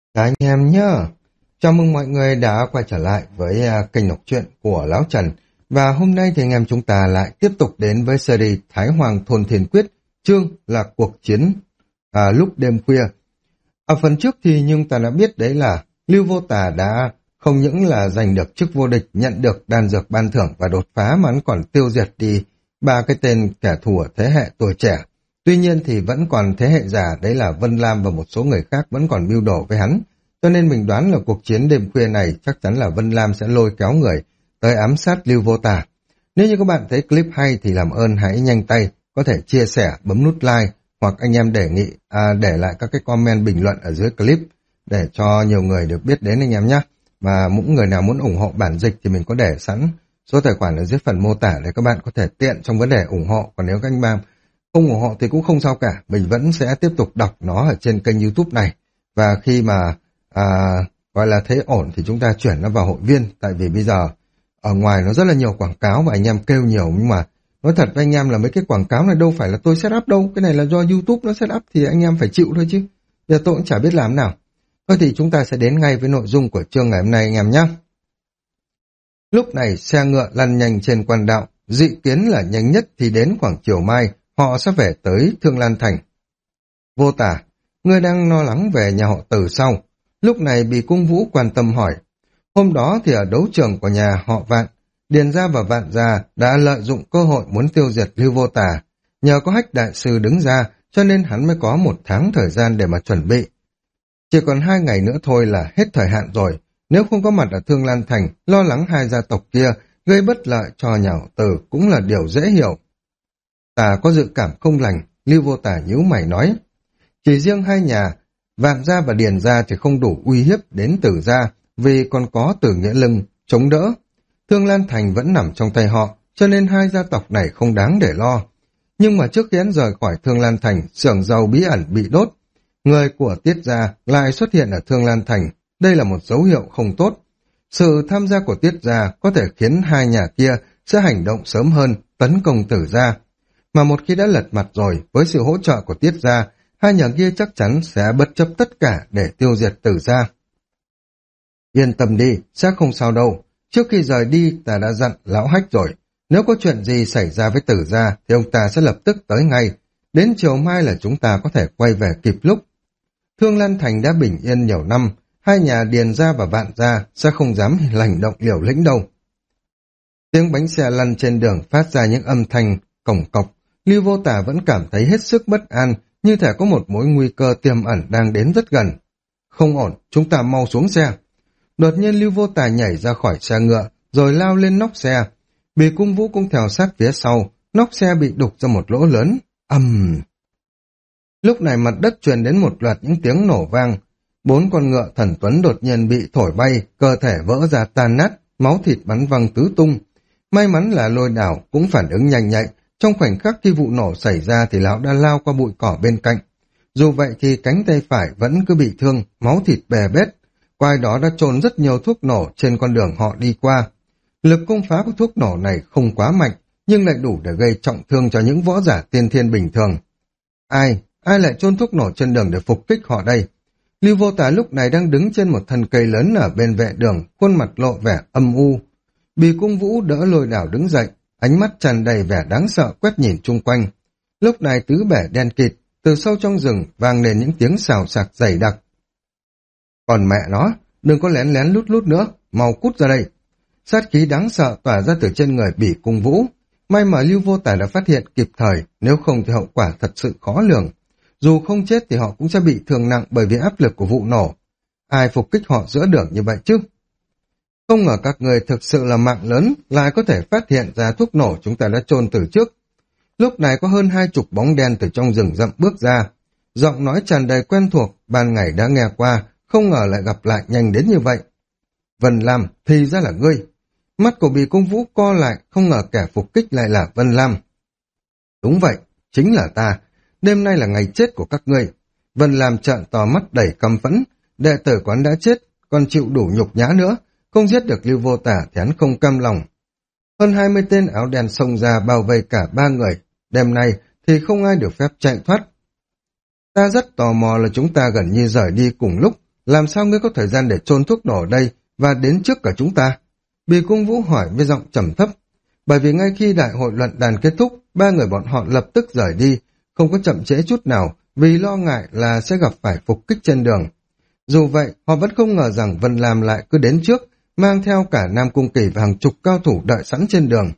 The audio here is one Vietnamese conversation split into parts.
Các anh em nhá, chào mừng mọi người đã quay trở lại với kênh đọc truyện của Lão Trần. Và hôm nay thì anh em chúng ta lại tiếp tục đến với series Thái Hoàng Thôn Thiên Quyết, chương là cuộc chiến lúc đêm khuya. Ở phần trước thì nhưng ta đã biết đấy là Lưu Vô Tà đã không những là giành được chức vô địch, nhận được đan dược ban thưởng và đột phá mà hắn còn tiêu diệt đi ba cái tên kẻ thù ở thế hệ tuổi trẻ. Tuy nhiên thì vẫn còn thế hệ già, đấy là Vân Lam và một số người khác vẫn còn mưu đồ với hắn. Cho nên mình đoán là cuộc chiến đêm khuya này chắc chắn là Vân Lam sẽ lôi kéo người tới ám sát Lưu Vô Tà. Nếu như các bạn thấy clip hay thì làm ơn hãy nhanh tay, có thể chia sẻ, bấm nút like hoặc anh em đề nghị để lại các cái comment bình luận ở dưới clip để cho nhiều người được biết đến anh em nhé. Và những người nào muốn ủng hộ bản dịch thì mình có để sẵn số tài khoản ở dưới phần mô tả để các bạn có thể tiện trong vấn đề ủng hộ. Còn nếu các anh bạn không ủng hộ thì cũng không sao cả, mình vẫn sẽ tiếp tục đọc nó ở trên kênh YouTube này. Và khi mà gọi là thấy ổn thì chúng ta chuyển nó vào hội viên, tại vì bây giờ ở ngoài nó rất là nhiều quảng cáo và anh em kêu nhiều, nhưng mà nói thật với anh em là mấy cái quảng cáo này đâu phải là tôi set up đâu, cái này là do YouTube nó set up thì anh em phải chịu thôi chứ. Giờ tôi cũng chả biết làm nào. Thôi thì chúng ta sẽ đến ngay với nội dung của chương ngày hôm nay anh em nhé. Lúc này xe ngựa lăn nhanh trên quan đạo, dự kiến là nhanh nhất thì đến khoảng chiều mai họ sẽ về tới Thương Lan Thành. Vô Tả, ngươi đang lo lắng về nhà họ Từ sau. Lúc này Bì Cung Vũ quan tâm hỏi. Hôm đó thì ở đấu trường của nhà họ Vạn, Điền Gia và Vạn Gia đã lợi dụng cơ hội muốn tiêu diệt Lưu Vô Tả. Nhờ có Hách Đại Sư đứng ra cho nên hắn mới có 1 tháng thời gian để mà chuẩn bị. Chỉ còn 2 ngày nữa thôi là hết thời hạn rồi. Nếu không có mặt ở Thương Lan Thành, lo lắng hai gia tộc kia gây bất lợi cho nhà họ Từ cũng là điều dễ hiểu. Ta có dự cảm không lành, Lưu Vô Tả nhíu mày nói. Chỉ riêng hai nhà, Vạn Gia và Điền Gia thì không đủ uy hiếp đến Tử Gia, vì còn có Tử Nghĩa Lưng chống đỡ. Thương Lan Thành vẫn nằm trong tay họ, cho nên hai gia tộc này không đáng để lo. Nhưng mà trước khi hắn rời khỏi Thương Lan Thành, xưởng dầu bí ẩn bị đốt. Người của Tiết Gia lại xuất hiện ở Thương Lan Thành, đây là một dấu hiệu không tốt. Sự tham gia của Tiết Gia có thể khiến hai nhà kia sẽ hành động sớm hơn, tấn công Tử Gia. Mà một khi đã lật mặt rồi, với sự hỗ trợ của Tiết Gia, hai nhà kia chắc chắn sẽ bất chấp tất cả để tiêu diệt Tử Gia. Yên tâm đi, sẽ không sao đâu. Trước khi rời đi, ta đã dặn lão Hách rồi. Nếu có chuyện gì xảy ra với Tử Gia, thì ông ta sẽ lập tức tới ngay. Đến chiều mai là chúng ta có thể quay về kịp lúc. Thương Lan Thành đã bình yên nhiều năm, hai nhà Điền Gia và Vạn Gia sẽ không dám hành động liều lĩnh đâu. Tiếng bánh xe lăn trên đường phát ra những âm thanh cổng cọc. Lưu Vô Tả vẫn cảm thấy hết sức bất an, như thể có một mối nguy cơ tiềm ẩn đang đến rất gần. Không ổn, chúng ta mau xuống xe. Đột nhiên Lưu Vô Tả nhảy ra khỏi xe ngựa, rồi lao lên nóc xe. Bì Cung Vũ cũng theo sát phía sau, nóc xe bị đục ra một lỗ lớn. Lúc này mặt đất truyền đến một loạt những tiếng nổ vang. 4 con ngựa thần tuấn đột nhiên bị thổi bay, cơ thể vỡ ra tan nát, máu thịt bắn văng tứ tung. May mắn là Lôi Đảo cũng phản ứng nhanh nhạy, trong khoảnh khắc khi vụ nổ xảy ra thì lão đã lao qua bụi cỏ bên cạnh. Dù vậy thì cánh tay phải vẫn cứ bị thương, máu thịt bè bết. Qua đó đã chôn rất nhiều thuốc nổ trên con đường họ đi qua. Lực công phá của thuốc nổ này không quá mạnh, nhưng lại đủ để gây trọng thương cho những võ giả tiên thiên bình thường. Ai lại chôn thuốc nổ trên đường để phục kích họ đây? Lưu Vô Tả lúc này đang đứng trên một thân cây lớn ở bên vệ đường, khuôn mặt lộ vẻ âm u. Bì Cung Vũ đỡ Lôi Đảo đứng dậy, ánh mắt tràn đầy vẻ đáng sợ quét nhìn chung quanh. Lúc này tứ bể đen kịt, từ sâu trong rừng vang lên những tiếng xào xạc dày đặc. Còn mẹ nó, đừng có lén lén lút lút nữa, mau cút ra đây. Sát khí đáng sợ tỏa ra từ trên người Bỉ Cung Vũ. May mà Lưu Vô Tả đã phát hiện kịp thời, nếu không thì hậu quả thật sự khó lường. Dù không chết thì họ cũng sẽ bị thương nặng bởi vì áp lực của vụ nổ. Ai phục kích họ giữa đường như vậy chứ? Không ngờ các người thực sự là mạng lớn, lại có thể phát hiện ra thuốc nổ chúng ta đã chôn từ trước. Lúc này có hơn 20 bóng đen từ trong rừng rậm bước ra. Giọng nói tràn đầy quen thuộc, ban ngày đã nghe qua, không ngờ lại gặp lại nhanh đến như vậy. Vân Lam, thì ra là ngươi. Mắt của Bì Cung Vũ co lại, không ngờ kẻ phục kích lại là Vân Lam. Đúng vậy, chính là ta. Đêm nay là ngày chết của các ngươi. Vân Lam trợn to mắt đầy căm phẫn. Đệ tử quán đã chết, còn chịu đủ nhục nhã nữa. Không giết được Lưu Vô Tả thì hắn không cam lòng. Hơn 20 tên áo đen xông ra bao vây cả 3 người. Đêm nay thì không ai được phép chạy thoát. Ta rất tò mò là chúng ta gần như rời đi cùng lúc, làm sao ngươi có thời gian để chôn thuốc nổ ở đây và đến trước cả chúng ta? Bì Cung Vũ hỏi với giọng trầm thấp. Bởi vì ngay khi đại hội luận đàn kết thúc, ba người bọn họ lập tức rời đi, không có chậm trễ chút nào, vì lo ngại là sẽ gặp phải phục kích trên đường. Dù vậy, họ vẫn không ngờ rằng Vân Lam lại cứ đến trước, mang theo cả Nam Cung Kỳ và hàng chục cao thủ đợi sẵn trên đường.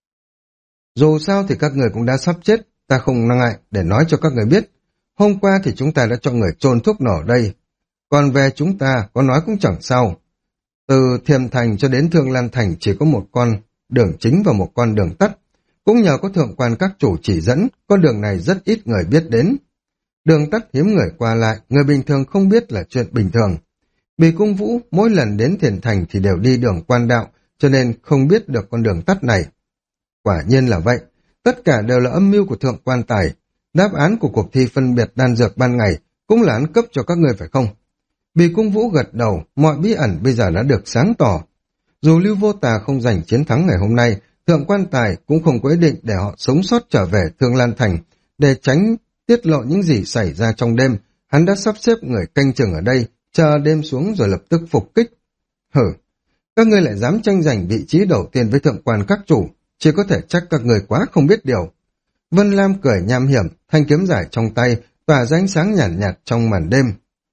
Dù sao thì các người cũng đã sắp chết, ta không ngại để nói cho các người biết. Hôm qua thì chúng ta đã cho người chôn thuốc nổ ở đây. Còn về chúng ta, có nói cũng chẳng sao. Từ Thiềm Thành cho đến Thương Lan Thành chỉ có một con đường chính và một con đường tắt. Cũng nhờ có thượng quan các chủ chỉ dẫn, con đường này rất ít người biết đến. Đường tắt hiếm người qua lại, người bình thường không biết là chuyện bình thường. Bì Cung Vũ mỗi lần đến Thiền Thành thì đều đi đường quan đạo, cho nên không biết được con đường tắt này. Quả nhiên là vậy, tất cả đều là âm mưu của thượng quan Tài. Đáp án của cuộc thi phân biệt đan dược ban ngày cũng là ăn cấp cho các ngươi phải không? Bì Cung Vũ gật đầu, mọi bí ẩn bây giờ đã được sáng tỏ. Dù Lưu Vô Tà không giành chiến thắng ngày hôm nay, thượng quan Tài cũng không có ý định để họ sống sót trở về Thương Lan Thành, để tránh tiết lộ những gì xảy ra trong đêm. Hắn đã sắp xếp người canh chừng ở đây, chờ đêm xuống rồi lập tức phục kích. Hử, các ngươi lại dám tranh giành vị trí đầu tiên với thượng quan các chủ, chỉ có thể trách các người quá không biết điều. Vân Lam cười nham hiểm, thanh kiếm giải trong tay, tỏa ra ánh sáng nhàn nhạt trong màn đêm.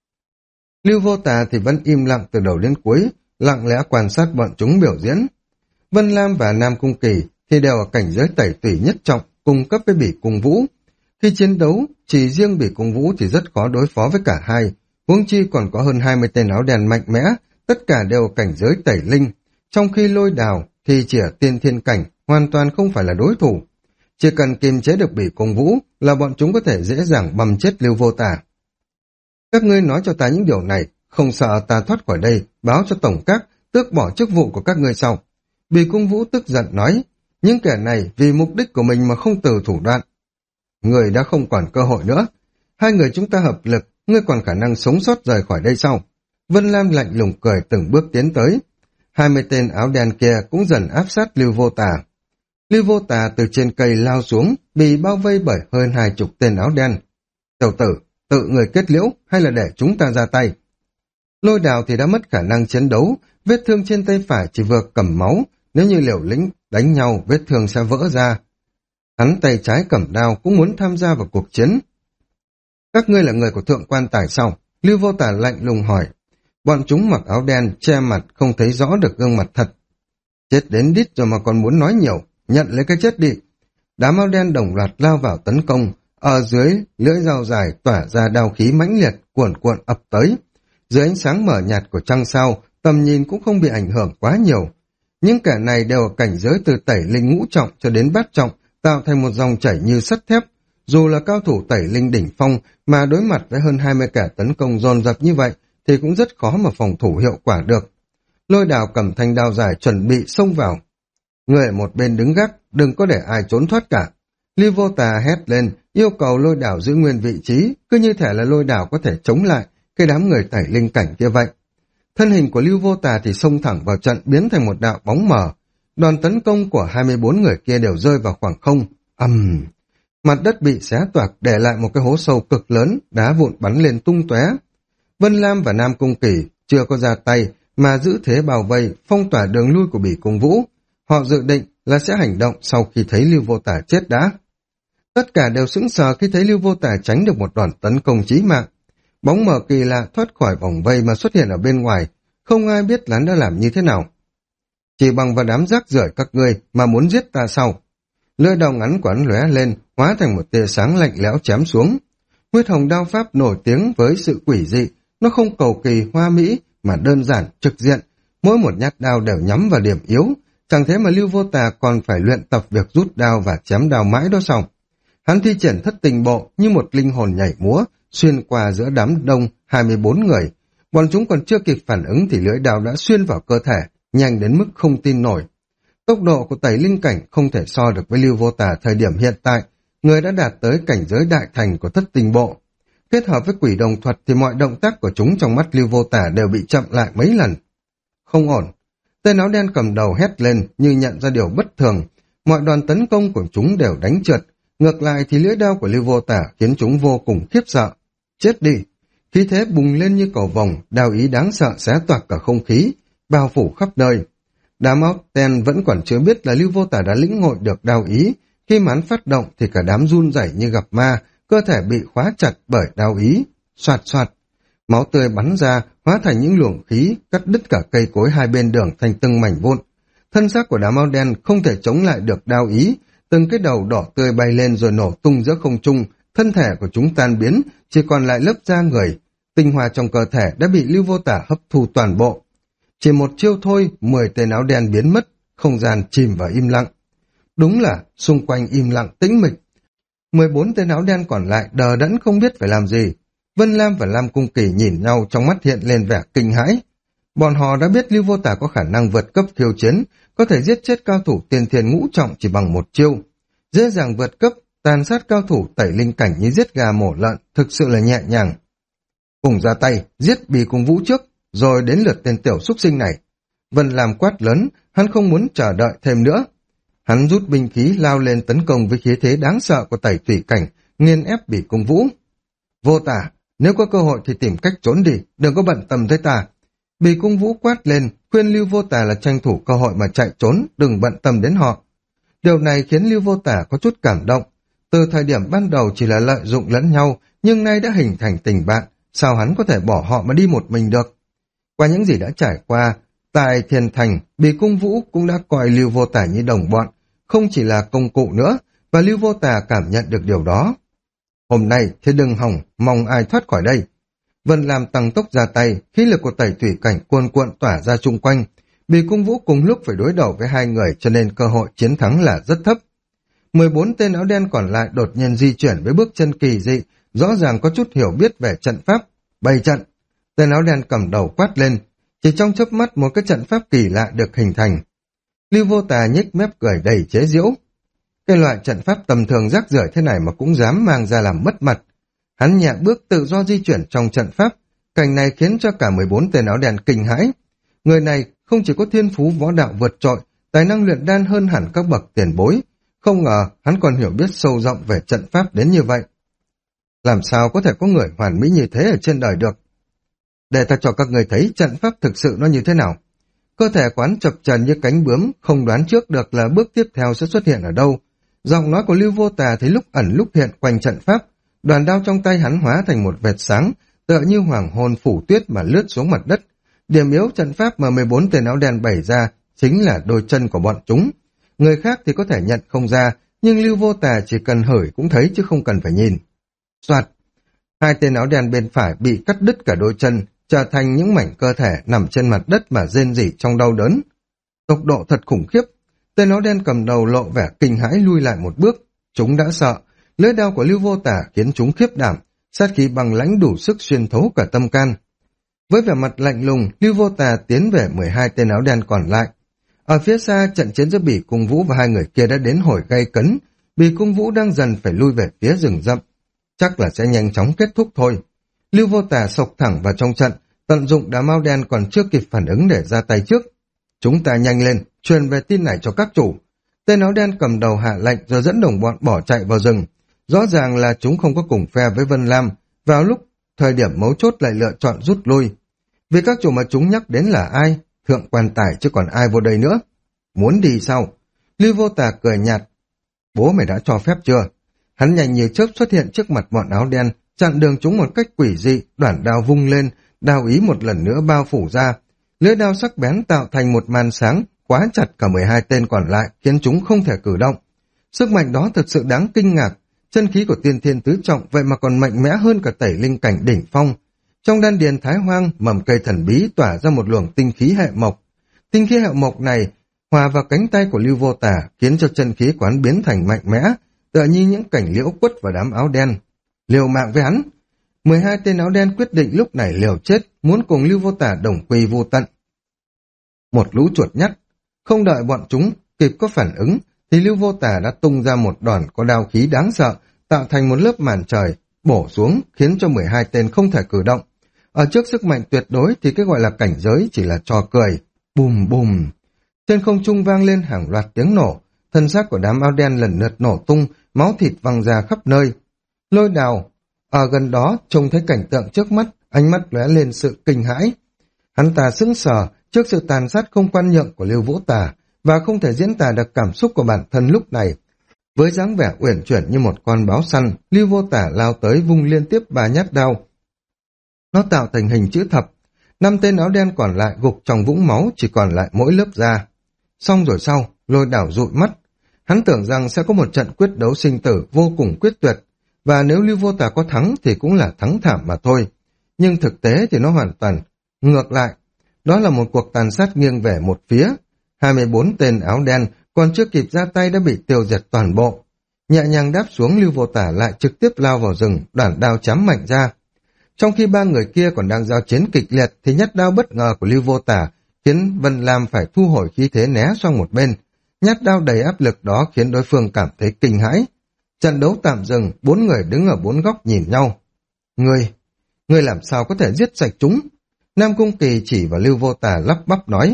Lưu Vô Tà thì vẫn im lặng từ đầu đến cuối, lặng lẽ quan sát bọn chúng biểu diễn. Vân Lam và Nam Cung Kỳ thì đều ở cảnh giới tẩy tủy nhất trọng, cung cấp với Bỉ Cung Vũ. Khi chiến đấu, chỉ riêng Bỉ Cung Vũ thì rất khó đối phó với cả hai, huống chi còn có hơn 20 tên áo đen mạnh mẽ, tất cả đều cảnh giới tẩy linh, trong khi Lôi Đào thì chỉ ở tiên thiên cảnh, hoàn toàn không phải là đối thủ. Chỉ cần kiềm chế được Bỉ Cung Vũ là bọn chúng có thể dễ dàng bầm chết Lưu Vô Tà. Các ngươi nói cho ta những điều này, không sợ ta thoát khỏi đây, báo cho tổng các, tước bỏ chức vụ của các ngươi sau. Bỉ Cung Vũ tức giận nói, những kẻ này vì mục đích của mình mà không từ thủ đoạn. Người đã không còn cơ hội nữa. Hai người chúng ta hợp lực, ngươi còn khả năng sống sót rời khỏi đây sau. Vân Lam lạnh lùng cười từng bước tiến tới. 20 tên áo đen kia cũng dần áp sát Lưu Vô Tà. Lưu Vô Tà từ trên cây lao xuống, bị bao vây bởi hơn 20 tên áo đen. Tiểu tử, tự người kết liễu hay là để chúng ta ra tay? Lôi Đào thì đã mất khả năng chiến đấu, vết thương trên tay phải chỉ vừa cầm máu, nếu như liều lĩnh đánh nhau vết thương sẽ vỡ ra. Hắn tay trái cầm đao cũng muốn tham gia vào cuộc chiến. Các ngươi là người của thượng quan Tài sao? Lưu Vô Tà lạnh lùng hỏi. Bọn chúng mặc áo đen, che mặt, không thấy rõ được gương mặt thật. Chết đến đít rồi mà còn muốn nói nhiều, nhận lấy cái chết đi. Đám áo đen đồng loạt lao vào tấn công, ở dưới lưỡi dao dài tỏa ra đao khí mãnh liệt, cuồn cuộn ập tới. Dưới ánh sáng mở nhạt của trăng sao, tầm nhìn cũng không bị ảnh hưởng quá nhiều. Những kẻ này đều ở cảnh giới từ tẩy linh ngũ trọng cho đến bát trọng, tạo thành một dòng chảy như sắt thép. Dù là cao thủ tẩy linh đỉnh phong mà đối mặt với hơn 20 kẻ tấn công dồn dập như vậy thì cũng rất khó mà phòng thủ hiệu quả được. Lôi Đào cầm thanh đao dài chuẩn bị xông vào. Người ở một bên đứng gác, đừng có để ai trốn thoát cả. Lưu Vô Tà hét lên, yêu cầu Lôi Đào giữ nguyên vị trí, cứ như thể là Lôi Đào có thể chống lại cái đám người tẩy linh cảnh kia vậy. Thân hình của Lưu Vô Tà thì xông thẳng vào trận, biến thành một đạo bóng mờ. Đoàn tấn công của 24 người kia đều rơi vào khoảng không. Mặt đất bị xé toạc, để lại một cái hố sâu cực lớn, đá vụn bắn lên tung tóe. Vân Lam và Nam Cung Kỳ chưa có ra tay mà giữ thế bao vây, phong tỏa đường lui của Bỉ Cung Vũ. Họ dự định là sẽ hành động sau khi thấy Lưu Vô Tà chết đã. Tất cả đều sững sờ khi thấy Lưu Vô Tà tránh được một đòn tấn công chí mạng. Bóng mờ kỳ lạ thoát khỏi vòng vây mà xuất hiện ở bên ngoài, không ai biết hắn đã làm như thế nào. Chỉ bằng vào đám rác rưởi các ngươi mà muốn giết ta sau. Lưỡi đao ngắn của hắn lóe lên, hóa thành một tia sáng lạnh lẽo chém xuống. Huyết hồng đao pháp nổi tiếng với sự quỷ dị, nó không cầu kỳ hoa mỹ mà đơn giản trực diện, mỗi một nhát đao đều nhắm vào điểm yếu. Chẳng thế mà Lưu Vô Tà còn phải luyện tập việc rút đao và chém đao mãi đó xong. Hắn thi triển thất tình bộ như một linh hồn nhảy múa, xuyên qua giữa đám đông 24 người. Bọn chúng còn chưa kịp phản ứng thì lưỡi đao đã xuyên vào cơ thể, nhanh đến mức không tin nổi. Tốc độ của tẩy linh cảnh không thể so được với Lưu Vô Tà thời điểm hiện tại, người đã đạt tới cảnh giới đại thành của thất tình bộ. Kết hợp với quỷ đồng thuật thì mọi động tác của chúng trong mắt Lưu Vô Tà đều bị chậm lại mấy lần. Không ổn. Tên áo đen cầm đầu hét lên như nhận ra điều bất thường. Mọi đòn tấn công của chúng đều đánh trượt. Ngược lại thì lưỡi đao của Lưu Vô Tà khiến chúng vô cùng khiếp sợ. Chết đi! khí thế bùng lên như cầu vồng, đao ý đáng sợ xé toạc cả không khí, bao phủ khắp nơi. Đám áo đen vẫn còn chưa biết là Lưu Vô Tả đã lĩnh hội được đao ý, khi mà hắn phát động thì cả đám run rẩy như gặp ma, cơ thể bị khóa chặt bởi đao ý. Soạt soạt, máu tươi bắn ra, hóa thành những luồng khí, cắt đứt cả cây cối hai bên đường thành từng mảnh vụn. Thân xác của đám áo đen không thể chống lại được đao ý, từng cái đầu đỏ tươi bay lên rồi nổ tung giữa không trung, thân thể của chúng tan biến, chỉ còn lại lớp da người. Tinh hoa trong cơ thể đã bị Lưu Vô Tả hấp thu toàn bộ. Chỉ một chiêu thôi, 10 tên áo đen biến mất, không gian chìm vào im lặng. Đúng là xung quanh im lặng tĩnh mịch. 14 tên áo đen còn lại đờ đẫn không biết phải làm gì. Vân Lam và Lam Cung Kỳ nhìn nhau, trong mắt hiện lên vẻ kinh hãi. Bọn họ đã biết Lưu Vô Tả có khả năng vượt cấp khiêu chiến, có thể giết chết cao thủ tiên thiên ngũ trọng chỉ bằng một chiêu. Dễ dàng vượt cấp, tàn sát cao thủ tẩy linh cảnh như giết gà mổ lợn, thực sự là nhẹ nhàng. Cùng ra tay, giết Bì Cung Vũ trước, rồi đến lượt tên tiểu xúc sinh này. Vân Lam quát lớn, hắn không muốn chờ đợi thêm nữa. Hắn rút binh khí lao lên tấn công với khí thế đáng sợ của tẩy thủy cảnh, nghiền ép Bì Cung Vũ. Vô Tả, nếu có cơ hội thì tìm cách trốn đi, đừng có bận tâm tới ta. Bì Cung Vũ quát lên, khuyên Lưu Vô Tả là tranh thủ cơ hội mà chạy trốn, đừng bận tâm đến họ. Điều này khiến Lưu Vô Tả có chút cảm động. Từ thời điểm ban đầu chỉ là lợi dụng lẫn nhau, nhưng nay đã hình thành tình bạn, sao hắn có thể bỏ họ mà đi một mình được. Qua những gì đã trải qua, tại Thiên Thành, Bì Cung Vũ cũng đã coi Lưu Vô Tả như đồng bọn, không chỉ là công cụ nữa, và Lưu Vô Tả cảm nhận được điều đó. Hôm nay thì đừng hòng, mong ai thoát khỏi đây. Vân Lam tăng tốc ra tay, khí lực của tẩy thủy cảnh cuồn cuộn tỏa ra chung quanh. Bì Cung Vũ cùng lúc phải đối đầu với hai người cho nên cơ hội chiến thắng là rất thấp. 14 tên áo đen còn lại đột nhiên di chuyển với bước chân kỳ dị, rõ ràng có chút hiểu biết về trận pháp. Bày trận, tên áo đen cầm đầu quát lên, chỉ trong chớp mắt một cái trận pháp kỳ lạ được hình thành. Lưu Vô Tà nhếch mép cười đầy chế giễu. Cái loại trận pháp tầm thường rác rưởi thế này mà cũng dám mang ra làm mất mặt. Hắn nhẹ bước tự do di chuyển trong trận pháp, cảnh này khiến cho cả 14 tên áo đen kinh hãi. Người này không chỉ có thiên phú võ đạo vượt trội, tài năng luyện đan hơn hẳn các bậc tiền bối, không ngờ hắn còn hiểu biết sâu rộng về trận pháp đến như vậy. Làm sao có thể có người hoàn mỹ như thế ở trên đời được? Để ta cho các người thấy trận pháp thực sự nó như thế nào. Cơ thể quán chập chờn như cánh bướm, không đoán trước được là bước tiếp theo sẽ xuất hiện ở đâu. Giọng nói của Lưu Vô Tà thấy lúc ẩn lúc hiện quanh trận pháp, đoàn đao trong tay hắn hóa thành một vệt sáng, tựa như hoàng hôn phủ tuyết mà lướt xuống mặt đất. Điểm yếu trận pháp mà 14 tên áo đen bày ra chính là đôi chân của bọn chúng. Người khác thì có thể nhận không ra, nhưng Lưu Vô Tà chỉ cần hửi cũng thấy chứ không cần phải nhìn. Soạt, hai tên áo đen bên phải bị cắt đứt cả đôi chân, trở thành những mảnh cơ thể nằm trên mặt đất mà rên rỉ trong đau đớn. Tốc độ thật khủng khiếp, tên áo đen cầm đầu lộ vẻ kinh hãi lui lại một bước. Chúng đã sợ, lưỡi đao của Lưu Vô Tả khiến chúng khiếp đảm, sát khí bằng lãnh đủ sức xuyên thấu cả tâm can. Với vẻ mặt lạnh lùng, Lưu Vô Tà tiến về 12 tên áo đen còn lại. Ở phía xa, trận chiến giữa Bỉ Cung Vũ và hai người kia đã đến hồi gay cấn. Bỉ Cung Vũ đang dần phải lui về phía rừng rậm. Chắc là sẽ nhanh chóng kết thúc thôi. Lưu Vô Tà sộc thẳng vào trong trận, tận dụng đám áo đen còn chưa kịp phản ứng để ra tay trước. Chúng ta nhanh lên, truyền về tin này cho các chủ. Tên áo đen cầm đầu hạ lệnh rồi dẫn đồng bọn bỏ chạy vào rừng. Rõ ràng là chúng không có cùng phe với Vân Lam, vào lúc thời điểm mấu chốt lại lựa chọn rút lui. Vì các chủ mà chúng nhắc đến là ai? Thượng quan Tài chứ còn ai vô đây nữa? Muốn đi sao? Lưu Vô Tà cười nhạt. Bố mày đã cho phép chưa? Hắn nhanh như chớp xuất hiện trước mặt bọn áo đen, chặn đường chúng một cách quỷ dị, đoản đao vung lên, đao ý một lần nữa bao phủ ra. Lưỡi đao sắc bén tạo thành một màn sáng, khóa chặt cả 12 tên còn lại, khiến chúng không thể cử động. Sức mạnh đó thật sự đáng kinh ngạc. Chân khí của tiên thiên tứ trọng vậy mà còn mạnh mẽ hơn cả tẩy linh cảnh đỉnh phong. Trong đan điền Thái Hoang, mầm cây thần bí tỏa ra một luồng tinh khí hệ mộc. Tinh khí hệ mộc này hòa vào cánh tay của Lưu Vô Tả, khiến cho chân khí quán biến thành mạnh mẽ, tựa như những cảnh liễu quất vào đám áo đen. Liều mạng với hắn. 12 tên áo đen quyết định lúc này liều chết, muốn cùng Lưu Vô Tả đồng quy vô tận. Một lũ chuột nhắt, không đợi bọn chúng kịp có phản ứng, thì Lưu Vô Tả đã tung ra một đòn có đao khí đáng sợ, tạo thành một lớp màn trời, bổ xuống, khiến cho 12 tên không thể cử động. Ở trước sức mạnh tuyệt đối thì cái gọi là cảnh giới chỉ là trò cười. Bùm bùm. Trên không trung vang lên hàng loạt tiếng nổ, thân xác của đám áo đen lần lượt nổ tung, máu thịt văng ra khắp nơi. Lôi Đào ở gần đó trông thấy cảnh tượng trước mắt, ánh mắt lóe lên sự kinh hãi. Hắn ta sững sờ trước sự tàn sát không khoan nhượng của Lưu Vũ Tà và không thể diễn tả được cảm xúc của bản thân lúc này. Với dáng vẻ uyển chuyển như một con báo săn, Lưu Vô Tả lao tới vung liên tiếp 3 nhát đao. Nó tạo thành hình chữ thập. 5 tên áo đen còn lại gục trong vũng máu, chỉ còn lại mỗi lớp da. Xong rồi sau, Lôi Đảo dụi mắt. Hắn tưởng rằng sẽ có một trận quyết đấu sinh tử vô cùng quyết tuyệt, và nếu Lưu Vô Tả có thắng thì cũng là thắng thảm mà thôi. Nhưng thực tế thì nó hoàn toàn ngược lại. Đó là một cuộc tàn sát nghiêng về một phía. 24 tên áo đen còn chưa kịp ra tay đã bị tiêu diệt toàn bộ. Nhẹ nhàng đáp xuống, Lưu Vô Tả lại trực tiếp lao vào rừng, đoạn đao chém mạnh ra. Trong khi 3 người kia còn đang giao chiến kịch liệt thì nhát đao bất ngờ của Lưu Vô Tả khiến Vân Lam phải thu hồi khí thế né sang một bên. Nhát đao đầy áp lực đó khiến đối phương cảm thấy kinh hãi. Trận đấu tạm dừng, 4 người đứng ở 4 góc nhìn nhau. Ngươi làm sao có thể giết sạch chúng? Nam Cung Kỳ chỉ vào Lưu Vô Tả lắp bắp nói.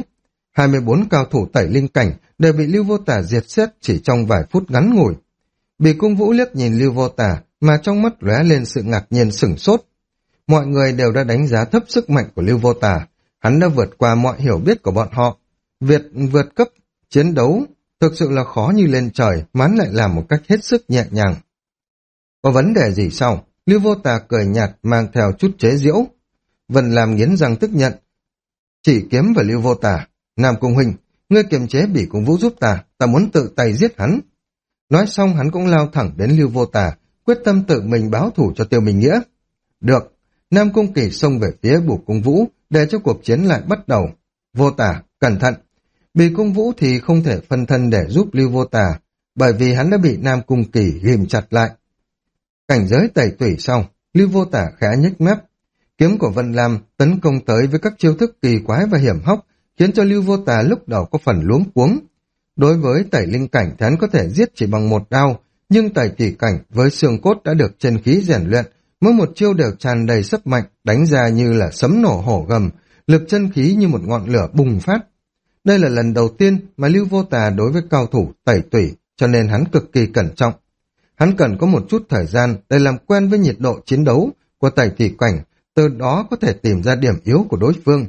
24 cao thủ tẩy linh cảnh đều bị Lưu Vô Tả diệt xét chỉ trong vài phút ngắn ngủi. Bỉ Cung Vũ liếc nhìn Lưu Vô Tả mà trong mắt lóe lên sự ngạc nhiên sửng sốt. Mọi người đều đã đánh giá thấp sức mạnh của Lưu Vô Tả. Hắn đã vượt qua mọi hiểu biết của bọn họ. Việc vượt cấp chiến đấu thực sự là khó như lên trời, mà hắn lại làm một cách hết sức nhẹ nhàng. Có vấn đề gì sao? Lưu Vô Tả cười nhạt mang theo chút chế giễu. Vân Lam nghiến răng tức nhận. Chỉ kiếm vào Lưu Vô Tả. Nam Cung huynh, ngươi kiềm chế Bỉ Cung Vũ giúp ta muốn tự tay giết hắn. Nói xong hắn cũng lao thẳng đến Lưu Vô Tả, quyết tâm tự mình báo thủ cho Tiêu Minh Nghĩa. Được, Nam Cung Kỳ xông về phía Bỉ Cung Vũ để cho cuộc chiến lại bắt đầu. Vô Tả, cẩn thận. Bỉ Cung Vũ thì không thể phân thân để giúp Lưu Vô Tả, bởi vì hắn đã bị Nam Cung Kỳ ghim chặt lại. Cảnh giới tẩy tủy xong, Lưu Vô Tả khẽ nhếch mép. Kiếm của Vân Lam tấn công tới với các chiêu thức kỳ quái và hiểm hóc, khiến cho Lưu Vô Tả lúc đầu có phần luống cuống. Đối với tẩy linh cảnh thì hắn có thể giết chỉ bằng một đao, nhưng tẩy thủy cảnh với xương cốt đã được chân khí rèn luyện, mỗi một chiêu đều tràn đầy sức mạnh, đánh ra như là sấm nổ hổ gầm, lực chân khí như một ngọn lửa bùng phát. Đây là lần đầu tiên mà Lưu Vô Tả đối với cao thủ tẩy tủy, cho nên hắn cực kỳ cẩn trọng. Hắn cần có một chút thời gian để làm quen với nhiệt độ chiến đấu của tẩy thủy cảnh, từ đó có thể tìm ra điểm yếu của đối phương.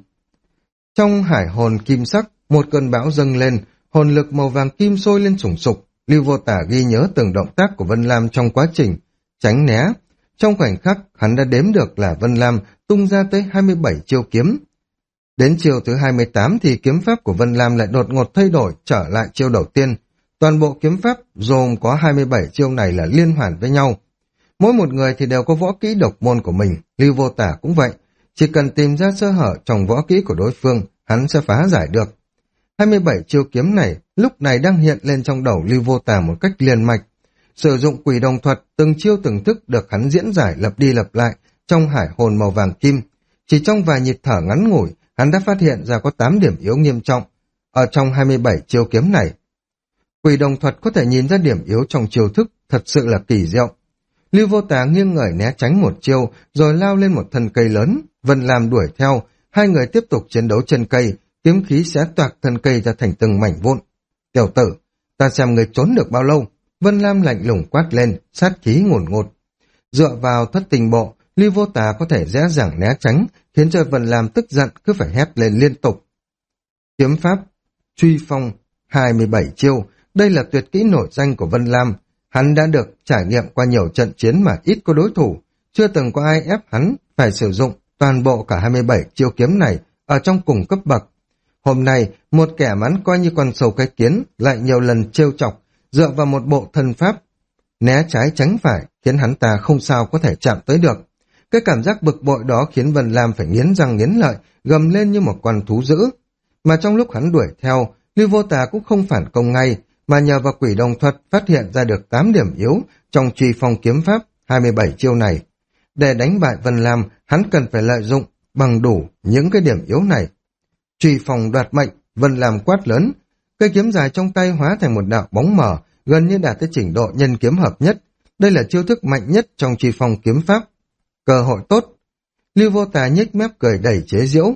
Trong hải hồn kim sắc, một cơn bão dâng lên, hồn lực màu vàng kim sôi lên sùng sục. Lưu Vô Tả ghi nhớ từng động tác của Vân Lam trong quá trình tránh né. Trong khoảnh khắc, hắn đã đếm được là Vân Lam tung ra tới 27 chiêu kiếm. Đến chiêu thứ 28 thì kiếm pháp của Vân Lam lại đột ngột thay đổi trở lại chiêu đầu tiên. Toàn bộ kiếm pháp gồm có 27 chiêu này là liên hoàn với nhau. Mỗi một người thì đều có võ kỹ độc môn của mình, Lưu Vô Tả cũng vậy. Chỉ cần tìm ra sơ hở trong võ kỹ của đối phương, hắn sẽ phá giải được. 27 chiêu kiếm này lúc này đang hiện lên trong đầu Lưu Vô Tả một cách liền mạch. Sử dụng quỷ đồng thuật, từng chiêu từng thức được hắn diễn giải lặp đi lặp lại trong hải hồn màu vàng kim. Chỉ trong vài nhịp thở ngắn ngủi, hắn đã phát hiện ra có 8 điểm yếu nghiêm trọng ở trong 27 chiêu kiếm này. Quỷ đồng thuật có thể nhìn ra điểm yếu trong chiêu thức, thật sự là kỳ diệu. Lưu Vô Tả nghiêng người né tránh một chiêu, rồi lao lên một thân cây lớn. Vân Lam đuổi theo, hai người tiếp tục chiến đấu trên cây, kiếm khí xé toạc thân cây ra thành từng mảnh vụn. Tiểu tử, ta xem người trốn được bao lâu? Vân Lam lạnh lùng quát lên, sát khí ngùn ngụt. Dựa vào thất tình bộ, Lưu Vô Tả có thể dễ dàng né tránh, khiến cho Vân Lam tức giận cứ phải hét lên liên tục. Kiếm pháp, truy phong, 27 chiêu, đây là tuyệt kỹ nổi danh của Vân Lam. Hắn đã được trải nghiệm qua nhiều trận chiến mà ít có đối thủ, chưa từng có ai ép hắn phải sử dụng toàn bộ cả 27 chiêu kiếm này ở trong cùng cấp bậc. Hôm nay, một kẻ mắn coi như con sâu cái kiến lại nhiều lần trêu chọc, dựa vào một bộ thân pháp, né trái tránh phải, khiến hắn ta không sao có thể chạm tới được. Cái cảm giác bực bội đó khiến Vân Lam phải nghiến răng nghiến lợi, gầm lên như một con thú dữ. Mà trong lúc hắn đuổi theo, Lưu Vô Tả cũng không phản công ngay, mà nhờ vào quỷ đồng thuật phát hiện ra được 8 điểm yếu trong truy phong kiếm pháp 27 chiêu này. Để đánh bại Vân Lam, hắn cần phải lợi dụng bằng đủ những cái điểm yếu này. Truy phong đoạt mệnh, Vân Lam quát lớn, cây kiếm dài trong tay hóa thành một đạo bóng mờ, gần như đạt tới trình độ nhân kiếm hợp nhất. Đây là chiêu thức mạnh nhất trong truy phong kiếm pháp. Cơ hội tốt. Lưu Vô Tả nhếch mép cười đầy chế giễu,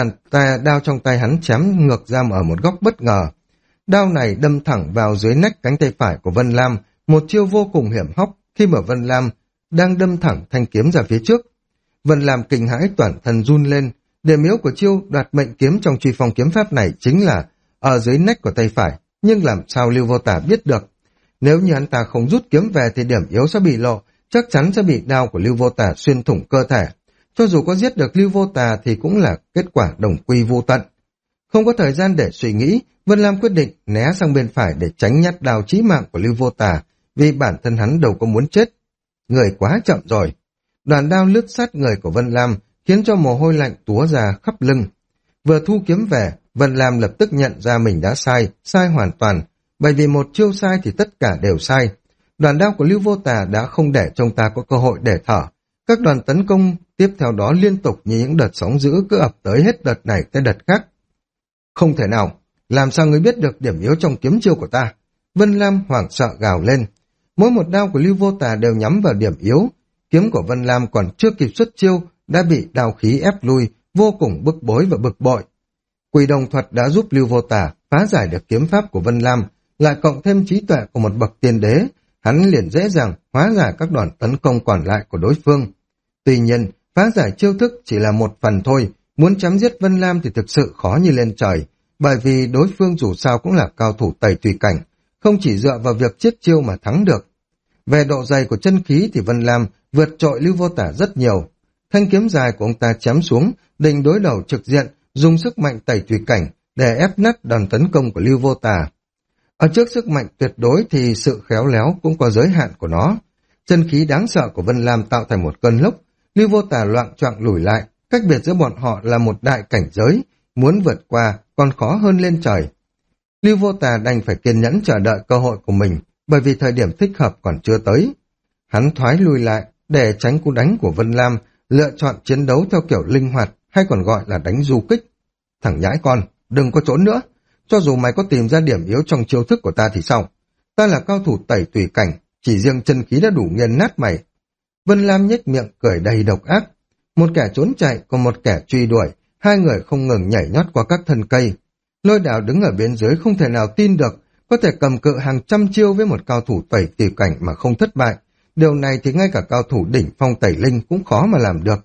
đao trong tay hắn chém ngược ra ở một góc bất ngờ. Đao này đâm thẳng vào dưới nách cánh tay phải của Vân Lam, một chiêu vô cùng hiểm hóc khi mà Vân Lam đang đâm thẳng thanh kiếm ra phía trước. Vân Lam kinh hãi toàn thân run lên. Điểm yếu của chiêu đoạt mệnh kiếm trong truy phong kiếm pháp này chính là ở dưới nách của tay phải, nhưng làm sao Lưu Vô Tả biết được? Nếu như hắn ta không rút kiếm về thì điểm yếu sẽ bị lộ, chắc chắn sẽ bị đao của Lưu Vô Tả xuyên thủng cơ thể. Cho dù có giết được Lưu Vô Tả thì cũng là kết quả đồng quy vô tận. Không có thời gian để suy nghĩ, Vân Lam quyết định né sang bên phải để tránh nhát đao chí mạng của Lưu Vô Tả, vì bản thân hắn đâu có muốn chết. Người quá chậm rồi. Đoàn đao lướt sát người của Vân Lam, khiến cho mồ hôi lạnh túa ra khắp lưng. Vừa thu kiếm về, Vân Lam lập tức nhận ra mình đã sai, sai hoàn toàn. Bởi vì một chiêu sai thì tất cả đều sai. Đoàn đao của Lưu Vô Tả đã không để cho ông ta có cơ hội để thở. Các đoàn tấn công tiếp theo đó liên tục như những đợt sóng dữ cứ ập tới hết đợt này tới đợt khác. Không thể nào, làm sao ngươi biết được điểm yếu trong kiếm chiêu của ta? Vân Lam hoảng sợ gào lên. Mỗi một đao của Lưu Vô Tả đều nhắm vào điểm yếu. Kiếm của Vân Lam còn chưa kịp xuất chiêu, đã bị đao khí ép lui, vô cùng bức bối và bực bội. Quỷ đồng thuật đã giúp Lưu Vô Tả phá giải được kiếm pháp của Vân Lam, lại cộng thêm trí tuệ của một bậc tiên đế, hắn liền dễ dàng hóa giải các đòn tấn công còn lại của đối phương. Tuy nhiên, phá giải chiêu thức chỉ là một phần thôi, muốn chém giết Vân Lam thì thực sự khó như lên trời, bởi vì đối phương dù sao cũng là cao thủ tẩy tùy cảnh, không chỉ dựa vào việc chiết chiêu mà thắng được. Về độ dày của chân khí thì Vân Lam vượt trội Lưu Vô Tả rất nhiều. Thanh kiếm dài của ông ta chém xuống, định đối đầu trực diện, dùng sức mạnh tẩy tùy cảnh để ép nát đòn tấn công của Lưu Vô Tả. Ở trước sức mạnh tuyệt đối thì sự khéo léo cũng có giới hạn của nó. Chân khí đáng sợ của Vân Lam tạo thành một cơn lốc, Lưu Vô Tả loạng choạng lùi lại, cách biệt giữa bọn họ là một đại cảnh giới, muốn vượt qua còn khó hơn lên trời. Lưu Vô Tả đành phải kiên nhẫn chờ đợi cơ hội của mình, bởi vì thời điểm thích hợp còn chưa tới. Hắn thoái lui lại để tránh cú đánh của Vân Lam, lựa chọn chiến đấu theo kiểu linh hoạt hay còn gọi là đánh du kích. Thằng nhãi con, đừng có trốn nữa. Cho dù mày có tìm ra điểm yếu trong chiêu thức của ta thì sao? Ta là cao thủ tẩy tùy cảnh, chỉ riêng chân khí đã đủ nghiền nát mày. Vân Lam nhếch miệng cười đầy độc ác. Một kẻ trốn chạy, còn một kẻ truy đuổi, hai người không ngừng nhảy nhót qua các thân cây. Lôi Đào đứng ở bên dưới không thể nào tin được, có thể cầm cự hàng trăm chiêu với một cao thủ tẩy tùy cảnh mà không thất bại. Điều này thì ngay cả cao thủ đỉnh phong tẩy linh cũng khó mà làm được.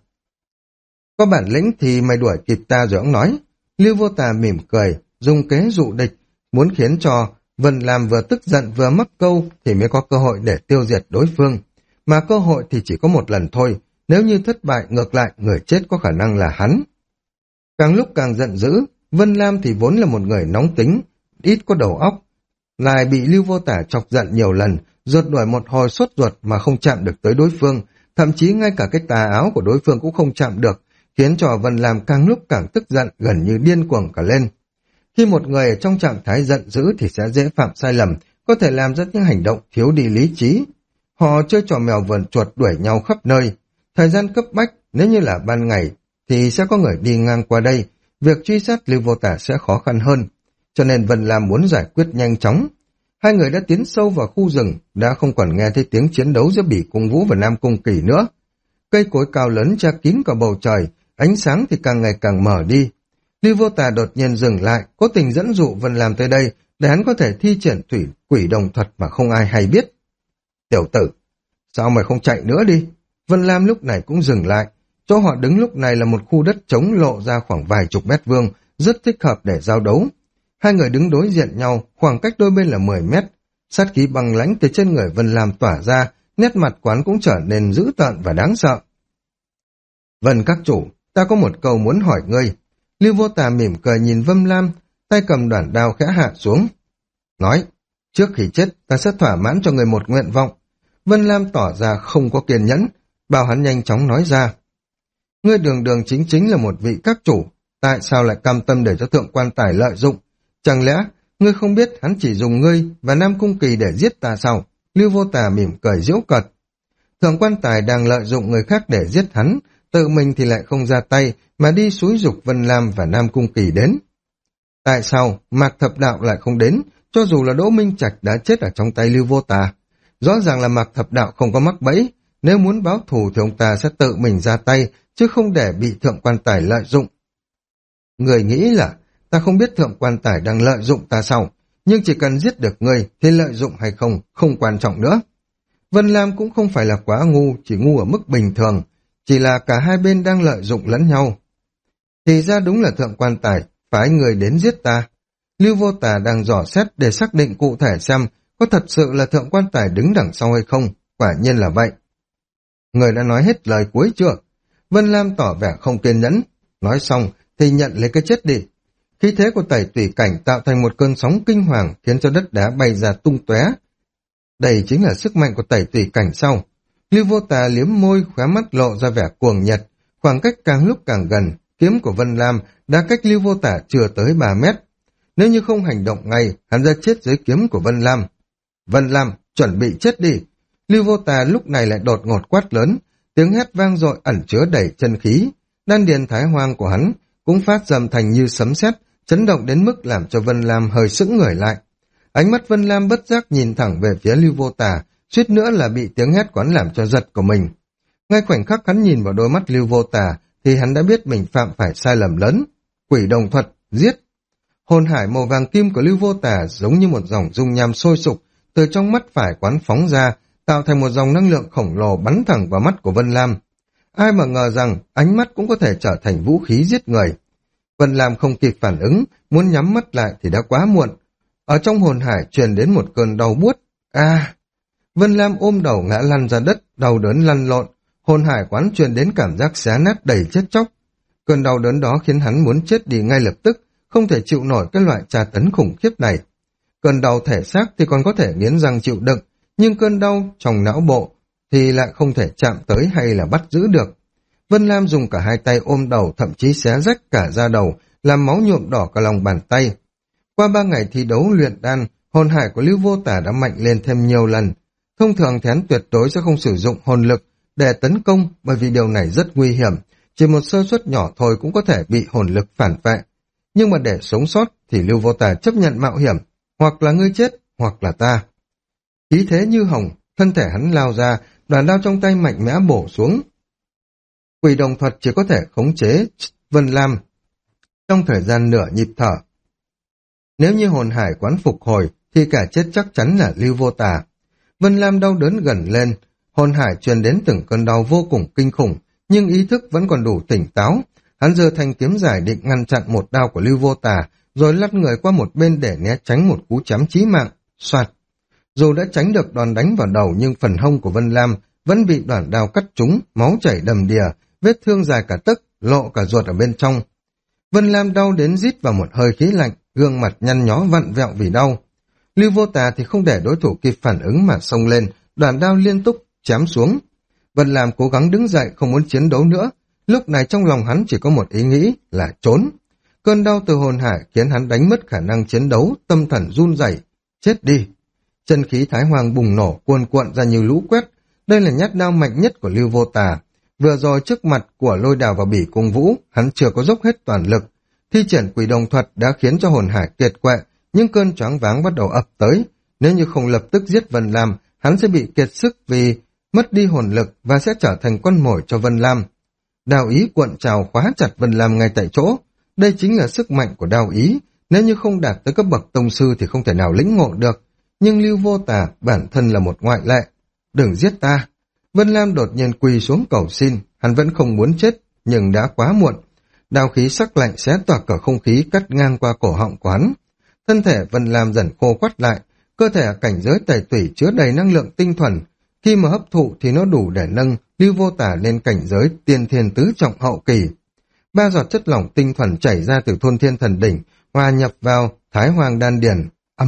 Có bản lĩnh thì mày đuổi kịp ta rồi ông nói. Lưu Vô Tả mỉm cười, dùng kế dụ địch, muốn khiến cho Vân Lam vừa tức giận vừa mắc câu thì mới có cơ hội để tiêu diệt đối phương. Mà cơ hội thì chỉ có một lần thôi, nếu như thất bại ngược lại người chết có khả năng là hắn. Càng lúc càng giận dữ, Vân Lam thì vốn là một người nóng tính, ít có đầu óc, lại bị Lưu Vô Tả chọc giận nhiều lần, rượt đuổi một hồi sốt ruột mà không chạm được tới đối phương, thậm chí ngay cả cái tà áo của đối phương cũng không chạm được, khiến cho Vân Lam càng lúc càng tức giận, gần như điên cuồng cả lên. Khi một người ở trong trạng thái giận dữ thì sẽ dễ phạm sai lầm, có thể làm ra những hành động thiếu đi lý trí. Họ chơi trò mèo vờn chuột đuổi nhau khắp nơi. Thời gian cấp bách, nếu như là ban ngày thì sẽ có người đi ngang qua đây, việc truy sát Lưu Vô Tả sẽ khó khăn hơn. Cho nên Vân Lam muốn giải quyết nhanh chóng. Hai người đã tiến sâu vào khu rừng, đã không còn nghe thấy tiếng chiến đấu giữa Bỉ Cung Vũ và Nam Cung Kỳ nữa. Cây cối cao lớn che kín cả bầu trời, ánh sáng thì càng ngày càng mở đi. Lưu Vô Tả đột nhiên dừng lại, cố tình dẫn dụ Vân Lam tới đây, để hắn có thể thi triển quỷ đồng thuật mà không ai hay biết. Tiểu tử, sao mày không chạy nữa đi? Vân Lam lúc này cũng dừng lại. Chỗ họ đứng lúc này là một khu đất trống lộ ra khoảng vài chục mét vuông, rất thích hợp để giao đấu. Hai người đứng đối diện nhau, khoảng cách đôi bên là 10 mét. Sát khí băng lãnh từ trên người Vân Lam tỏa ra, nét mặt quán cũng trở nên dữ tợn và đáng sợ. Vân các chủ, ta có một câu muốn hỏi ngươi. Lưu Vô Tả mỉm cười nhìn Vân Lam, tay cầm đoạn đao khẽ hạ xuống. Nói, trước khi chết ta sẽ thỏa mãn cho người một nguyện vọng. Vân Lam tỏ ra không có kiên nhẫn, bảo hắn nhanh chóng nói ra. Ngươi đường đường chính chính là một vị các chủ, tại sao lại cam tâm để cho thượng quan tài lợi dụng? Chẳng lẽ ngươi không biết hắn chỉ dùng ngươi và Nam Cung Kỳ để giết ta sao? Lưu Vô Tả mỉm cười giễu cợt. Thượng quan tài đang lợi dụng người khác để giết hắn, tự mình thì lại không ra tay mà đi xúi giục Vân Lam và Nam Cung Kỳ đến. Tại sao Mạc Thập Đạo lại không đến, cho dù là Đỗ Minh Trạch đã chết ở trong tay Lưu Vô Tả? Rõ ràng là Mạc Thập Đạo không có mắc bẫy, nếu muốn báo thù thì ông ta sẽ tự mình ra tay, chứ không để bị thượng quan tài lợi dụng. Người nghĩ là ta không biết thượng quan tài đang lợi dụng ta sao, nhưng chỉ cần giết được người thì lợi dụng hay không, không quan trọng nữa. Vân Lam cũng không phải là quá ngu, chỉ ngu ở mức bình thường. chỉ là cả hai bên đang lợi dụng lẫn nhau. Thì ra đúng là thượng quan tài, phái người đến giết ta. Lưu Vô Tà đang dò xét để xác định cụ thể xem có thật sự là thượng quan tài đứng đằng sau hay không, quả nhiên là vậy. Người đã nói hết lời cuối chưa? Vân Lam tỏ vẻ không kiên nhẫn, nói xong thì nhận lấy cái chết đi. Khí thế của Tẩy Tùy Cảnh tạo thành một cơn sóng kinh hoàng khiến cho đất đá bay ra tung tóe. Đây chính là sức mạnh của Tẩy Tùy Cảnh sau. Lưu Vô Tà liếm môi, khóe mắt lộ ra vẻ cuồng nhiệt, khoảng cách càng lúc càng gần, kiếm của Vân Lam đã cách Lưu Vô Tà chưa tới 3 mét. Nếu như không hành động ngay, hắn ra chết dưới kiếm của Vân Lam. Vân Lam, chuẩn bị chết đi. Lưu Vô Tà lúc này lại đột ngột quát lớn, tiếng hét vang dội ẩn chứa đầy chân khí. Đan điền thái hoang của hắn cũng phát rầm thành như sấm sét, chấn động đến mức làm cho Vân Lam hơi sững người lại. Ánh mắt Vân Lam bất giác nhìn thẳng về phía Lưu Vô Tà, suýt nữa là bị tiếng hét quán làm cho giật của mình. Ngay khoảnh khắc hắn nhìn vào đôi mắt Lưu Vô Tà, thì hắn đã biết mình phạm phải sai lầm lớn. Quỷ đồng thuật, giết! Hồn hải màu vàng kim của Lưu Vô Tà giống như một dòng dung nham sôi sục, từ trong mắt phải quán phóng ra, tạo thành một dòng năng lượng khổng lồ bắn thẳng vào mắt của Vân Lam. Ai mà ngờ rằng ánh mắt cũng có thể trở thành vũ khí giết người. Vân Lam không kịp phản ứng, muốn nhắm mắt lại thì đã quá muộn. Ở trong hồn hải truyền đến một cơn đau buốt. Vân Lam ôm đầu ngã lăn ra đất, đau đớn lăn lộn. Hồn hải quán truyền đến cảm giác xé nát đầy chết chóc. Cơn đau đớn đó khiến hắn muốn chết đi ngay lập tức, không thể chịu nổi cái loại tra tấn khủng khiếp này. Cơn đau thể xác thì còn có thể nghiến răng chịu đựng, nhưng cơn đau trong não bộ thì lại không thể chạm tới hay là bắt giữ được. Vân Lam dùng cả hai tay ôm đầu, thậm chí xé rách cả da đầu, làm máu nhuộm đỏ cả lòng bàn tay. Qua 3 ngày thi đấu luyện đan, hồn hải của Lưu Vô Tà đã mạnh lên thêm nhiều lần. Thông thường thì hắn tuyệt đối sẽ không sử dụng hồn lực để tấn công, bởi vì điều này rất nguy hiểm, chỉ một sơ suất nhỏ thôi cũng có thể bị hồn lực phản vệ. Nhưng mà để sống sót thì Lưu Vô Tà chấp nhận mạo hiểm, hoặc là ngươi chết, hoặc là ta. Khí thế như hồng, thân thể hắn lao ra, đoàn đao trong tay mạnh mẽ bổ xuống. Quỷ đồng thuật chỉ có thể khống chế Vân Lam trong thời gian nửa nhịp thở. Nếu như hồn hải quán phục hồi thì cả chết chắc chắn là Lưu Vô Tà. Vân Lam đau đớn gần lên, hồn hải truyền đến từng cơn đau vô cùng kinh khủng, nhưng ý thức vẫn còn đủ tỉnh táo. Hắn giơ thanh kiếm dài định ngăn chặn một đao của Lưu Vô Tà, rồi lăn người qua một bên để né tránh một cú chém chí mạng. Soạt! Dù đã tránh được đòn đánh vào đầu nhưng phần hông của Vân Lam vẫn bị đoạn đao cắt trúng, máu chảy đầm đìa, vết thương dài cả tấc, lộ cả ruột ở bên trong. Vân Lam đau đến rít vào một hơi khí lạnh, gương mặt nhăn nhó vặn vẹo vì đau. Lưu Vô Tà thì không để đối thủ kịp phản ứng mà xông lên, đoạn đao liên tục chém xuống. Vân Lam cố gắng đứng dậy không muốn chiến đấu nữa, lúc này trong lòng hắn chỉ có một ý nghĩ là trốn. Cơn đau từ hồn hải khiến hắn đánh mất khả năng chiến đấu, tâm thần run rẩy. Chết đi! Chân khí thái hoàng bùng nổ cuồn cuộn ra như lũ quét. Đây là nhát đao mạnh nhất của Lưu Vô Tà. Vừa rồi trước mặt của Lôi Đào và Bỉ Cung Vũ, hắn chưa có dốc hết toàn lực. Thi triển quỷ đồng thuật đã khiến cho hồn hải kiệt quệ, những cơn choáng váng bắt đầu ập tới. Nếu như không lập tức giết Vân Lam, hắn sẽ bị kiệt sức vì mất đi hồn lực và sẽ trở thành con mồi cho Vân Lam. Đao ý cuộn trào khóa chặt Vân Lam ngay tại chỗ. Đây chính là sức mạnh của đao ý. Nếu như không đạt tới cấp bậc tông sư thì không thể nào lĩnh ngộ được. Nhưng Lưu Vô Tà bản thân là một ngoại lệ. Đừng giết ta! Vân Lam đột nhiên quỳ xuống cầu xin. Hắn vẫn không muốn chết, nhưng đã quá muộn. Đao khí sắc lạnh xé toạc cả không khí cắt ngang qua cổ họng của hắn. Thân thể Vân Lam dần khô quắt lại. Cơ thể ở cảnh giới Tẩy Tủy chứa đầy năng lượng tinh thuần. Khi mà hấp thụ thì nó đủ để nâng Lưu Vô Tà lên cảnh giới tiên thiên tứ trọng hậu kỳ. 3 giọt chất lỏng tinh thuần chảy ra từ thôn thiên thần đỉnh, hòa nhập vào thái hoàng đan điền.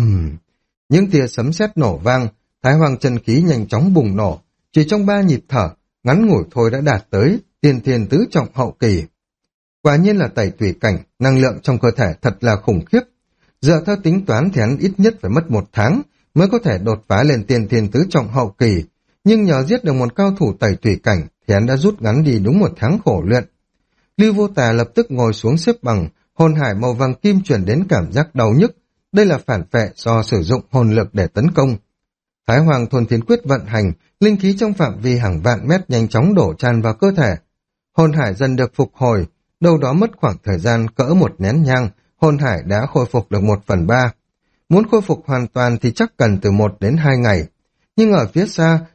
Những tia sấm sét nổ vang, thái hoàng chân khí nhanh chóng bùng nổ. Chỉ trong 3 nhịp thở, ngắn ngủi thôi đã đạt tới tiên thiên tứ trọng hậu kỳ. Quả nhiên là Tẩy Tủy cảnh, năng lượng trong cơ thể thật là khủng khiếp. Dựa theo tính toán thì hắn ít nhất phải mất 1 tháng mới có thể đột phá lên tiên thiên tứ trọng hậu kỳ. Nhưng nhờ giết được một cao thủ Tẩy Tủy cảnh thì hắn đã rút ngắn đi đúng 1 tháng khổ luyện. Lưu Vô Tà lập tức ngồi xuống xếp bằng, hồn hải màu vàng kim truyền đến cảm giác đau nhức. Đây là phản phệ do sử dụng hồn lực để tấn công. Thái Hoàng Thuần Thiên Quyết vận hành, linh khí trong phạm vi hàng vạn mét nhanh chóng đổ tràn vào cơ thể. Hồn hải dần được phục hồi, đâu đó mất khoảng thời gian cỡ 1 nén nhang, hồn hải đã khôi phục được 1/3. Muốn khôi phục hoàn toàn thì chắc cần từ 1 đến 2 ngày. Nhưng ở phía xa,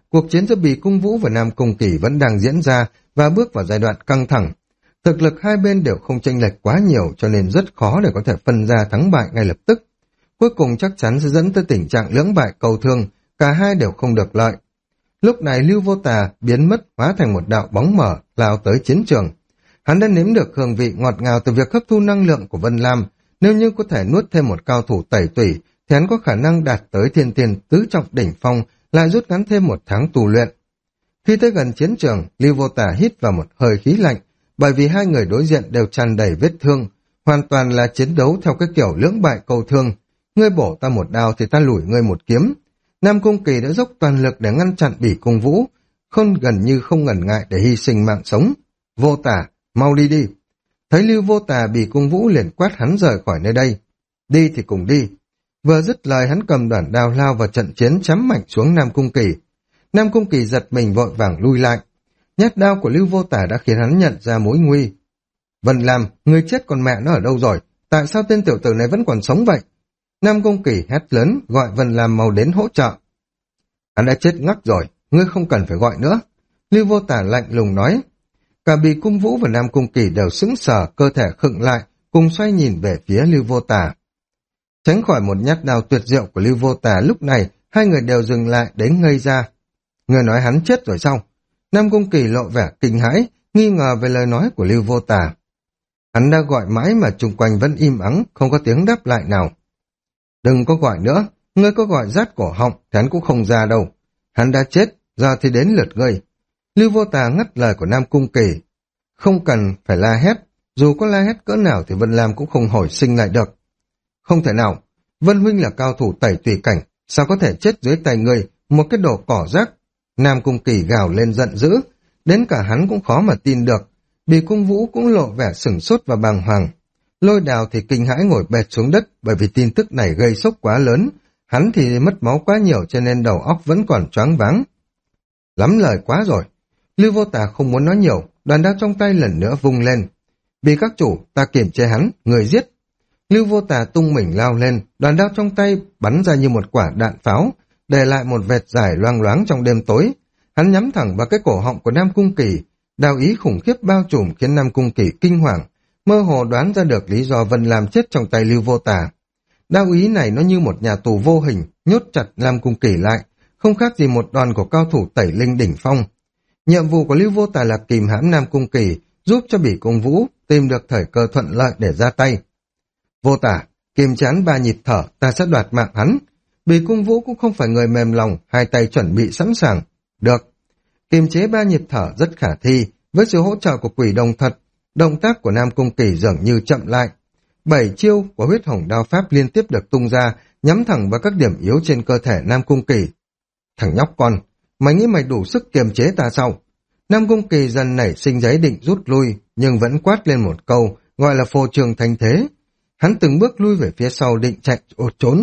cuộc chiến giữa Bỉ Cung Vũ và Nam Cung Kỳ vẫn đang diễn ra và bước vào giai đoạn căng thẳng. Thực lực hai bên đều không chênh lệch quá nhiều cho nên rất khó để có thể phân ra thắng bại ngay lập tức. Cuối cùng chắc chắn sẽ dẫn tới tình trạng lưỡng bại cầu thương, cả hai đều không được lợi. Lúc này Lưu Vô Tà biến mất hóa thành một đạo bóng mờ lao tới chiến trường. Hắn đã nếm được hương vị ngọt ngào từ việc hấp thu năng lượng của Vân Lam. Nếu như có thể nuốt thêm một cao thủ tẩy tủy thì hắn có khả năng đạt tới thiên tiên tứ trọng đỉnh phong, lại rút ngắn thêm 1 tháng tu luyện. Khi tới gần chiến trường, Lưu Vô Tà hít vào một hơi khí lạnh, bởi vì hai người đối diện đều tràn đầy vết thương, hoàn toàn là chiến đấu theo cái kiểu lưỡng bại cầu thương. Ngươi bổ ta một đao thì ta lủi ngươi một kiếm. Nam Cung Kỳ đã dốc toàn lực để ngăn chặn Bỉ Cung Vũ, gần như không ngần ngại để hy sinh mạng sống. Vô Tà, mau đi đi. Thấy Lưu Vô Tà, Bỉ Cung Vũ liền quát hắn rời khỏi nơi đây. Đi thì cùng đi. Vừa dứt lời hắn cầm đoạn đao lao vào trận chiến chém mạnh xuống Nam Cung Kỳ. Nam Cung Kỳ giật mình vội vàng lui lại. Nhát đao của Lưu Vô Tà đã khiến hắn nhận ra mối nguy. Vân Lam, người chết còn mẹ nó ở đâu rồi? Tại sao tên tiểu tử này vẫn còn sống vậy? Nam Cung Kỳ hét lớn gọi Vân Lam mau đến hỗ trợ. Hắn đã chết ngắc rồi, ngươi không cần phải gọi nữa. Lưu Vô Tà lạnh lùng nói. Cả Bỉ Cung Vũ và Nam Cung Kỳ đều sững sờ, cơ thể khựng lại, cùng xoay nhìn về phía Lưu Vô Tà. Tránh khỏi một nhát đao tuyệt diệu của Lưu Vô Tà, lúc này hai người đều dừng lại đến ngây ra. Người nói hắn chết rồi sao? Nam Cung Kỳ lộ vẻ kinh hãi, nghi ngờ về lời nói của Lưu Vô Tà. Hắn đã gọi mãi mà chung quanh vẫn im ắng, không có tiếng đáp lại nào. Đừng có gọi nữa, ngươi có gọi rát cổ họng thì hắn cũng không ra đâu. Hắn đã chết, giờ thì đến lượt ngươi. Lưu Vô Tà ngắt lời của Nam Cung Kỳ. Không cần phải la hét, dù có la hét cỡ nào thì Vân Lam cũng không hồi sinh lại được. Không thể nào, Vân Huynh là cao thủ tẩy tùy cảnh, sao có thể chết dưới tay ngươi, một cái đồ cỏ rác. Nam Cung Kỳ gào lên giận dữ, đến cả hắn cũng khó mà tin được. Bỉ Cung Vũ cũng lộ vẻ sửng sốt và bàng hoàng. Lôi Đào thì kinh hãi ngồi bệt xuống đất bởi vì tin tức này gây sốc quá lớn. Hắn thì mất máu quá nhiều cho nên đầu óc vẫn còn choáng váng. Lắm lời quá rồi. Lưu Vô Tà không muốn nói nhiều, đoàn đao trong tay lần nữa vung lên. Vì các chủ, ta kiềm chế hắn, người giết. Lưu Vô Tà tung mình lao lên, đoàn đao trong tay bắn ra như một quả đạn pháo, để lại một vệt dài loang loáng trong đêm tối. Hắn nhắm thẳng vào cái cổ họng của Nam Cung Kỳ, đao ý khủng khiếp bao trùm khiến Nam Cung Kỳ kinh hoàng, mơ hồ đoán ra được lý do Vân Lam chết trong tay Lưu Vô Tà. Đao ý này nó như một nhà tù vô hình, nhốt chặt Nam Cung Kỳ lại, không khác gì một đòn của cao thủ tẩy linh đỉnh phong. Nhiệm vụ của Lưu Vô Tà là kìm hãm Nam Cung Kỳ, giúp cho Bỉ Cung Vũ tìm được thời cơ thuận lợi để ra tay. Vô Tà, kìm chán 3 nhịp thở, ta sẽ đoạt mạng hắn. Bỉ Cung Vũ cũng không phải người mềm lòng, hai tay chuẩn bị sẵn sàng. Được. Kiềm chế 3 nhịp thở rất khả thi, với sự hỗ trợ của quỷ đồng thật, động tác của Nam Cung Kỳ dường như chậm lại. 7 chiêu của huyết hồng đao pháp liên tiếp được tung ra, nhắm thẳng vào các điểm yếu trên cơ thể Nam Cung Kỳ. Thằng nhóc con, mày nghĩ mày đủ sức kiềm chế ta sao? Nam Cung Kỳ dần nảy sinh giấy định rút lui, nhưng vẫn quát lên một câu, gọi là phô trương thanh thế. Hắn từng bước lui về phía sau định chạy trốn.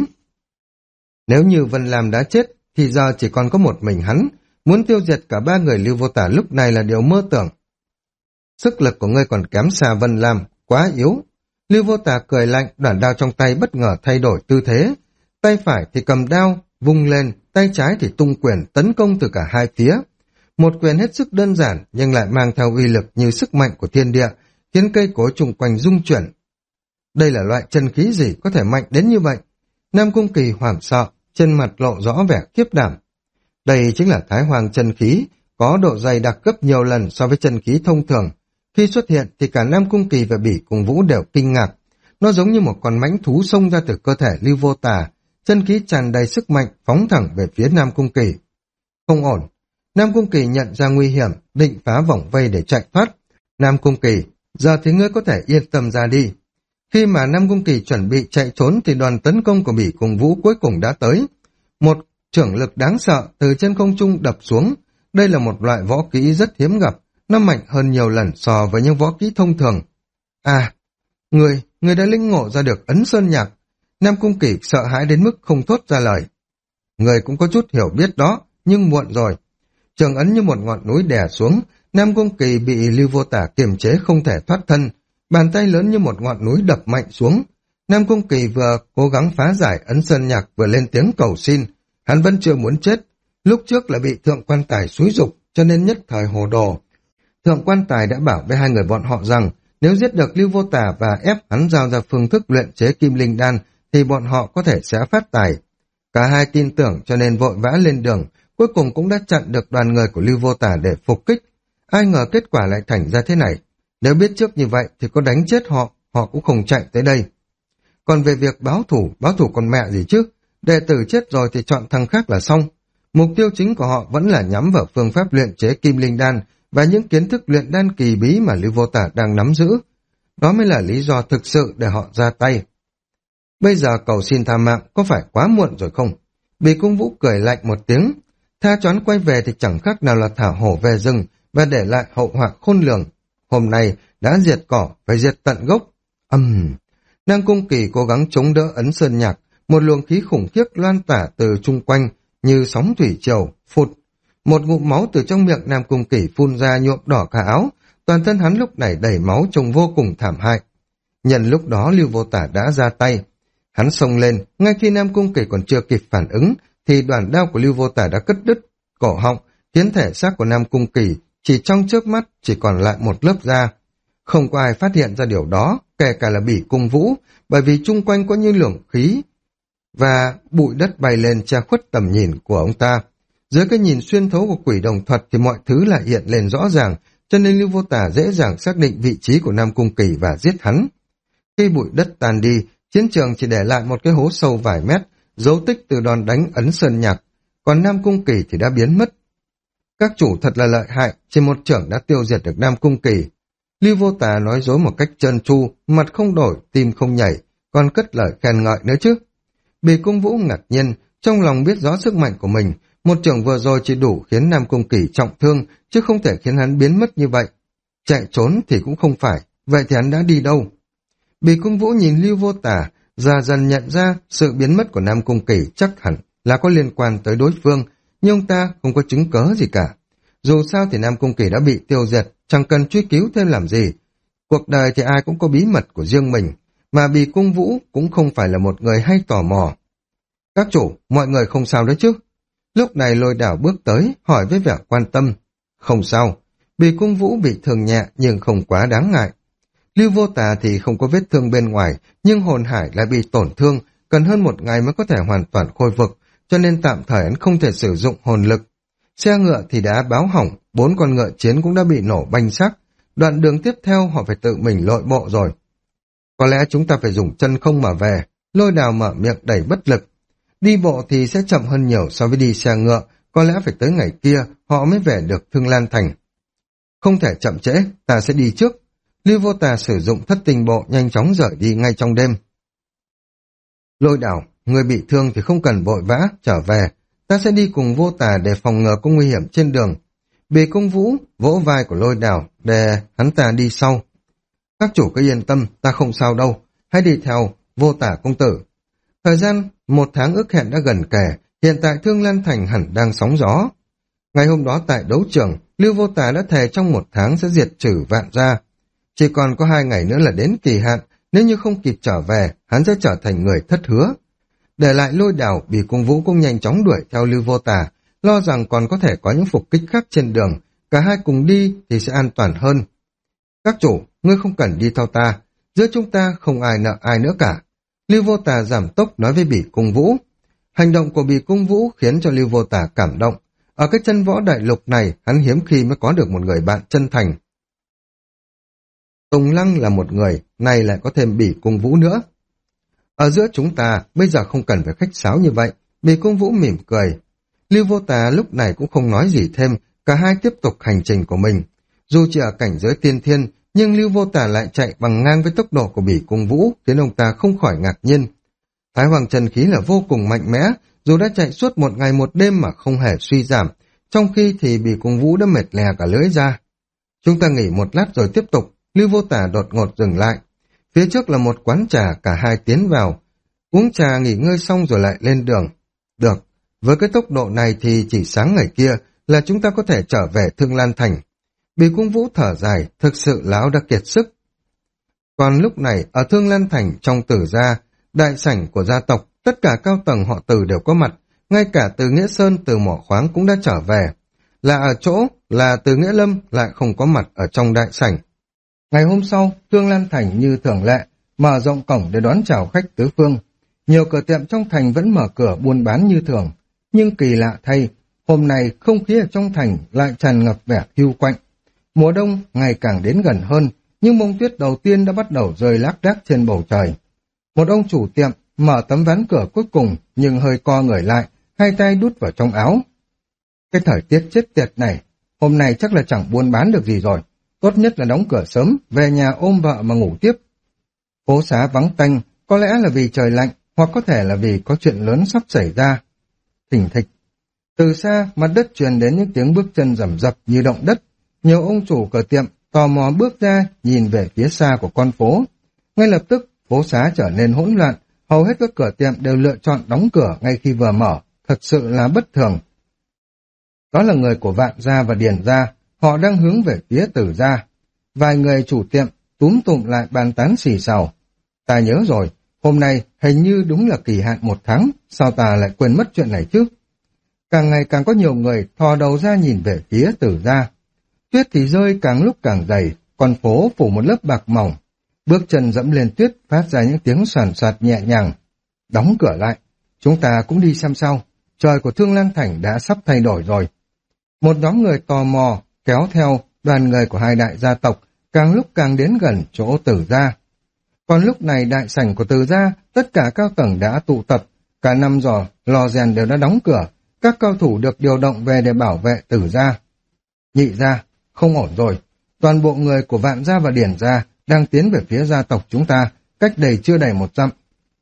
Nếu như Vân Lam đã chết, thì giờ chỉ còn có một mình hắn, muốn tiêu diệt cả 3 người Lưu Vô Tà lúc này là điều mơ tưởng. Sức lực của ngươi còn kém xa Vân Lam, quá yếu. Lưu Vô Tà cười lạnh, đoạn đao trong tay bất ngờ thay đổi tư thế. Tay phải thì cầm đao, vung lên, tay trái thì tung quyền tấn công từ cả hai phía. Một quyền hết sức đơn giản nhưng lại mang theo uy lực như sức mạnh của thiên địa, khiến cây cối chung quanh rung chuyển. Đây là loại chân khí gì có thể mạnh đến như vậy? Nam Cung Kỳ hoảng sợ, trên mặt lộ rõ vẻ kiếp đảm. Đây chính là Thái Hoàng chân khí, có độ dày đặc gấp nhiều lần so với chân khí thông thường. Khi xuất hiện thì cả Nam Cung Kỳ và Bỉ Cung Vũ đều kinh ngạc. Nó giống như một con mãnh thú xông ra từ cơ thể Lưu Vô Tà, chân khí tràn đầy sức mạnh phóng thẳng về phía Nam Cung Kỳ. Không ổn. Nam Cung Kỳ nhận ra nguy hiểm, định phá vòng vây để chạy thoát. Nam Cung Kỳ, giờ thì ngươi có thể yên tâm ra đi. Khi mà Nam Cung Kỳ chuẩn bị chạy trốn thì đoàn tấn công của Bỉ Cung Vũ cuối cùng đã tới. Một chưởng lực đáng sợ từ trên không trung đập xuống. Đây là một loại võ kỹ rất hiếm gặp, nó mạnh hơn nhiều lần so với những võ kỹ thông thường. À, người đã linh ngộ ra được ấn sơn nhạc. Nam Cung Kỳ sợ hãi đến mức không thốt ra lời. Người cũng có chút hiểu biết đó, nhưng muộn rồi. Trường ấn như một ngọn núi đè xuống, Nam Cung Kỳ bị Lưu Vô Tà kiềm chế không thể thoát thân. Bàn tay lớn như một ngọn núi đập mạnh xuống. Nam Cung Kỳ vừa cố gắng phá giải ấn sơn nhạc vừa lên tiếng cầu xin. Hắn vẫn chưa muốn chết. Lúc trước lại bị thượng quan tài xúi giục, cho nên nhất thời hồ đồ. Thượng quan tài đã bảo với hai người bọn họ rằng nếu giết được Lưu Vô Tà và ép hắn giao ra phương thức luyện chế kim linh đan thì bọn họ có thể sẽ phát tài. Cả hai tin tưởng cho nên vội vã lên đường, cuối cùng cũng đã chặn được đoàn người của Lưu Vô Tà để phục kích. Ai ngờ kết quả lại thành ra thế này. Nếu biết trước như vậy thì có đánh chết họ, họ cũng không chạy tới đây. Còn về việc báo thủ còn mẹ gì chứ? Đệ tử chết rồi thì chọn thằng khác là xong. Mục tiêu chính của họ vẫn là nhắm vào phương pháp luyện chế kim linh đan và những kiến thức luyện đan kỳ bí mà Lưu Vô Tà đang nắm giữ. Đó mới là lý do thực sự để họ ra tay. Bây giờ cầu xin tha mạng có phải quá muộn rồi không? Bì Cung Vũ cười lạnh một tiếng. Tha choán quay về thì chẳng khác nào là thả hổ về rừng và để lại hậu họa khôn lường. Hôm nay đã diệt cỏ, phải diệt tận gốc. Nam Cung Kỳ cố gắng chống đỡ ấn sơn nhạc, một luồng khí khủng khiếp loan tỏa từ chung quanh như sóng thủy triều, phụt. Một ngụm máu từ trong miệng Nam Cung Kỳ phun ra nhuộm đỏ cả áo, toàn thân hắn lúc này đầy máu trông vô cùng thảm hại. Nhân lúc đó Lưu Vô Tả đã ra tay. Hắn xông lên, ngay khi Nam Cung Kỳ còn chưa kịp phản ứng, thì đoàn đao của Lưu Vô Tả đã cắt đứt cổ họng, khiến thể xác của Nam Cung Kỳ chỉ trong chớp mắt chỉ còn lại một lớp da. Không có ai phát hiện ra điều đó, kể cả là Bỉ Cung Vũ, bởi vì chung quanh có như luồng khí và bụi đất bay lên che khuất tầm nhìn của ông ta. Dưới cái nhìn xuyên thấu của quỷ đồng thuật thì mọi thứ lại hiện lên rõ ràng, cho nên Lưu Vô Tả dễ dàng xác định vị trí của Nam Cung Kỳ và giết hắn. Khi bụi đất tan đi, chiến trường chỉ để lại một cái hố sâu vài mét, dấu tích từ đòn đánh ấn sơn nhạc, còn Nam Cung Kỳ thì đã biến mất. Các chủ thật là lợi hại, chỉ một chưởng đã tiêu diệt được Nam Cung Kỳ. Lưu Vô Tà nói dối một cách trơn tru, mặt không đổi, tim không nhảy, còn cất lời khen ngợi nữa chứ. Bì Cung Vũ ngạc nhiên, trong lòng biết rõ sức mạnh của mình, một chưởng vừa rồi chỉ đủ khiến Nam Cung Kỳ trọng thương, chứ không thể khiến hắn biến mất như vậy. Chạy trốn thì cũng không phải, vậy thì hắn đã đi đâu? Bì Cung Vũ nhìn Lưu Vô Tà, dần nhận ra sự biến mất của Nam Cung Kỳ chắc hẳn là có liên quan tới đối phương, nhưng ông ta không có chứng cớ gì cả. Dù sao thì Nam Cung Kỳ đã bị tiêu diệt, chẳng cần truy cứu thêm làm gì. Cuộc đời thì ai cũng có bí mật của riêng mình, mà Bì Cung Vũ cũng không phải là một người hay tò mò. Các chủ, mọi người không sao đấy chứ? Lúc này Lôi Đảo bước tới, hỏi với vẻ quan tâm. Không sao, Bì Cung Vũ bị thương nhẹ nhưng không quá đáng ngại. Lưu Vô Tà thì không có vết thương bên ngoài, nhưng hồn hải lại bị tổn thương, cần hơn một ngày mới có thể hoàn toàn khôi phục, cho nên tạm thời hắn không thể sử dụng hồn lực. Xe ngựa thì đã báo hỏng, 4 con ngựa chiến cũng đã bị nổ banh xác. Đoạn đường tiếp theo họ phải tự mình lội bộ rồi. Có lẽ chúng ta phải dùng chân không mà về. Lôi Đào mở miệng đầy bất lực. Đi bộ thì sẽ chậm hơn nhiều so với đi xe ngựa, có lẽ phải tới ngày kia họ mới về được Thương Lan Thành. Không thể chậm trễ, ta sẽ đi trước. Lưu Vô Tà sử dụng thất tình bộ nhanh chóng rời đi ngay trong đêm. Lôi Đảo, người bị thương thì không cần vội vã, trở về. Ta sẽ đi cùng Vô Tà để phòng ngừa có nguy hiểm trên đường. Bì Cung Vũ vỗ vai của Lôi Đảo để hắn ta đi sau. Các chủ cứ yên tâm, ta không sao đâu. Hãy đi theo Vô Tà công tử. Thời gian 1 tháng ước hẹn đã gần kề, hiện tại Thương Lan Thành hẳn đang sóng gió. Ngày hôm đó tại đấu trường, Lưu Vô Tà đã thề trong 1 tháng sẽ diệt trừ Vạn Gia. Chỉ còn có 2 ngày nữa là đến kỳ hạn, nếu như không kịp trở về, hắn sẽ trở thành người thất hứa. Để lại Lôi Đảo, Bì Cung Vũ cũng nhanh chóng đuổi theo Lưu Vô Tà, lo rằng còn có thể có những phục kích khác trên đường, cả hai cùng đi thì sẽ an toàn hơn. Các chủ, ngươi không cần đi theo ta, giữa chúng ta không ai nợ ai nữa cả. Lưu Vô Tà giảm tốc nói với Bì Cung Vũ. Hành động của Bì Cung Vũ khiến cho Lưu Vô Tà cảm động. Ở cái chân võ đại lục này, hắn hiếm khi mới có được một người bạn chân thành. Tùng Lăng là một người, nay lại có thêm Bỉ Cung Vũ nữa. Ở giữa chúng ta, bây giờ không cần phải khách sáo như vậy. Bỉ Cung Vũ mỉm cười. Lưu Vô Tà lúc này cũng không nói gì thêm, cả hai tiếp tục hành trình của mình. Dù chỉ ở cảnh giới tiên thiên, nhưng Lưu Vô Tà lại chạy bằng ngang với tốc độ của Bỉ Cung Vũ, khiến ông ta không khỏi ngạc nhiên. Thái Hoàng chân khí là vô cùng mạnh mẽ, dù đã chạy suốt 1 ngày 1 đêm mà không hề suy giảm, trong khi thì Bỉ Cung Vũ đã mệt lè cả lưỡi ra. Chúng ta nghỉ 1 lát rồi tiếp tục. Lưu Vô Tà đột ngột dừng lại. Phía trước là một quán trà, cả hai tiến vào. Uống trà nghỉ ngơi xong rồi lại lên đường. Được, với cái tốc độ này thì chỉ sáng ngày kia là chúng ta có thể trở về Thương Lan Thành. Bì Cung Vũ thở dài, thực sự lão đã kiệt sức. Còn lúc này, ở Thương Lan Thành trong Tử gia, đại sảnh của gia tộc, tất cả cao tầng họ Từ đều có mặt, ngay cả Từ Nghĩa Sơn từ mỏ khoáng cũng đã trở về. Là ở chỗ là Từ Nghĩa Lâm lại không có mặt ở trong đại sảnh. Ngày hôm sau, Thương Lan Thành như thường lệ, mở rộng cổng để đón chào khách tứ phương. Nhiều cửa tiệm trong thành vẫn mở cửa buôn bán như thường. Nhưng kỳ lạ thay, hôm nay không khí ở trong thành lại tràn ngập vẻ hiu quạnh. Mùa đông ngày càng đến gần hơn, nhưng bông tuyết đầu tiên đã bắt đầu rơi lác đác trên bầu trời. Một ông chủ tiệm mở tấm ván cửa cuối cùng nhưng hơi co người lại, hai tay đút vào trong áo. Cái thời tiết chết tiệt này, hôm nay chắc là chẳng buôn bán được gì rồi. Tốt nhất là đóng cửa sớm, về nhà ôm vợ mà ngủ tiếp. Phố xá vắng tanh, có lẽ là vì trời lạnh, hoặc có thể là vì có chuyện lớn sắp xảy ra. Thình thịch. Từ xa, mặt đất truyền đến những tiếng bước chân rầm rập như động đất. Nhiều ông chủ cửa tiệm tò mò bước ra, nhìn về phía xa của con phố. Ngay lập tức, phố xá trở nên hỗn loạn, hầu hết các cửa tiệm đều lựa chọn đóng cửa ngay khi vừa mở, thật sự là bất thường. Đó là người của Vạn Gia và Điền Gia, họ đang hướng về phía Từ Gia. Vài người chủ tiệm túm tụm lại bàn tán xì xào. Ta nhớ rồi, hôm nay hình như đúng là kỳ hạn 1 tháng, sao ta lại quên mất chuyện này chứ? Càng ngày càng có nhiều người thò đầu ra nhìn về phía Từ Gia. Tuyết thì rơi càng lúc càng dày, con phố phủ một lớp bạc mỏng. Bước chân dẫm lên tuyết phát ra những tiếng soàn soạt nhẹ nhàng. Đóng cửa lại, chúng ta cũng đi xem sao. Trời của Thương Lan Thành đã sắp thay đổi rồi. Một nhóm người tò mò kéo theo đoàn người của hai đại gia tộc càng lúc càng đến gần chỗ Từ Gia. Còn lúc này đại sảnh của Từ Gia, tất cả cao tầng đã tụ tập, cả 5 lò rèn đều đã đóng cửa, các cao thủ được điều động về để bảo vệ Từ Gia. Nhị gia, không ổn rồi, toàn bộ người của Vạn Gia và Điển Gia đang tiến về phía gia tộc chúng ta, cách đây chưa đầy 1 dặm.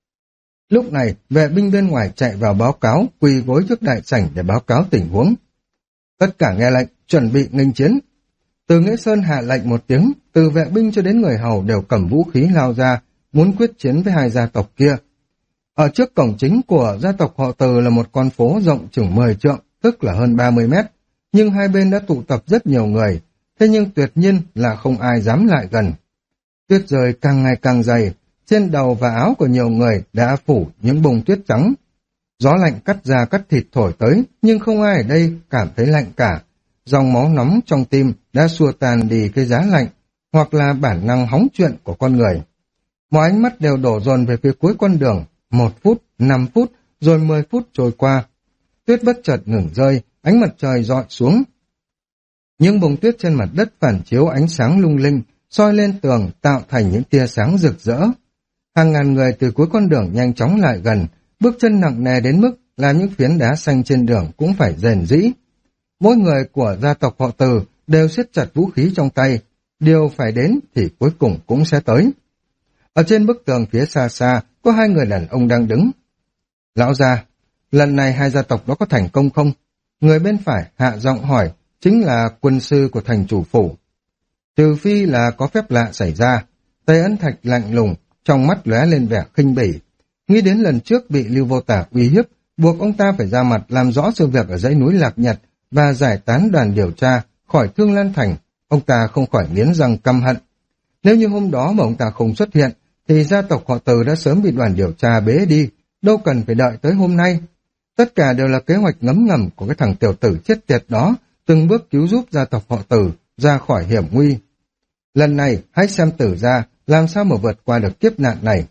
Lúc này, vệ binh bên ngoài chạy vào báo cáo, quỳ gối trước đại sảnh để báo cáo tình huống. Tất cả nghe lệnh, chuẩn bị nghênh chiến. Từ Nghĩa Sơn hạ lệnh một tiếng, từ vệ binh cho đến người hầu đều cầm vũ khí lao ra, muốn quyết chiến với hai gia tộc kia. Ở trước cổng chính của gia tộc họ Từ là một con phố rộng chừng 10 trượng, tức là hơn 30 mét, nhưng hai bên đã tụ tập rất nhiều người, thế nhưng tuyệt nhiên là không ai dám lại gần. Tuyết rơi càng ngày càng dày, trên đầu và áo của nhiều người đã phủ những bông tuyết trắng. Gió lạnh cắt da cắt thịt thổi tới, nhưng không ai ở đây cảm thấy lạnh cả. Dòng máu nóng trong tim đã xua tan đi cái giá lạnh, hoặc là bản năng hóng chuyện của con người. Mọi ánh mắt đều đổ dồn về phía cuối con đường, 1 phút, 5 phút, rồi 10 phút trôi qua. Tuyết bất chợt ngừng rơi, ánh mặt trời rọi xuống. Những bông tuyết trên mặt đất phản chiếu ánh sáng lung linh, soi lên tường tạo thành những tia sáng rực rỡ. Hàng ngàn người từ cuối con đường nhanh chóng lại gần, bước chân nặng nề đến mức làm những phiến đá xanh trên đường cũng phải rền rĩ. Mỗi người của gia tộc họ Từ đều siết chặt vũ khí trong tay, điều phải đến thì cuối cùng cũng sẽ tới. Ở trên bức tường phía xa xa có 2 người đàn ông đang đứng. Lão gia, lần này hai gia tộc đó có thành công không? Người bên phải hạ giọng hỏi, chính là quân sư của thành chủ phủ. Trừ phi là có phép lạ xảy ra. Tây Ân Thạch lạnh lùng, trong mắt lóe lên vẻ khinh bỉ. Nghĩ đến lần trước bị Lưu Vô Tả uy hiếp, buộc ông ta phải ra mặt làm rõ sự việc ở dãy núi Lạc Nhật và giải tán đoàn điều tra khỏi Thương Lan Thành, ông ta không khỏi nghiến răng căm hận. Nếu như hôm đó mà ông ta không xuất hiện, thì gia tộc họ Từ đã sớm bị đoàn điều tra bế đi, đâu cần phải đợi tới hôm nay. Tất cả đều là kế hoạch ngấm ngầm của cái thằng tiểu tử chết tiệt đó, từng bước cứu giúp gia tộc họ Từ ra khỏi hiểm nguy. Lần này, hãy xem Từ gia làm sao mà vượt qua được kiếp nạn này.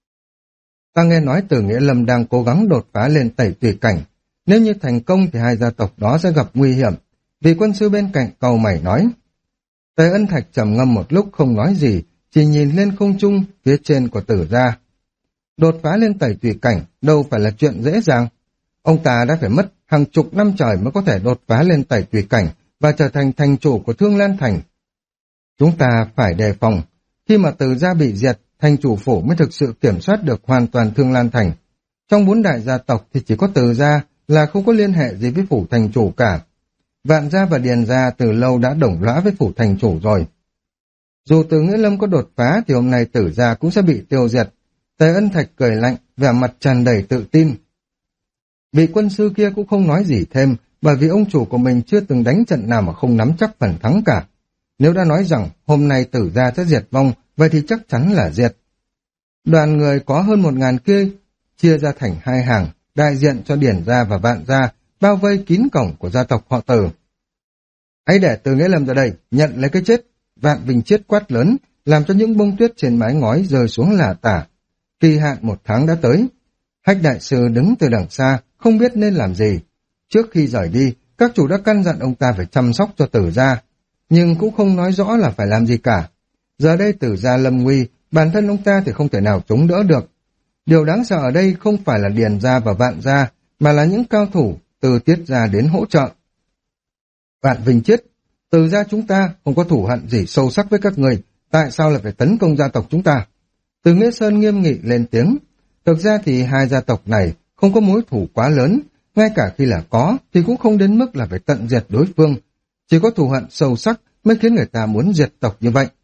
Ta nghe nói Từ Nghĩa Lâm đang cố gắng đột phá lên Tẩy Tùy cảnh. Nếu như thành công thì hai gia tộc đó sẽ gặp nguy hiểm. Vị quân sư bên cạnh cầu mày nói. Tây Ân Thạch trầm ngâm một lúc không nói gì, chỉ nhìn lên không trung phía trên của Từ gia. Đột phá lên Tẩy Tùy cảnh đâu phải là chuyện dễ dàng. Ông ta đã phải mất hàng chục năm trời mới có thể đột phá lên Tẩy Tùy cảnh và trở thành thành chủ của Thương Lan Thành. Chúng ta phải đề phòng. Khi mà Từ gia bị diệt, thành chủ phủ mới thực sự kiểm soát được hoàn toàn Thương Lan Thành. Trong 4 đại gia tộc thì chỉ có Từ gia là không có liên hệ gì với phủ thành chủ cả. Vạn gia và Điền gia từ lâu đã đồng lõa với phủ thành chủ rồi. Dù Từ Nghĩa Lâm có đột phá thì hôm nay Tử gia cũng sẽ bị tiêu diệt. Tề Ân Thạch cười lạnh, vẻ mặt tràn đầy tự tin. Vị quân sư kia cũng không nói gì thêm, bởi vì ông chủ của mình chưa từng đánh trận nào mà không nắm chắc phần thắng cả. Nếu đã nói rằng hôm nay Tử gia sẽ diệt vong, vậy thì chắc chắn là diệt. Đoàn người có hơn 1000 kia chia ra thành 2 hàng, đại diện cho Điền gia và Vạn gia, bao vây kín cổng của gia tộc họ Từ. Hãy để Từ Nghĩa Lâm ra đây, nhận lấy cái chết. Vạn Vinh Chiết quát lớn, làm cho những bông tuyết trên mái ngói rơi xuống lả tả. Kỳ hạn 1 tháng đã tới. Hách đại sư đứng từ đằng xa, không biết nên làm gì. Trước khi rời đi, các chủ đã căn dặn ông ta phải chăm sóc cho Tử gia, nhưng cũng không nói rõ là phải làm gì cả. Giờ đây Tử gia lâm nguy, bản thân ông ta thì không thể nào chống đỡ được. Điều đáng sợ ở đây không phải là Điền gia và Vạn gia, mà là những cao thủ từ Tiết gia đến hỗ trợ. Vạn Vinh Chiết, Từ gia chúng ta không có thù hận gì sâu sắc với các người, tại sao lại phải tấn công gia tộc chúng ta? Từ Nghĩa Sơn nghiêm nghị lên tiếng. Thực ra thì hai gia tộc này không có mối thù quá lớn, ngay cả khi là có thì cũng không đến mức là phải tận diệt đối phương. Chỉ có thù hận sâu sắc mới khiến người ta muốn diệt tộc như vậy.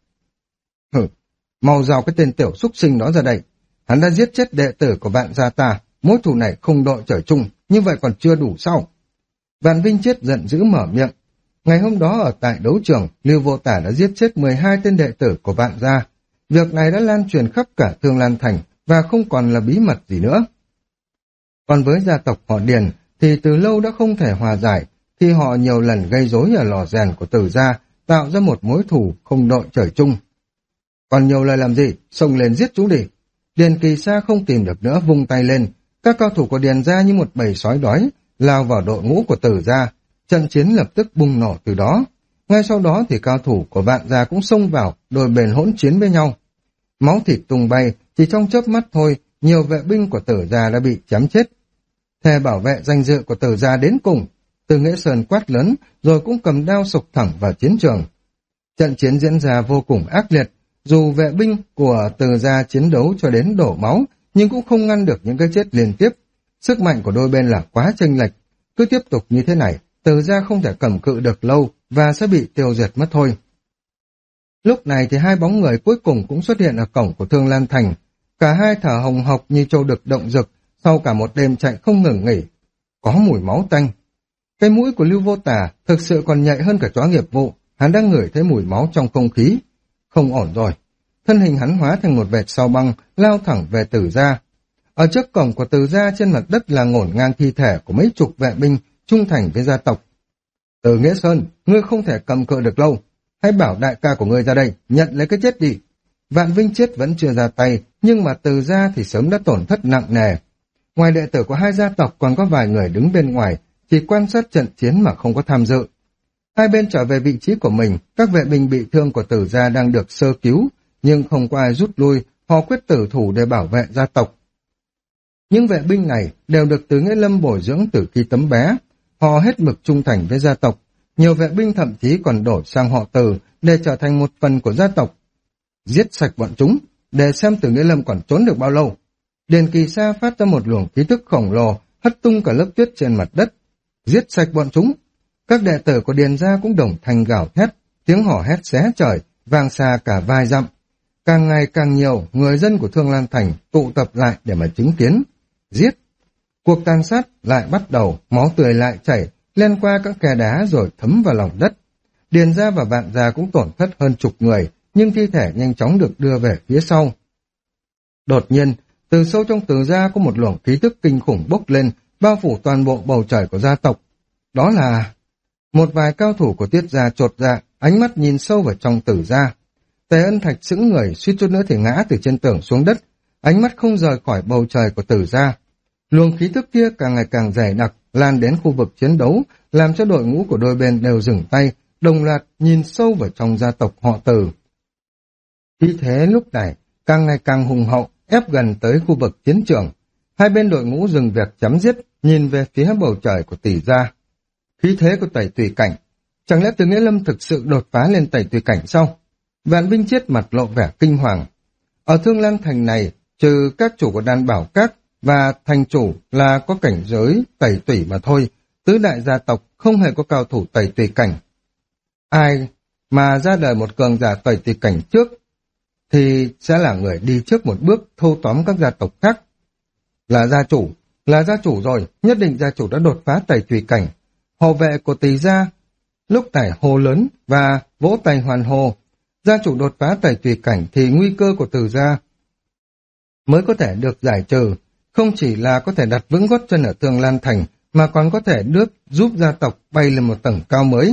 Mau giao cái tên tiểu súc sinh đó ra đây. Hắn đã giết chết đệ tử của Vạn gia ta, mối thù này không đội trời chung, như vậy còn chưa đủ sao? Vạn Vinh Chiết giận dữ mở miệng. Ngày hôm đó ở tại đấu trường, Lưu Vô Tả đã giết chết 12 tên đệ tử của Vạn gia. Việc này đã lan truyền khắp cả Thương Lan Thành và không còn là bí mật gì nữa. Còn với gia tộc họ Điền thì từ lâu đã không thể hòa giải khi họ nhiều lần gây rối ở lò rèn của Từ gia, tạo ra một mối thù không đội trời chung. Còn nhiều lời làm gì, xông lên giết chúng đi. Điền Kỳ Sa không tìm được nữa, vung tay lên. Các cao thủ của Điền gia như một bầy sói đói lao vào đội ngũ của Từ gia. Trận chiến lập tức bùng nổ từ đó. Ngay sau đó thì cao thủ của Vạn gia cũng xông vào, đôi bên hỗn chiến với nhau. Máu thịt tung bay, chỉ trong chớp mắt thôi, nhiều vệ binh của Tử gia đã bị chém chết. Thề bảo vệ danh dự của Tử gia đến cùng, Từ Nghĩa Sơn quát lớn, rồi cũng cầm đao sục thẳng vào chiến trường. Trận chiến diễn ra vô cùng ác liệt, dù vệ binh của Từ gia chiến đấu cho đến đổ máu, nhưng cũng không ngăn được những cái chết liên tiếp. Sức mạnh của đôi bên là quá chênh lệch, cứ tiếp tục như thế này, Từ gia không thể cầm cự được lâu và sẽ bị tiêu diệt mất thôi. Lúc này thì hai bóng người cuối cùng cũng xuất hiện ở cổng của Thương Lan Thành. Cả hai thở hồng hộc như trâu đực động rực, sau cả một đêm chạy không ngừng nghỉ. Có mùi máu tanh. Cái mũi của Lưu Vô Tả thực sự còn nhạy hơn cả chó nghiệp vụ, hắn đang ngửi thấy mùi máu trong không khí. Không ổn rồi. Thân hình hắn hóa thành một vệt sao băng, lao thẳng về Từ gia. Ở trước cổng của Từ gia trên mặt đất là ngổn ngang thi thể của mấy chục vệ binh trung thành với gia tộc. Từ Nghĩa Sơn, ngươi không thể cầm cự được lâu. Hãy bảo đại ca của ngươi ra đây, nhận lấy cái chết đi. Vạn Vinh Chiết vẫn chưa ra tay, nhưng mà Từ gia thì sớm đã tổn thất nặng nề. Ngoài đệ tử của hai gia tộc còn có vài người đứng bên ngoài, chỉ quan sát trận chiến mà không có tham dự. Hai bên trở về vị trí của mình, các vệ binh bị thương của Từ gia đang được sơ cứu, nhưng không có ai rút lui, họ quyết tử thủ để bảo vệ gia tộc. Những vệ binh này đều được Từ Nghĩa Lâm bồi dưỡng từ khi tấm bé, họ hết mực trung thành với gia tộc. Nhiều vệ binh thậm chí còn đổi sang họ Từ để trở thành một phần của gia tộc. Giết sạch bọn chúng, để xem Từ Nghĩa Lâm còn trốn được bao lâu. Điền Kỳ Sa phát ra một luồng khí tức khổng lồ, hất tung cả lớp tuyết trên mặt đất. Giết sạch bọn chúng. Các đệ tử của Điền gia cũng đồng thanh gào thét, tiếng hò hét xé trời, vang xa cả vài dặm. Càng ngày càng nhiều người dân của Thương Lan Thành tụ tập lại để mà chứng kiến. Giết. Cuộc tàn sát lại bắt đầu, máu tươi lại chảy, len qua các khe đá rồi thấm vào lòng đất. Điền gia và Vạn gia cũng tổn thất hơn chục người, nhưng thi thể nhanh chóng được đưa về phía sau. Đột nhiên, từ sâu trong Từ gia có một luồng khí tức kinh khủng bốc lên, bao phủ toàn bộ bầu trời của gia tộc. Đó là... Một vài cao thủ của Tiết gia chột dạ, ánh mắt nhìn sâu vào trong Từ gia. Tề Ân Thạch sững người, suýt chút nữa thì ngã từ trên tường xuống đất, ánh mắt không rời khỏi bầu trời của Từ gia. Luồng khí tức kia càng ngày càng dày đặc, lan đến khu vực chiến đấu, làm cho đội ngũ của đôi bên đều dừng tay, đồng loạt nhìn sâu vào trong gia tộc họ Từ. Khí thế lúc này càng ngày càng hùng hậu, ép gần tới khu vực chiến trường. Hai bên đội ngũ dừng việc chấm giết, nhìn về phía bầu trời của Tỷ gia. Khí thế của Tẩy Tùy Cảnh, chẳng lẽ Từ Nghĩa Lâm thực sự đột phá lên Tẩy Tùy Cảnh sao? Vạn Vinh Chiết mặt lộ vẻ kinh hoàng. Ở Thương Lan Thành này, trừ các chủ của Đan Bảo Các và thành chủ là có cảnh giới Tẩy Tùy mà thôi, tứ đại gia tộc không hề có cao thủ Tẩy Tùy Cảnh. Ai mà ra đời một cường giả Tẩy Tùy Cảnh trước thì sẽ là người đi trước một bước thâu tóm các gia tộc khác. Là gia chủ rồi, nhất định gia chủ đã đột phá Tẩy Tùy Cảnh. Hộ vệ của Tỳ gia lúc này hô lớn và vỗ tay hoàn hô. Gia chủ đột phá Tẩy Tùy Cảnh thì nguy cơ của Từ gia mới có thể được giải trừ. không chỉ là có thể đặt vững gót chân ở Thương Lan Thành, mà còn có thể giúp gia tộc bay lên một tầng cao mới.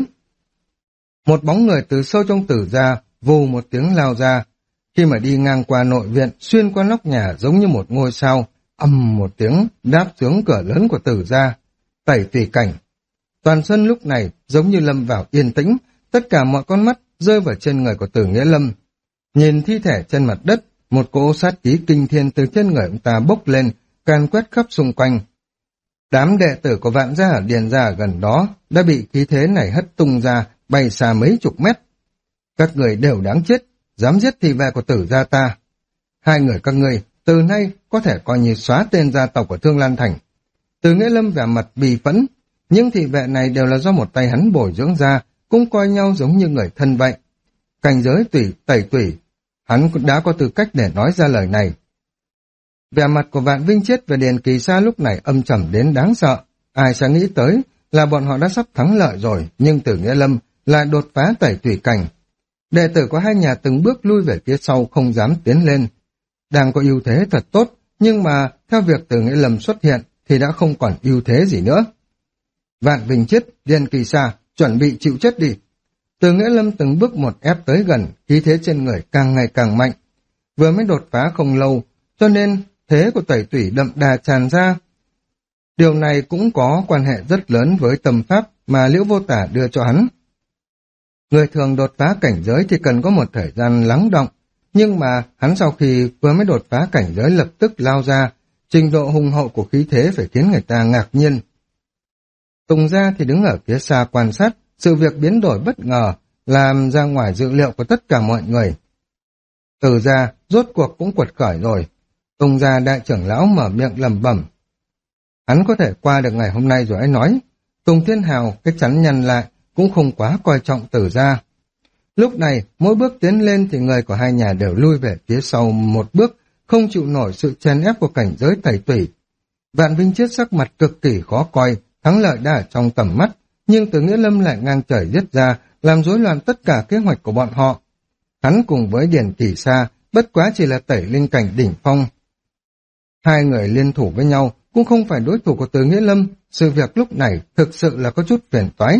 Một bóng người từ sâu trong Tử gia vù một tiếng lao ra. Khi mà đi ngang qua nội viện, xuyên qua nóc nhà giống như một ngôi sao, ầm một tiếng đáp xuống cửa lớn của Tử gia. Tẩy Tùy Cảnh. Toàn sân lúc này giống như lâm vào yên tĩnh, tất cả mọi con mắt rơi vào trên người của Tử Nghĩa Lâm. Nhìn thi thể trên mặt đất, một cỗ sát khí kinh thiên từ trên người ông ta bốc lên, càn quét khắp xung quanh. Đám đệ tử của Vạn gia ở Điền gia gần đó đã bị khí thế này hất tung ra, bay xa mấy chục mét. Các người đều đáng chết, dám giết thị vệ của Tử gia ta. Hai người các ngươi từ nay có thể coi như xóa tên gia tộc của Thương Lan Thành. Từ Nghĩa Lâm vẻ mặt bì phẫn, những thị vệ này đều là do một tay hắn bồi dưỡng ra, cũng coi nhau giống như người thân vậy. Cảnh giới tẩy tủy, hắn cũng đã có tư cách để nói ra lời này. Vẻ mặt của Vạn Vinh Chết và Điền Kỳ Sa lúc này âm trầm đến đáng sợ. Ai sẽ nghĩ tới là bọn họ đã sắp thắng lợi rồi, nhưng Tử Nghĩa Lâm lại đột phá Tẩy Tủy cảnh. Đệ tử của hai nhà từng bước lui về phía sau, không dám tiến lên. Đang có ưu thế thật tốt, nhưng mà theo việc Tử Nghĩa Lâm xuất hiện thì đã không còn ưu thế gì nữa. Vạn Vinh Chết, Điền Kỳ Sa, chuẩn bị chịu chết đi. Tử Nghĩa Lâm từng bước một ép tới gần, khí thế trên người càng ngày càng mạnh. Vừa mới đột phá không lâu, cho nên thế của Tẩy Tủy đậm đà tràn ra. Điều này cũng có quan hệ rất lớn với tâm pháp mà Liễu Vô Tả đưa cho hắn. Người thường đột phá cảnh giới thì cần có một thời gian lắng đọng, nhưng mà hắn sau khi vừa mới đột phá cảnh giới lập tức lao ra, trình độ hùng hậu của khí thế phải khiến người ta ngạc nhiên. Tùng Gia thì đứng ở phía xa quan sát, sự việc biến đổi bất ngờ, làm ra ngoài dự liệu của tất cả mọi người. Tử Gia rốt cuộc cũng quật khởi rồi. Tùng Gia đại trưởng lão mở miệng lẩm bẩm. Hắn có thể qua được ngày hôm nay rồi ấy nói. Tùng Thiên Hào cái chắn nhăn lại, cũng không quá coi trọng Tử Gia. Lúc này, mỗi bước tiến lên thì người của hai nhà đều lui về phía sau một bước, không chịu nổi sự chèn ép của cảnh giới Tẩy Tủy. Vạn Vinh Chết sắc mặt cực kỳ khó coi, thắng lợi đã ở trong tầm mắt, nhưng Tử Nghĩa Lâm lại ngang trời giết ra, làm rối loạn tất cả kế hoạch của bọn họ. Hắn cùng với Điền Kỳ Sa bất quá chỉ là tẩy linh cảnh đỉnh phong. Hai người liên thủ với nhau cũng không phải đối thủ của Từ Nghĩa Lâm, sự việc lúc này thực sự là có chút phiền toái.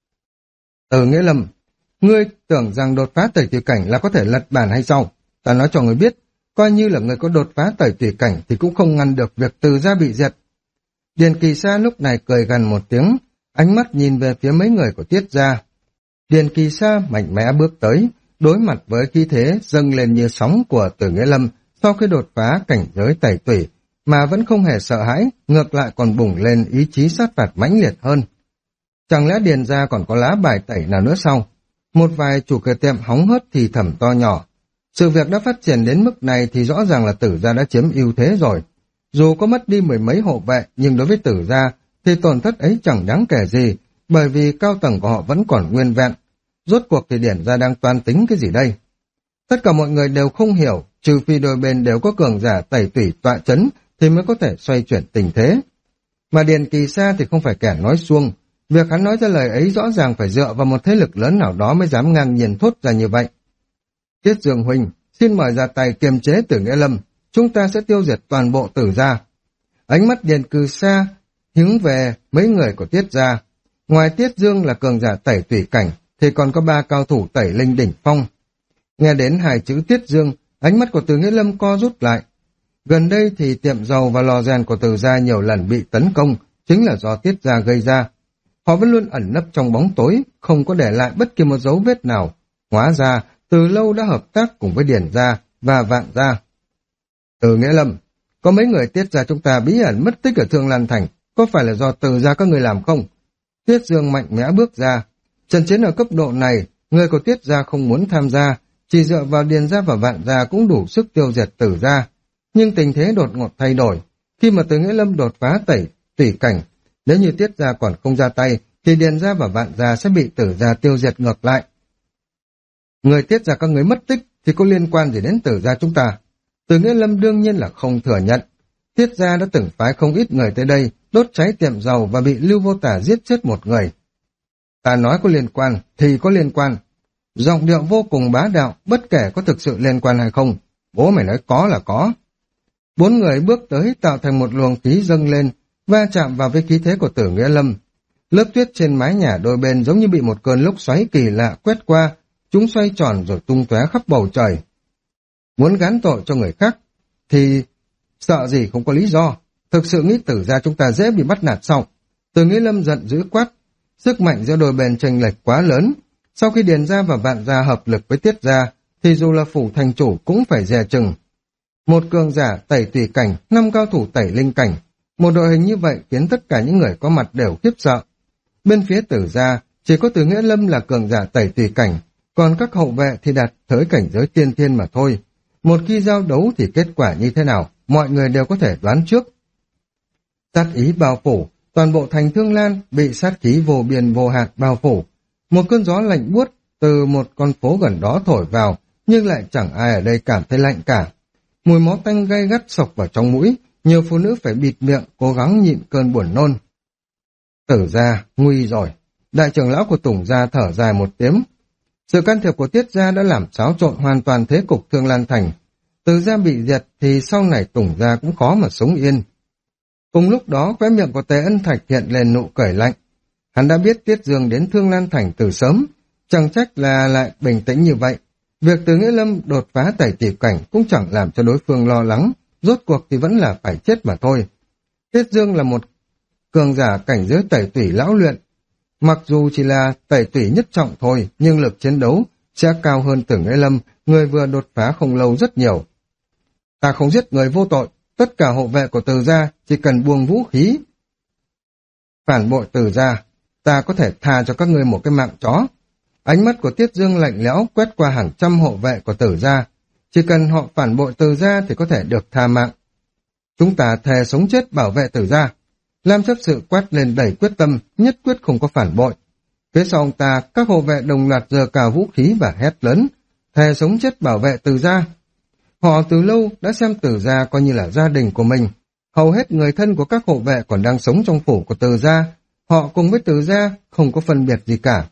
Từ Nghĩa Lâm, ngươi tưởng rằng đột phá tẩy tùy cảnh là có thể lật bàn hay sao? Ta nói cho ngươi biết, coi như là người có đột phá tẩy tùy cảnh thì cũng không ngăn được việc Từ gia bị diệt. Điền Kỳ Sa lúc này cười gằn một tiếng, ánh mắt nhìn về phía mấy người của Tiết gia. Điền Kỳ Sa mạnh mẽ bước tới, đối mặt với khí thế dâng lên như sóng của Từ Nghĩa Lâm sau khi đột phá cảnh giới tẩy tủy, mà vẫn không hề sợ hãi, ngược lại còn bùng lên ý chí sát phạt mãnh liệt hơn. Chẳng lẽ Điền gia còn có lá bài tẩy nào nữa sao? Một vài chủ cửa tiệm hóng hớt thì thầm to nhỏ. Sự việc đã phát triển đến mức này thì rõ ràng là Tử gia đã chiếm ưu thế rồi. Dù có mất đi mười mấy hộ vệ, nhưng đối với Tử gia thì tổn thất ấy chẳng đáng kể gì, bởi vì cao tầng của họ vẫn còn nguyên vẹn. Rốt cuộc thì Điền gia đang toan tính cái gì đây? Tất cả mọi người đều không hiểu, trừ phi đôi bên đều có cường giả tẩy tủy tọa chấn thì mới có thể xoay chuyển tình thế. Mà Điền Kỳ Sa thì không phải kẻ nói suông, việc hắn nói ra lời ấy rõ ràng phải dựa vào một thế lực lớn nào đó mới dám ngang nhiên thốt ra như vậy. Tiết Dương huynh, xin mời ra tay kiềm chế Tử Nghĩa Lâm, chúng ta sẽ tiêu diệt toàn bộ Tử gia. Ánh mắt Điền Kỳ Sa hướng về mấy người của Tiết gia. Ngoài Tiết Dương là cường giả tẩy tủy cảnh, thì còn có 3 cao thủ tẩy linh đỉnh phong. Nghe đến 2 chữ Tiết Dương, ánh mắt của Từ Nghĩa Lâm co rút lại. Gần đây thì tiệm dầu và lò rèn của Từ gia nhiều lần bị tấn công, chính là do Tiết gia gây ra. Họ vẫn luôn ẩn nấp trong bóng tối, không có để lại bất kỳ một dấu vết nào. Hóa ra, từ lâu đã hợp tác cùng với Điền gia và Vạn gia. Từ Nghĩa Lâm, có mấy người Tiết gia chúng ta bí ẩn mất tích ở Thương Lan Thành, có phải là do Từ gia các người làm không? Tiết Dương mạnh mẽ bước ra. Trận chiến ở cấp độ này, người của Tiết gia không muốn tham gia, chỉ dựa vào Điền gia và Vạn gia cũng đủ sức tiêu diệt Tử gia. Nhưng tình thế đột ngột thay đổi, khi mà Từ Nghĩa Lâm đột phá tẩy tủy cảnh, nếu như Tiết gia còn không ra tay, thì Điền gia và Vạn gia sẽ bị Tử gia tiêu diệt ngược lại. Người Tiết gia các người mất tích thì có liên quan gì đến Tử gia chúng ta? Từ Nghĩa Lâm đương nhiên là không thừa nhận. Tiết gia đã từng phái không ít người tới đây, đốt cháy tiệm dầu và bị Lưu Vô Tả giết chết một người. Ta nói có liên quan thì có liên quan. Giọng điệu vô cùng bá đạo, bất kể có thực sự liên quan hay không. Bố mày nói có là có. 4 người bước tới tạo thành một luồng khí dâng lên, va chạm vào với khí thế của Tử Nghĩa Lâm. Lớp tuyết trên mái nhà đôi bên giống như bị một cơn lốc xoáy kỳ lạ quét qua, chúng xoay tròn rồi tung tóe khắp bầu trời. Muốn gán tội cho người khác thì sợ gì không có lý do. Thực sự nghĩ Tử gia chúng ta dễ bị bắt nạt sao? Tử Nghĩa Lâm giận dữ quát. Sức mạnh giữa đôi bên chênh lệch quá lớn. Sau khi Điền gia và Vạn gia hợp lực với Tiết gia, thì dù là phủ thành chủ cũng phải dè chừng. Một cường giả tẩy tùy cảnh, 5 cao thủ tẩy linh cảnh. Một đội hình như vậy khiến tất cả những người có mặt đều khiếp sợ. Bên phía Tử gia, chỉ có Tử Nghĩa Lâm là cường giả tẩy tùy cảnh, còn các hậu vệ thì đạt tới cảnh giới tiên thiên mà thôi. Một khi giao đấu thì kết quả như thế nào, mọi người đều có thể đoán trước. Sát ý bao phủ, toàn bộ thành Thương Lan bị sát khí vô biên vô hạn bao phủ. Một cơn gió lạnh buốt từ một con phố gần đó thổi vào, nhưng lại chẳng ai ở đây cảm thấy lạnh cả. Mùi máu tanh gay gắt xộc vào trong mũi, nhiều phụ nữ phải bịt miệng, cố gắng nhịn cơn buồn nôn. Tử gia, nguy rồi. Đại trưởng lão của Tùng gia thở dài một tiếng. Sự can thiệp của Tiết gia đã làm xáo trộn hoàn toàn thế cục Thương Lan thành. Từ gia bị diệt thì sau này Tùng gia cũng khó mà sống yên. Cùng lúc đó, khóe miệng của Tề Ân Thạch hiện lên nụ cười lạnh. Hắn đã biết Tiết Dương đến Thương Lan thành từ sớm, chẳng trách là lại bình tĩnh như vậy. Việc Từ Nghĩa Lâm đột phá tẩy tỉ cảnh cũng chẳng làm cho đối phương lo lắng, rốt cuộc thì vẫn là phải chết mà thôi. Tiết Dương là một cường giả cảnh giới tẩy tủy lão luyện. Mặc dù chỉ là tẩy tủy nhất trọng thôi, nhưng lực chiến đấu sẽ cao hơn Tử Nghĩa Lâm, người vừa đột phá không lâu rất nhiều. Ta không giết người vô tội, tất cả hộ vệ của Từ gia chỉ cần buông vũ khí. Phản bội Từ gia, ta có thể tha cho các ngươi một cái mạng chó. Ánh mắt của Tiết Dương lạnh lẽo quét qua hàng trăm hộ vệ của Tử gia. Chỉ cần họ phản bội Từ gia thì có thể được tha mạng. Chúng ta thề sống chết bảo vệ Tử gia. Lam chấp sự quát lên đầy quyết tâm, nhất quyết không có phản bội. Phía sau ông ta, các hộ vệ đồng loạt giơ cao vũ khí và hét lớn, thề sống chết bảo vệ Từ gia. Họ từ lâu đã xem Từ gia coi như là gia đình của mình. Hầu hết người thân của các hộ vệ còn đang sống trong phủ của Từ gia. Họ cùng với Từ gia không có phân biệt gì cả.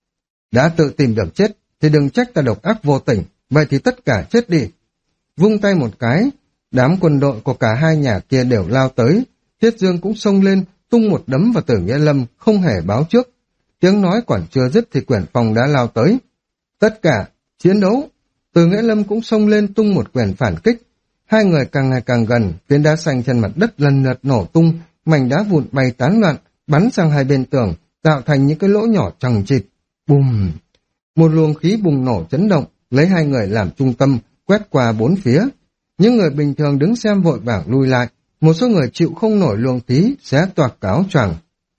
Đã tự tìm đường chết thì đừng trách ta độc ác vô tình, vậy thì tất cả chết đi. Vung tay một cái, đám quân đội của cả hai nhà kia đều lao tới. Tiết Dương cũng xông lên, tung một đấm vào Tử Nghĩa Lâm, không hề báo trước. Tiếng nói còn chưa dứt thì Quyển Phong đã lao tới. Tất cả, chiến đấu. Tử Nghĩa Lâm cũng xông lên tung một quyền phản kích. Hai người càng ngày càng gần, phiến đá xanh trên mặt đất lần lượt nổ tung, mảnh đá vụn bay tán loạn, bắn sang hai bên tường, tạo thành những cái lỗ nhỏ chằng chịt. Bùm! Một luồng khí bùng nổ chấn động, lấy hai người làm trung tâm, quét qua bốn phía. Những người bình thường đứng xem vội vàng lui lại, một số người chịu không nổi luồng khí xé toạc cả áo choàng.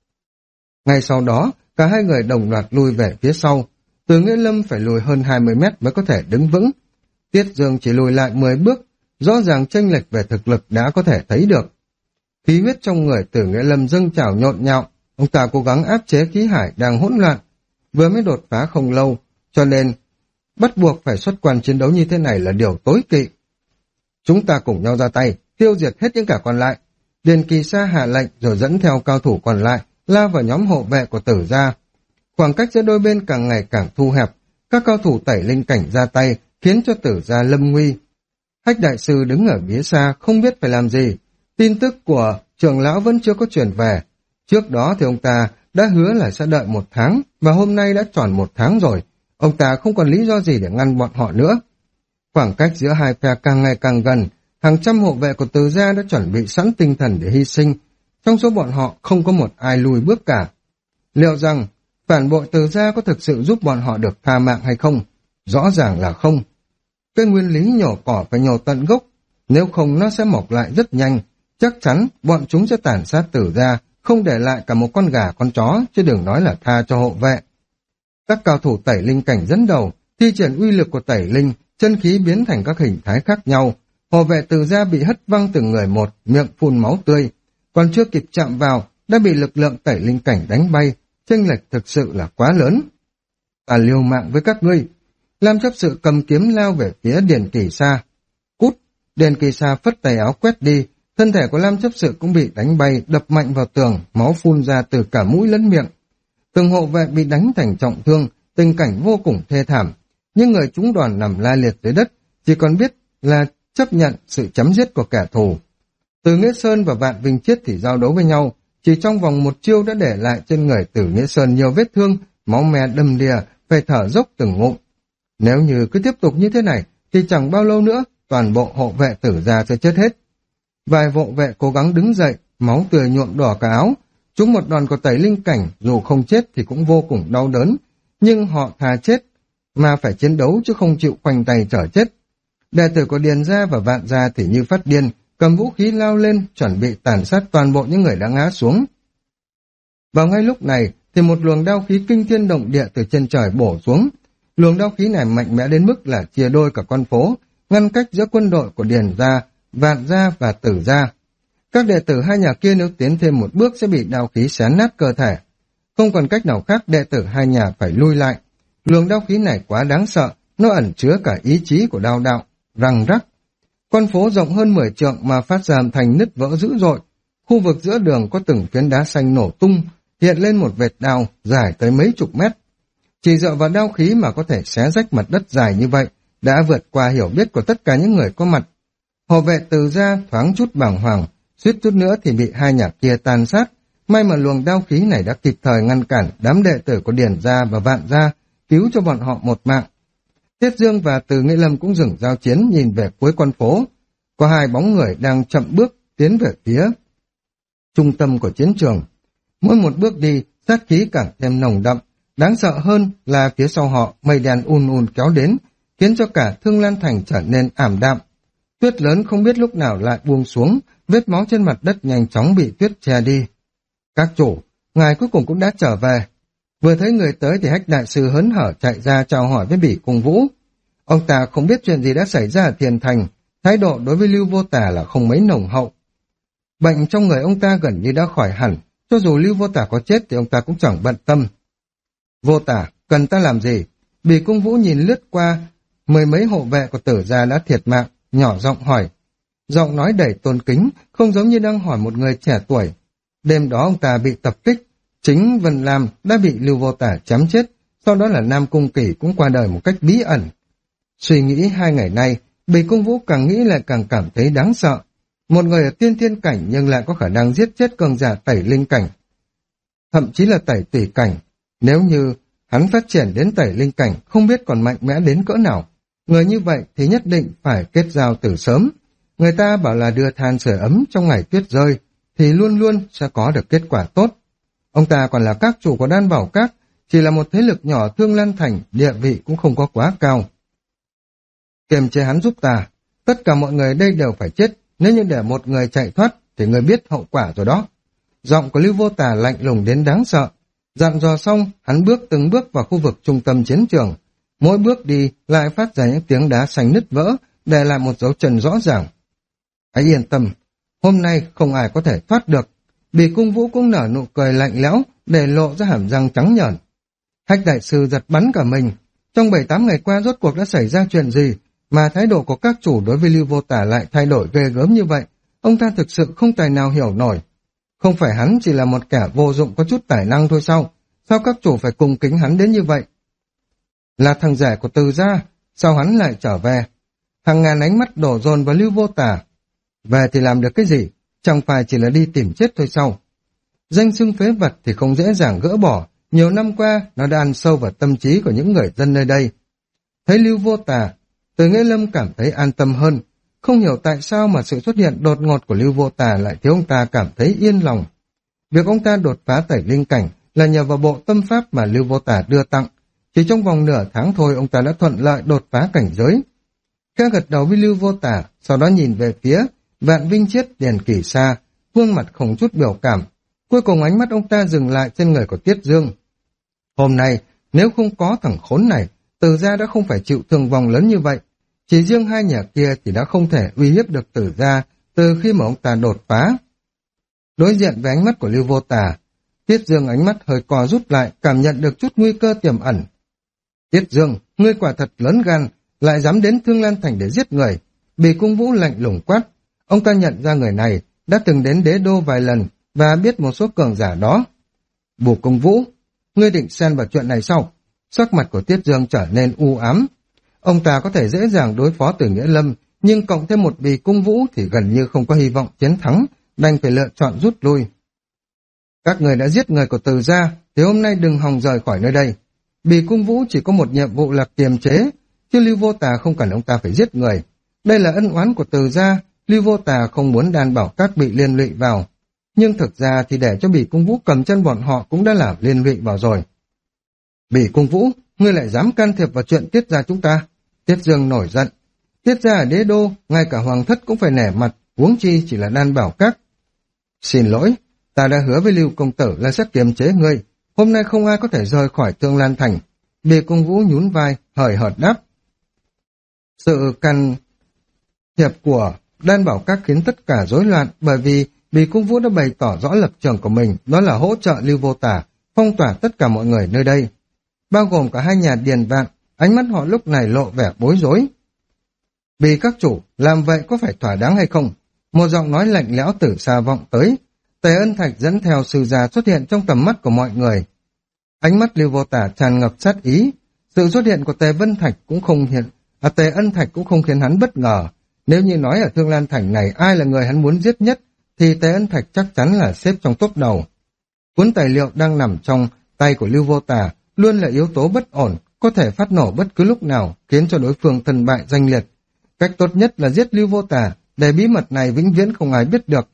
Ngay sau đó, cả hai người đồng loạt lui về phía sau. Từ Nghĩa Lâm phải lùi hơn 20 mét mới có thể đứng vững. Tiết Dương chỉ lùi lại 10 bước, rõ ràng chênh lệch về thực lực đã có thể thấy được. Khí huyết trong người Từ Nghĩa Lâm dâng trào nhộn nhạo, ông ta cố gắng áp chế khí hải đang hỗn loạn, vừa mới đột phá không lâu, cho nên bắt buộc phải xuất quan chiến đấu như thế này là điều tối kỵ. Chúng ta cùng nhau ra tay, tiêu diệt hết những cả còn lại. Điền Kỳ Sa hạ lệnh rồi dẫn theo cao thủ còn lại, lao vào nhóm hộ vệ của Tử gia. Khoảng cách giữa đôi bên càng ngày càng thu hẹp, các cao thủ tẩy linh cảnh ra tay, khiến cho Tử gia lâm nguy. Hách đại sư đứng ở phía xa, không biết phải làm gì. Tin tức của trưởng lão vẫn chưa có truyền về. Trước đó thì ông ta đã hứa là sẽ đợi 1 tháng, và hôm nay đã tròn 1 tháng rồi. Ông ta không còn lý do gì để ngăn bọn họ nữa. Khoảng cách giữa hai phe càng ngày càng gần, hàng trăm hộ vệ của Từ gia đã chuẩn bị sẵn tinh thần để hy sinh. Trong số bọn họ không có một ai lùi bước cả. Liệu rằng phản bội Từ gia có thực sự giúp bọn họ được tha mạng hay không? Rõ ràng là không. Cái nguyên lý nhổ cỏ phải nhổ tận gốc, nếu không nó sẽ mọc lại rất nhanh. Chắc chắn bọn chúng sẽ tàn sát Từ gia, không để lại cả một con gà con chó, chứ đừng nói là tha cho hộ vệ. Các cao thủ tẩy linh cảnh dẫn đầu, thi triển uy lực của tẩy linh, chân khí biến thành các hình thái khác nhau. Hộ vệ Từ gia bị hất văng từng người một, miệng phun máu tươi. Còn chưa kịp chạm vào, đã bị lực lượng tẩy linh cảnh đánh bay, chênh lệch thực sự là quá lớn. Ta liều mạng với các ngươi. Lam chấp sự cầm kiếm lao về phía Điền Kỳ Sa. Cút! Điền Kỳ Sa phất tay áo quét đi, thân thể của Lam chấp sự cũng bị đánh bay, đập mạnh vào tường, máu phun ra từ cả mũi lẫn miệng. Từng hộ vệ bị đánh thành trọng thương, tình cảnh vô cùng thê thảm. Nhưng người chúng đoàn nằm la liệt dưới đất, chỉ còn biết là chấp nhận sự chấm dứt của kẻ thù. Từ Nghĩa Sơn và Vạn Vinh Chiết thì giao đấu với nhau, chỉ trong vòng một chiêu đã để lại trên người Từ Nghĩa Sơn nhiều vết thương, máu me đầm đìa, phải thở dốc từng ngụm. Nếu như cứ tiếp tục như thế này, thì chẳng bao lâu nữa, toàn bộ hộ vệ Tử gia sẽ chết hết. Vài hộ vệ cố gắng đứng dậy, máu tươi nhuộm đỏ cả áo. Chúng một đòn của Tẩy Linh Cảnh, dù không chết thì cũng vô cùng đau đớn, nhưng họ thà chết mà phải chiến đấu chứ không chịu khoanh tay chờ chết. Đệ tử của Điền gia và Vạn gia thì như phát điên, cầm vũ khí lao lên, chuẩn bị tàn sát toàn bộ những người đã ngã xuống. Vào ngay lúc này, thì một luồng đao khí kinh thiên động địa từ trên trời bổ xuống. Luồng đao khí này mạnh mẽ đến mức là chia đôi cả con phố, ngăn cách giữa quân đội của Điền gia, Vạn gia và Tử gia. Các đệ tử hai nhà kia nếu tiến thêm một bước sẽ bị đao khí xé nát cơ thể. Không còn cách nào khác, đệ tử hai nhà phải lui lại. Luồng đao khí này quá đáng sợ, nó ẩn chứa cả ý chí của đao đạo, răng rắc. Con phố rộng hơn 10 trượng mà phát ra thành nứt vỡ dữ dội. Khu vực giữa đường có từng phiến đá xanh nổ tung, hiện lên một vệt đao dài tới mấy chục mét. Chỉ dựa vào đao khí mà có thể xé rách mặt đất dài như vậy, đã vượt qua hiểu biết của tất cả những người có mặt. Hộ vệ Từ gia thoáng chút bàng hoàng, suýt chút nữa thì bị hai nhà kia tàn sát. May mà luồng đao khí này đã kịp thời ngăn cản đám đệ tử của Điền gia và Vạn gia, cứu cho bọn họ một mạng. Tiết Dương và Từ Nghĩa Lâm cũng dừng giao chiến, nhìn về cuối con phố. Có hai bóng người đang chậm bước tiến về phía trung tâm của chiến trường. Mỗi một bước đi, sát khí càng thêm nồng đậm. Đáng sợ hơn là phía sau họ mây đen kéo đến, khiến cho cả Thương Lan Thành trở nên ảm đạm. Tuyết lớn không biết lúc nào lại buông xuống, vết máu trên mặt đất nhanh chóng bị tuyết che đi. Các chủ, ngài cuối cùng cũng đã trở về. Vừa thấy người tới thì Hách đại sư hớn hở chạy ra chào hỏi với Bỉ Cung Vũ. Ông ta không biết chuyện gì đã xảy ra ở Thiền Thành, thái độ đối với Lưu Vô Tả là không mấy nồng hậu. Bệnh trong người ông ta gần như đã khỏi hẳn, cho dù Lưu Vô Tả có chết thì ông ta cũng chẳng bận tâm. Vô Tả, cần ta làm gì? Bỉ Cung Vũ nhìn lướt qua, mười mấy hộ vệ của Tử gia đã thiệt mạng, nhỏ giọng hỏi. Giọng nói đầy tôn kính, không giống như đang hỏi một người trẻ tuổi. Đêm đó ông ta bị tập kích, chính Vân Lam đã bị Lưu Vô Tả chém chết, sau đó là Nam Cung Kỷ cũng qua đời một cách bí ẩn. Suy nghĩ 2 ngày nay, Bỉ Cung Vũ càng nghĩ lại càng cảm thấy đáng sợ. Một người ở tiên thiên cảnh nhưng lại có khả năng giết chết cường giả tẩy linh cảnh, thậm chí là tẩy tùy cảnh. Nếu như hắn phát triển đến tẩy linh cảnh, không biết còn mạnh mẽ đến cỡ nào. Người như vậy thì nhất định phải kết giao từ sớm. Người ta bảo là đưa than sưởi ấm trong ngày tuyết rơi, thì luôn luôn sẽ có được kết quả tốt. Ông ta còn là các chủ của Đan Bảo Các, chỉ là một thế lực nhỏ Thương Lan Thành, địa vị cũng không có quá cao. Kiềm chế hắn giúp ta, tất cả mọi người đây đều phải chết, nếu như để một người chạy thoát thì người biết hậu quả rồi đó. Giọng của Lưu Vô Tả lạnh lùng đến đáng sợ. Dặn dò xong, hắn bước từng bước vào khu vực trung tâm chiến trường. Mỗi bước đi lại phát ra những tiếng đá xanh nứt vỡ, để lại một dấu chân rõ ràng. Hãy yên tâm, hôm nay không ai có thể thoát được. Bỉ Cung Vũ cũng nở nụ cười lạnh lẽo, để lộ ra hàm răng trắng nhợn. Hách đại sư giật bắn cả mình. Trong 7-8 ngày qua rốt cuộc đã xảy ra chuyện gì mà thái độ của các chủ đối với Lưu Vô Tả lại thay đổi ghê gớm như vậy? Ông ta thực sự không tài nào hiểu nổi. Không phải hắn chỉ là một kẻ vô dụng có chút tài năng thôi sao? Sao các chủ phải cung kính hắn đến như vậy? Là thằng rể của Từ gia, sao hắn lại trở về? Hàng ngàn ánh mắt đổ dồn vào Lưu Vô Tả. Về thì làm được cái gì? Chẳng phải chỉ là đi tìm chết thôi sao? Danh xưng phế vật thì không dễ dàng gỡ bỏ. Nhiều năm qua, nó đã ăn sâu vào tâm trí của những người dân nơi đây. Thấy Lưu Vô Tả, Từ Nghĩa Lâm cảm thấy an tâm hơn. Không hiểu tại sao mà sự xuất hiện đột ngột của Lưu Vô Tả lại khiến ông ta cảm thấy yên lòng. Việc ông ta đột phá tẩy linh cảnh là nhờ vào bộ tâm pháp mà Lưu Vô Tả đưa tặng. Chỉ trong vòng nửa tháng thôi ông ta đã thuận lợi đột phá cảnh giới. Khẽ gật đầu với Lưu Vô Tả, sau đó nhìn về phía Vạn Vinh Chiết, Điền Kỷ Sa, khuôn mặt không chút biểu cảm. Cuối cùng ánh mắt ông ta dừng lại trên người của Tiết Dương. Hôm nay, nếu không có thằng khốn này, Từ gia đã không phải chịu thương vong lớn như vậy. Chỉ riêng hai nhà kia thì đã không thể uy hiếp được Từ gia từ khi mà ông ta đột phá. Đối diện với ánh mắt của Lưu Vô Tả, Tiết Dương ánh mắt hơi co rút lại, cảm nhận được chút nguy cơ tiềm ẩn. Tiết Dương, ngươi quả thật lớn gan, lại dám đến Thương Lan Thành để giết người. Bỉ Cung Vũ lạnh lùng quát. Ông ta nhận ra người này đã từng đến đế đô vài lần và biết một số cường giả đó. Bỉ Cung Vũ, ngươi định xen vào chuyện này sao? Sắc mặt của Tiết Dương trở nên u ám. Ông ta có thể dễ dàng đối phó Từ Nghĩa Lâm, nhưng cộng thêm một Bì Cung Vũ thì gần như không có hy vọng chiến thắng, đành phải lựa chọn rút lui. Các người đã giết người của Từ gia, thì hôm nay đừng hòng rời khỏi nơi đây. Bì Cung Vũ chỉ có một nhiệm vụ là kiềm chế, chứ Lưu Vô Tà không cần ông ta phải giết người. Đây là ân oán của Từ gia, Lưu Vô Tà không muốn Đan Bảo Các bị liên lụy vào. Nhưng thực ra thì để cho Bì Cung Vũ cầm chân bọn họ cũng đã làm liên lụy vào rồi. Bì Cung Vũ, ngươi lại dám can thiệp vào chuyện Tiết gia chúng ta. Tiết Dương nổi giận. Tiết gia ở đế đô, ngay cả hoàng thất cũng phải nể mặt, huống chi chỉ là Đan Bảo Các. Xin lỗi, ta đã hứa với Lưu công tử là sẽ kiềm chế ngươi. Hôm nay không ai có thể rời khỏi Thương Lan Thành. Bì Cung Vũ nhún vai, hời hợt đáp. Sự can thiệp của Đan Bảo Các khiến tất cả rối loạn, bởi vì Bì Cung Vũ đã bày tỏ rõ lập trường của mình, đó là hỗ trợ Lưu Vô Tà, phong tỏa tất cả mọi người nơi đây. Bao gồm cả hai nhà Điền Vạn, ánh mắt họ lúc này lộ vẻ bối rối. Bì các chủ, làm vậy có phải thỏa đáng hay không? Một giọng nói lạnh lẽo từ xa vọng tới. Tề Ân Thạch dẫn theo sư gia xuất hiện trong tầm mắt của mọi người. Ánh mắt Lưu Vô Tà tràn ngập sát ý. Sự xuất hiện của Tề Ân Thạch cũng không khiến hắn bất ngờ. Nếu như nói ở Thương Lan Thành này ai là người hắn muốn giết nhất, thì Tề Ân Thạch chắc chắn là xếp trong top đầu. Cuốn tài liệu đang nằm trong tay của Lưu Vô Tà luôn là yếu tố bất ổn, có thể phát nổ bất cứ lúc nào, khiến cho đối phương thân bại danh liệt. Cách tốt nhất là giết Lưu Vô Tà, để bí mật này vĩnh viễn không ai biết được.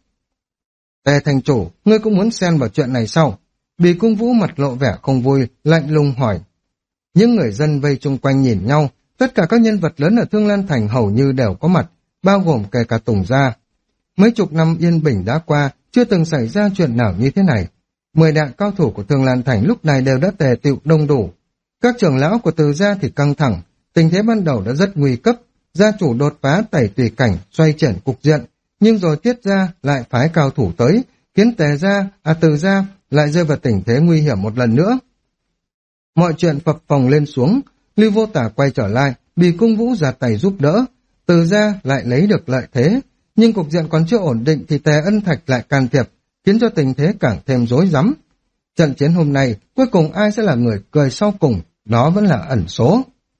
Tề thành chủ, ngươi cũng muốn xen vào chuyện này sao? Bì Cung Vũ mặt lộ vẻ không vui, lạnh lùng hỏi. Những người dân vây chung quanh nhìn nhau, tất cả các nhân vật lớn ở Thương Lan Thành hầu như đều có mặt, bao gồm kể cả Tùng gia. Mấy chục năm yên bình đã qua, chưa từng xảy ra chuyện nào như thế này. 10 đại cao thủ của Thương Lan Thành lúc này đều đã tề tựu đông đủ. Các trưởng lão của Từ gia thì căng thẳng, tình thế ban đầu đã rất nguy cấp, gia chủ đột phá tẩy tùy cảnh, xoay chuyển cục diện, nhưng rồi Tiết gia lại phái cao thủ tới, khiến Từ gia lại rơi vào tình thế nguy hiểm một lần nữa. Mọi chuyện phập phồng lên xuống, Lưu Vô Tà quay trở lại, Bì Cung Vũ ra tay giúp đỡ, Từ gia lại lấy được lợi thế, nhưng cục diện còn chưa ổn định thì Tề Ân Thạch lại can thiệp, khiến cho tình thế càng thêm rối rắm. Trận chiến hôm nay, cuối cùng ai sẽ là người cười sau cùng, đó vẫn là ẩn số.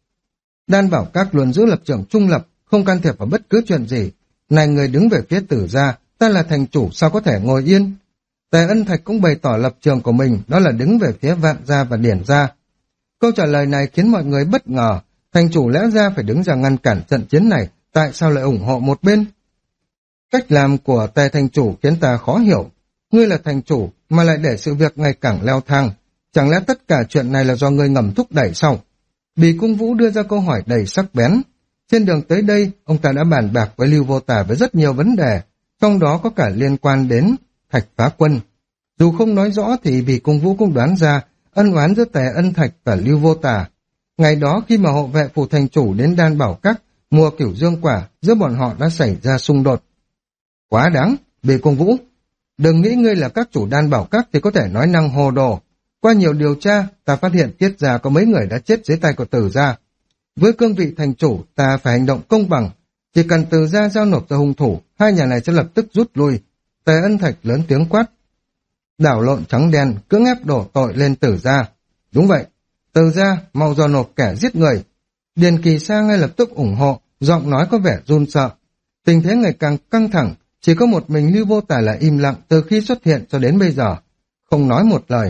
Đan Bảo Các luôn giữ lập trường trung lập, không can thiệp vào bất cứ chuyện gì. Này người đứng về phía Từ gia, ta là thành chủ sao có thể ngồi yên? Tề Ân Thạch cũng bày tỏ lập trường của mình, đó là đứng về phía Vạn gia và Điển gia. Câu trả lời này khiến mọi người bất ngờ, thành chủ lẽ ra phải đứng ra ngăn cản trận chiến này, tại sao lại ủng hộ một bên? Cách làm của Tề thành chủ khiến ta khó hiểu. Ngươi là thành chủ mà lại để sự việc ngày càng leo thang, chẳng lẽ tất cả chuyện này là do ngươi ngầm thúc đẩy sao? Bì Cung Vũ đưa ra câu hỏi đầy sắc bén. Trên đường tới đây, ông ta đã bàn bạc với Lưu Vô Tà với rất nhiều vấn đề, trong đó có cả liên quan đến Thạch Phá Quân. Dù không nói rõ thì Bì Cung Vũ cũng đoán ra ân oán giữa Tề Ân Thạch và Lưu Vô Tà. Ngày đó khi mà hộ vệ phủ thành chủ đến Đan Bảo Các mua Cửu Dương Quả, giữa bọn họ đã xảy ra xung đột. Quá đáng, Bì Cung Vũ. Đừng nghĩ ngươi là các chủ Đan Bảo Các thì có thể nói năng hồ đồ. Qua nhiều điều tra, ta phát hiện Tiết gia có mấy người đã chết dưới tay của Từ gia. Với cương vị thành chủ, ta phải hành động công bằng. Chỉ cần Từ gia giao nộp cho hung thủ, hai nhà này sẽ lập tức rút lui. Tề Ân Thạch lớn tiếng quát. Đảo lộn trắng đen, cưỡng ép đổ tội lên Từ gia. Đúng vậy, Từ gia mau giao nộp kẻ giết người. Điền Kỳ Sa ngay lập tức ủng hộ, giọng nói có vẻ run sợ. Tình thế ngày càng căng thẳng, chỉ có một mình Lưu Vô Tà là im lặng từ khi xuất hiện cho đến bây giờ, không nói một lời.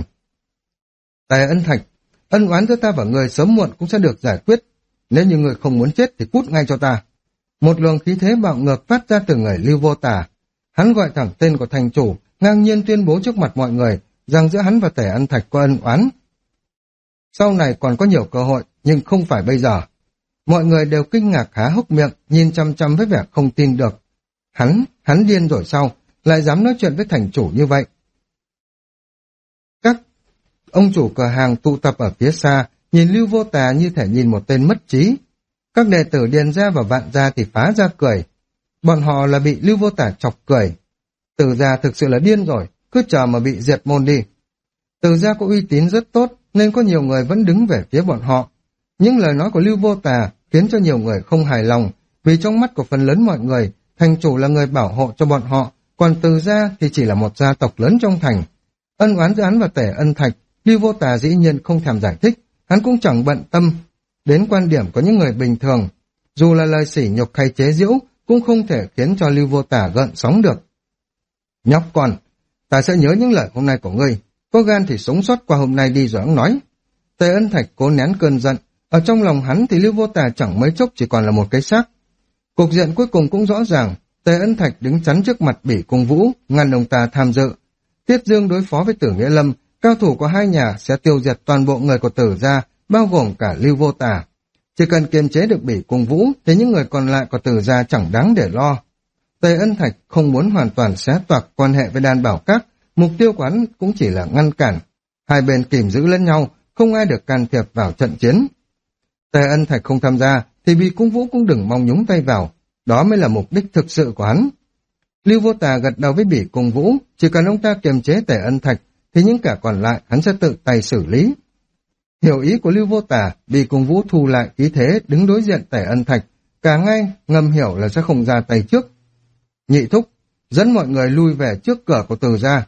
Tề Ân Thạch, ân oán giữa ta và người sớm muộn cũng sẽ được giải quyết. Nếu như người không muốn chết thì cút ngay cho ta. Một luồng khí thế bạo ngược phát ra từ người Lưu Vô Tà. Hắn gọi thẳng tên của thành chủ, ngang nhiên tuyên bố trước mặt mọi người rằng giữa hắn và Tề Ân Thạch có ân oán. Sau này còn có nhiều cơ hội, nhưng không phải bây giờ. Mọi người đều kinh ngạc há hốc miệng, nhìn chăm chăm với vẻ không tin được. Hắn điên rồi sao, lại dám nói chuyện với thành chủ như vậy? Các ông chủ cửa hàng tụ tập ở phía xa, nhìn Lưu Vô Tà như thể nhìn một tên mất trí. Các đệ tử Điền gia và Vạn gia thì phá ra cười. Bọn họ là bị Lưu Vô Tà chọc cười. Từ gia thực sự là điên rồi, cứ chờ mà bị diệt môn đi. Từ gia có uy tín rất tốt, nên có nhiều người vẫn đứng về phía bọn họ. Những lời nói của Lưu Vô Tà khiến cho nhiều người không hài lòng, vì trong mắt của phần lớn mọi người, thành chủ là người bảo hộ cho bọn họ, còn Từ gia thì chỉ là một gia tộc lớn trong thành. Ân oán giữa hắn và Tề Ân Thạch, Lưu Vô Tà dĩ nhiên không thèm giải thích, hắn cũng chẳng bận tâm đến quan điểm của những người bình thường. dù là lời sỉ nhục hay chế giễu, cũng không thể khiến cho Lưu Vô Tả gợn sóng được. Nhóc con, ta sẽ nhớ những lời hôm nay của ngươi, có gan thì sống sót qua hôm nay đi rồi ông nói. Tề Ân Thạch cố nén cơn giận, ở trong lòng hắn thì Lưu Vô Tả chẳng mấy chốc chỉ còn là một cái xác. Cục diện cuối cùng cũng rõ ràng, Tề Ân Thạch đứng chắn trước mặt Bỉ Cung Vũ, ngăn ông ta tham dự. Tiết Dương đối phó với Tử Nghĩa Lâm, cao thủ của hai nhà sẽ tiêu diệt toàn bộ người của Tử gia, bao gồm cả Lưu Vô Tả. Chỉ cần kiềm chế được Bỉ Cung Vũ thì những người còn lại của Tử gia chẳng đáng để lo. Tề Ân Thạch không muốn hoàn toàn xé toạc quan hệ với Đan Bảo Các, mục tiêu của hắn cũng chỉ là ngăn cản. Hai bên kìm giữ lẫn nhau, không ai được can thiệp vào trận chiến. Tề Ân Thạch không tham gia thì Bỉ Cung Vũ cũng đừng mong nhúng tay vào, đó mới là mục đích thực sự của hắn. Lưu Vô Tà gật đầu với Bỉ Cung Vũ, chỉ cần ông ta kiềm chế Tề Ân Thạch thì những kẻ còn lại hắn sẽ tự tay xử lý. Hiểu ý của Lưu Vô Tà, Bỉ Cung Vũ thu lại ý thế đứng đối diện Tề Ân Thạch, cả ngay ngầm hiểu là sẽ không ra tay trước. Nhị thúc, dẫn mọi người lui về trước cửa của Tử gia.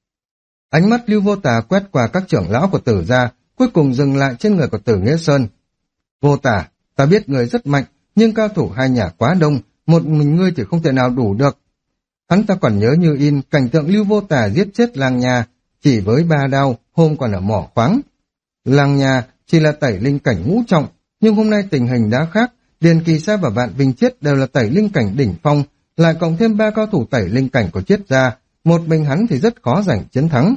Ánh mắt Lưu Vô Tà quét qua các trưởng lão của Tử gia, cuối cùng dừng lại trên người của Tử Nghĩa Sơn. Vô Tà, ta biết người rất mạnh, nhưng cao thủ hai nhà quá đông, một mình ngươi thì không thể nào đủ được. Hắn ta còn nhớ như in cảnh tượng Lưu Vô Tà giết chết Lang Nha chỉ với 3 đao, hôm còn ở mỏ khoáng. Lang Nha chỉ là tẩy linh cảnh ngũ trọng, nhưng hôm nay tình hình đã khác, Điền Kỳ Sa và Vạn Vinh Chiết đều là tẩy linh cảnh đỉnh phong, lại cộng thêm 3 cao thủ tẩy linh cảnh của Chiết gia, một mình hắn thì rất khó giành chiến thắng.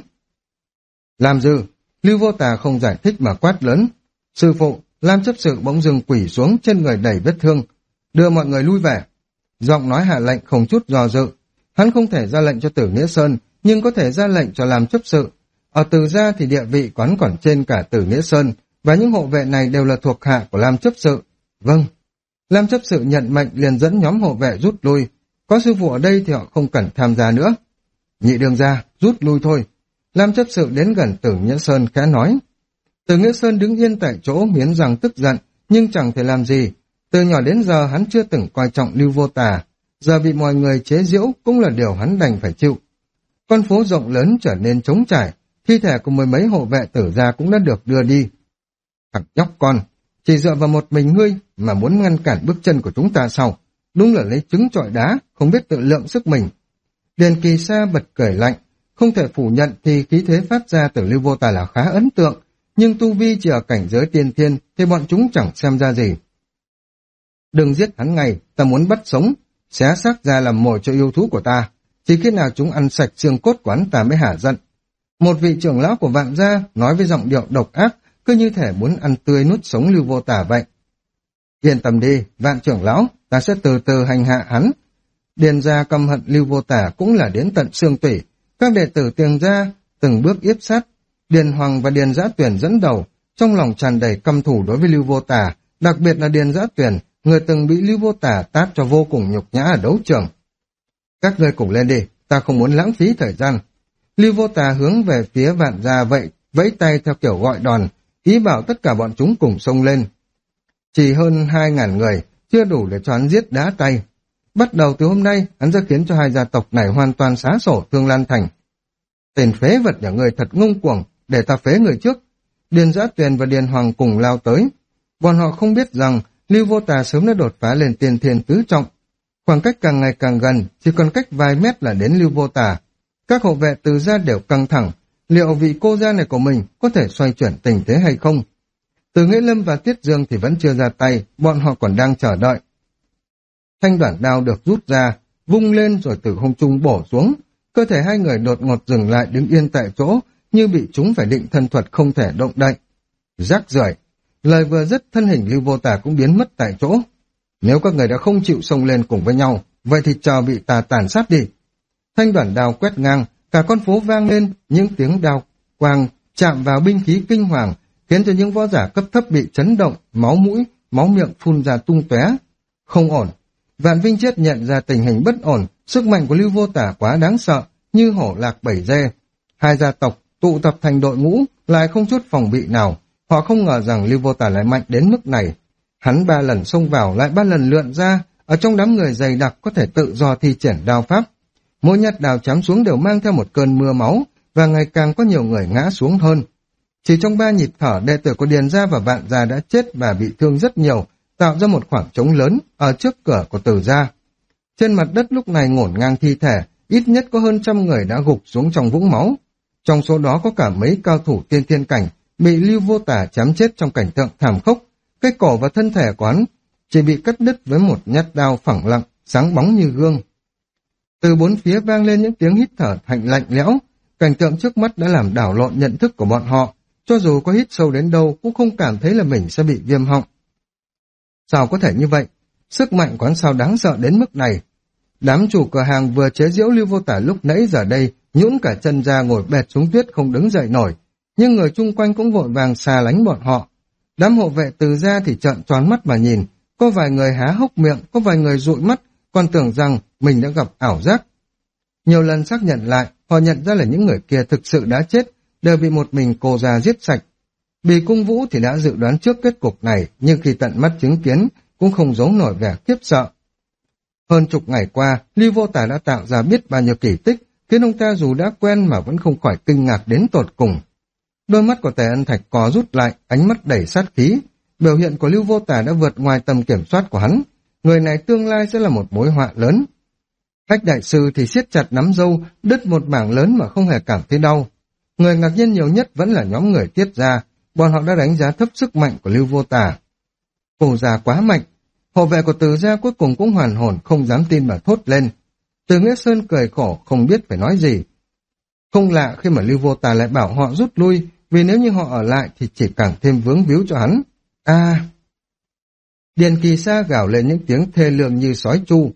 Làm dư, Lưu Vô Tà không giải thích mà quát lớn. Sư phụ, Lam chấp sự bỗng dưng quỳ xuống, trên người đầy vết thương, đưa mọi người lui về. Giọng nói hạ lệnh không chút do dự. Hắn không thể ra lệnh cho Tử Nghĩa Sơn, nhưng có thể ra lệnh cho Lam chấp sự. Ở Từ gia thì địa vị quán còn trên cả Tử Nghĩa Sơn, và những hộ vệ này đều là thuộc hạ của Lam chấp sự. Vâng. Lam chấp sự nhận mệnh liền dẫn nhóm hộ vệ rút lui. Có sư phụ ở đây thì họ không cần tham gia nữa. Nhị đường gia, rút lui thôi. Lam chấp sự đến gần Tử Nghĩa Sơn khẽ nói. Tử Nghĩa Sơn đứng yên tại chỗ nghiến răng tức giận, nhưng chẳng thể làm gì. Từ nhỏ đến giờ hắn chưa từng coi trọng Lưu Vô Tà, giờ bị mọi người chế giễu cũng là điều hắn đành phải chịu. Con phố rộng lớn trở nên trống trải, thi thể của 10 mấy hộ vệ Tử gia cũng đã được đưa đi. Thằng nhóc con, chỉ dựa vào một mình ngươi mà muốn ngăn cản bước chân của chúng ta sao? Đúng là lấy trứng trọi đá, không biết tự lượng sức mình. Điền Kỳ Sa bật cười lạnh, không thể phủ nhận thì khí thế phát ra từ Lưu Vô Tà là khá ấn tượng, nhưng tu vi chỉ ở cảnh giới tiên thiên thì bọn chúng chẳng xem ra gì. Đừng giết hắn ngay, ta muốn bắt sống, xé xác ra làm mồi cho yêu thú của ta, chỉ khi nào chúng ăn sạch xương cốt của hắn ta mới hả giận. Một vị trưởng lão của Vạn gia nói với giọng điệu độc ác, cứ như thể muốn ăn tươi nuốt sống Lưu Vô Tà vậy. Yên tâm đi, Vạn trưởng lão, ta sẽ từ từ hành hạ hắn. Điền gia căm hận Lưu Vô Tà cũng là đến tận xương tủy, các đệ tử Tiền gia từng bước yếp sát. Điền Hoàng và Điền Giã Tuyển dẫn đầu, trong lòng tràn đầy căm thù đối với Lưu Vô Tà, đặc biệt là Điền Giã Tuyển, người từng bị Lưu Vô Tà tát cho vô cùng nhục nhã ở đấu trường. Các ngươi cùng lên đi, ta không muốn lãng phí thời gian. Lưu Vô Tà hướng về phía Vạn gia vẫy tay theo kiểu gọi đòn, ý bảo tất cả bọn chúng cùng xông lên. Chỉ hơn 2.000 người, chưa đủ để cho hắn giết đá tay. Bắt đầu từ hôm nay, hắn sẽ khiến cho hai gia tộc này hoàn toàn xá sổ Thương Lan Thành. Tên phế vật nhà người thật ngông cuồng, để ta phế người trước. Điền Giã Tuyền và Điền Hoàng cùng lao tới. Bọn họ không biết rằng Lưu Vô Tà sớm đã đột phá lên tiên thiên tứ trọng. Khoảng cách càng ngày càng gần, chỉ còn cách vài mét là đến Lưu Vô Tà. Các hộ vệ Từ gia đều căng thẳng, liệu vị cô gia này của mình có thể xoay chuyển tình thế hay không? Từ Nghĩa Lâm và Tiết Dương thì vẫn chưa ra tay, bọn họ còn đang chờ đợi. Thanh đoạn đao được rút ra, vung lên rồi từ không trung bổ xuống. Cơ thể hai người đột ngột dừng lại đứng yên tại chỗ, như bị chúng phải định thân thuật không thể động đậy. Rác rưởi, lời vừa dứt thân hình Lưu Vô Tà cũng biến mất tại chỗ. Nếu các người đã không chịu xông lên cùng với nhau, vậy thì chờ bị ta tàn sát đi. Thanh đoạn đao quét ngang, cả con phố vang lên, những tiếng đao quang chạm vào binh khí kinh hoàng, khiến cho những võ giả cấp thấp bị chấn động, máu mũi, máu miệng phun ra tung tóe. Không ổn. Vạn Vinh Chiết nhận ra tình hình bất ổn, sức mạnh của Lưu Vô Tà quá đáng sợ, như hổ lạc bầy dê. Hai gia tộc tụ tập thành đội ngũ, lại không chút phòng bị nào. Họ không ngờ rằng Lưu Vô Tà lại mạnh đến mức này. Hắn 3 lần xông vào, lại 3 lần lượn ra, ở trong đám người dày đặc có thể tự do thi triển đao pháp. Mỗi nhát đao chém xuống đều mang theo một cơn mưa máu, và ngày càng có nhiều người ngã xuống hơn. Chỉ trong 3 nhịp thở, đệ tử của Điền gia và Vạn gia đã chết và bị thương rất nhiều, tạo ra một khoảng trống lớn ở trước cửa của Từ gia. Trên mặt đất lúc này ngổn ngang thi thể, ít nhất có hơn 100 người đã gục xuống trong vũng máu. Trong số đó có cả mấy cao thủ tiên thiên cảnh bị Lưu Vô Tả chém chết trong cảnh tượng thảm khốc. Cái cổ và thân thể của hắn chỉ bị cắt đứt với một nhát đao phẳng lặng, sáng bóng như gương. Từ bốn phía vang lên những tiếng hít thở lạnh lẽo, cảnh tượng trước mắt đã làm đảo lộn nhận thức của bọn họ, cho dù có hít sâu đến đâu cũng không cảm thấy là mình sẽ bị viêm họng. Sao có thể như vậy? Sức mạnh của hắn sao đáng sợ đến mức này? Đám chủ cửa hàng vừa chế giễu Lưu Vô Tả lúc nãy giờ đây nhũn cả chân ra ngồi bệt xuống tuyết không đứng dậy nổi, nhưng người chung quanh cũng vội vàng xa lánh bọn họ. Đám hộ vệ Từ gia thì trợn tròn mắt mà nhìn, có vài người há hốc miệng, có vài người dụi mắt, còn tưởng rằng mình đã gặp ảo giác. Nhiều lần xác nhận lại, họ nhận ra là những người kia thực sự đã chết, đều bị một mình cô già giết sạch. Bì Cung Vũ thì đã dự đoán trước kết cục này, nhưng khi tận mắt chứng kiến, cũng không giấu nổi vẻ khiếp sợ. Hơn chục ngày qua, Lưu Vô Tả đã tạo ra biết bao nhiêu kỳ tích, khiến ông ta dù đã quen mà vẫn không khỏi kinh ngạc đến tột cùng. Đôi mắt của Tề Ân Thạch co rút lại, ánh mắt đầy sát khí. Biểu hiện của Lưu Vô Tả đã vượt ngoài tầm kiểm soát của hắn. Người này tương lai sẽ là một mối họa lớn. Hách đại sư thì siết chặt nắm râu, đứt một mảng lớn mà không hề cảm thấy đau. Người ngạc nhiên nhiều nhất vẫn là nhóm người Tiết gia. Bọn họ đã đánh giá thấp sức mạnh của Lưu Vô Tả. Cổ già quá mạnh. Hộ vệ của Từ gia cuối cùng cũng hoàn hồn, không dám tin mà thốt lên. Từ Nghĩa Sơn cười khổ, không biết phải nói gì. Không lạ khi mà Lưu Vô Tả lại bảo họ rút lui, vì nếu như họ ở lại thì chỉ càng thêm vướng víu cho hắn. Điền Kỳ Sa gào lên những tiếng thê lương như sói chu.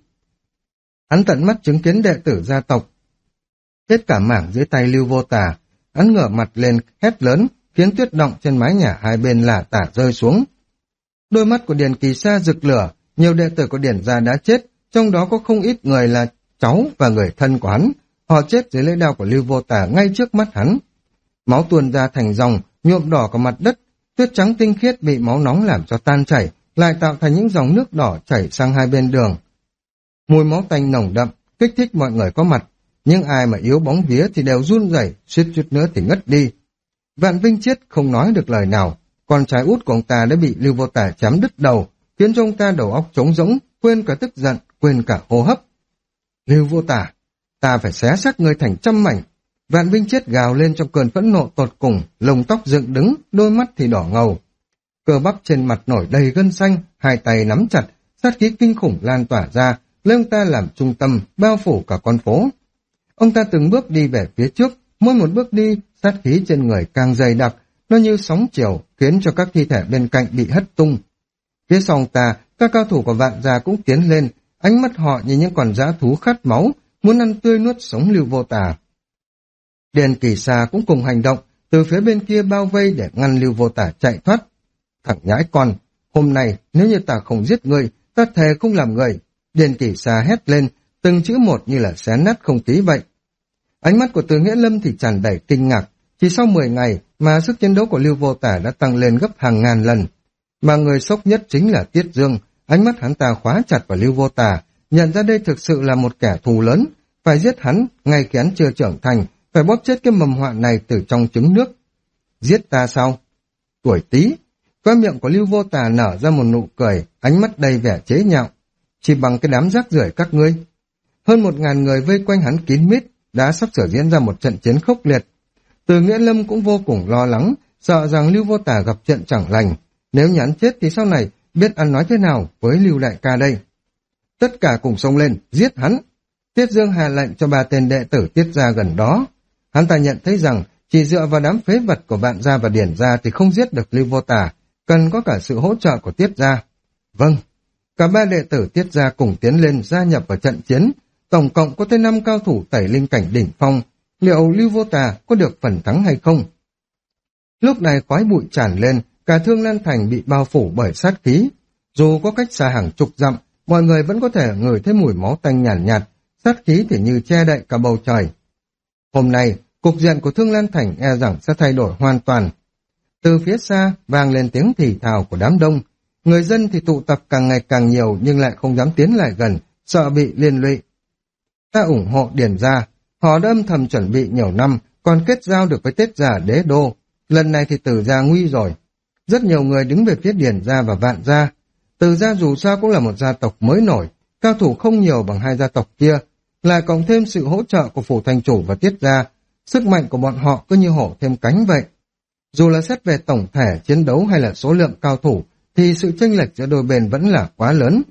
Hắn tận mắt chứng kiến đệ tử gia tộc hết cả mảng dưới tay Lưu Vô Tả. Hắn ngửa mặt lên hét lớn, khiến tuyết động trên mái nhà hai bên lả tả rơi xuống. Đôi mắt của Điền Kỳ Sa rực lửa, nhiều đệ tử của Điền gia đã chết, trong đó có không ít người là cháu và người thân của hắn. Họ chết dưới lưỡi đao của Lưu Vô Tả ngay trước mắt hắn. Máu tuôn ra thành dòng, nhuộm đỏ cả mặt đất, tuyết trắng tinh khiết bị máu nóng làm cho tan chảy, lại tạo thành những dòng nước đỏ chảy sang hai bên đường. Mùi máu tanh nồng đậm, kích thích mọi người có mặt, nhưng ai mà yếu bóng vía thì đều run rẩy, suýt chút nữa thì ngất đi. Vạn Vinh Chết không nói được lời nào, con trai út của ông ta đã bị Lưu Vô Tả chém đứt đầu, khiến cho ông ta đầu óc trống rỗng, quên cả tức giận, quên cả hô hấp. Lưu Vô Tả, ta phải xé xác ngươi thành trăm mảnh. Vạn Vinh Chết gào lên trong cơn phẫn nộ tột cùng, lông tóc dựng đứng, đôi mắt thì đỏ ngầu. Cơ bắp trên mặt nổi đầy gân xanh, hai tay nắm chặt, sát khí kinh khủng lan tỏa ra, lấy ông ta làm trung tâm, bao phủ cả con phố. Ông ta từng bước đi về phía trước, mỗi một bước đi, sát khí trên người càng dày đặc, nó như sóng chiều, khiến cho các thi thể bên cạnh bị hất tung. Phía sau ông ta, các cao thủ của Vạn gia cũng tiến lên, ánh mắt họ như những con dã thú khát máu, muốn ăn tươi nuốt sống Lưu Vô Tả. Điền Kỳ Sa cũng cùng hành động, từ phía bên kia bao vây để ngăn Lưu Vô Tả chạy thoát. Thằng nhãi con, hôm nay nếu như ta không giết ngươi, ta thề không làm người. Điền Kỳ Sa hét lên, từng chữ một như là xé nát không khí vậy. Ánh mắt của Từ Nghĩa Lâm thì tràn đầy kinh ngạc, chỉ sau 10 ngày mà sức chiến đấu của Lưu Vô Tả đã tăng lên gấp hàng ngàn lần. Mà người sốc nhất chính là Tiết Dương, ánh mắt hắn ta khóa chặt vào Lưu Vô Tả, nhận ra đây thực sự là một kẻ thù lớn, phải giết hắn ngay khi hắn chưa trưởng thành, phải bóp chết cái mầm họa này từ trong trứng nước. Giết ta sao? Tuổi Tý. Qua miệng của Lưu Vô Tả nở ra một nụ cười, ánh mắt đầy vẻ chế nhạo. Chỉ bằng cái đám rác rưởi các ngươi. Hơn 1000 người vây quanh hắn kín mít, đã sắp sửa diễn ra một trận chiến khốc liệt. Từ Nghĩa Lâm cũng vô cùng lo lắng, sợ rằng Lưu Vô Tả gặp chuyện chẳng lành. Nếu như hắn chết thì sau này biết ăn nói thế nào với Lưu đại ca đây. Tất cả cùng xông lên, giết hắn. Tiết Dương hạ lệnh cho 3 tên đệ tử Tiết gia gần đó. Hắn ta nhận thấy rằng chỉ dựa vào đám phế vật của Vạn gia và Điển gia thì không giết được Lưu Vô Tả, cần có cả sự hỗ trợ của Tiết gia. Vâng, cả 3 đệ tử Tiết gia cùng tiến lên gia nhập vào trận chiến. Tổng cộng có tới 5 cao thủ tẩy linh cảnh đỉnh phong. Liệu Lưu Vô Tả có được phần thắng hay không? Lúc này khói bụi tràn lên, cả Thương Lan Thành bị bao phủ bởi sát khí. Dù có cách xa hàng chục dặm, mọi người vẫn có thể ngửi thấy mùi máu tanh nhàn nhạt, sát khí thì như che đậy cả bầu trời. Hôm nay, cục diện của Thương Lan Thành e rằng sẽ thay đổi hoàn toàn. Từ phía xa vang lên tiếng thì thào của đám đông. Người dân thì tụ tập càng ngày càng nhiều nhưng lại không dám tiến lại gần, sợ bị liên lụy. Ta ủng hộ Điền gia, họ đã âm thầm chuẩn bị nhiều năm, còn kết giao được với Tiết gia Đế Đô. Lần này thì Từ gia nguy rồi. Rất nhiều người đứng về phía Điền gia và Vạn gia. Từ gia dù sao cũng là một gia tộc mới nổi, cao thủ không nhiều bằng hai gia tộc kia, lại cộng thêm sự hỗ trợ của phủ thành chủ và Tiết gia, sức mạnh của bọn họ cứ như hổ thêm cánh vậy. Dù là xét về tổng thể chiến đấu hay là số lượng cao thủ, thì sự chênh lệch giữa đôi bên vẫn là quá lớn.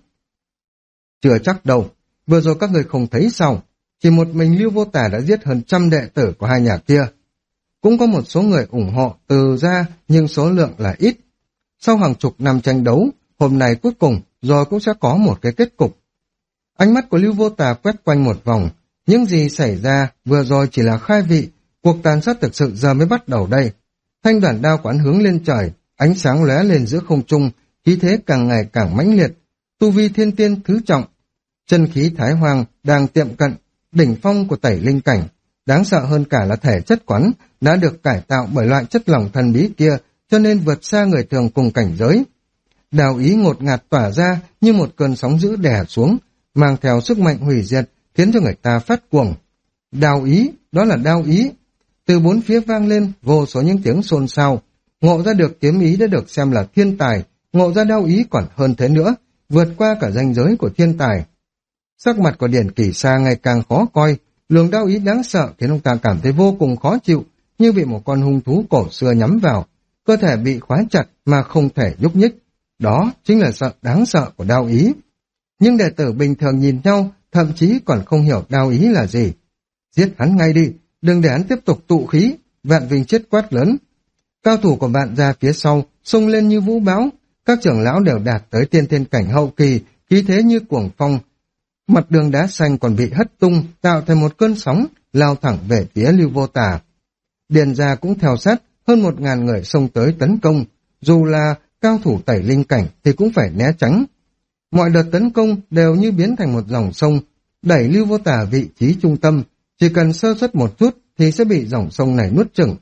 Chưa chắc đâu, vừa rồi các người không thấy sao, chỉ một mình Lưu Vô Tà đã giết hơn 100 đệ tử của hai nhà kia. Cũng có một số người ủng hộ Từ gia, nhưng số lượng là ít. Sau hàng chục năm tranh đấu, hôm nay cuối cùng rồi cũng sẽ có một cái kết cục. Ánh mắt của Lưu Vô Tà quét quanh một vòng, những gì xảy ra vừa rồi chỉ là khai vị, cuộc tàn sát thực sự giờ mới bắt đầu đây. Thanh đoạn đao quán hướng lên trời, ánh sáng lóe lên giữa không trung, khí thế càng ngày càng mãnh liệt, tu vi thiên tiên thứ trọng. Chân khí thái hoàng đang tiệm cận đỉnh phong của tẩy linh cảnh, đáng sợ hơn cả là thể chất quán đã được cải tạo bởi loại chất lỏng thần bí kia, cho nên vượt xa người thường cùng cảnh giới. Đao ý ngột ngạt tỏa ra như một cơn sóng dữ đè xuống, mang theo sức mạnh hủy diệt, khiến cho người ta phát cuồng. Đao ý, đó là đao ý. Từ bốn phía vang lên vô số những tiếng xôn xao. Ngộ ra được kiếm ý đã được xem là thiên tài, ngộ ra đao ý còn hơn thế nữa, vượt qua cả ranh giới của thiên tài. Sắc mặt của Điển Kỳ Sa ngày càng khó coi, luồng đao ý đáng sợ khiến ông ta cảm thấy vô cùng khó chịu, như bị một con hung thú cổ xưa nhắm vào, cơ thể bị khóa chặt mà không thể nhúc nhích. Đó chính là sợ đáng sợ của đao ý. Nhưng đệ tử bình thường nhìn nhau, thậm chí còn không hiểu đao ý là gì. Giết hắn ngay đi, đừng để hắn tiếp tục tụ khí. Vạn Vinh Chết quát lớn. Cao thủ của Vạn gia phía sau xông lên như vũ bão, các trưởng lão đều đạt tới tiên thiên cảnh hậu kỳ, khí thế như cuồng phong. Mặt đường đá xanh còn bị hất tung, tạo thành một cơn sóng, lao thẳng về phía Lưu Vô Tà. Điền gia cũng theo sát, hơn 1000 người xông tới tấn công, dù là cao thủ tẩy linh cảnh thì cũng phải né tránh. Mọi đợt tấn công đều như biến thành một dòng sông, đẩy Lưu Vô Tà vị trí trung tâm, chỉ cần sơ suất một chút thì sẽ bị dòng sông này nuốt chửng.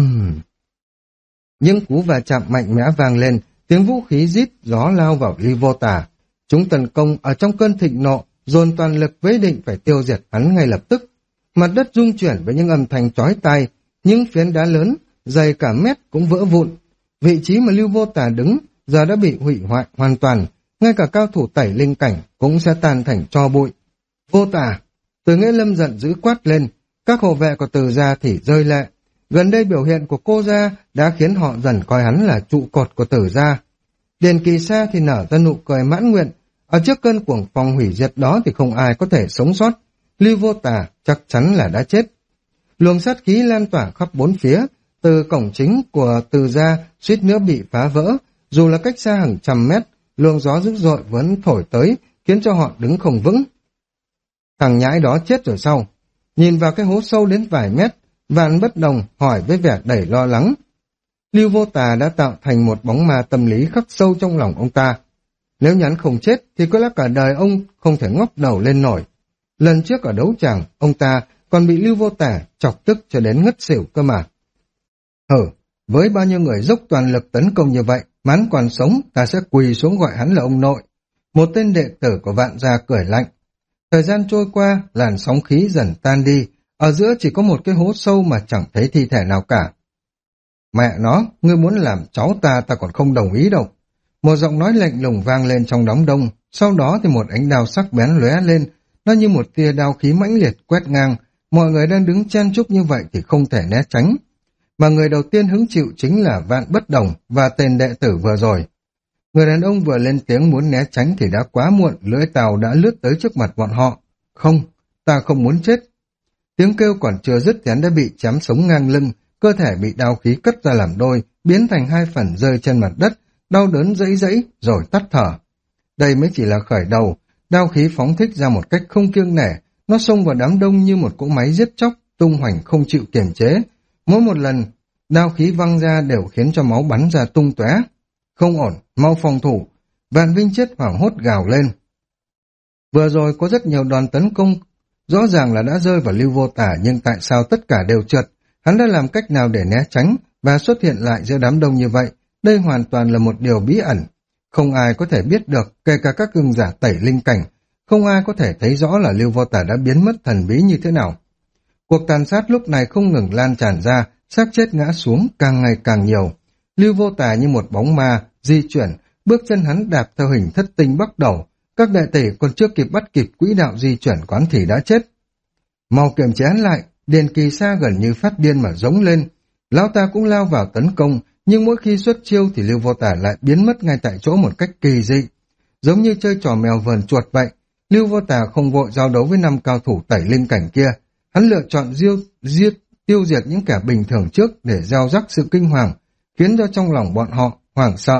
Những cú va chạm mạnh mẽ vang lên, tiếng vũ khí rít gió lao vào Lưu Vô Tà. Chúng tấn công ở trong cơn thịnh nộ, dồn toàn lực với định phải tiêu diệt hắn ngay lập tức. Mặt đất rung chuyển với những âm thanh chói tai, những phiến đá lớn dày cả mét cũng vỡ vụn. Vị trí mà Lưu Vô Tà đứng giờ đã bị hủy hoại hoàn toàn, ngay cả cao thủ tẩy linh cảnh cũng sẽ tan thành tro bụi. Vô Tà, Từ Nghĩa Lâm giận dữ quát lên, các hộ vệ của Từ gia thì rơi lệ. Gần đây biểu hiện của cô gia đã khiến họ dần coi hắn là trụ cột của Từ gia. Điền Kỳ Sa thì nở ra nụ cười mãn nguyện, ở trước cơn cuồng phong hủy diệt đó thì không ai có thể sống sót. Lưu Vô Tà chắc chắn là đã chết. Luồng sát khí lan tỏa khắp bốn phía, từ cổng chính của Từ gia suýt nữa bị phá vỡ, dù là cách xa hàng trăm mét, luồng gió dữ dội vẫn thổi tới, khiến cho họ đứng không vững. Thằng nhãi đó chết rồi sao? Nhìn vào cái hố sâu đến vài mét, Vạn Bất Đồng hỏi với vẻ đầy lo lắng. Lưu Vô Tà đã tạo thành một bóng ma tâm lý khắc sâu trong lòng ông ta. Nếu nhắn không chết thì có lẽ cả đời ông không thể ngóc đầu lên nổi. Lần trước ở đấu tràng, ông ta còn bị Lưu Vô Tà chọc tức cho đến ngất xỉu cơ mà. Với bao nhiêu người dốc toàn lực tấn công như vậy, mà hắn còn sống, ta sẽ quỳ xuống gọi hắn là ông nội. Một tên đệ tử của Vạn gia cười lạnh. Thời gian trôi qua, làn sóng khí dần tan đi, ở giữa chỉ có một cái hố sâu mà chẳng thấy thi thể nào cả. Mẹ nó, ngươi muốn làm cháu ta còn không đồng ý đâu. Một giọng nói lạnh lùng vang lên trong đám đông, sau đó thì một ánh đao sắc bén lóe lên, nó như một tia đao khí mãnh liệt quét ngang, mọi người đang đứng chen chúc như vậy thì không thể né tránh. Mà người đầu tiên hứng chịu chính là Vạn Bất Đồng và tên đệ tử vừa rồi. Người đàn ông vừa lên tiếng muốn né tránh thì đã quá muộn, lưỡi tàu đã lướt tới trước mặt bọn họ. Không, ta không muốn chết. Tiếng kêu còn chưa dứt thì hắn đã bị chém sống ngang lưng, cơ thể bị đao khí cắt ra làm đôi, biến thành hai phần rơi trên mặt đất, đau đớn dẫy dẫy rồi tắt thở. Đây mới chỉ là khởi đầu, đao khí phóng thích ra một cách không kiêng nể, nó xông vào đám đông như một cỗ máy giết chóc, tung hoành không chịu kiềm chế. Mỗi một lần, đao khí văng ra đều khiến cho máu bắn ra tung tóe. Không ổn, mau phòng thủ. Vạn Vinh Chết hoảng hốt gào lên. Vừa rồi có rất nhiều đòn tấn công, rõ ràng là đã rơi vào Lưu Vô Tà, nhưng tại sao tất cả đều trượt? Hắn đã làm cách nào để né tránh và xuất hiện lại giữa đám đông như vậy? Đây hoàn toàn là một điều bí ẩn. Không ai có thể biết được, kể cả các cường giả tẩy linh cảnh. Không ai có thể thấy rõ là Lưu Vô Tà đã biến mất thần bí như thế nào. Cuộc tàn sát lúc này không ngừng lan tràn ra, xác chết ngã xuống càng ngày càng nhiều. Lưu Vô Tà như một bóng ma, di chuyển, bước chân hắn đạp theo hình thất tinh bắt đầu, các đệ tử còn chưa kịp bắt kịp quỹ đạo di chuyển quán thì đã chết. Mau kiềm chế hắn lại, Điền Kỳ Sa gần như phát điên mà giống lên. Lão ta cũng lao vào tấn công, nhưng mỗi khi xuất chiêu thì Lưu Vô Tả lại biến mất ngay tại chỗ một cách kỳ dị. Giống như chơi trò mèo vờn chuột vậy, Lưu Vô Tả không vội giao đấu với 5 cao thủ tẩy linh cảnh kia. Hắn lựa chọn tiêu diệt những kẻ bình thường trước để gieo rắc sự kinh hoàng, khiến cho trong lòng bọn họ hoảng sợ.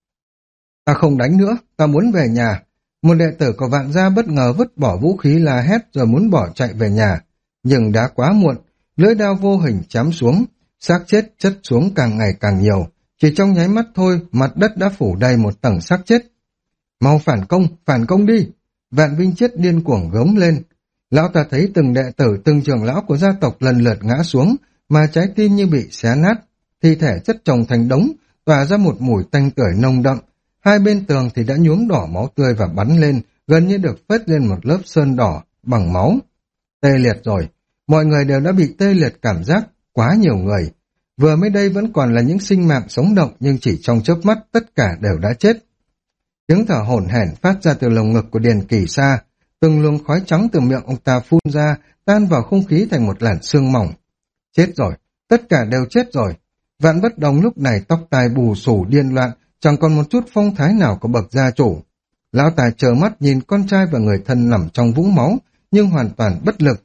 Ta không đánh nữa, ta muốn về nhà. Một đệ tử của Vạn Gia bất ngờ vứt bỏ vũ khí la hét rồi muốn bỏ chạy về nhà. Nhưng đã quá muộn, lưỡi đao vô hình chém xuống, xác chết chất xuống càng ngày càng nhiều. Chỉ trong nháy mắt thôi, mặt đất đã phủ đầy một tầng xác chết. Mau phản công đi! Vạn Vinh Chết điên cuồng gống lên. Lão ta thấy từng đệ tử, từng trưởng lão của gia tộc lần lượt ngã xuống, mà trái tim như bị xé nát. Thi thể chất chồng thành đống, tỏa ra một mùi tanh tưởi nồng đậm. Hai bên tường thì đã nhuốm đỏ máu tươi và bắn lên, gần như được phết lên một lớp sơn đỏ bằng máu. Tê liệt rồi, mọi người đều đã bị tê liệt cảm giác, quá nhiều người. Vừa mới đây vẫn còn là những sinh mạng sống động, nhưng chỉ trong chớp mắt tất cả đều đã chết. Tiếng thở hổn hển phát ra từ lồng ngực của Điền Kỳ Sa, từng luồng khói trắng từ miệng ông ta phun ra, tan vào không khí thành một làn sương mỏng. Chết rồi, tất cả đều chết rồi. Vạn Bất Đồng lúc này tóc tai bù xù điên loạn, chẳng còn một chút phong thái nào của bậc gia chủ. Lão ta trợn mắt nhìn con trai và người thân nằm trong vũng máu, nhưng hoàn toàn bất lực.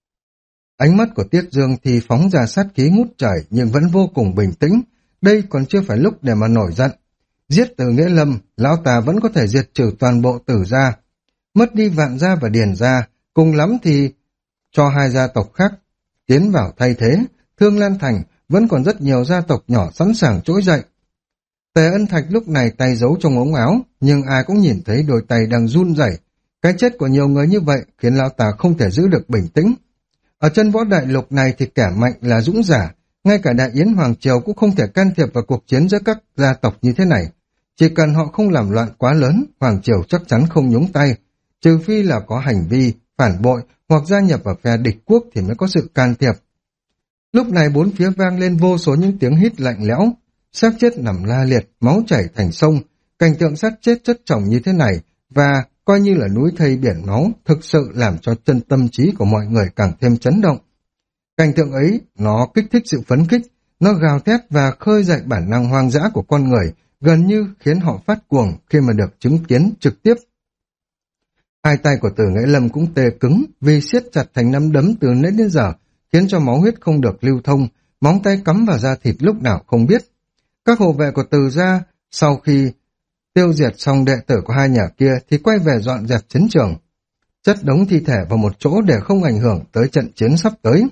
Ánh mắt của Tiết Dương thì phóng ra sát khí ngút trời nhưng vẫn vô cùng bình tĩnh. Đây còn chưa phải lúc để mà nổi giận. Giết Từ Nghĩa Lâm, lão ta vẫn có thể diệt trừ toàn bộ Tử gia. Mất đi Vạn Gia và Điền Gia, cùng lắm thì cho hai gia tộc khác tiến vào thay thế. Thương Lan Thành vẫn còn rất nhiều gia tộc nhỏ sẵn sàng trỗi dậy. Tề Ân Thạch lúc này tay giấu trong ống áo, nhưng ai cũng nhìn thấy đôi tay đang run rẩy. Cái chết của nhiều người như vậy khiến lão ta không thể giữ được bình tĩnh. Ở chân võ đại lục này thì kẻ mạnh là dũng giả, ngay cả Đại Yến Hoàng Triều cũng không thể can thiệp vào cuộc chiến giữa các gia tộc như thế này. Chỉ cần họ không làm loạn quá lớn, Hoàng Triều chắc chắn không nhúng tay, trừ phi là có hành vi phản bội hoặc gia nhập vào phe địch quốc thì mới có sự can thiệp. Lúc này bốn phía vang lên vô số những tiếng hít lạnh lẽo, xác chết nằm la liệt, máu chảy thành sông. Cảnh tượng xác chết chất chồng như thế này và coi như là núi thây biển máu thực sự làm cho chân tâm trí của mọi người càng thêm chấn động. Cảnh tượng ấy nó kích thích sự phấn khích, nó gào thét và khơi dậy bản năng hoang dã của con người, gần như khiến họ phát cuồng khi mà được chứng kiến trực tiếp. Hai tay của Từ Nghĩa Lâm cũng tê cứng vì siết chặt thành nắm đấm từ nãy đến giờ, khiến cho máu huyết không được lưu thông, móng tay cắm vào da thịt lúc nào không biết. Các hộ vệ của Từ gia sau khi tiêu diệt xong đệ tử của hai nhà kia thì quay về dọn dẹp chiến trường, chất đống thi thể vào một chỗ để không ảnh hưởng tới trận chiến sắp tới.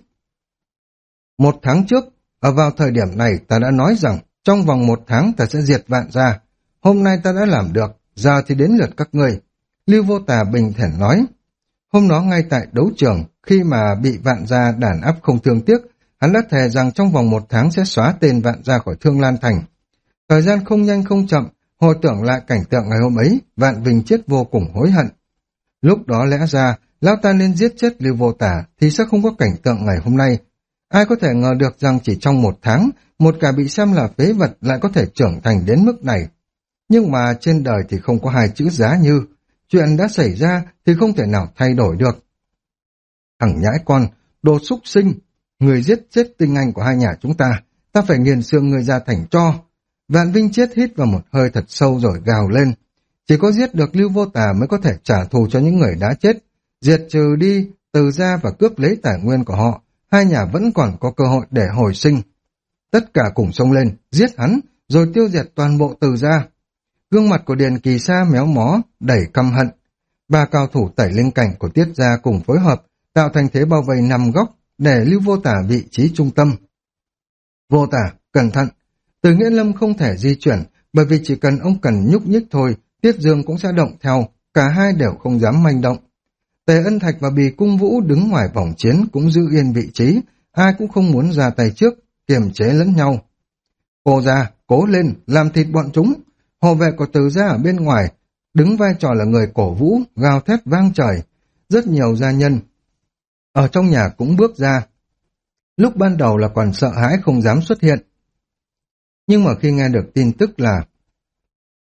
1 tháng trước, ở vào thời điểm này ta đã nói rằng trong vòng 1 tháng ta sẽ diệt Vạn Gia. Hôm nay ta đã làm được, giờ thì đến lượt các ngươi. Lưu Vô Tà bình thản nói. Hôm đó ngay tại đấu trường, khi mà bị Vạn Gia đàn áp không thương tiếc, hắn đã thề rằng trong vòng 1 tháng sẽ xóa tên Vạn Gia khỏi Thương Lan Thành. Thời gian không nhanh không chậm, hồi tưởng lại cảnh tượng ngày hôm ấy, Vạn Vinh Chết vô cùng hối hận. Lúc đó lẽ ra, lão ta nên giết chết Lưu Vô Tà thì sẽ không có cảnh tượng ngày hôm nay. Ai có thể ngờ được rằng chỉ trong 1 tháng, một kẻ bị xem là phế vật lại có thể trưởng thành đến mức này. Nhưng mà trên đời thì không có hai chữ giá như, chuyện đã xảy ra thì không thể nào thay đổi được. Thằng nhãi con, đồ súc sinh, người giết chết tinh anh của hai nhà chúng ta phải nghiền xương người ra thành tro. Vạn Vinh Chết hít vào một hơi thật sâu rồi gào lên. Chỉ có giết được Lưu Vô Tà mới có thể trả thù cho những người đã chết, diệt trừ đi Từ gia và cướp lấy tài nguyên của họ, hai nhà vẫn còn có cơ hội để hồi sinh. Tất cả cùng xông lên, giết hắn, rồi tiêu diệt toàn bộ Từ gia. Gương mặt của Điền Kỳ Sa méo mó, đầy căm hận. 3 cao thủ tẩy linh cảnh của Tiết gia cùng phối hợp, tạo thành thế bao vây 5 góc, để Lưu Vô Tà vị trí trung tâm. Vô Tà, cẩn thận! Từ Nghĩa Lâm không thể di chuyển, bởi vì chỉ cần ông cần nhúc nhích thôi, Tiết Dương cũng sẽ động theo, cả hai đều không dám manh động. Tề Ân Thạch và Bì Cung Vũ đứng ngoài vòng chiến cũng giữ yên vị trí, ai cũng không muốn ra tay trước, kiềm chế lẫn nhau. Cô ra, cố lên, làm thịt bọn chúng. Hộ vệ của Từ gia ở bên ngoài, đứng vai trò là người cổ vũ, gào thét vang trời. Rất nhiều gia nhân ở trong nhà cũng bước ra. Lúc ban đầu là còn sợ hãi không dám xuất hiện. Nhưng mà khi nghe được tin tức là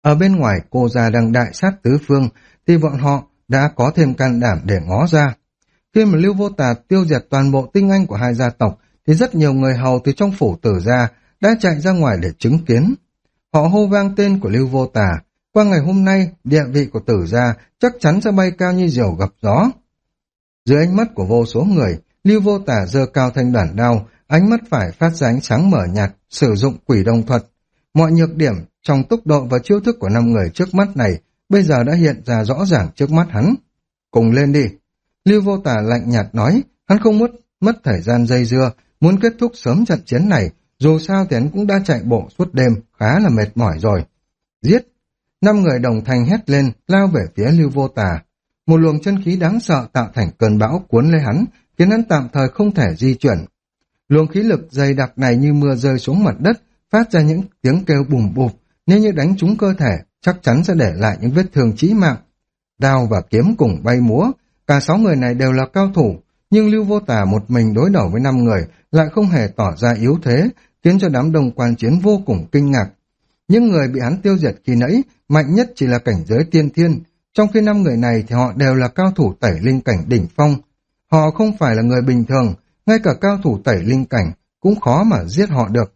Ở bên ngoài cô gia đang đại sát tứ phương, thì bọn họ đã có thêm can đảm để ngó ra. Khi mà Lưu Vô Tà tiêu diệt toàn bộ tinh anh của hai gia tộc, thì rất nhiều người hầu từ trong phủ Tử gia đã chạy ra ngoài để chứng kiến. Họ hô vang tên của Lưu Vô Tà. Qua ngày hôm nay, địa vị của Tử gia chắc chắn sẽ bay cao như diều gặp gió. Dưới ánh mắt của vô số người, Lưu Vô Tà giơ cao thanh đoản đao, ánh mắt phải phát ra ánh sáng mở nhạt, sử dụng quỷ đồng thuật. Mọi nhược điểm trong tốc độ và chiêu thức của 5 người trước mắt này bây giờ đã hiện ra rõ ràng trước mắt hắn. Cùng lên đi. Lưu Vô Tà lạnh nhạt nói, hắn không mất thời gian dây dưa, muốn kết thúc sớm trận chiến này, dù sao thì hắn cũng đã chạy bộ suốt đêm, khá là mệt mỏi rồi. Giết! 5 người đồng thanh hét lên, lao về phía Lưu Vô Tà. Một luồng chân khí đáng sợ tạo thành cơn bão cuốn lấy hắn, khiến hắn tạm thời không thể di chuyển. Luồng khí lực dày đặc này như mưa rơi xuống mặt đất, phát ra những tiếng kêu bùm bụp, nếu như đánh trúng cơ thể, chắc chắn sẽ để lại những vết thương chí mạng. Đao và kiếm cùng bay múa, cả 6 người này đều là cao thủ, nhưng Lưu Vô Tà một mình đối đầu với 5 người lại không hề tỏ ra yếu thế, khiến cho đám đông quan chiến vô cùng kinh ngạc. Những người bị hắn tiêu diệt khi nãy, mạnh nhất chỉ là cảnh giới tiên thiên, trong khi 5 người này thì họ đều là cao thủ tẩy linh cảnh đỉnh phong. Họ không phải là người bình thường, ngay cả cao thủ tẩy linh cảnh cũng khó mà giết họ được.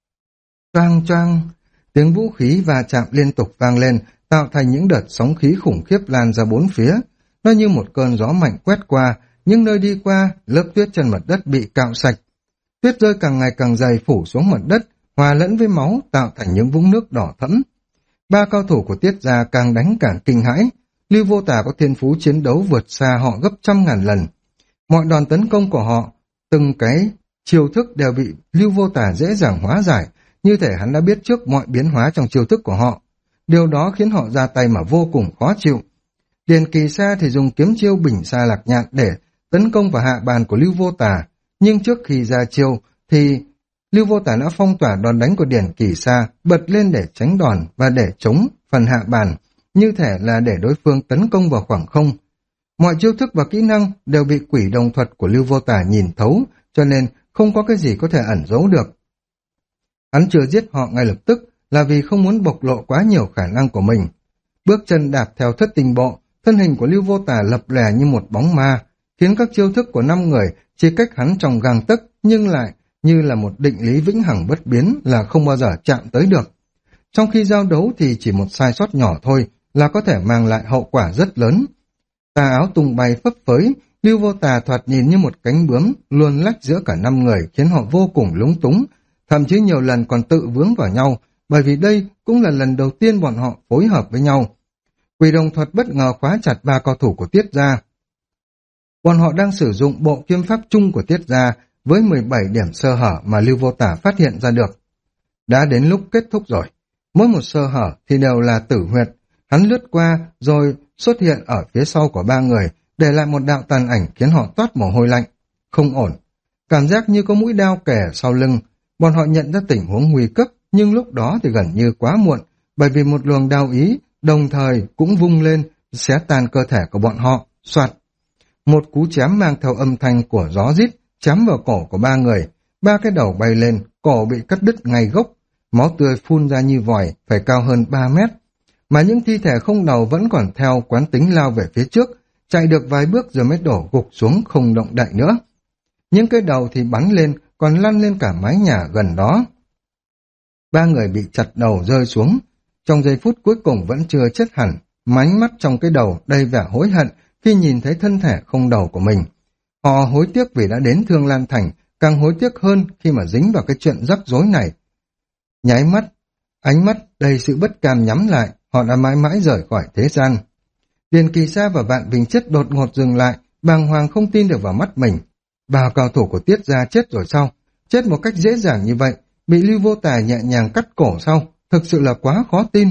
Choang choang, tiếng vũ khí va chạm liên tục vang lên, tạo thành những đợt sóng khí khủng khiếp lan ra bốn phía. Nó như một cơn gió mạnh quét qua, nhưng nơi đi qua, lớp tuyết trên mặt đất bị cạo sạch. Tuyết rơi càng ngày càng dày phủ xuống mặt đất, hòa lẫn với máu tạo thành những vũng nước đỏ thẫm. 3 cao thủ của Tiết gia càng đánh càng kinh hãi. Lưu Vô Tà có thiên phú chiến đấu vượt xa họ gấp 100.000 lần. Mọi đòn tấn công của họ, từng cái chiêu thức đều bị Lưu Vô Tà dễ dàng hóa giải, như thể hắn đã biết trước mọi biến hóa trong chiêu thức của họ. Điều đó khiến họ ra tay mà vô cùng khó chịu. Điền Kỳ Sa thì dùng kiếm chiêu Bình Sa Lạc Nhạn để tấn công vào hạ bàn của Lưu Vô Tà, nhưng trước khi ra chiêu thì Lưu Vô Tà đã phong tỏa đòn đánh của Điền Kỳ Sa, bật lên để tránh đòn và để chống phần hạ bàn, như thể là để đối phương tấn công vào khoảng không. Mọi chiêu thức và kỹ năng đều bị quỷ đồng thuật của Lưu Vô Tà nhìn thấu, cho nên không có cái gì có thể ẩn giấu được. Hắn chưa giết họ ngay lập tức là vì không muốn bộc lộ quá nhiều khả năng của mình. Bước chân đạp theo thất tinh bộ, thân hình của Lưu Vô Tà lập lè như một bóng ma, khiến các chiêu thức của 5 người chỉ cách hắn trong gang tấc, nhưng lại như là một định lý vĩnh hằng bất biến là không bao giờ chạm tới được. Trong khi giao đấu thì chỉ một sai sót nhỏ thôi là có thể mang lại hậu quả rất lớn. Tà áo tung bay phấp phới, Lưu Vô Tà thoạt nhìn như một cánh bướm luồn lách giữa cả 5 người, khiến họ vô cùng lúng túng, thậm chí nhiều lần còn tự vướng vào nhau, bởi vì đây cũng là lần đầu tiên bọn họ phối hợp với nhau. Quỷ đồng thuật bất ngờ khóa chặt 3 cao thủ của Tiết gia. Bọn họ đang sử dụng bộ kiếm pháp chung của Tiết gia với 17 điểm sơ hở mà Lưu Vô Tà phát hiện ra được. Đã đến lúc kết thúc rồi, mỗi một sơ hở thì đều là tử huyệt. Hắn lướt qua rồi xuất hiện ở phía sau của 3 người, để lại một đạo tàn ảnh khiến họ toát mồ hôi lạnh. Không ổn, cảm giác như có mũi đao kề sau lưng. Bọn họ nhận ra tình huống nguy cấp, nhưng lúc đó thì gần như quá muộn, bởi vì một luồng đao ý đồng thời cũng vung lên, xé tan cơ thể của bọn họ. Soạt, một cú chém mang theo âm thanh của gió rít chém vào cổ của 3 người. 3 cái đầu bay lên, cổ bị cắt đứt ngay gốc, máu tươi phun ra như vòi, phải cao hơn 3 mét. Mà những thi thể không đầu vẫn còn theo quán tính lao về phía trước, chạy được vài bước rồi mới đổ gục xuống không động đậy nữa. Những cái đầu thì bắn lên, còn lăn lên cả mái nhà gần đó. 3 người bị chặt đầu rơi xuống. Trong giây phút cuối cùng vẫn chưa chết hẳn, mánh mắt trong cái đầu đầy vẻ hối hận khi nhìn thấy thân thể không đầu của mình. Họ hối tiếc vì đã đến Thương Lan Thành, càng hối tiếc hơn khi mà dính vào cái chuyện rắc rối này. Nháy mắt, ánh mắt đầy sự bất cam nhắm lại, họ đã mãi mãi rời khỏi thế gian. Điền Kỳ Sa và Vạn Bình Chết đột ngột dừng lại, bàng hoàng không tin được vào mắt mình. 3 cao thủ của Tiết gia chết rồi sao? Chết một cách dễ dàng như vậy, bị Lưu Vô Tà nhẹ nhàng cắt cổ sao? Thực sự là quá khó tin.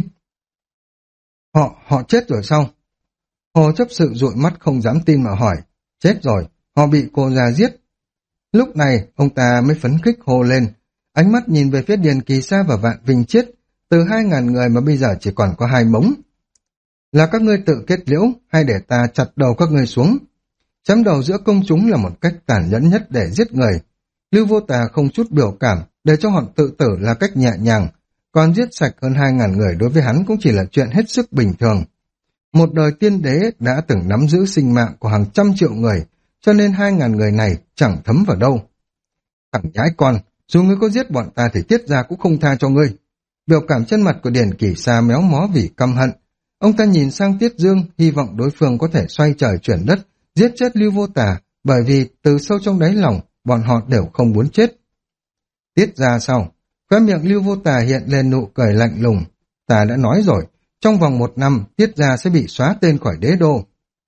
Họ chết rồi sao? Hồ chấp sự dụi mắt không dám tin mà hỏi. Chết rồi, họ bị cô già giết. Lúc này, ông ta mới phấn khích hô lên. Ánh mắt nhìn về phía Điền Kỳ Sa và Vạn Vinh Chiết, từ 2.000 người mà bây giờ chỉ còn có 2 mống. Là các ngươi tự kết liễu hay để ta chặt đầu các ngươi xuống? Chém đầu giữa công chúng là một cách tàn nhẫn nhất để giết người. Lưu Vô Tà không chút biểu cảm, để cho họ tự tử là cách nhẹ nhàng. còn giết sạch hơn 2.000 người đối với hắn cũng chỉ là chuyện hết sức bình thường. Một đời tiên đế đã từng nắm giữ sinh mạng của hàng trăm triệu người, cho nên 2.000 người này chẳng thấm vào đâu. Thằng nhãi con, dù ngươi có giết bọn ta thì Tiết gia cũng không tha cho ngươi. Biểu cảm trên mặt của Điền Kỷ Sa méo mó vì căm hận. Ông ta nhìn sang Tiết Dương, hy vọng đối phương có thể xoay trời chuyển đất, giết chết Lưu Vô Tà, bởi vì từ sâu trong đáy lòng, bọn họ đều không muốn chết. Tiết gia sau, khóe miệng Lưu Vô Tà hiện lên nụ cười lạnh lùng. Ta đã nói rồi, trong vòng 1 năm, Tiết gia sẽ bị xóa tên khỏi đế đô.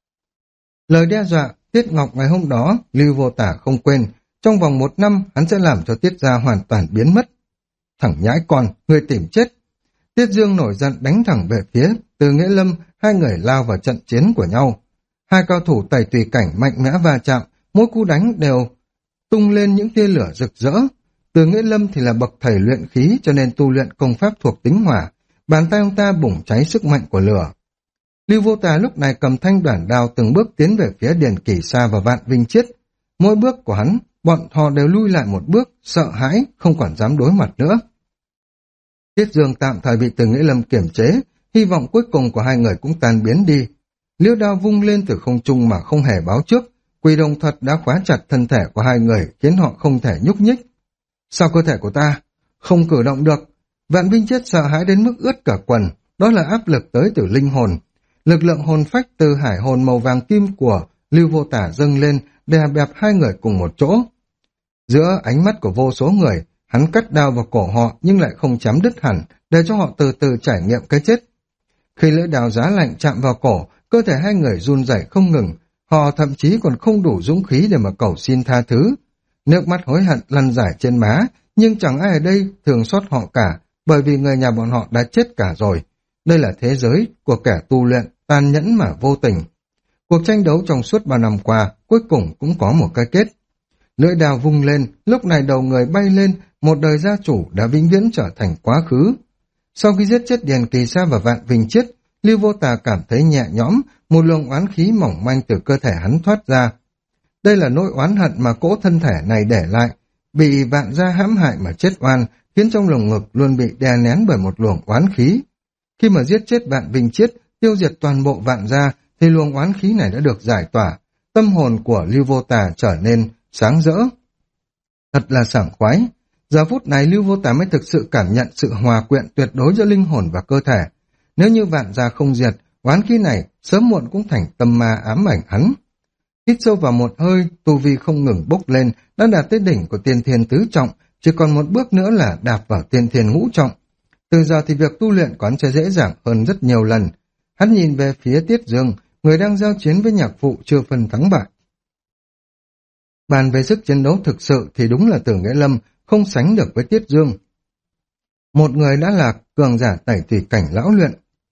Lời đe dọa, Tiết Ngọc ngày hôm đó, Lưu Vô Tà không quên, trong vòng 1 năm, hắn sẽ làm cho Tiết gia hoàn toàn biến mất. Thằng nhãi con, ngươi tìm chết. Tiết Dương nổi giận đánh thẳng về phía Từ Nghĩa Lâm, hai người lao vào trận chiến của nhau. Hai cao thủ tẩy tùy cảnh mạnh mẽ va chạm, mỗi cú đánh đều tung lên những tia lửa rực rỡ. Từ Nghĩa Lâm thì là bậc thầy luyện khí cho nên tu luyện công pháp thuộc tính hỏa, bàn tay ông ta bùng cháy sức mạnh của lửa. Lưu Vô Tà lúc này cầm thanh đoản đao từng bước tiến về phía Điền Kỷ Sa và Vạn Vinh Chiết. Mỗi bước của hắn, bọn họ đều lui lại một bước, sợ hãi, không còn dám đối mặt nữa. Tiết Dương tạm thời bị Từ Nghĩa Lâm kiềm chế, hy vọng cuối cùng của hai người cũng tan biến đi. Liêu đao vung lên từ không trung mà không hề báo trước, Quỷ Đồng Thuật đã khóa chặt thân thể của hai người khiến họ không thể nhúc nhích. Sao cơ thể của ta không cử động được? Vạn Vinh Chiết sợ hãi đến mức ướt cả quần, đó là áp lực tới từ linh hồn. Lực lượng hồn phách từ hải hồn màu vàng kim của Lưu Vô Tà dâng lên, đè bẹp hai người cùng một chỗ. Giữa ánh mắt của vô số người, hắn cắt đao vào cổ họ nhưng lại không chém đứt hẳn, để cho họ từ từ trải nghiệm cái chết. Khi lưỡi đao giá lạnh chạm vào cổ, cơ thể hai người run rẩy không ngừng, họ thậm chí còn không đủ dũng khí để mà cầu xin tha thứ. Nước mắt hối hận lăn rải trên má, nhưng chẳng ai ở đây thường xót họ cả, bởi vì người nhà bọn họ đã chết cả rồi. Đây là thế giới của kẻ tu luyện, tàn nhẫn mà vô tình. Cuộc tranh đấu trong suốt 3 năm qua, cuối cùng cũng có một cái kết. Lưỡi đao vung lên, lúc này đầu người bay lên, một đời gia chủ đã vĩnh viễn trở thành quá khứ. Sau khi giết chết Điền Kỳ Sa và Vạn Vinh Chiết, Lưu Vô Tà cảm thấy nhẹ nhõm, một luồng oán khí mỏng manh từ cơ thể hắn thoát ra. Đây là nỗi oán hận mà cỗ thân thể này để lại, bị Vạn gia hãm hại mà chết oan, khiến trong lồng ngực luôn bị đè nén bởi một luồng oán khí. Khi mà giết chết Vạn Vinh Chiết, tiêu diệt toàn bộ Vạn gia, thì luồng oán khí này đã được giải tỏa, tâm hồn của Lưu Vô Tà trở nên sáng rỡ. Thật là sảng khoái. Giờ phút này Lưu Vô Tà mới thực sự cảm nhận sự hòa quyện tuyệt đối giữa linh hồn và cơ thể. Nếu như Vạn gia không diệt, oán khí này sớm muộn cũng thành tâm ma ám ảnh hắn. Hít sâu vào một hơi, tu vi không ngừng bốc lên, đã đạt tới đỉnh của tiên thiên tứ trọng, chỉ còn một bước nữa là đạp vào tiên thiên ngũ trọng. Từ giờ thì việc tu luyện của hắn sẽ dễ dàng hơn rất nhiều lần. Hắn nhìn về phía Tiết Dương, người đang giao chiến với nhạc phụ chưa phân thắng bại. Bàn về sức chiến đấu thực sự thì đúng là Từ Nghĩa Lâm không sánh được với Tiết Dương. Một người đã là cường giả tẩy tùy cảnh lão luyện.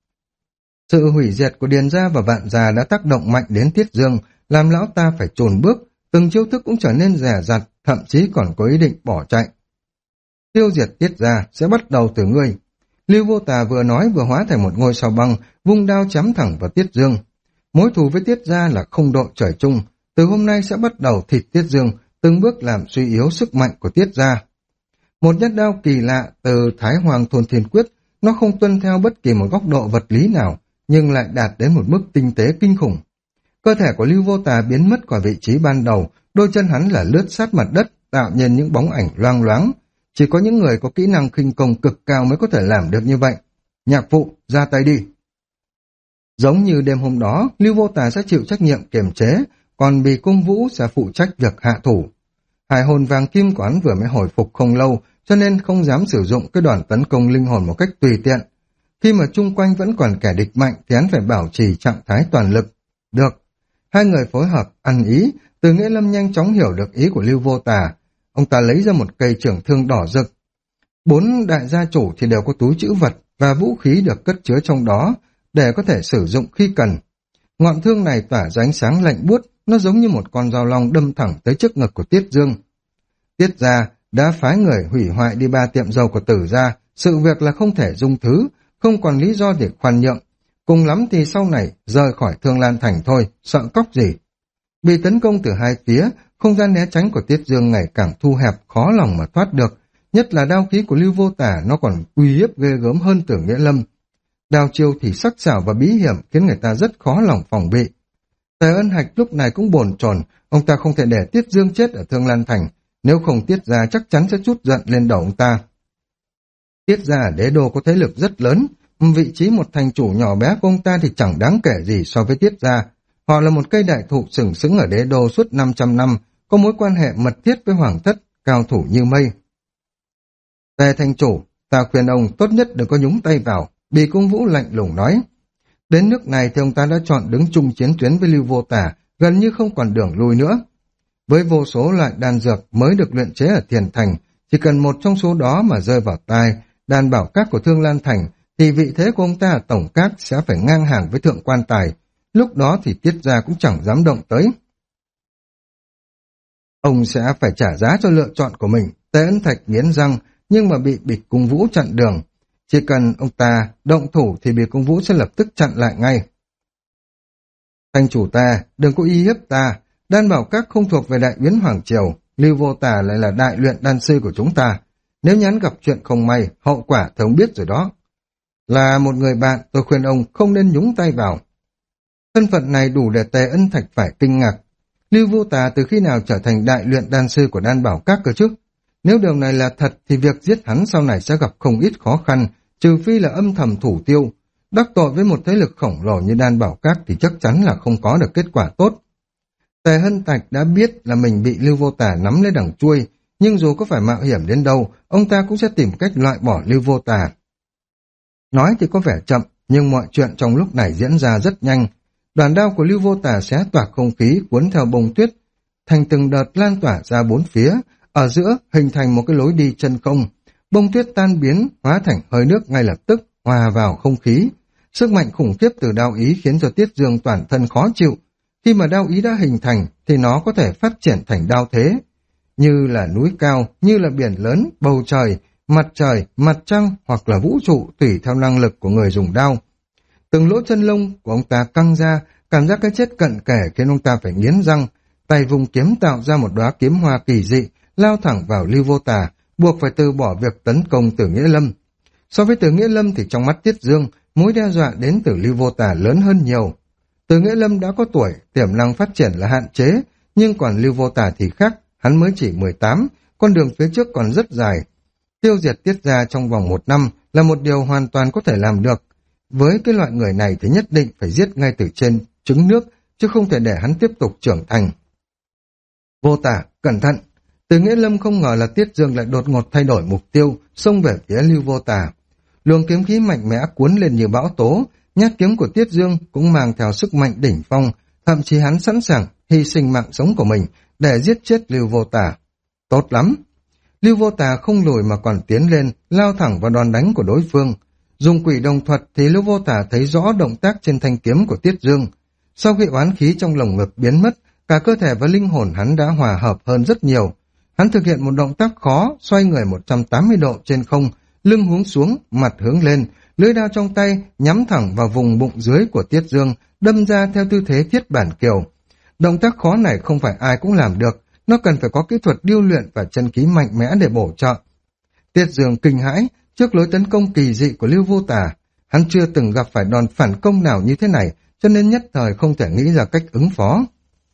Sự hủy diệt của Điền gia và Vạn gia đã tác động mạnh đến Tiết Dương, làm lão ta phải chồn bước, từng chiêu thức cũng trở nên dè dặt, thậm chí còn có ý định bỏ chạy. Tiêu diệt Tiết gia sẽ bắt đầu từ ngươi. Lưu Vô Tà vừa nói vừa hóa thành một ngôi sao băng, vung đao chém thẳng vào Tiết Dương. Mối thù với Tiết gia là không độ trời chung, từ hôm nay sẽ bắt đầu thịt Tiết Dương, từng bước làm suy yếu sức mạnh của Tiết gia. Một nhát đao kỳ lạ từ Thái Hoàng Thôn Thiên Quyết, nó không tuân theo bất kỳ một góc độ vật lý nào, nhưng lại đạt đến một mức tinh tế kinh khủng. Cơ thể của Lưu Vô Tà biến mất khỏi vị trí ban đầu, đôi chân hắn là lướt sát mặt đất, tạo nên những bóng ảnh loang loáng. Chỉ có những người có kỹ năng khinh công cực cao mới có thể làm được như vậy. Nhạc phụ, ra tay đi. Giống như đêm hôm đó, Lưu Vô Tà sẽ chịu trách nhiệm kiềm chế, còn Bì Cung Vũ sẽ phụ trách việc hạ thủ. Hải hồn vàng kim của hắn vừa mới hồi phục không lâu, cho nên không dám sử dụng cái đòn tấn công linh hồn một cách tùy tiện. Khi mà chung quanh vẫn còn kẻ địch mạnh thì hắn phải bảo trì trạng thái toàn lực. Được. Hai người phối hợp, ăn ý, Từ Nghĩa Lâm nhanh chóng hiểu được ý của Lưu Vô Tà. Ông ta lấy ra một cây trường thương đỏ rực. 4 đại gia chủ thì đều có túi trữ vật và vũ khí được cất chứa trong đó để có thể sử dụng khi cần. Ngọn thương này tỏa ra ánh sáng lạnh buốt, nó giống như một con dao long đâm thẳng tới trước ngực của Tiết Dương. Tiết gia đã phái người hủy hoại đi 3 tiệm dầu của Tử gia, sự việc là không thể dung thứ, không còn lý do để khoan nhượng. Cùng lắm thì sau này rời khỏi Thương Lan Thành thôi, sợ cóc gì. Bị tấn công từ hai phía, không gian né tránh của Tiết Dương ngày càng thu hẹp, khó lòng mà thoát được. nhất là đao khí của Lưu Vô Tả nó còn uy hiếp ghê gớm hơn Tưởng Nghĩa Lâm. Đao chiêu thì sắc sảo và bí hiểm khiến người ta rất khó lòng phòng bị. Tề Ân Hạch lúc này cũng bồn chồn, ông ta không thể để Tiết Dương chết ở Thương Lan Thành, nếu không Tiết gia chắc chắn sẽ trút giận lên đầu ông ta. Tiết gia ở Đế Đô có thế lực rất lớn, vị trí một thành chủ nhỏ bé của ông ta thì chẳng đáng kể gì so với Tiết gia. Họ là một cây đại thụ sừng sững ở Đế Đô suốt 500 năm, có mối quan hệ mật thiết với Hoàng thất, cao thủ như mây. Tề thành chủ, ta khuyên ông tốt nhất đừng có nhúng tay vào, Bì Cung Vũ lạnh lùng nói. Đến nước này thì ông ta đã chọn đứng chung chiến tuyến với Lưu Vô Tả, gần như không còn đường lui nữa. Với vô số loại đan dược mới được luyện chế ở Thiền Thành, chỉ cần một trong số đó mà rơi vào tai đan bảo các của Thương Lan Thành, thì vị thế của ông ta ở tổng các sẽ phải ngang hàng với thượng quan tài. Lúc đó thì Tiết gia cũng chẳng dám động tới. Ông sẽ phải trả giá cho lựa chọn của mình. Tề Ân Thạch nghiến răng, nhưng mà bị Bịch Cung Vũ chặn đường. Chỉ cần ông ta động thủ thì Bịch Cung Vũ sẽ lập tức chặn lại ngay. Thành chủ ta, đừng có uy hiếp ta. Đan bảo các không thuộc về Đại Uyên Hoàng Triều, Lưu Vô Tả lại là đại luyện đan sư của chúng ta. Nếu nhắn gặp chuyện không may, hậu quả thì ông biết rồi đó. Là một người bạn, tôi khuyên ông không nên nhúng tay vào. Thân phận này đủ để Tề Ân Thạch phải kinh ngạc. Lưu Vô Tả từ khi nào trở thành đại luyện đan sư của đan bảo các cơ chứ? Nếu điều này là thật thì việc giết hắn sau này sẽ gặp không ít khó khăn, trừ phi là âm thầm thủ tiêu. Đắc tội với một thế lực khổng lồ như đan bảo các thì chắc chắn là không có được kết quả tốt. Tề Hân Thạch đã biết là mình bị Lưu Vô Tả nắm lấy đằng chuôi, nhưng dù có phải mạo hiểm đến đâu, ông ta cũng sẽ tìm cách loại bỏ Lưu Vô Tả. Nói thì có vẻ chậm, nhưng mọi chuyện trong lúc này diễn ra rất nhanh. Đoàn đao của Lưu Vô Tả xé toạc không khí cuốn theo bông tuyết, thành từng đợt lan tỏa ra bốn phía, ở giữa hình thành một cái lối đi chân không. Bông tuyết tan biến, hóa thành hơi nước ngay lập tức, hòa vào không khí. Sức mạnh khủng khiếp từ đao ý khiến cho Tiết Dương toàn thân khó chịu. Khi mà đao ý đã hình thành thì nó có thể phát triển thành đao thế. Như là núi cao, như là biển lớn, bầu trời, mặt trăng hoặc là vũ trụ tùy theo năng lực của người dùng đao. Từng lỗ chân lông của ông ta căng ra, cảm giác cái chết cận kề khiến ông ta phải nghiến răng. Tay vùng kiếm tạo ra một đóa kiếm hoa kỳ dị, lao thẳng vào Lưu Vô Tả, buộc phải từ bỏ việc tấn công Tử Nghĩa Lâm. So với Tử Nghĩa Lâm thì trong mắt Tiết Dương, mối đe dọa đến từ Lưu Vô Tả lớn hơn nhiều. Tử Nghĩa Lâm đã có tuổi, tiềm năng phát triển là hạn chế, nhưng còn Lưu Vô Tả thì khác, hắn mới chỉ 18, con đường phía trước còn rất dài. Tiêu diệt Tiết gia trong vòng 1 năm là một điều hoàn toàn có thể làm được. Với cái loại người này thì nhất định phải giết ngay từ trên trứng nước, chứ không thể để hắn tiếp tục trưởng thành. Vô Tả, cẩn thận! Từ Nghĩa Lâm không ngờ là Tiết Dương lại đột ngột thay đổi mục tiêu, xông về phía Lưu Vô Tả. Luồng kiếm khí mạnh mẽ cuốn lên như bão tố, nhát kiếm của Tiết Dương cũng mang theo sức mạnh đỉnh phong, thậm chí hắn sẵn sàng hy sinh mạng sống của mình để giết chết Lưu Vô Tả. Tốt lắm! Lưu Vô Tả không lùi mà còn tiến lên, lao thẳng vào đòn đánh của đối phương. Dùng quỷ đồng thuật thì Lưu Vô Tả thấy rõ động tác trên thanh kiếm của Tiết Dương. Sau khi oán khí trong lồng ngực biến mất, cả cơ thể và linh hồn hắn đã hòa hợp hơn rất nhiều. Hắn thực hiện một động tác khó, xoay người 180 độ trên không, lưng hướng xuống, mặt hướng lên, lưỡi đao trong tay nhắm thẳng vào vùng bụng dưới của Tiết Dương, đâm ra theo tư thế thiết bản kiều. Động tác khó này không phải ai cũng làm được, nó cần phải có kỹ thuật điêu luyện và chân khí mạnh mẽ để bổ trợ. Tiết Dương kinh hãi trước lối tấn công kỳ dị của Lưu Vô Tả. Hắn chưa từng gặp phải đòn phản công nào như thế này, cho nên nhất thời không thể nghĩ ra cách ứng phó.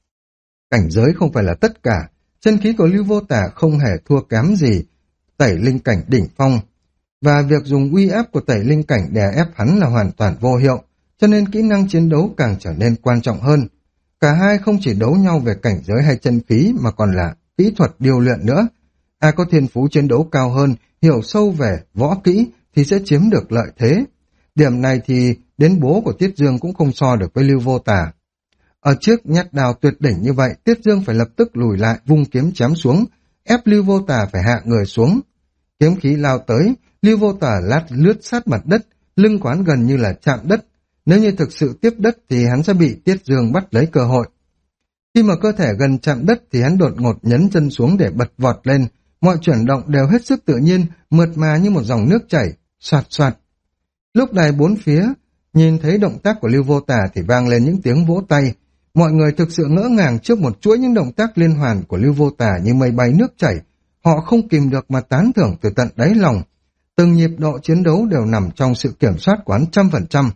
Cảnh giới không phải là tất cả, chân khí của Lưu Vô Tả không hề thua kém gì tẩy linh cảnh đỉnh phong, và việc dùng uy áp của tẩy linh cảnh đè ép hắn là hoàn toàn vô hiệu, cho nên kỹ năng chiến đấu càng trở nên quan trọng hơn. Cả hai không chỉ đấu nhau về cảnh giới hay chân khí mà còn là kỹ thuật điêu luyện nữa. Ai có thiên phú chiến đấu cao hơn, hiểu sâu về võ kỹ thì sẽ chiếm được lợi thế. Điểm này thì đến bố của Tiết Dương cũng không so được với Lưu Vô Tả. Ở trước nhát đào tuyệt đỉnh như vậy, Tiết Dương phải lập tức lùi lại, vung kiếm chém xuống, ép Lưu Vô Tả phải hạ người xuống. Kiếm khí lao tới, Lưu Vô Tả lướt sát mặt đất, lưng quán gần như là chạm đất. Nếu như thực sự tiếp đất thì hắn sẽ bị Tiết Dương bắt lấy cơ hội. Khi mà cơ thể gần chạm đất thì hắn đột ngột nhấn chân xuống để bật vọt lên. Mọi chuyển động đều hết sức tự nhiên, mượt mà như một dòng nước chảy, soạt soạt. Lúc này bốn phía, nhìn thấy động tác của Lưu Vô Tả thì vang lên những tiếng vỗ tay. Mọi người thực sự ngỡ ngàng trước một chuỗi những động tác liên hoàn của Lưu Vô Tả như mây bay nước chảy, họ không kìm được mà tán thưởng từ tận đáy lòng. Từng nhịp độ chiến đấu đều nằm trong sự kiểm soát của hắn 100%.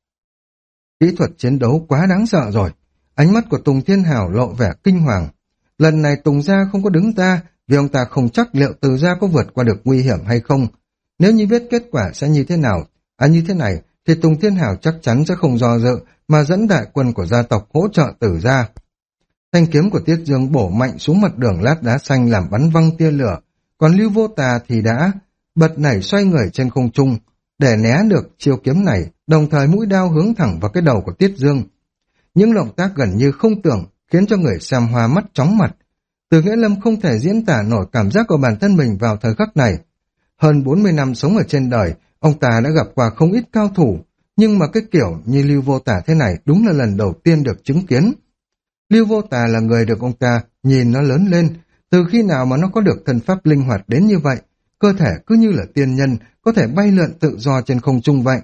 Kỹ thuật chiến đấu quá đáng sợ rồi. Ánh mắt của Tùng Thiên Hào lộ vẻ kinh hoàng. Lần này Tùng gia không có đứng ra vì ông ta không chắc liệu Từ gia có vượt qua được nguy hiểm hay không. Nếu như biết kết quả sẽ như thế nào, như thế này thì Tùng Thiên Hào chắc chắn sẽ không do dự mà dẫn đại quân của gia tộc hỗ trợ Từ gia. Thanh kiếm của Tiết Dương bổ mạnh xuống mặt đường lát đá xanh làm bắn văng tia lửa, còn Lưu Vô Tà thì đã bật nảy xoay người trên không trung để né được chiêu kiếm này, đồng thời mũi đao hướng thẳng vào cái đầu của Tiết Dương. Những động tác gần như không tưởng khiến cho người xem hoa mắt chóng mặt. Từ Nghĩa Lâm không thể diễn tả nổi cảm giác của bản thân mình vào thời khắc này. Hơn 40 năm sống ở trên đời, ông ta đã gặp qua không ít cao thủ, nhưng mà cái kiểu như Lưu Vô Tà thế này đúng là lần đầu tiên được chứng kiến. Lưu Vô Tà là người được ông ta nhìn nó lớn lên, từ khi nào mà nó có được thân pháp linh hoạt đến như vậy, cơ thể cứ như là tiên nhân, có thể bay lượn tự do trên không trung vậy.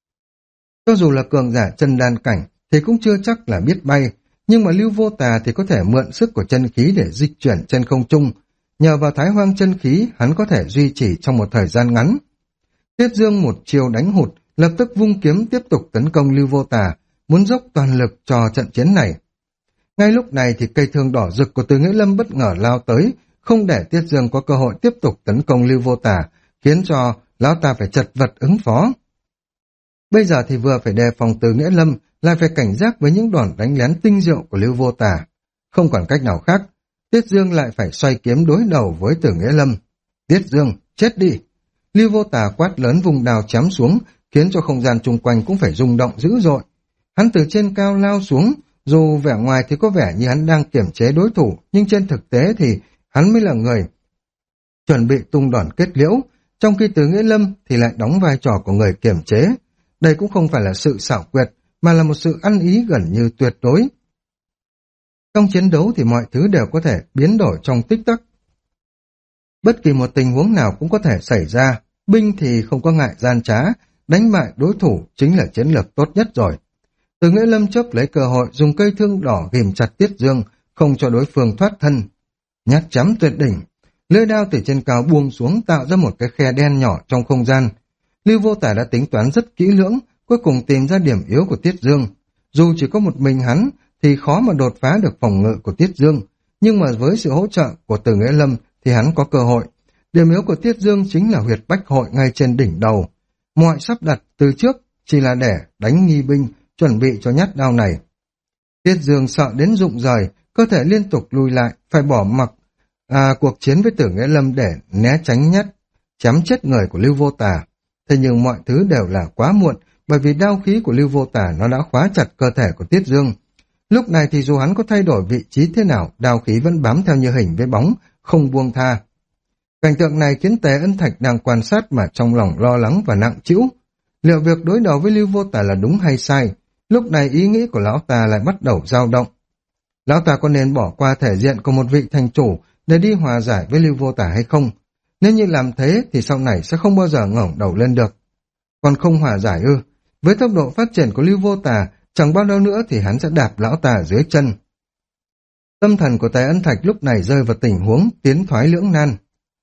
Cho dù là cường giả chân đan cảnh thì cũng chưa chắc là biết bay, nhưng mà Lưu Vô Tà thì có thể mượn sức của chân khí để dịch chuyển trên không trung. Nhờ vào Thái Hoang chân khí, hắn có thể duy trì trong một thời gian ngắn. Tiết Dương một chiều đánh hụt, lập tức vung kiếm tiếp tục tấn công Lưu Vô Tà, muốn dốc toàn lực cho trận chiến này. Ngay lúc này thì cây thương đỏ rực của Từ Nghĩa Lâm bất ngờ lao tới, không để Tiết Dương có cơ hội tiếp tục tấn công Lưu Vô Tà, khiến cho lão ta phải chật vật ứng phó. Bây giờ thì vừa phải đề phòng Từ Nghĩa Lâm, lại phải cảnh giác với những đòn đánh lén tinh diệu của Lưu Vô Tà. Không còn cách nào khác, Tiết Dương lại phải xoay kiếm đối đầu với Từ Nghĩa Lâm. Tiết Dương, chết đi! Lưu Vô Tà quát lớn vùng đào chém xuống, khiến cho không gian chung quanh cũng phải rung động dữ dội. Hắn từ trên cao lao xuống, dù vẻ ngoài thì có vẻ như hắn đang kiểm chế đối thủ, nhưng trên thực tế thì hắn mới là người chuẩn bị tung đòn kết liễu, trong khi Từ Nghĩa Lâm thì lại đóng vai trò của người kiểm chế. Đây cũng không phải là sự xảo quyệt, mà là một sự ăn ý gần như tuyệt đối. Trong chiến đấu thì mọi thứ đều có thể biến đổi trong tích tắc. Bất kỳ một tình huống nào cũng có thể xảy ra, binh thì không có ngại gian trá, đánh bại đối thủ chính là chiến lược tốt nhất rồi. Từ Nghĩa Lâm chớp lấy cơ hội dùng cây thương đỏ ghìm chặt Tiết Dương, không cho đối phương thoát thân. Nhát chém tuyệt đỉnh, lưỡi đao từ trên cao buông xuống tạo ra một cái khe đen nhỏ trong không gian. Lưu Vô Tà đã tính toán rất kỹ lưỡng, cuối cùng tìm ra điểm yếu của Tiết Dương. Dù chỉ có một mình hắn thì khó mà đột phá được phòng ngự của Tiết Dương, nhưng mà với sự hỗ trợ của Từ Nghĩa Lâm thì hắn có cơ hội. Điểm yếu của Tiết Dương chính là huyệt bách hội ngay trên đỉnh đầu. Mọi sắp đặt từ trước chỉ là để đánh nghi binh, chuẩn bị cho nhát đao này. Tiết Dương sợ đến rụng rời, cơ thể liên tục lùi lại, phải bỏ mặc cuộc chiến với Từ Nghĩa Lâm để né tránh nhát chém chết người của Lưu Vô Tà. Thế nhưng mọi thứ đều là quá muộn, bởi vì đao khí của Lưu Vô Tà nó đã khóa chặt cơ thể của Tiết Dương. Lúc này thì dù hắn có thay đổi vị trí thế nào, đao khí vẫn bám theo như hình với bóng, không buông tha. Cảnh tượng này khiến Tề Ân Thạch đang quan sát mà trong lòng lo lắng và nặng trĩu. Liệu việc đối đầu với Lưu Vô Tà là đúng hay sai? Lúc này ý nghĩ của lão ta lại bắt đầu dao động. Lão ta có nên bỏ qua thể diện của một vị thành chủ để đi hòa giải với Lưu Vô Tà hay không? Nếu như làm thế thì sau này sẽ không bao giờ ngẩng đầu lên được. Còn không hòa giải ư? Với tốc độ phát triển của Lưu Vô Tà, chẳng bao lâu nữa thì hắn sẽ đạp lão ta dưới chân. Tâm thần của Tề Ân Thạch lúc này rơi vào tình huống tiến thoái lưỡng nan.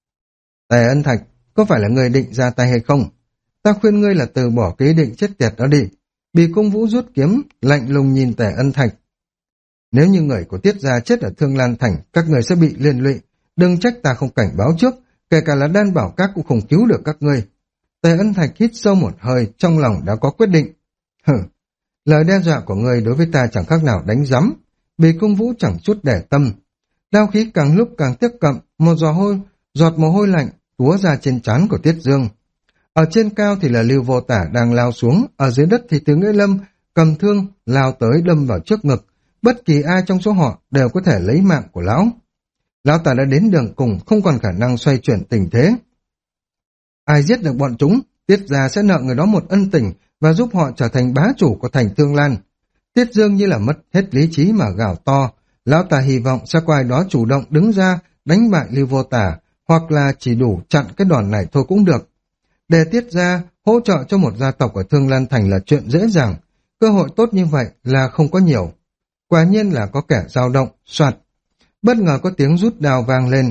Tề Ân Thạch, có phải là người định ra tay hay không? Ta khuyên ngươi là từ bỏ cái ý định chết tiệt đó đi. Bì Cung Vũ rút kiếm, lạnh lùng nhìn Tề Ân Thạch. Nếu như người của Tiết gia chết ở Thương Lan Thành, các người sẽ bị liên lụy. Đừng trách ta không cảnh báo trước, kể cả là Đan Bảo Các cũng không cứu được các ngươi. Tề Ân Thạch hít sâu một hơi, trong lòng đã có quyết định. Hừ, lời đe dọa của ngươi đối với ta chẳng khác nào đánh rắm. Bì Cung Vũ chẳng chút để tâm. Đao khí càng lúc càng tiếp cận, một giọt mồ hôi lạnh túa ra trên trán của Tiết Dương. Ở trên cao thì là Lưu Vô Tả đang lao xuống, ở dưới đất thì Từ Nghĩa Lâm cầm thương lao tới đâm vào trước ngực. Bất kỳ ai trong số họ đều có thể lấy mạng của lão. Lão ta đã đến đường cùng, không còn khả năng xoay chuyển tình thế. Ai giết được bọn chúng, Tiết gia sẽ nợ người đó một ân tình và giúp họ trở thành bá chủ của thành Thương Lan. Tiết Dương như là mất hết lý trí mà gào to. Lão ta hy vọng sẽ có ai đó chủ động đứng ra đánh bại Lưu Vô Tả, hoặc là chỉ đủ chặn cái đòn này thôi cũng được. Để Tiết gia hỗ trợ cho một gia tộc ở Thương Lan Thành là chuyện dễ dàng, cơ hội tốt như vậy là không có nhiều. Quả nhiên là có kẻ dao động, soạt. Bất ngờ có tiếng rút đao vang lên,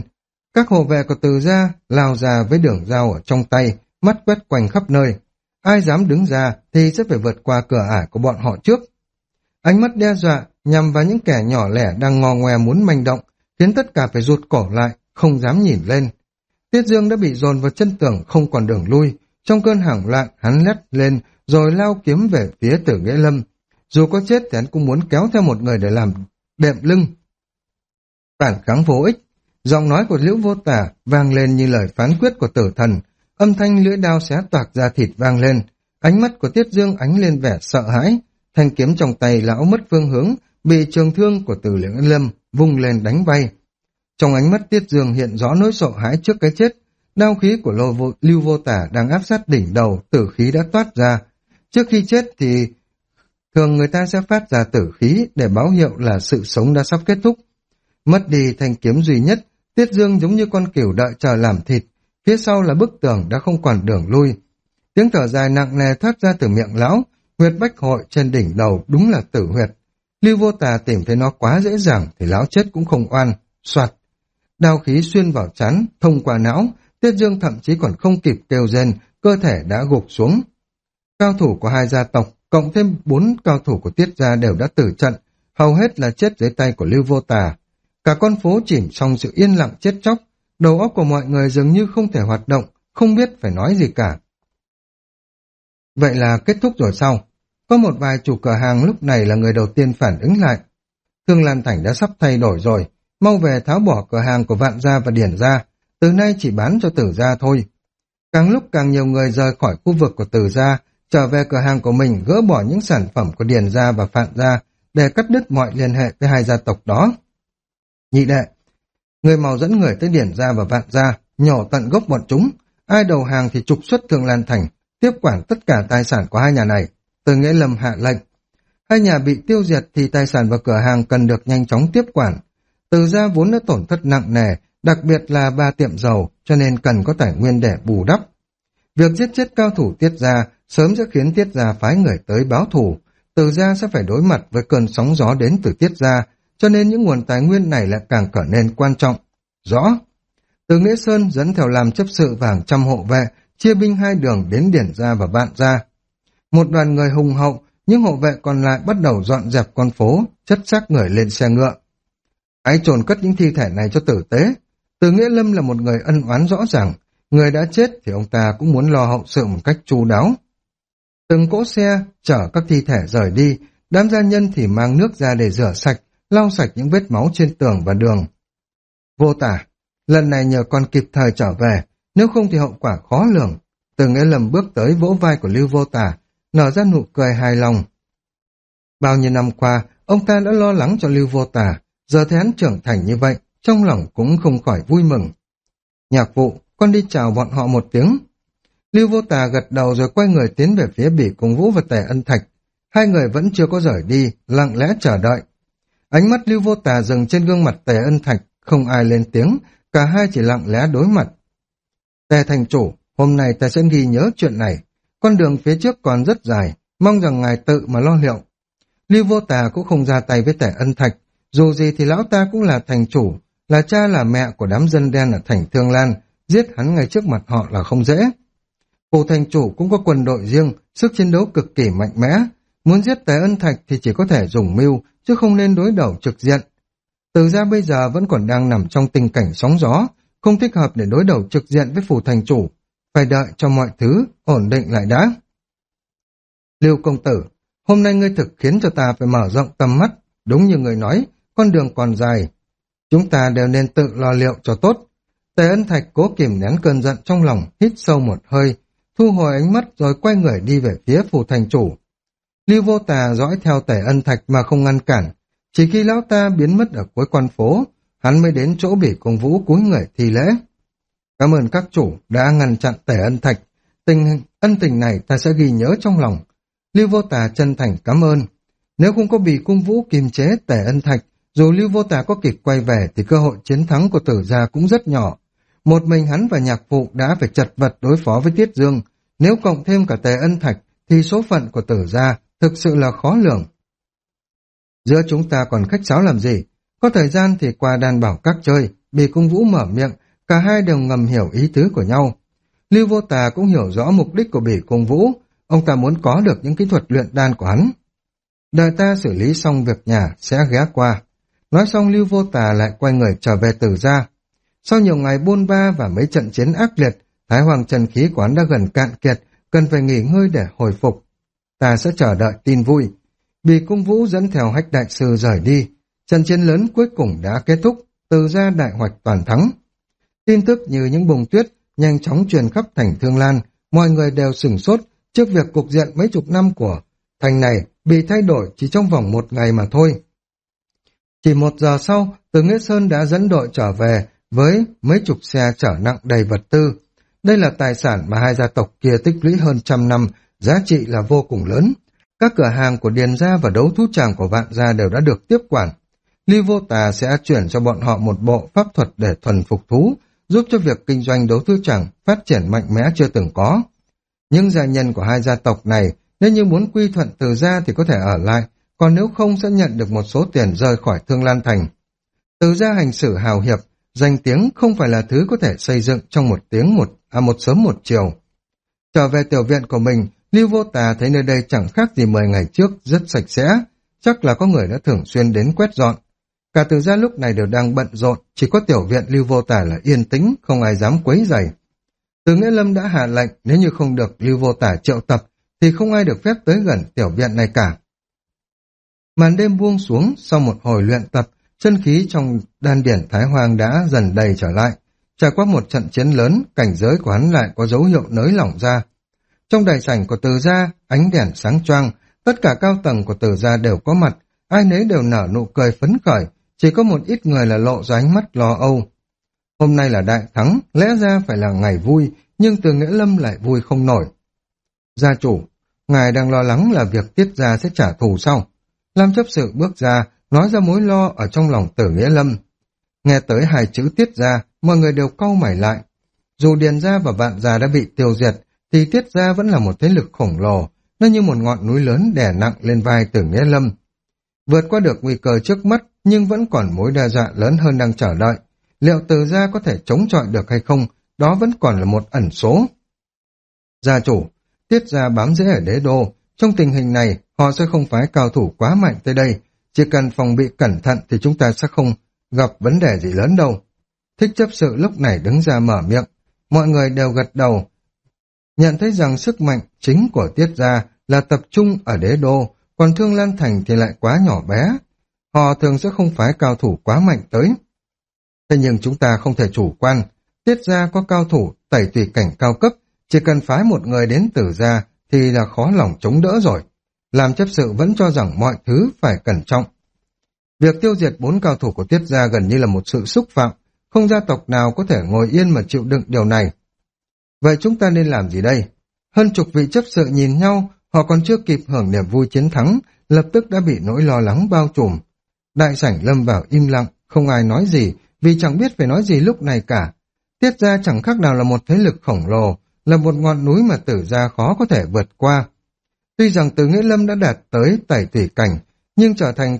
Các hộ vệ của Từ gia lao ra với đường dao ở trong tay, mắt quét quanh khắp nơi. Ai dám đứng ra thì sẽ phải vượt qua cửa ải của bọn họ trước. Ánh mắt đe dọa nhằm vào những kẻ nhỏ lẻ đang ngò ngoe muốn manh động, khiến tất cả phải rụt cổ lại, không dám nhìn lên. Tiết Dương đã bị dồn vào chân tường không còn đường lui. Trong cơn hoảng loạn, hắn lét lên rồi lao kiếm về phía Tử Nghĩa Lâm. Dù có chết thì hắn cũng muốn kéo theo một người để làm đệm lưng. Phản kháng vô ích. Giọng nói của Liễu Vô Tả vang lên như lời phán quyết của tử thần. Âm thanh lưỡi đao xé toạc ra thịt vang lên. Ánh mắt của Tiết Dương ánh lên vẻ sợ hãi. Thanh kiếm trong tay lão mất phương hướng, bị trường thương của Tử Nghĩa Lâm vung lên đánh bay. Trong ánh mắt Tiết Dương hiện rõ nỗi sợ hãi trước cái chết. Đao khí của Lưu Vô Tả đang áp sát đỉnh đầu, tử khí đã toát ra. Trước khi chết thì thường người ta sẽ phát ra tử khí để báo hiệu là sự sống đã sắp kết thúc. Mất đi thanh kiếm duy nhất, Tiết Dương giống như con cừu đợi chờ làm thịt. Phía sau là bức tường đã không còn đường lui. Tiếng thở dài nặng nề thoát ra từ miệng lão. Huyệt bách hội trên đỉnh đầu đúng là tử huyệt. Lưu Vô Tà tìm thấy nó quá dễ dàng thì lão chết cũng không oan. Soạt, đao khí xuyên vào trán, thông qua não. Tiết Dương thậm chí còn không kịp kêu rên, cơ thể đã gục xuống. Cao thủ của hai gia tộc, cộng thêm 4 cao thủ của Tiết gia đều đã tử trận, hầu hết là chết dưới tay của Lưu Vô Tà. Cả con phố chìm trong sự yên lặng chết chóc, đầu óc của mọi người dường như không thể hoạt động, không biết phải nói gì cả. Vậy là kết thúc rồi sao? Có một vài chủ cửa hàng lúc này là người đầu tiên phản ứng lại. Thương Lan Thành đã sắp thay đổi rồi, mau về tháo bỏ cửa hàng của Vạn gia và Điển gia, từ nay chỉ bán cho Tử gia thôi. Càng lúc càng nhiều người rời khỏi khu vực của Tử gia, trở về cửa hàng của mình, gỡ bỏ những sản phẩm của Điền gia và Phạn gia để cắt đứt mọi liên hệ với hai gia tộc đó. Nhị đệ, người mau dẫn người tới Điển gia và Vạn gia, nhổ tận gốc bọn chúng, ai đầu hàng thì trục xuất Thương Lan Thành, tiếp quản tất cả tài sản của hai nhà này. Từ Nghĩa Lâm hạ lệnh. Hai nhà bị tiêu diệt thì tài sản và cửa hàng cần được nhanh chóng tiếp quản. Từ gia vốn đã tổn thất nặng nề, đặc biệt là 3 tiệm dầu, cho nên cần có tài nguyên để bù đắp. Việc giết chết cao thủ Tiết gia sớm sẽ khiến Tiết gia phái người tới báo thù. Từ gia sẽ phải đối mặt với cơn sóng gió đến từ Tiết gia, cho nên những nguồn tài nguyên này lại càng trở nên quan trọng. Rõ. Từ Nghĩa Sơn dẫn theo làm chấp sự và hàng trăm hộ vệ, chia binh hai đường đến Điển gia và Vạn gia. Một đoàn người hùng hậu, những hộ vệ còn lại bắt đầu dọn dẹp con phố, chất xác người lên xe ngựa. Hãy chôn cất những thi thể này cho tử tế. Từ Nghĩa Lâm là một người ân oán rõ ràng, người đã chết thì ông ta cũng muốn lo hậu sự một cách chu đáo. Từng cỗ xe chở các thi thể rời đi, đám gia nhân thì mang nước ra để rửa sạch, lau sạch những vết máu trên tường và đường. Vô Tả, lần này nhờ con kịp thời trở về, nếu không thì hậu quả khó lường. Từ Nghĩa Lâm bước tới vỗ vai của Lưu Vô Tả, nở ra nụ cười hài lòng. Bao nhiêu năm qua, ông ta đã lo lắng cho Lưu Vô Tả, giờ thấy hắn trưởng thành như vậy, trong lòng cũng không khỏi vui mừng. Nhạc Vụ, con đi chào bọn họ một tiếng. Lưu Vô Tả gật đầu rồi quay người tiến về phía Bỉ Cung Vũ và Tề Ân Thạch. Hai người vẫn chưa có rời đi, lặng lẽ chờ đợi. Ánh mắt Lưu Vô Tả dừng trên gương mặt Tề Ân Thạch, không ai lên tiếng, cả hai chỉ lặng lẽ đối mặt. Tề thành chủ, hôm nay ta sẽ ghi nhớ chuyện này. Con đường phía trước còn rất dài, mong rằng ngài tự mà lo liệu. Lưu Vô Tả cũng không ra tay với Tề Ân Thạch, dù gì thì lão ta cũng là thành chủ, là cha là mẹ của đám dân đen ở thành Thương Lan, giết hắn ngay trước mặt họ là không dễ. Phủ thành chủ cũng có quân đội riêng, sức chiến đấu cực kỳ mạnh mẽ, muốn giết Tề Ân Thạch thì chỉ có thể dùng mưu, chứ không nên đối đầu trực diện. Từ gia bây giờ vẫn còn đang nằm trong tình cảnh sóng gió, không thích hợp để đối đầu trực diện với phủ thành chủ, phải đợi cho mọi thứ ổn định lại đã. Lưu công tử, hôm nay ngươi thực khiến cho ta phải mở rộng tầm mắt, đúng như người nói, con đường còn dài. Chúng ta đều nên tự lo liệu cho tốt. Tề Ân Thạch cố kìm nén cơn giận trong lòng, hít sâu một hơi, thu hồi ánh mắt rồi quay người đi về phía phủ thành chủ. Lưu Vô Tà dõi theo Tề Ân Thạch mà không ngăn cản, chỉ khi lão ta biến mất ở cuối con phố, hắn mới đến chỗ Bỉ Cung Vũ cúi người thi lễ. Cảm ơn các chủ đã ngăn chặn Tề Ân Thạch, ân tình này ta sẽ ghi nhớ trong lòng. Lưu Vô Tà chân thành cảm ơn. Nếu không có Bỉ Cung Vũ kiềm chế Tề Ân Thạch, dù Lưu Vô Tà có kịp quay về thì cơ hội chiến thắng của Tử gia cũng rất nhỏ. Một mình hắn và Nhạc Vụ đã phải chật vật đối phó với Tiết Dương, nếu cộng thêm cả Tề Ân Thạch thì số phận của Tử gia thực sự là khó lường. Giữa chúng ta còn khách sáo làm gì? Có thời gian thì qua đàn bảo các chơi. Bỉ Cung Vũ mở miệng, Cả hai đều ngầm hiểu ý tứ của nhau. Lưu Vô Tà cũng hiểu rõ mục đích của Bỉ Cung Vũ, ông ta muốn có được những kỹ thuật luyện đan của hắn. Đợi ta xử lý xong việc nhà sẽ ghé qua. Nói xong Lưu Vô Tà lại quay người trở về Từ gia. Sau nhiều ngày bôn ba và mấy trận chiến ác liệt, Thái Hoàng chân khí của hắn đã gần cạn kiệt, cần phải nghỉ ngơi để hồi phục. Ta sẽ chờ đợi tin vui. Bỉ Cung Vũ dẫn theo Hách đại sư rời đi. Trận chiến lớn cuối cùng đã kết thúc, Từ gia đại hoạch toàn thắng. Tin tức như những bông tuyết nhanh chóng truyền khắp thành Thương Lan, mọi người đều sửng sốt trước việc cục diện mấy chục năm của thành này bị thay đổi chỉ trong vòng một ngày mà thôi. Chỉ 1 giờ sau, Từ Nghĩa Sơn đã dẫn đội trở về với mấy chục xe chở nặng đầy vật tư. Đây là tài sản mà hai gia tộc kia tích lũy hơn 100 năm, giá trị là vô cùng lớn. Các cửa hàng của Điền gia và đấu thú tràng của Vạn gia đều đã được tiếp quản. Lưu Vô Tà sẽ chuyển cho bọn họ một bộ pháp thuật để thuần phục thú, giúp cho việc kinh doanh đấu thú tràng phát triển mạnh mẽ chưa từng có. Những gia nhân của hai gia tộc này nếu như muốn quy thuận Từ gia thì có thể ở lại, còn nếu không sẽ nhận được một số tiền rời khỏi Thương Lan Thành. Từ gia hành xử hào hiệp, danh tiếng không phải là thứ có thể xây dựng trong một sớm một chiều. Trở về tiểu viện của mình, Lưu Vô Tà thấy nơi đây chẳng khác gì 10 ngày trước, rất sạch sẽ, chắc là có người đã thường xuyên đến quét dọn. Cả Từ gia lúc này đều đang bận rộn, chỉ có tiểu viện Lưu Vô Tà là yên tĩnh, không ai dám quấy rầy. Từ Nghĩa Lâm đã hạ lệnh nếu như không được Lưu Vô Tà triệu tập thì không ai được phép tới gần tiểu viện này cả. Màn đêm buông xuống, sau một hồi luyện tập, chân khí trong đan điển Thái Hoàng đã dần đầy trở lại. Trải qua một trận chiến lớn, cảnh giới của hắn lại có dấu hiệu nới lỏng ra. Trong đại sảnh của Từ gia, ánh đèn sáng choang, tất cả cao tầng của Từ gia đều có mặt, ai nấy đều nở nụ cười phấn khởi, chỉ có một ít người là lộ ra ánh mắt lo âu. Hôm nay là đại thắng, lẽ ra phải là ngày vui, nhưng Từ Nghĩa Lâm lại vui không nổi. Gia chủ, ngài đang lo lắng là việc Tiết gia sẽ trả thù sau. Lam chấp sự bước ra, nói ra mối lo ở trong lòng Từ Nghĩa Lâm. Nghe tới 2 chữ Tiết gia, mọi người đều cau mày lại. Dù Điền gia và Vạn gia đã bị tiêu diệt, thì Tiết gia vẫn là một thế lực khổng lồ, nó như một ngọn núi lớn đè nặng lên vai Từ Nghĩa Lâm. Vượt qua được nguy cơ trước mắt, nhưng vẫn còn mối đe dọa lớn hơn đang chờ đợi. Liệu Từ gia có thể chống chọi được hay không, đó vẫn còn là một ẩn số. Gia chủ, Tiết gia bám rễ ở đế đô, trong tình hình này họ sẽ không phái cao thủ quá mạnh tới đây, chỉ cần phòng bị cẩn thận thì chúng ta sẽ không gặp vấn đề gì lớn đâu. Thích chấp sự lúc này đứng ra mở miệng, mọi người đều gật đầu, nhận thấy rằng sức mạnh chính của Tiết gia là tập trung ở đế đô, còn Thương Lan Thành thì lại quá nhỏ bé. Họ thường sẽ không phái cao thủ quá mạnh tới. Thế nhưng chúng ta không thể chủ quan, Tiết gia có cao thủ tẩy tùy cảnh cao cấp, chỉ cần phái một người đến Từ gia thì là khó lòng chống đỡ rồi. Làm chấp sự vẫn cho rằng mọi thứ phải cẩn trọng. Việc tiêu diệt 4 cao thủ của Tiết gia gần như là một sự xúc phạm, không gia tộc nào có thể ngồi yên mà chịu đựng điều này. Vậy chúng ta nên làm gì đây? Hơn chục vị chấp sự nhìn nhau, họ còn chưa kịp hưởng niềm vui chiến thắng, lập tức đã bị nỗi lo lắng bao trùm. Đại sảnh lâm vào im lặng, không ai nói gì, vì chẳng biết phải nói gì lúc này cả. Tiết gia chẳng khác nào là một thế lực khổng lồ, là một ngọn núi mà Tử gia khó có thể vượt qua. Tuy rằng Từ Nghĩa Lâm đã đạt tới tẩy tùy cảnh, nhưng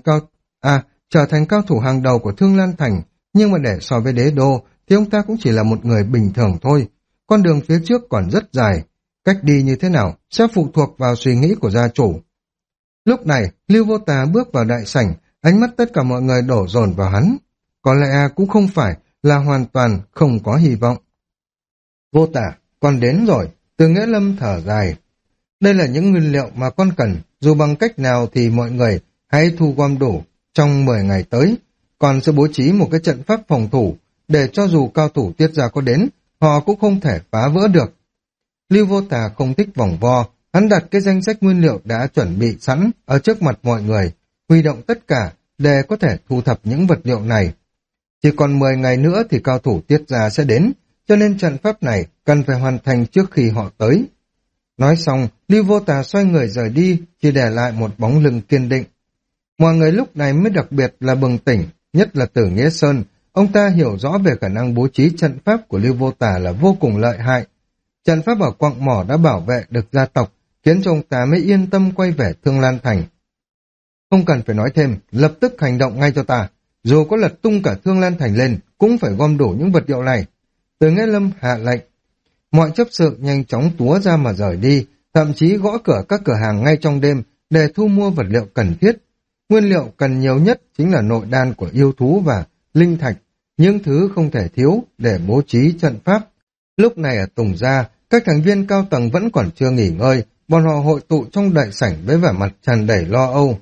trở thành cao thủ hàng đầu của Thương Lan Thành, nhưng mà để so với đế đô thì ông ta cũng chỉ là một người bình thường thôi. Con đường phía trước còn rất dài, cách đi như thế nào sẽ phụ thuộc vào suy nghĩ của gia chủ. Lúc này, Lưu Vô Tà bước vào đại sảnh, ánh mắt tất cả mọi người đổ dồn vào hắn. Có lẽ cũng không phải là hoàn toàn không có hy vọng. Vô Tà, con đến rồi, Từ Nghĩa Lâm thở dài. Đây là những nguyên liệu mà con cần, dù bằng cách nào thì mọi người hãy thu gom đủ trong 10 ngày tới. Còn sẽ bố trí một cái trận pháp phòng thủ, để cho dù cao thủ Tiết gia có đến, họ cũng không thể phá vỡ được. Lưu Vô Tà không thích vòng vo, hắn đặt cái danh sách nguyên liệu đã chuẩn bị sẵn ở trước mặt mọi người, huy động tất cả để có thể thu thập những vật liệu này. Chỉ còn 10 ngày nữa thì cao thủ Tiết gia sẽ đến, cho nên trận pháp này cần phải hoàn thành trước khi họ tới. Nói xong, Lưu Vô Tà xoay người rời đi, chỉ để lại một bóng lưng kiên định. Mọi người lúc này mới đặc biệt là bừng tỉnh, nhất là Tử Nghĩa Sơn. Ông ta hiểu rõ về khả năng bố trí trận pháp của Lưu Vô Tà là vô cùng lợi hại. Trận pháp ở quặng mỏ đã bảo vệ được gia tộc, khiến cho ông ta mới yên tâm quay về Thương Lan Thành. Không cần phải nói thêm, lập tức hành động ngay cho ta. Dù có lật tung cả Thương Lan Thành lên, cũng phải gom đủ những vật liệu này. Từ Nghĩa Lâm hạ lệnh. Mọi chấp sự nhanh chóng túa ra mà rời đi, thậm chí gõ cửa các cửa hàng ngay trong đêm để thu mua vật liệu cần thiết. Nguyên liệu cần nhiều nhất chính là nội đan của yêu thú và linh thạch, những thứ không thể thiếu để bố trí trận pháp. Lúc này ở Tùng Gia, các thành viên cao tầng vẫn còn chưa nghỉ ngơi, bọn họ hội tụ trong đại sảnh với vẻ mặt tràn đầy lo âu.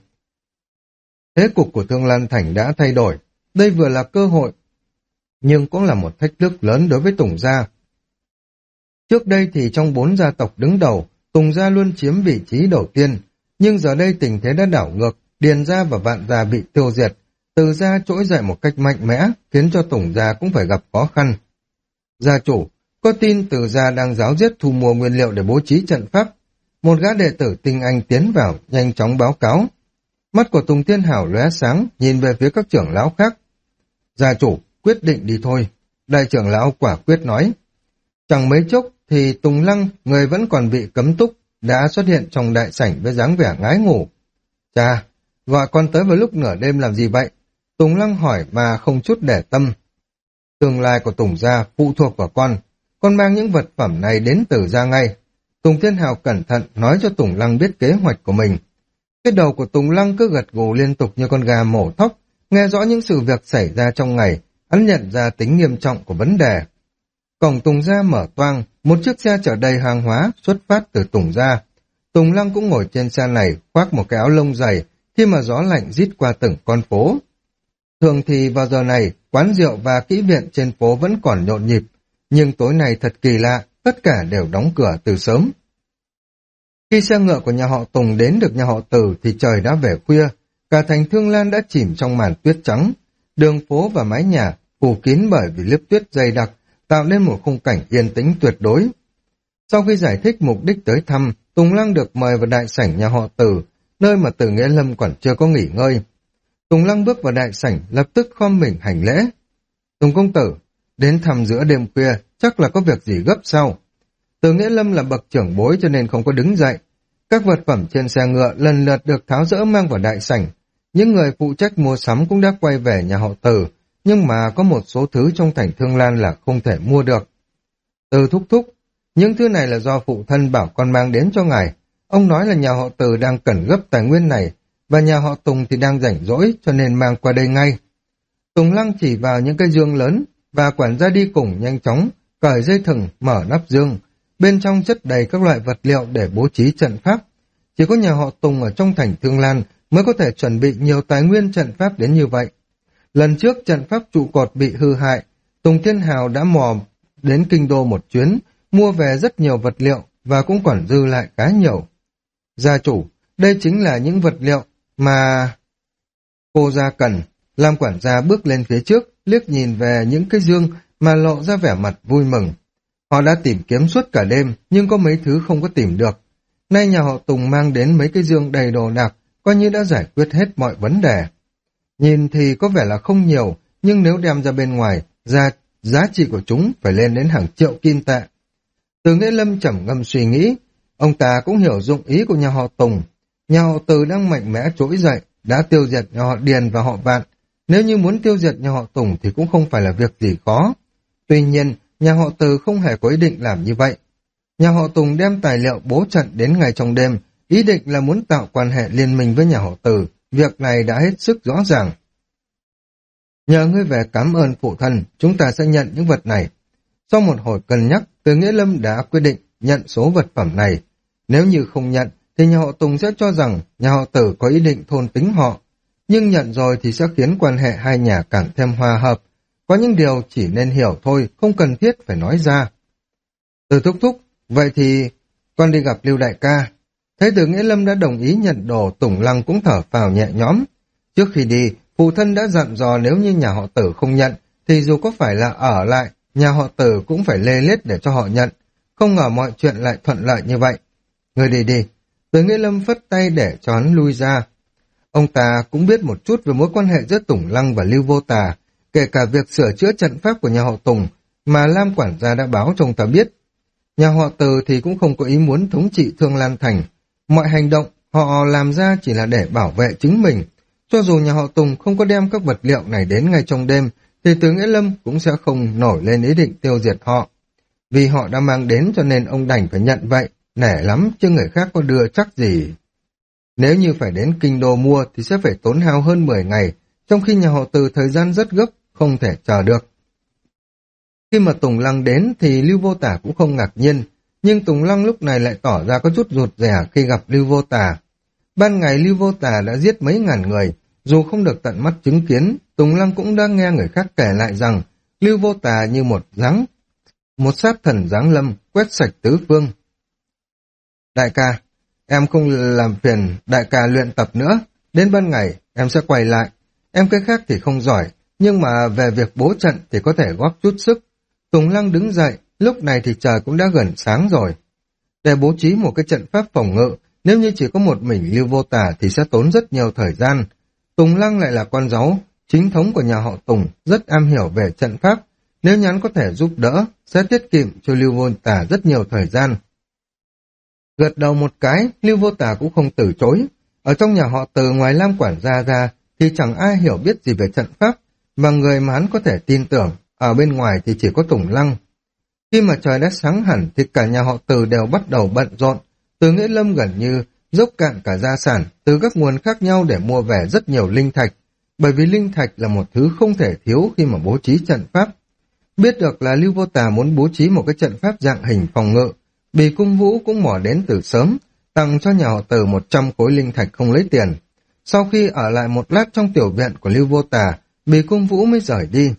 Thế cục của Thương Lan Thành đã thay đổi, đây vừa là cơ hội, nhưng cũng là một thách thức lớn đối với Tùng Gia. Trước đây thì trong 4 gia tộc đứng đầu, Tùng Gia luôn chiếm vị trí đầu tiên, nhưng giờ đây tình thế đã đảo ngược, Điền Gia và Vạn Gia bị tiêu diệt, Từ Gia trỗi dậy một cách mạnh mẽ, khiến cho Tùng Gia cũng phải gặp khó khăn. Gia chủ, có tin Từ Gia đang ráo riết thu mua nguyên liệu để bố trí trận pháp. Một gã đệ tử tinh anh tiến vào, nhanh chóng báo cáo. Mắt của Tùng Thiên Hảo lóe sáng, nhìn về phía các trưởng lão khác. Gia chủ, quyết định đi thôi. Đại trưởng lão quả quyết nói. Chẳng mấy chốc thì Tùng Lăng, người vẫn còn bị cấm túc, đã xuất hiện trong đại sảnh với dáng vẻ ngái ngủ. Chà, gọi con tới vào lúc nửa đêm làm gì vậy? Tùng Lăng hỏi mà không chút để tâm. Tương lai của Tùng Gia phụ thuộc vào con mang những vật phẩm này đến Từ Gia ngay. Tùng Thiên Hào cẩn thận nói cho Tùng Lăng biết kế hoạch của mình. Cái đầu của Tùng Lăng cứ gật gù liên tục như con gà mổ thóc, nghe rõ những sự việc xảy ra trong ngày, hắn nhận ra tính nghiêm trọng của vấn đề. Cổng Tùng Gia mở toang, một chiếc xe chở đầy hàng hóa xuất phát từ Tùng Gia. Tùng Lăng cũng ngồi trên xe này, khoác một cái áo lông dày, khi mà gió lạnh rít qua từng con phố. Thường thì vào giờ này, quán rượu và kỹ viện trên phố vẫn còn nhộn nhịp, nhưng tối nay thật kỳ lạ, tất cả đều đóng cửa từ sớm. Khi xe ngựa của nhà họ Tùng đến được nhà họ Từ thì trời đã về khuya, cả thành Thương Lan đã chìm trong màn tuyết trắng, đường phố và mái nhà phủ kín bởi vì lớp tuyết dày đặc, tạo nên một khung cảnh yên tĩnh tuyệt đối. Sau khi giải thích mục đích tới thăm, Tùng Lăng được mời vào đại sảnh nhà họ Từ, nơi mà Từ Nghĩa Lâm còn chưa có nghỉ ngơi. Tùng Lăng bước vào đại sảnh, lập tức khom mình hành lễ. Tùng công tử, đến thăm giữa đêm khuya, chắc là có việc gì gấp sao? Từ Nghĩa Lâm là bậc trưởng bối cho nên không có đứng dậy. Các vật phẩm trên xe ngựa lần lượt được tháo dỡ mang vào đại sảnh. Những người phụ trách mua sắm cũng đã quay về nhà họ Từ, nhưng mà có một số thứ trong thành Thương Lan là không thể mua được. Từ thúc thúc, những thứ này là do phụ thân bảo con mang đến cho ngài. Ông nói là nhà họ Từ đang cần gấp tài nguyên này, và nhà họ Tùng thì đang rảnh rỗi cho nên mang qua đây ngay. Tùng Lăng chỉ vào những cái dương lớn, và quản gia đi cùng nhanh chóng, cởi dây thừng, mở nắp dương. Bên trong chất đầy các loại vật liệu để bố trí trận pháp. Chỉ có nhà họ Tùng ở trong thành Thương Lan mới có thể chuẩn bị nhiều tài nguyên trận pháp đến như vậy. Lần trước trận pháp trụ cột bị hư hại, Tùng Thiên Hào đã mò đến kinh đô một chuyến, mua về rất nhiều vật liệu và cũng còn dư lại khá nhiều. Gia chủ, đây chính là những vật liệu mà cô gia cần. Lam quản gia bước lên phía trước, liếc nhìn về những cái dương mà lộ ra vẻ mặt vui mừng. Họ đã tìm kiếm suốt cả đêm, nhưng có mấy thứ không có tìm được. Nay nhà họ Tùng mang đến mấy cái dương đầy đồ đạc, coi như đã giải quyết hết mọi vấn đề. Nhìn thì có vẻ là không nhiều, nhưng nếu đem ra bên ngoài, giá trị của chúng phải lên đến hàng triệu kim tệ. Từ Nghĩa Lâm trầm ngâm suy nghĩ, ông ta cũng hiểu dụng ý của nhà họ Tùng. Nhà họ Từ đang mạnh mẽ trỗi dậy, đã tiêu diệt nhà họ Điền và họ Vạn. Nếu như muốn tiêu diệt nhà họ Tùng thì cũng không phải là việc gì khó. Tuy nhiên, nhà họ Từ không hề có ý định làm như vậy. Nhà họ Tùng đem tài liệu bố trận đến ngày trong đêm, ý định là muốn tạo quan hệ liên minh với nhà họ Từ. Việc này đã hết sức rõ ràng. Nhờ ngươi về cảm ơn phụ thân, chúng ta sẽ nhận những vật này. Sau một hồi cân nhắc, Từ Nghĩa Lâm đã quyết định nhận số vật phẩm này. Nếu như không nhận, thì nhà họ Tùng sẽ cho rằng nhà họ Từ có ý định thôn tính họ. Nhưng nhận rồi thì sẽ khiến quan hệ hai nhà càng thêm hòa hợp. Có những điều chỉ nên hiểu thôi, không cần thiết phải nói ra. Từ thúc thúc, vậy thì con đi gặp Lưu đại ca. Thấy Từ Nghĩa Lâm đã đồng ý nhận đồ, Tùng Lăng cũng thở phào nhẹ nhõm. Trước khi đi, phụ thân đã dặn dò nếu như nhà họ Tử không nhận, thì dù có phải là ở lại, nhà họ Tử cũng phải lê lết để cho họ nhận. Không ngờ mọi chuyện lại thuận lợi như vậy. Người đi đi. Từ Nghĩa Lâm phất tay để cho hắn lui ra. Ông ta cũng biết một chút về mối quan hệ giữa Tùng Lăng và Lưu Vô Tà, kể cả việc sửa chữa trận pháp của nhà họ Tùng, mà Lam quản gia đã báo cho ông ta biết. Nhà họ Từ thì cũng không có ý muốn thống trị Thương Lan Thành. Mọi hành động họ làm ra chỉ là để bảo vệ chính mình. Cho dù nhà họ Tùng không có đem các vật liệu này đến ngay trong đêm, thì Từ Nghĩa Lâm cũng sẽ không nổi lên ý định tiêu diệt họ. Vì họ đã mang đến cho nên ông đành phải nhận vậy, nể lắm chứ người khác có đưa chắc gì. Nếu như phải đến kinh đô mua thì sẽ phải tốn hao hơn 10 ngày, trong khi nhà họ Từ thời gian rất gấp, không thể chờ được. Khi mà Tùng Lăng đến thì Lưu Vô Tả cũng không ngạc nhiên, nhưng Tùng Lăng lúc này lại tỏ ra có chút rụt rè khi gặp Lưu Vô Tả. Ban ngày Lưu Vô Tả đã giết mấy ngàn người, dù không được tận mắt chứng kiến, Tùng Lăng cũng đã nghe người khác kể lại rằng Lưu Vô Tả như một sát thần giáng lâm, quét sạch tứ phương. Đại ca, em không làm phiền đại ca luyện tập nữa, đến ban ngày em sẽ quay lại. Em cái khác thì không giỏi, nhưng mà về việc bố trận thì có thể góp chút sức. Tùng Lăng đứng dậy, lúc này thì trời cũng đã gần sáng rồi. Để bố trí một cái trận pháp phòng ngự, nếu như chỉ có một mình Lưu Vô Tả thì sẽ tốn rất nhiều thời gian. Tùng Lăng lại là con cháu chính thống của nhà họ Tùng, rất am hiểu về trận pháp. Nếu nhắn có thể giúp đỡ, sẽ tiết kiệm cho Lưu Vô Tả rất nhiều thời gian. Gật đầu một cái, Lưu Vô Tả cũng không từ chối. Ở trong nhà họ Từ ngoài Lam quản gia ra, thì chẳng ai hiểu biết gì về trận pháp, và người mà hắn có thể tin tưởng, ở bên ngoài thì chỉ có Tùng Lăng. Khi mà trời đã sáng hẳn thì cả nhà họ Từ đều bắt đầu bận rộn. Từ Nghĩa Lâm gần như dốc cạn cả gia sản từ các nguồn khác nhau để mua về rất nhiều linh thạch, bởi vì linh thạch là một thứ không thể thiếu khi mà bố trí trận pháp. Biết được là Lưu Vô Tà muốn bố trí một cái trận pháp dạng hình phòng ngự, Bì Cung Vũ cũng mò đến từ sớm, tặng cho nhà họ Từ 100 khối linh thạch không lấy tiền. Sau khi ở lại một lát trong tiểu viện của Lưu Vô Tà, Bì Cung Vũ mới rời đi.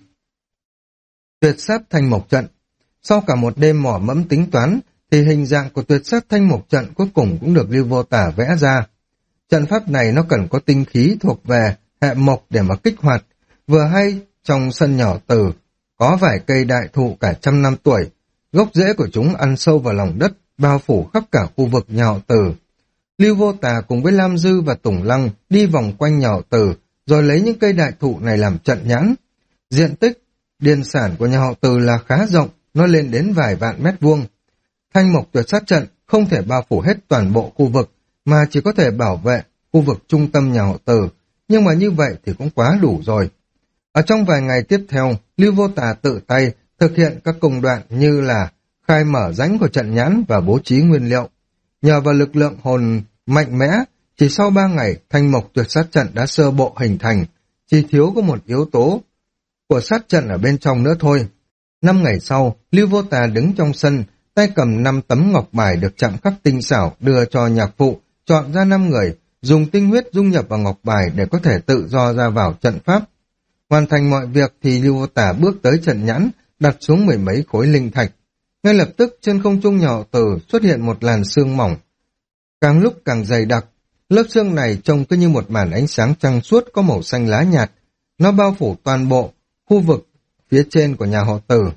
Tuyệt sát thanh mộc trận. Sau cả một đêm mò mẫm tính toán, thì hình dạng của tuyệt sát thanh mộc trận cuối cùng cũng được Lưu Vô Tả vẽ ra. Trận pháp này nó cần có tinh khí thuộc về hệ mộc để mà kích hoạt. Vừa hay, trong sân nhỏ Từ, có vài cây đại thụ cả 100 năm tuổi, gốc rễ của chúng ăn sâu vào lòng đất, bao phủ khắp cả khu vực nhà họ Từ. Lưu Vô Tà cùng với Lam Dư và Tùng Lăng đi vòng quanh nhà họ Từ, rồi lấy những cây đại thụ này làm trận nhãn. Diện tích, điền sản của nhà họ Từ là khá rộng, nó lên đến vài vạn mét vuông. Thanh mộc tuyệt sát trận không thể bao phủ hết toàn bộ khu vực, mà chỉ có thể bảo vệ khu vực trung tâm nhà họ Từ, nhưng mà như vậy thì cũng quá đủ rồi. Ở trong vài ngày tiếp theo, Lưu Vô Tà tự tay thực hiện các công đoạn như là khai mở rãnh của trận nhãn và bố trí nguyên liệu. Nhờ vào lực lượng hồn mạnh mẽ, chỉ sau 3 ngày thanh mộc tuyệt sát trận đã sơ bộ hình thành, chỉ thiếu có một yếu tố của sát trận ở bên trong nữa thôi. 5 ngày sau, Lưu Vô Tà đứng trong sân, tay cầm 5 tấm ngọc bài được chạm khắc tinh xảo đưa cho nhạc phụ, chọn ra 5 người, dùng tinh huyết dung nhập vào ngọc bài để có thể tự do ra vào trận pháp. Hoàn thành mọi việc thì Lưu Vô Tả bước tới trận nhãn, đặt xuống 10 mấy khối linh thạch. Ngay lập tức trên không trung nhà họ Từ xuất hiện một làn sương mỏng, càng lúc càng dày đặc. Lớp sương này trông cứ như một màn ánh sáng trăng suốt có màu xanh lá nhạt, nó bao phủ toàn bộ khu vực phía trên của nhà họ Từ.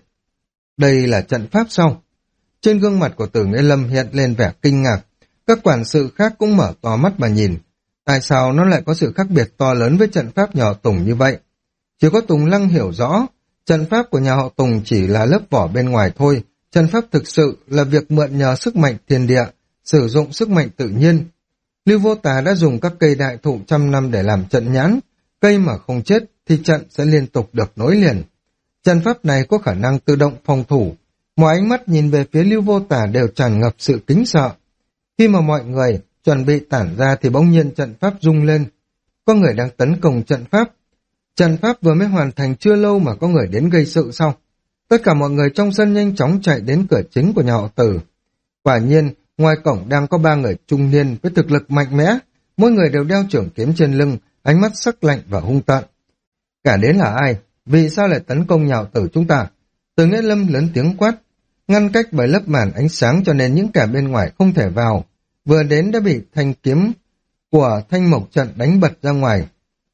Đây là trận pháp sao? Trên gương mặt của Từ Nghĩa Lâm hiện lên vẻ kinh ngạc, các quản sự khác cũng mở to mắt mà nhìn. Tại sao nó lại có sự khác biệt to lớn với trận pháp nhà họ Tùng như vậy? Chỉ có Tùng Lăng hiểu rõ, trận pháp của nhà họ Tùng chỉ là lớp vỏ bên ngoài thôi, trận pháp thực sự là việc mượn nhờ sức mạnh thiên địa, sử dụng sức mạnh tự nhiên. Lưu Vô Tà đã dùng các cây đại thụ 100 năm để làm trận nhãn, cây mà không chết thì trận sẽ liên tục được nối liền. Trận pháp này có khả năng tự động phòng thủ, mọi ánh mắt nhìn về phía Lưu Vô Tà đều tràn ngập sự kính sợ. Khi mà mọi người chuẩn bị tản ra thì bỗng nhiên trận pháp rung lên, có người đang tấn công trận pháp. Trận pháp vừa mới hoàn thành chưa lâu mà có người đến gây sự sau. Tất cả mọi người trong sân nhanh chóng chạy đến cửa chính của nhà họ Từ. Quả nhiên, ngoài cổng đang có 3 người trung niên với thực lực mạnh mẽ, mỗi người đều đeo trường kiếm trên lưng, ánh mắt sắc lạnh và hung tợn. Cả đến là ai? Vì sao lại tấn công nhà họ Từ chúng ta? Từ Nghĩa Lâm lớn tiếng quát, ngăn cách bởi lớp màn ánh sáng cho nên những kẻ bên ngoài không thể vào. Vừa đến đã bị thanh kiếm của thanh mộc trận đánh bật ra ngoài.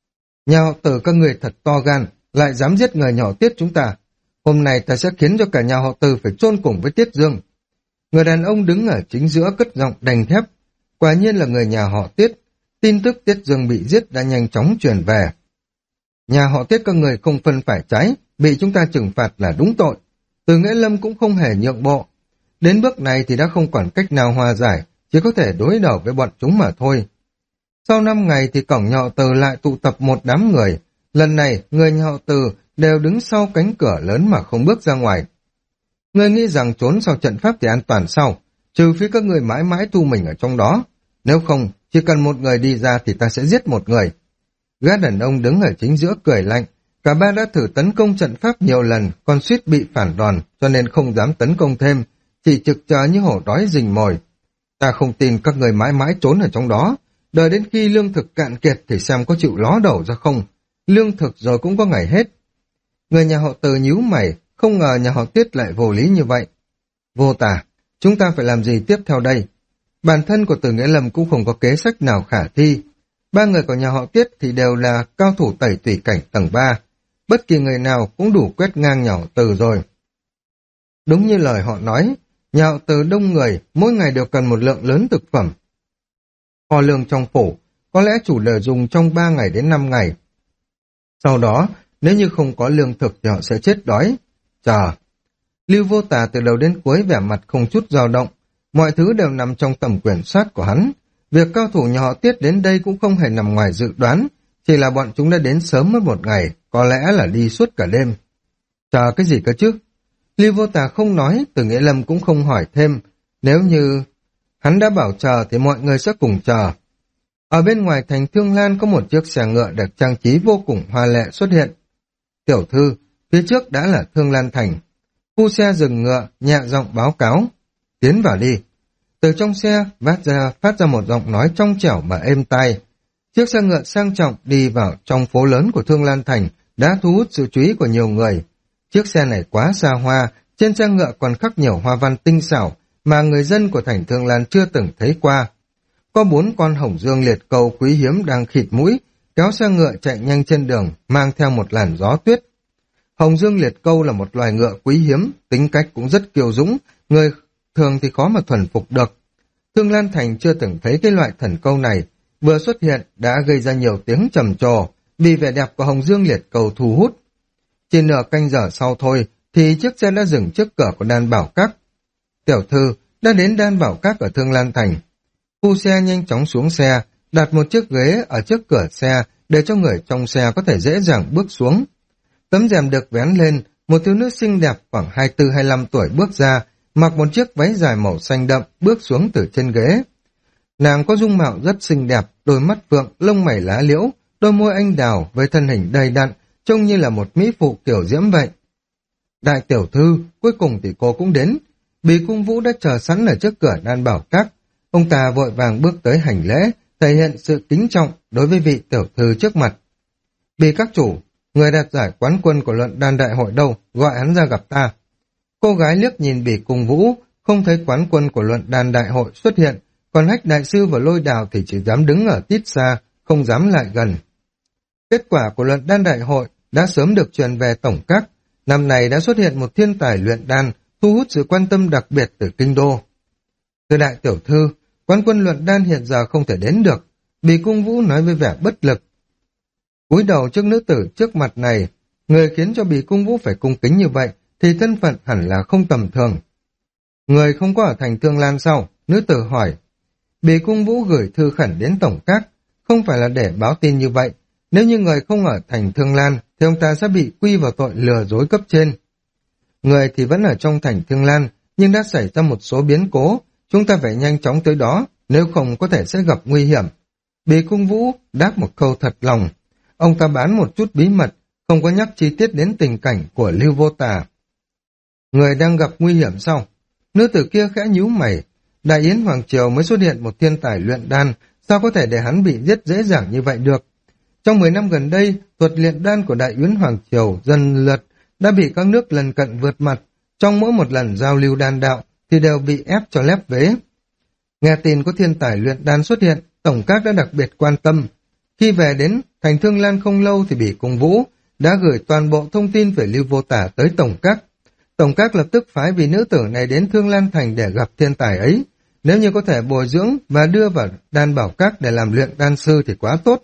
Nhà họ Từ các người thật to gan, lại dám giết người nhỏ Tiết chúng ta. Hôm nay ta sẽ khiến cho cả nhà họ Từ phải chôn cùng với Tiết Dương. Người đàn ông đứng ở chính giữa cất giọng đành thép. Quả nhiên là người nhà họ Tiết. Tin tức Tiết Dương bị giết đã nhanh chóng truyền về. Nhà họ Tiết các người không phân phải trái, bị chúng ta trừng phạt là đúng tội. Từ Nghĩa Lâm cũng không hề nhượng bộ. Đến bước này thì đã không còn cách nào hòa giải, chỉ có thể đối đầu với bọn chúng mà thôi. Sau 5 ngày thì cổng nhà họ Từ lại tụ tập một đám người. Lần này, người nhà họ Từ đều đứng sau cánh cửa lớn mà không bước ra ngoài. Ngươi nghĩ rằng trốn sau trận pháp thì an toàn sao? Trừ phi các người mãi mãi thu mình ở trong đó. Nếu không, chỉ cần một người đi ra thì ta sẽ giết một người. Gã đàn ông đứng ở chính giữa cười lạnh. Cả ba đã thử tấn công trận pháp nhiều lần, còn suýt bị phản đòn, cho nên không dám tấn công thêm, chỉ trực chờ như hổ đói rình mồi. Ta không tin các người mãi mãi trốn ở trong đó. Đợi đến khi lương thực cạn kiệt thì xem có chịu ló đầu ra không. Lương thực rồi cũng có ngày hết. Người nhà họ Từ nhíu mày, không ngờ nhà họ Tiết lại vô lý như vậy. Vô Tà, chúng ta phải làm gì tiếp theo đây? Bản thân của Từ Nghĩa Lâm cũng không có kế sách nào khả thi. Ba người của nhà họ Tiết thì đều là cao thủ tẩy tùy cảnh tầng 3. Bất kỳ người nào cũng đủ quét ngang nhà họ Từ rồi. Đúng như lời họ nói, nhà họ Từ đông người, mỗi ngày đều cần một lượng lớn thực phẩm. Kho lương trong phủ, có lẽ chủ đề dùng trong 3 ngày đến 5 ngày. Sau đó, nếu như không có lương thực thì họ sẽ chết đói. Chờ. Lưu Vô Tà từ đầu đến cuối vẻ mặt không chút dao động. Mọi thứ đều nằm trong tầm kiểm soát của hắn. Việc cao thủ nhà họ Tiết đến đây cũng không hề nằm ngoài dự đoán. Chỉ là bọn chúng đã đến sớm mất một ngày, có lẽ là đi suốt cả đêm. Chờ cái gì cơ chứ? Lưu Vô Tà không nói, Từ Nghĩa Lâm cũng không hỏi thêm. Nếu như hắn đã bảo chờ thì mọi người sẽ cùng chờ. Ở bên ngoài thành Thương Lan có một chiếc xe ngựa được trang trí vô cùng hoa lệ xuất hiện. Tiểu thư, phía trước đã là Thương Lan thành. Phu xe dừng ngựa, nhẹ giọng báo cáo. Tiến vào đi. Từ trong xe phát ra một giọng nói trong trẻo mà êm tai. Chiếc xe ngựa sang trọng đi vào trong phố lớn của Thương Lan thành đã thu hút sự chú ý của nhiều người. Chiếc xe này quá xa hoa, trên xe ngựa còn khắc nhiều hoa văn tinh xảo mà người dân của thành Thương Lan chưa từng thấy qua. Có 4 con hồng dương liệt cầu quý hiếm đang khịt mũi, kéo xe ngựa chạy nhanh trên đường, mang theo một làn gió tuyết. Hồng dương liệt câu là một loài ngựa quý hiếm, tính cách cũng rất kiêu dũng, người thường thì khó mà thuần phục được. Thương Lan Thành chưa từng thấy cái loại thần câu này, vừa xuất hiện đã gây ra nhiều tiếng trầm trồ, vì vẻ đẹp của hồng dương liệt cầu thu hút. Chỉ nửa canh giờ sau thôi, thì chiếc xe đã dừng trước cửa của Đan Bảo Các. Tiểu thư đã đến Đan Bảo Các ở Thương Lan Thành. Phu xe nhanh chóng xuống xe, đặt một chiếc ghế ở trước cửa xe để cho người trong xe có thể dễ dàng bước xuống. Tấm rèm được vén lên, một thiếu nữ xinh đẹp khoảng 24-25 tuổi bước ra, mặc một chiếc váy dài màu xanh đậm bước xuống từ trên ghế. Nàng có dung mạo rất xinh đẹp, đôi mắt phượng, lông mày lá liễu, đôi môi anh đào với thân hình đầy đặn, trông như là một mỹ phụ kiểu diễm vậy. Đại tiểu thư, cuối cùng thì cô cũng đến. Bì Cung Vũ đã chờ sẵn ở trước cửa Đan Bảo Các. Ông ta vội vàng bước tới hành lễ, thể hiện sự kính trọng đối với vị tiểu thư trước mặt. Bì các chủ, người đạt giải quán quân của luận đan đại hội đâu, gọi hắn ra gặp ta. Cô gái liếc nhìn Bì Cung Vũ, không thấy quán quân của luận đan đại hội xuất hiện, còn Hách đại sư và Lôi Đào thì chỉ dám đứng ở tít xa, không dám lại gần. Kết quả của luận đan đại hội đã sớm được truyền về tổng các. Năm này đã xuất hiện một thiên tài luyện đan, thu hút sự quan tâm đặc biệt từ kinh đô. Thưa đại tiểu thư, quán quân luận đan hiện giờ không thể đến được, Bì Cung Vũ nói với vẻ bất lực. Cúi đầu trước nữ tử trước mặt này, người khiến cho Bì Cung Vũ phải cung kính như vậy, thì thân phận hẳn là không tầm thường. Người không có ở thành Thương Lan sao? Nữ tử hỏi. Bì Cung Vũ gửi thư khẩn đến tổng các, không phải là để báo tin như vậy. Nếu như người không ở thành Thương Lan, thì ông ta sẽ bị quy vào tội lừa dối cấp trên. Người thì vẫn ở trong thành Thương Lan, nhưng đã xảy ra một số biến cố, chúng ta phải nhanh chóng tới đó, nếu không có thể sẽ gặp nguy hiểm. Bì Cung Vũ đáp một câu thật lòng. Ông ta bán một chút bí mật, không có nhắc chi tiết đến tình cảnh của Lưu Vô Tà. Người đang gặp nguy hiểm sao? Nữ tử kia khẽ nhíu mày. Đại Yến Hoàng Triều mới xuất hiện một thiên tài luyện đan, sao có thể để hắn bị giết dễ dàng như vậy được? Trong 10 năm gần đây, thuật luyện đan của Đại Yến Hoàng Triều dần lượt đã bị các nước lần cận vượt mặt. Trong mỗi một lần giao lưu đan đạo thì đều bị ép cho lép vế. Nghe tin có thiên tài luyện đan xuất hiện, tổng các đã đặc biệt quan tâm. Khi về đến thành Thương Lan không lâu thì Bỉ Cung Vũ đã gửi toàn bộ thông tin về Lưu Vô Tả tới tổng các. Tổng các lập tức phái vị nữ tử này đến Thương Lan thành để gặp thiên tài ấy. Nếu như có thể bồi dưỡng và đưa vào Đan Bảo Các để làm luyện đan sư thì quá tốt.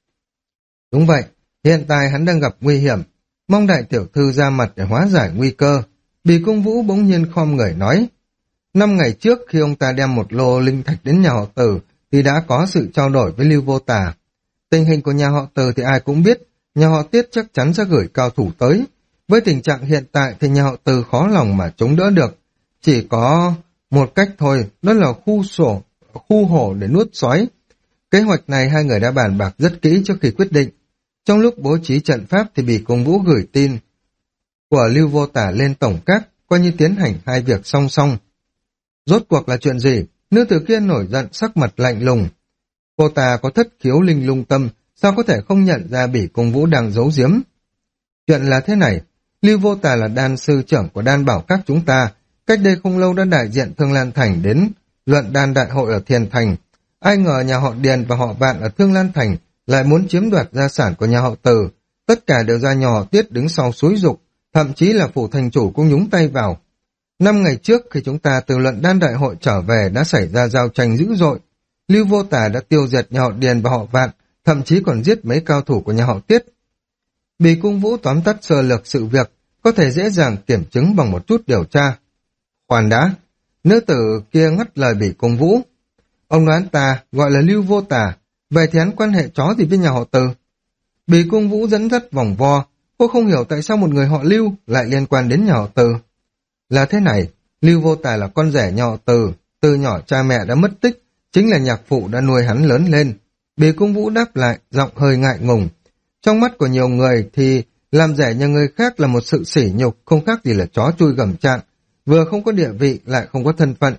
Đúng vậy, hiện tại hắn đang gặp nguy hiểm. Mong đại tiểu thư ra mặt để hóa giải nguy cơ. Bỉ Cung Vũ bỗng nhiên khom người nói. 5 ngày trước khi ông ta đem một lô linh thạch đến nhà họ Từ thì đã có sự trao đổi với Lưu Vô Tà. Tình hình của nhà họ Từ thì ai cũng biết, nhà họ Tiết chắc chắn sẽ gửi cao thủ tới. Với tình trạng hiện tại thì nhà họ Từ khó lòng mà chống đỡ được. Chỉ có một cách thôi, đó là khu hổ để nuốt sói. Kế hoạch này hai người đã bàn bạc rất kỹ trước khi quyết định. Trong lúc bố trí trận pháp thì Bỉ Cung Vũ gửi tin của Lưu Vô Tả lên tổng các, coi như tiến hành hai việc song song. Rốt cuộc là chuyện gì? Nữ tử kia nổi giận, sắc mặt lạnh lùng. Cô ta có thất khiếu linh lung tâm, sao có thể không nhận ra Bỉ Cung Vũ đang giấu giếm? Chuyện là thế này, Lưu Vô Tà là đan sư trưởng của đan bảo các chúng ta, cách đây không lâu đã đại diện Thương Lan Thành đến luận đan đại hội ở Thiền Thành. Ai ngờ nhà họ Điền và họ Vạn ở Thương Lan Thành lại muốn chiếm đoạt gia sản của nhà họ Từ, tất cả đều do nhà họ Tiết đứng sau xúi giục, thậm chí là phủ thành chủ cũng nhúng tay vào. 5 ngày trước khi chúng ta từ luận đan đại hội trở về đã xảy ra giao tranh dữ dội. Lưu Vô Tà đã tiêu diệt nhà họ Điền và họ Vạn, thậm chí còn giết mấy cao thủ của nhà họ Tiết. Bỉ Cung Vũ tóm tắt sơ lược sự việc, có thể dễ dàng kiểm chứng bằng một chút điều tra. Khoan đã, nữ tử kia ngắt lời Bỉ Cung Vũ. Ông nói hắn ta gọi là Lưu Vô Tà, vậy thì hắn quan hệ chó gì với nhà họ Từ? Bỉ Cung Vũ dẫn dắt vòng vo, cô không hiểu tại sao một người họ Lưu lại liên quan đến nhà họ Từ. Là thế này, Lưu Vô Tà là con rể nhà họ Từ, từ nhỏ cha mẹ đã mất tích, chính là nhạc phụ đã nuôi hắn lớn lên. Bỉ Cung Vũ đáp lại, giọng hơi ngại ngùng. Trong mắt của nhiều người thì làm rẻ nhà người khác là một sự sỉ nhục, không khác gì là chó chui gầm trạng, vừa không có địa vị lại không có thân phận.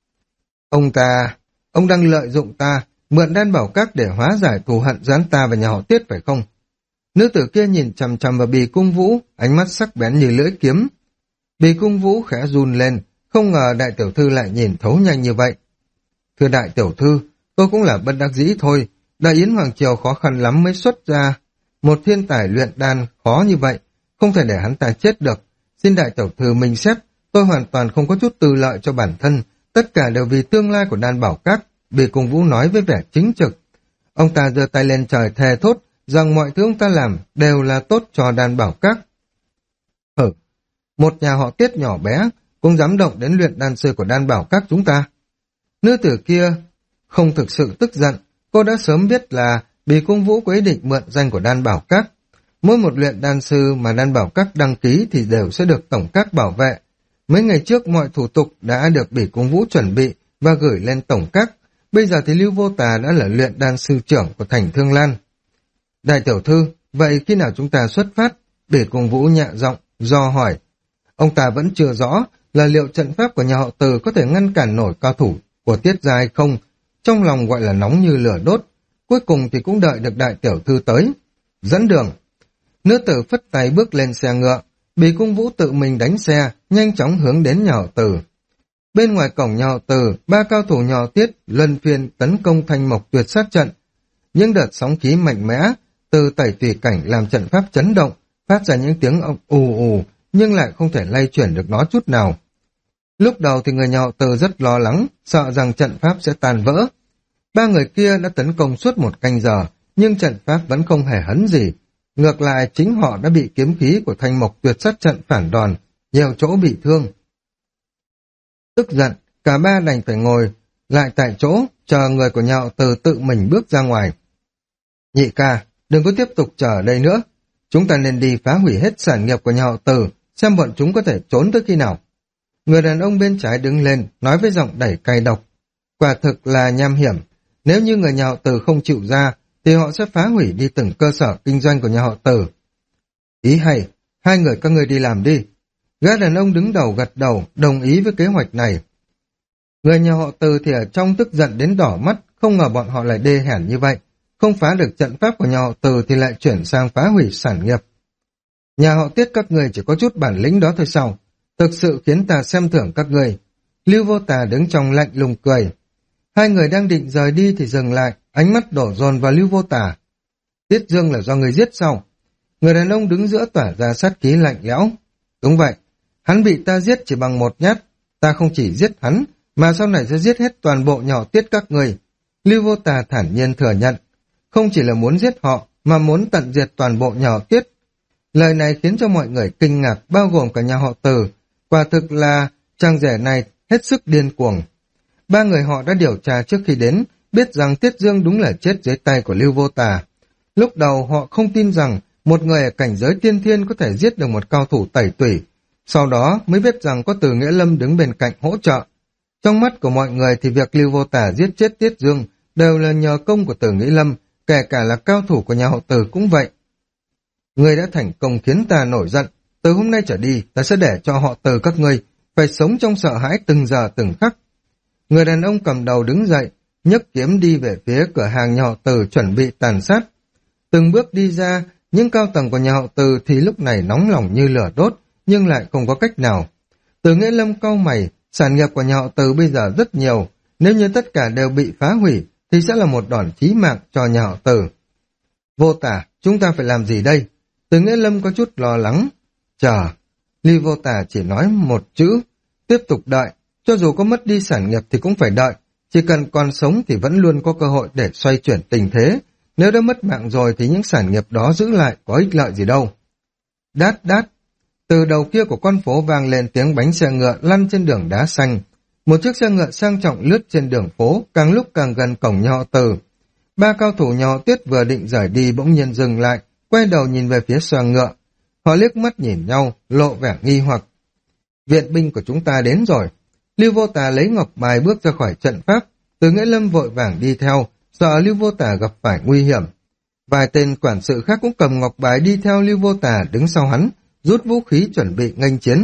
Ông đang lợi dụng ta, mượn đan bảo các để hóa giải thù hận gián ta và nhà họ Tiết phải không? Nữ tử kia nhìn chằm chằm vào Bỉ Cung Vũ, ánh mắt sắc bén như lưỡi kiếm. Bỉ Cung Vũ khẽ run lên, không ngờ đại tiểu thư lại nhìn thấu nhanh như vậy. Thưa đại tiểu thư, tôi cũng là bất đắc dĩ thôi, Đại Yến Hoàng Triều khó khăn lắm mới xuất ra một thiên tài luyện đan khó như vậy, không thể để hắn ta chết được. Xin đại tiểu thư minh xét, tôi hoàn toàn không có chút tư lợi cho bản thân, tất cả đều vì tương lai của đan bảo các. Bỉ Cung Vũ nói với vẻ chính trực. Ông ta giơ tay lên trời thề thốt rằng mọi thứ ông ta làm đều là tốt cho đan bảo các. Một nhà họ Tiết nhỏ bé cũng dám động đến luyện đan sư của đan bảo các chúng ta. Nữ tử kia không thực sự tức giận, cô đã sớm biết là Bỉ Cung Vũ có ý định mượn danh của đan bảo các. Mỗi một luyện đan sư mà đan bảo các đăng ký thì đều sẽ được tổng các bảo vệ. Mấy ngày trước mọi thủ tục đã được Bỉ Cung Vũ chuẩn bị và gửi lên tổng các. Bây giờ thì Lưu Vô Tà đã là luyện đan sư trưởng của thành Thương Lan. Đại tiểu thư, vậy khi nào chúng ta xuất phát? Bỉ Cung Vũ nhẹ giọng do hỏi. Ông ta vẫn chưa rõ là liệu trận pháp của nhà họ Từ có thể ngăn cản nổi cao thủ của Tiết gia hay không. Trong lòng gọi là nóng như lửa đốt. Cuối cùng thì cũng đợi được đại tiểu thư tới. Dẫn đường. Nữ tử phất tay bước lên xe ngựa. Bỉ Cung Vũ tự mình đánh xe, nhanh chóng hướng đến nhà họ Từ. Bên ngoài cổng nhà họ Từ, 3 cao thủ nhà họ Tiết luân phiên tấn công Thanh Mộc Tuyệt sát trận. Những đợt sóng khí mạnh mẽ từ tẩy tùy cảnh làm trận pháp chấn động, phát ra những tiếng ù ù, nhưng lại không thể lay chuyển được nó chút nào. Lúc đầu thì người nhà họ Từ rất lo lắng, sợ rằng trận pháp sẽ tan vỡ. 3 người kia đã tấn công suốt 1 canh giờ, nhưng trận pháp vẫn không hề hấn gì. Ngược lại chính họ đã bị kiếm khí của Thanh Mộc Tuyệt sát trận phản đòn, nhiều chỗ bị thương. Tức giận, cả 3 đành phải ngồi lại tại chỗ, chờ người của nhà họ Từ tự mình bước ra ngoài. Nhị ca, đừng có tiếp tục chờ ở đây nữa. Chúng ta nên đi phá hủy hết sản nghiệp của nhà họ Từ, xem bọn chúng có thể trốn tới khi nào. Người đàn ông bên trái đứng lên, nói với giọng đẩy cay độc. Quả thực là nham hiểm. Nếu như người nhà họ Từ không chịu ra, thì họ sẽ phá hủy đi từng cơ sở kinh doanh của nhà họ Từ. Ý hay, 2 người các ngươi đi làm đi. Gã đàn ông đứng đầu gật đầu, đồng ý với kế hoạch này. Người nhà họ Từ thì ở trong tức giận đến đỏ mắt, không ngờ bọn họ lại đê hèn như vậy. Không phá được trận pháp của nhà họ Từ thì lại chuyển sang phá hủy sản nghiệp. Nhà họ Tiết các người chỉ có chút bản lĩnh đó thôi sao? Thực sự khiến ta xem thưởng các người. Lưu Vô Tà đứng trong lạnh lùng cười. 2 người đang định rời đi thì dừng lại, ánh mắt đổ dồn vào Lưu Vô Tà. Tiết Dương là do người giết sao? Người đàn ông đứng giữa tỏa ra sát khí lạnh lẽo. Đúng vậy, hắn bị ta giết chỉ bằng 1 nhát. Ta không chỉ giết hắn, mà sau này sẽ giết hết toàn bộ nhà họ Tiết các người. Lưu Vô Tà thản nhiên thừa nhận. Không chỉ là muốn giết họ, mà muốn tận diệt toàn bộ nhà họ Tiết. Lời này khiến cho mọi người kinh ngạc, bao gồm cả nhà họ Từ. Quả thực là chàng rể này hết sức điên cuồng. 3 người họ đã điều tra trước khi đến, biết rằng Tiết Dương đúng là chết dưới tay của Lưu Vô Tà. Lúc đầu họ không tin rằng một người ở cảnh giới tiên thiên có thể giết được một cao thủ tẩy tủy, sau đó mới biết rằng có Từ Nghĩa Lâm đứng bên cạnh hỗ trợ. Trong mắt của mọi người thì việc Lưu Vô Tả giết chết Tiết Dương đều là nhờ công của Từ Nghĩa Lâm, kể cả là cao thủ của nhà họ Từ cũng vậy. Ngươi đã thành công khiến ta nổi giận, từ hôm nay trở đi ta sẽ để cho họ Từ các ngươi phải sống trong sợ hãi từng giờ từng khắc. Người đàn ông cầm đầu đứng dậy, nhấc kiếm đi về phía cửa hàng nhà họ Từ chuẩn bị tàn sát. Từng bước đi ra, những cao tầng của nhà họ Từ thì lúc này nóng lòng như lửa đốt, nhưng lại không có cách nào. Từ Nghĩa Lâm cau mày, sản nghiệp của nhà họ Từ bây giờ rất nhiều, nếu như tất cả đều bị phá hủy thì sẽ là một đòn chí mạng cho nhà họ Từ. Vô Tả, chúng ta phải làm gì đây? Từ Nghĩa Lâm có chút lo lắng. Chờ. Lưu Vô Tả chỉ nói một chữ, tiếp tục đợi. Cho dù có mất đi sản nghiệp thì cũng phải đợi, chỉ cần còn sống thì vẫn luôn có cơ hội để xoay chuyển tình thế. Nếu đã mất mạng rồi thì những sản nghiệp đó giữ lại có ích lợi gì đâu. Đát đát. Từ đầu kia của con phố vang lên tiếng bánh xe ngựa lăn trên đường đá xanh. Một chiếc xe ngựa sang trọng lướt trên đường phố, càng lúc càng gần cổng nhà họ Từ. Ba cao thủ nhà họ Tiết vừa định rời đi bỗng nhiên dừng lại, quay đầu nhìn về phía xe ngựa. Họ liếc mắt nhìn nhau, lộ vẻ nghi hoặc. Viện binh của chúng ta đến rồi. Lưu Vô Tả lấy ngọc bài bước ra khỏi trận pháp. Từ Nghĩa Lâm vội vàng đi theo, sợ Lưu Vô Tả gặp phải nguy hiểm. Vài tên quản sự khác cũng cầm ngọc bài đi theo Lưu Vô Tả đứng sau hắn, rút vũ khí chuẩn bị nghênh chiến.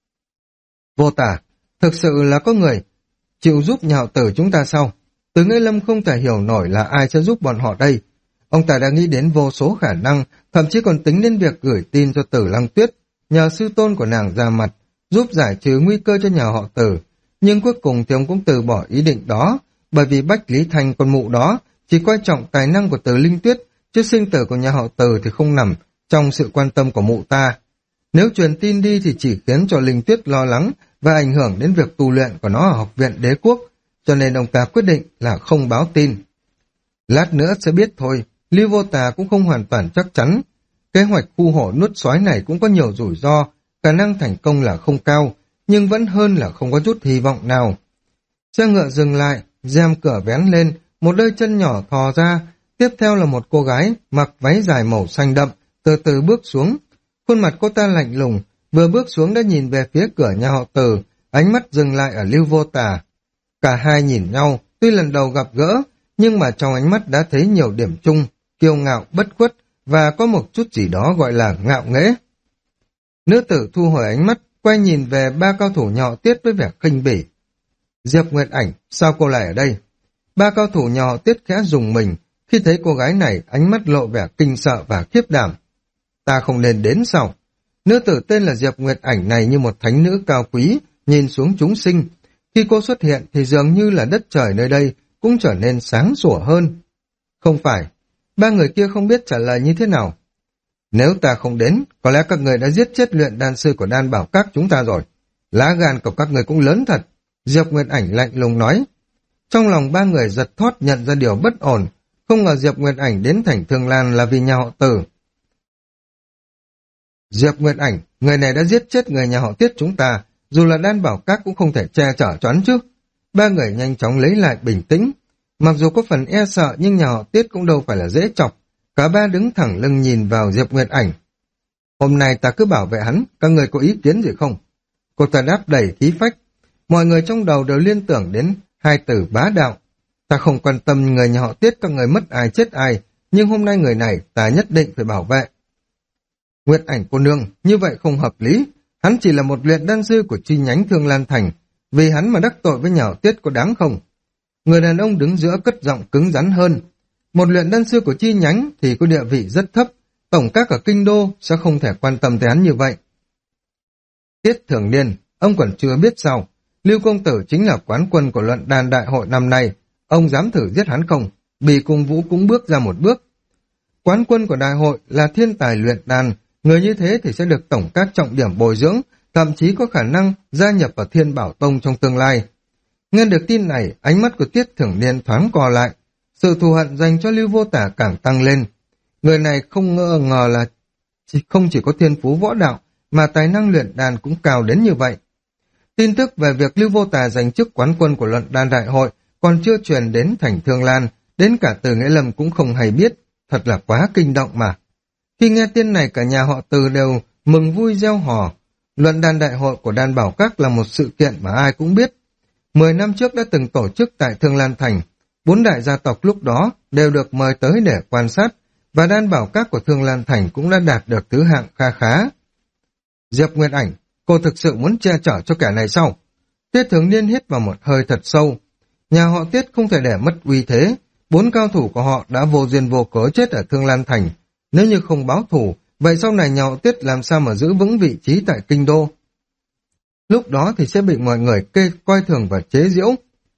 Vô Tả, thực sự là có người chịu giúp nhà họ Từ chúng ta sao? Từ Nghĩa Lâm không thể hiểu nổi là ai sẽ giúp bọn họ đây. Ông ta đã nghĩ đến vô số khả năng, thậm chí còn tính đến việc gửi tin cho Tử Lăng Tuyết, nhờ sư tôn của nàng ra mặt, giúp giải trừ nguy cơ cho nhà họ Từ. Nhưng cuối cùng thì ông cũng từ bỏ ý định đó, bởi vì Bách Lý Thành con mụ đó chỉ quan trọng tài năng của Từ Linh Tuyết, chứ sinh tử của nhà họ Từ thì không nằm trong sự quan tâm của mụ ta. Nếu truyền tin đi thì chỉ khiến cho Linh Tuyết lo lắng và ảnh hưởng đến việc tu luyện của nó ở học viện đế quốc, cho nên ông ta quyết định là không báo tin. Lát nữa sẽ biết thôi, Lưu Vô Tả cũng không hoàn toàn chắc chắn. Kế hoạch khu hổ nuốt sói này cũng có nhiều rủi ro, khả năng thành công là không cao, nhưng vẫn hơn là không có chút hy vọng nào. Xe ngựa dừng lại, rèm cửa vén lên, một đôi chân nhỏ thò ra, tiếp theo là một cô gái mặc váy dài màu xanh đậm, từ từ bước xuống. Khuôn mặt cô ta lạnh lùng, vừa bước xuống đã nhìn về phía cửa nhà họ Từ, ánh mắt dừng lại ở Lưu Vô Tả. Cả hai nhìn nhau, tuy lần đầu gặp gỡ, nhưng mà trong ánh mắt đã thấy nhiều điểm chung, kiêu ngạo, bất khuất, và có một chút gì đó gọi là ngạo nghễ. Nữ tử thu hồi ánh mắt, quay nhìn về ba cao thủ nhà họ Tiết với vẻ khinh bỉ. Diệp Nguyệt Ảnh, sao cô lại ở đây? Ba cao thủ nhà họ Tiết khẽ rùng mình, khi thấy cô gái này, ánh mắt lộ vẻ kinh sợ và khiếp đảm. Ta không nên đến sao? Nữ tử tên là Diệp Nguyệt Ảnh này như một thánh nữ cao quý, nhìn xuống chúng sinh. Khi cô xuất hiện thì dường như là đất trời nơi đây cũng trở nên sáng sủa hơn. Không phải, ba người kia không biết trả lời như thế nào. Nếu ta không đến, có lẽ các người đã giết chết luyện đan sư của Đan Bảo Các chúng ta rồi. Lá gan của các người cũng lớn thật. Diệp Nguyệt Ảnh lạnh lùng nói. Trong lòng ba người giật thót nhận ra điều bất ổn, không ngờ Diệp Nguyệt Ảnh đến thành Thương Lan là vì nhà họ Từ. Diệp Nguyệt Ảnh, người này đã giết chết người nhà họ Tiết chúng ta, dù là Đan Bảo Các cũng không thể che chở cho hắn chứ. Ba người nhanh chóng lấy lại bình tĩnh. Mặc dù có phần e sợ nhưng nhà họ Tiết cũng đâu phải là dễ chọc. Cả ba đứng thẳng lưng nhìn vào Diệp Nguyệt Ảnh. Hôm nay ta cứ bảo vệ hắn, các người có ý kiến gì không? Cô ta đáp đầy khí phách. Mọi người trong đầu đều liên tưởng đến hai từ bá đạo. Ta không quan tâm người nhà họ Tiết các người mất ai chết ai, nhưng hôm nay người này ta nhất định phải bảo vệ. Nguyệt Ảnh cô nương, như vậy không hợp lý. Hắn chỉ là một luyện đan sư của chi nhánh Thương Lan Thành. Vì hắn mà đắc tội với nhà họ Tiết có đáng không? Người đàn ông đứng giữa cất giọng cứng rắn hơn. Một luyện đan sư của chi nhánh thì có địa vị rất thấp. Tổng các ở kinh đô sẽ không thể quan tâm tới hắn như vậy. Tiết Thường Niên, ông còn chưa biết sao. Lưu công tử chính là quán quân của luận đan đại hội năm nay. Ông dám thử giết hắn không? Bì Cung Vũ cũng bước ra một bước. Quán quân của đại hội là thiên tài luyện đan. Người như thế thì sẽ được tổng các trọng điểm bồi dưỡng, thậm chí có khả năng gia nhập vào Thiên Bảo Tông trong tương lai. Nghe được tin này, ánh mắt của Tiết Thường Niên thoáng co lại. Sự thù hận dành cho Lưu Vô Tả càng tăng lên. Người này không ngờ là không chỉ có thiên phú võ đạo, mà tài năng luyện đan cũng cao đến như vậy. Tin tức về việc Lưu Vô Tả giành chức quán quân của luận đan đại hội còn chưa truyền đến thành Thương Lan, đến cả Từ Nghĩa Lâm cũng không hay biết, thật là quá kinh động mà. Khi nghe tin này cả nhà họ Từ đều mừng vui reo hò. Luận đan đại hội của Đan Bảo Các là một sự kiện mà ai cũng biết. 10 năm trước đã từng tổ chức tại Thương Lan Thành. 4 đại gia tộc lúc đó đều được mời tới để quan sát, và Đan Bảo Các của Thương Lan Thành cũng đã đạt được thứ hạng kha khá. Diệp Nguyệt Ảnh, cô thực sự muốn che chở cho kẻ này sao? Tiết Thường Niên hít vào một hơi thật sâu. Nhà họ Tiết không thể để mất uy thế. 4 cao thủ của họ đã vô duyên vô cớ chết ở Thương Lan Thành. Nếu như không báo thù, vậy sau này nhà họ Tiết làm sao mà giữ vững vị trí tại kinh đô? Lúc đó thì sẽ bị mọi người coi thường và chế giễu.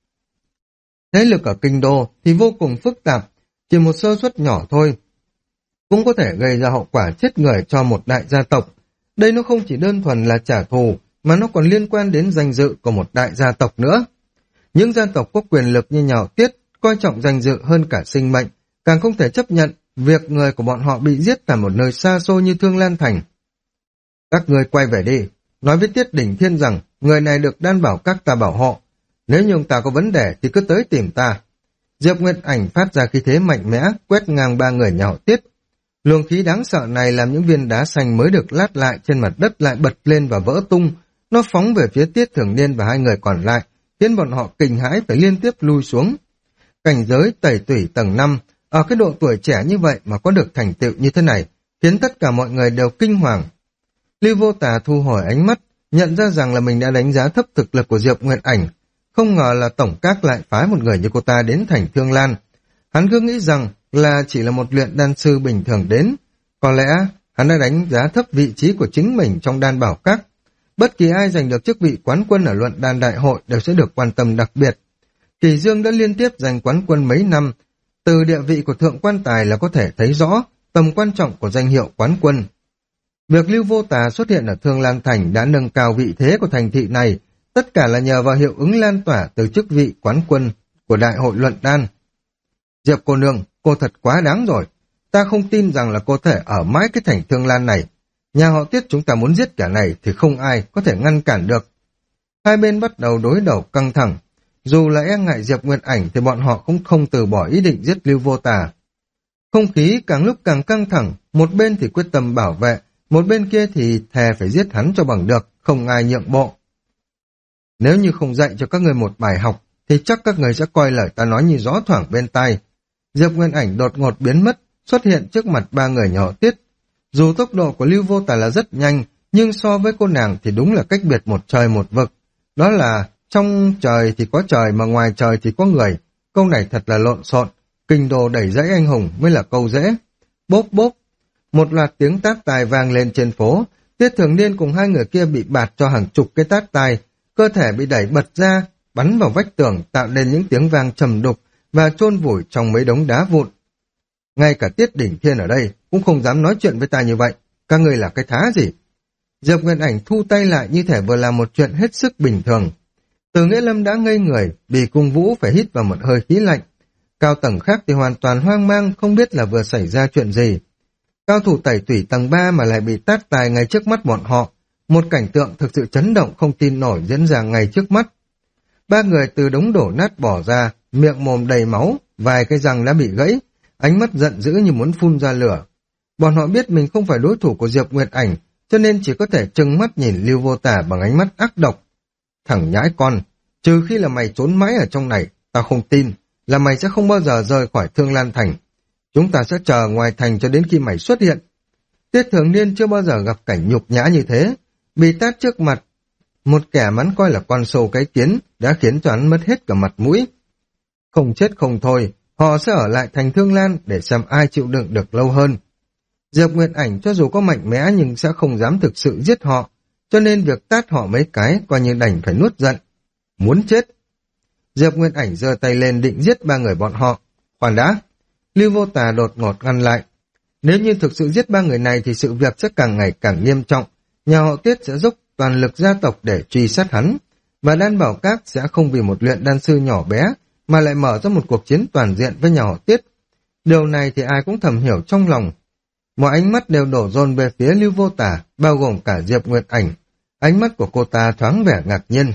Thế lực ở kinh đô thì vô cùng phức tạp, chỉ một sơ suất nhỏ thôi cũng có thể gây ra hậu quả chết người cho một đại gia tộc. Đây nó không chỉ đơn thuần là trả thù, mà nó còn liên quan đến danh dự của một đại gia tộc nữa. Những gia tộc có quyền lực như nhà họ Tiết coi trọng danh dự hơn cả sinh mệnh, càng không thể chấp nhận việc người của bọn họ bị giết tại một nơi xa xôi như Thương Lan Thành. Các người quay về đi, nói với Tiết Đỉnh Thiên rằng người này được Đan Bảo Các ta bảo hộ. Nếu như ông ta có vấn đề thì cứ tới tìm ta. Diệp Nguyệt Ảnh phát ra khí thế mạnh mẽ, quét ngang 3 người nhà họ Tiết. Luồng khí đáng sợ này làm những viên đá xanh mới được lát lại trên mặt đất lại bật lên và vỡ tung. Nó phóng về phía Tiết Thường Niên và 2 người còn lại, khiến bọn họ kinh hãi phải liên tiếp lui xuống. Cảnh giới tẩy tủy tầng 5, ở cái độ tuổi trẻ như vậy mà có được thành tựu như thế này, khiến tất cả mọi người đều kinh hoàng. Lưu Vô Tà thu hồi ánh mắt, nhận ra rằng là mình đã đánh giá thấp thực lực của Diệp Nguyệt Ảnh. Không ngờ là tổng các lại phái một người như cô ta đến thành Thương Lan. Hắn cứ nghĩ rằng là chỉ là một luyện đan sư bình thường đến. Có lẽ hắn đã đánh giá thấp vị trí của chính mình trong Đan Bảo Các. Bất kỳ ai giành được chức vị quán quân ở luận đan đại hội đều sẽ được quan tâm đặc biệt. Kỳ Dương đã liên tiếp giành quán quân mấy năm. Từ địa vị của thượng quan tài là có thể thấy rõ tầm quan trọng của danh hiệu quán quân. Việc Lưu Vô Tà xuất hiện ở Thương Lan Thành đã nâng cao vị thế của thành thị này, tất cả là nhờ vào hiệu ứng lan tỏa từ chức vị quán quân của đại hội luận đan. Diệp cô nương, cô thật quá đáng rồi. Ta không tin rằng là cô thể ở mãi cái thành Thương Lan này. Nhà họ Tiết chúng ta muốn giết kẻ này thì không ai có thể ngăn cản được. Hai bên bắt đầu đối đầu căng thẳng. Dù là e ngại Diệp Nguyệt Ảnh thì bọn họ cũng không từ bỏ ý định giết Lưu Vô Tà. Không khí càng lúc càng căng thẳng, một bên thì quyết tâm bảo vệ, một bên kia thì thề phải giết hắn cho bằng được, không ai nhượng bộ. Nếu như không dạy cho các người một bài học, thì chắc các người sẽ coi lời ta nói như gió thoảng bên tai. Diệp Nguyên Ảnh đột ngột biến mất, xuất hiện trước mặt 3 người nhỏ Tiết. Dù tốc độ của Lưu Vô Tà là rất nhanh, nhưng so với cô nàng thì đúng là cách biệt một trời một vực. Đó là trong trời thì có trời mà ngoài trời thì có người. Câu này thật là lộn xộn, kinh đô đẩy dãy anh hùng mới là câu dễ. Bốp bốp, một loạt tiếng tát tai vang lên trên phố. Tiết Thường Niên cùng 2 người kia bị bạt cho hàng chục cái tát tai, cơ thể bị đẩy bật ra, bắn vào vách tường tạo nên những tiếng vang trầm đục và chôn vùi trong mấy đống đá vụn. Ngay cả Tiết Đỉnh Thiên ở đây cũng không dám nói chuyện với ta như vậy. Các người là cái thá gì? Diệp Nguyên Ảnh thu tay lại như thể vừa làm một chuyện hết sức bình thường. Từ Nghĩa Lâm đã ngây người, Bì Cung Vũ phải hít vào một hơi khí lạnh. Cao tầng khác thì hoàn toàn hoang mang, không biết là vừa xảy ra chuyện gì. Cao thủ tẩy tủy tầng 3 mà lại bị tát tài ngay trước mắt bọn họ. Một cảnh tượng thực sự chấn động không tin nổi diễn ra ngay trước mắt. 3 người từ đống đổ nát bỏ ra, miệng mồm đầy máu, vài cái răng đã bị gãy, ánh mắt giận dữ như muốn phun ra lửa. Bọn họ biết mình không phải đối thủ của Diệp Nguyệt Ảnh, cho nên chỉ có thể trừng mắt nhìn Lưu Vô Tà bằng ánh mắt ác độc. Thằng nhãi con, trừ khi là mày trốn mãi ở trong này, tao không tin là mày sẽ không bao giờ rời khỏi Thương Lan Thành. Chúng ta sẽ chờ ngoài thành cho đến khi mày xuất hiện. Tiết Thường Niên chưa bao giờ gặp cảnh nhục nhã như thế, bị tát trước mặt. Một kẻ mắn coi là con sâu cái kiến đã khiến cho hắn mất hết cả mặt mũi. Không chết không thôi, họ sẽ ở lại thành Thương Lan để xem ai chịu đựng được lâu hơn. Diệp Nguyệt Ảnh cho dù có mạnh mẽ nhưng sẽ không dám thực sự giết họ, cho nên việc tát họ mấy cái coi như đành phải nuốt giận. Muốn chết. Diệp Nguyệt Ảnh giơ tay lên định giết 3 người bọn họ. Khoan đã. Lưu Vô Tà đột ngột ngăn lại. Nếu như thực sự giết 3 người này thì sự việc sẽ càng ngày càng nghiêm trọng. Nhà họ Tiết sẽ dốc toàn lực gia tộc để truy sát hắn. Và Đan Bảo Các sẽ không vì một luyện đan sư nhỏ bé mà lại mở ra một cuộc chiến toàn diện với nhà họ Tiết. Điều này thì ai cũng thầm hiểu trong lòng. Mọi ánh mắt đều đổ dồn về phía Lưu Vô Tà, bao gồm cả Diệp Nguyệt Ảnh. Ánh mắt của cô ta thoáng vẻ ngạc nhiên.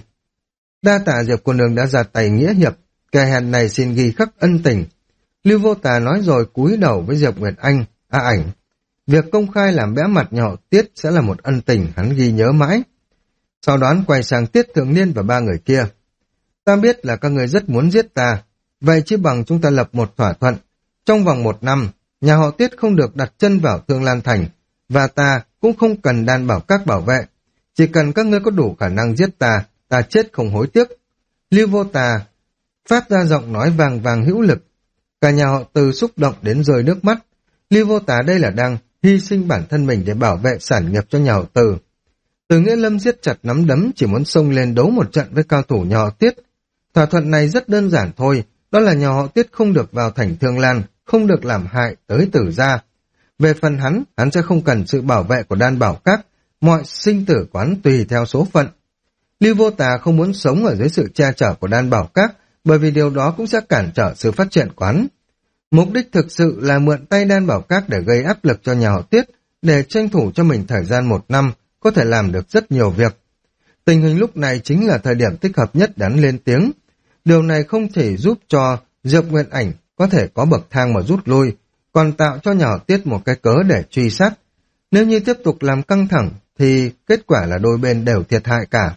Đa tạ Diệp cô nương đã ra tay nghĩa hiệp, kẻ hèn này xin ghi khắc ân tình. Lưu Vô Tà nói rồi cúi đầu với Diệp Nguyệt Ảnh. Việc công khai làm bẽ mặt nhà họ Tiết sẽ là một ân tình hắn ghi nhớ mãi. Sau đó hắn quay sang Tiết Thượng Niên và ba người kia. Ta biết là các người rất muốn giết ta, vậy chứ bằng chúng ta lập một thỏa thuận. Trong vòng 1 năm, nhà họ Tiết không được đặt chân vào Thương Lan Thành, và ta cũng không cần Đan Bảo Các bảo vệ. Chỉ cần các ngươi có đủ khả năng giết ta, ta chết không hối tiếc. Lưu Vô Tà phát ra giọng nói vang vang hữu lực. Cả nhà họ Từ xúc động đến rơi nước mắt. Lưu Vô Tà đây là đang hy sinh bản thân mình để bảo vệ sản nghiệp cho nhà họ Từ. Từ Nghĩa Lâm siết chặt nắm đấm, chỉ muốn xông lên đấu một trận với cao thủ nhà họ Tiết. Thỏa thuận này rất đơn giản thôi, đó là nhà họ Tiết không được vào thành Thương Lan, không được làm hại tới Tử gia. Về phần hắn sẽ không cần sự bảo vệ của Đan Bảo Các, mọi sinh tử của hắn tùy theo số phận. Lưu Vô Tà không muốn sống ở dưới sự che chở của Đan Bảo Các, bởi vì điều đó cũng sẽ cản trở sự phát triển của hắn. Mục đích thực sự là mượn tay Đan Bảo Các để gây áp lực cho nhà họ Tiết, để tranh thủ cho mình thời gian 1 năm, có thể làm được rất nhiều việc. Tình hình lúc này chính là thời điểm thích hợp nhất để hắn lên tiếng. Điều này không chỉ giúp cho Diệp Nguyên Ảnh có thể có bậc thang mà rút lui, còn tạo cho nhà họ Tiết một cái cớ để truy sát. Nếu như tiếp tục làm căng thẳng, thì kết quả là đôi bên đều thiệt hại cả.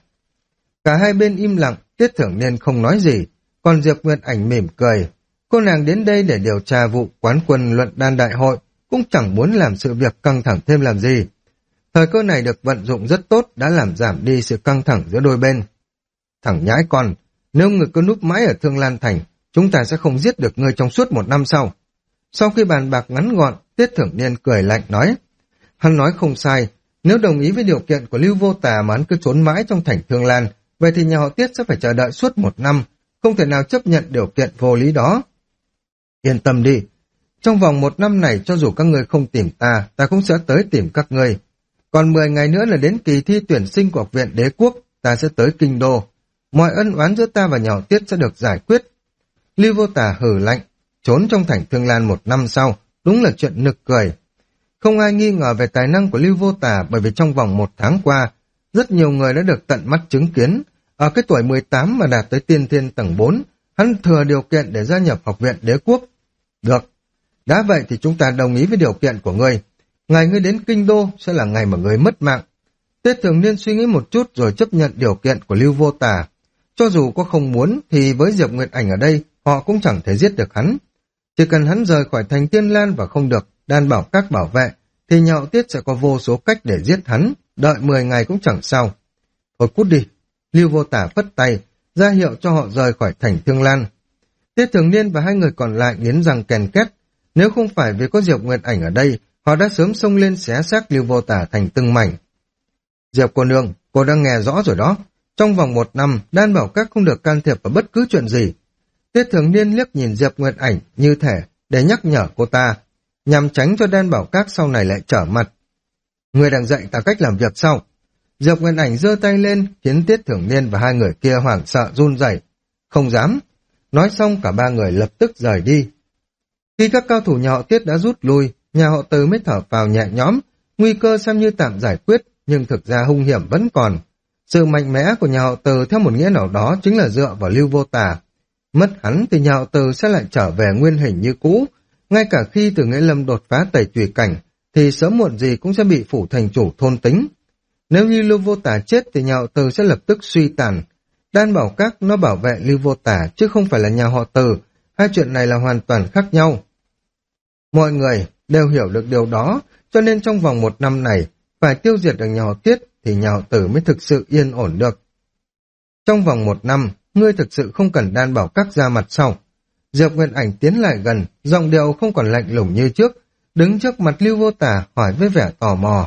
Cả hai bên im lặng, Tiết Thượng Niên không nói gì, còn Diệp Nguyên Ảnh mỉm cười. Cô nàng đến đây để điều tra vụ quán quân luận đan đại hội, cũng chẳng muốn làm sự việc căng thẳng thêm làm gì. Thời cơ này được vận dụng rất tốt, đã làm giảm đi sự căng thẳng giữa đôi bên. Thằng nhãi con, nếu ngươi cứ núp mãi ở Thương Lan Thành, chúng ta sẽ không giết được ngươi trong suốt 1 năm sau. Sau khi bàn bạc ngắn gọn, Tiết Thượng Niên cười lạnh nói. Hắn nói không sai, nếu đồng ý với điều kiện của Lưu Vô Tà mà hắn cứ trốn mãi trong thành Thương Lan, vậy thì nhà họ Tiết sẽ phải chờ đợi suốt 1 năm, không thể nào chấp nhận điều kiện vô lý đó. Yên tâm đi, trong vòng 1 năm này cho dù các ngươi không tìm ta, ta cũng sẽ tới tìm các ngươi. Còn 10 ngày nữa là đến kỳ thi tuyển sinh của Học viện Đế Quốc, ta sẽ tới Kinh Đô. Mọi ân oán giữa ta và nhà họ Tiết sẽ được giải quyết. Lưu Vô Tà hừ lạnh, trốn trong thành Thương Lan 1 năm sau, đúng là chuyện nực cười. Không ai nghi ngờ về tài năng của Lưu Vô Tà, bởi vì trong vòng 1 tháng qua, rất nhiều người đã được tận mắt chứng kiến. Ở cái tuổi 18 mà đạt tới tiên thiên tầng 4, hắn thừa điều kiện để gia nhập Học viện Đế Quốc. Được, đã vậy thì chúng ta đồng ý với điều kiện của ngươi. Ngày ngươi đến Kinh Đô sẽ là ngày mà ngươi mất mạng. Tiết Thường Niên suy nghĩ một chút rồi chấp nhận điều kiện của Lưu Vô Tà. Cho dù có không muốn thì với Diệp Nguyệt Ảnh ở đây, họ cũng chẳng thể giết được hắn. Chỉ cần hắn rời khỏi thành Tiên Lan và không được Đan Bảo Các bảo vệ, thì nhà họ Tiết sẽ có vô số cách để giết hắn, đợi 10 ngày cũng chẳng sao. Thôi cút đi. Lưu Vô Tà phất tay, ra hiệu cho họ rời khỏi thành Thương Lan. Tiết Thường Niên và hai người còn lại nghiến răng ken két. Nếu không phải vì có Diệp Nguyệt Ảnh ở đây, họ đã sớm xông lên xé xác Lưu Vô Tà thành từng mảnh. Diệp cô nương, cô đang nghe rõ rồi đó. Trong vòng 1 năm, Đan Bảo Các không được can thiệp vào bất cứ chuyện gì. Tiết Thường Niên liếc nhìn Diệp Nguyệt Ảnh như thể để nhắc nhở cô ta, nhằm tránh cho Đan Bảo Các sau này lại trở mặt. Người đang dạy ta cách làm việc sao? Diệp Nguyệt Ảnh giơ tay lên, khiến Tiết Thường Niên và hai người kia hoảng sợ run rẩy. Không dám. Nói xong cả ba người lập tức rời đi. Khi các cao thủ nhà họ Tiết đã rút lui, nhà họ Từ mới thở phào nhẹ nhõm, nguy cơ xem như tạm giải quyết, nhưng thực ra hung hiểm vẫn còn. Sự mạnh mẽ của nhà họ Từ theo một nghĩa nào đó chính là dựa vào Lưu Vô Tà. Mất hắn thì nhà họ Từ sẽ lại trở về nguyên hình như cũ. Ngay cả khi Từ Nghĩa Lâm đột phá tẩy tùy cảnh, thì sớm muộn gì cũng sẽ bị phủ thành chủ thôn tính. Nếu như Lưu Vô Tà chết thì nhà họ Từ sẽ lập tức suy tàn. Đan Bảo Các nó bảo vệ Lưu Vô Tà chứ không phải là nhà họ Từ. Hai chuyện này là hoàn toàn khác nhau. Mọi người đều hiểu được điều đó, cho nên trong vòng 1 năm này, phải tiêu diệt được nhà họ Tiết thì nhà họ Tử mới thực sự yên ổn được. Trong vòng 1 năm, ngươi thực sự không cần Đan Bảo Các ra mặt sau. Diệp Nguyên Ảnh tiến lại gần, giọng điệu không còn lạnh lùng như trước, đứng trước mặt Lưu Vô Tà hỏi với vẻ tò mò.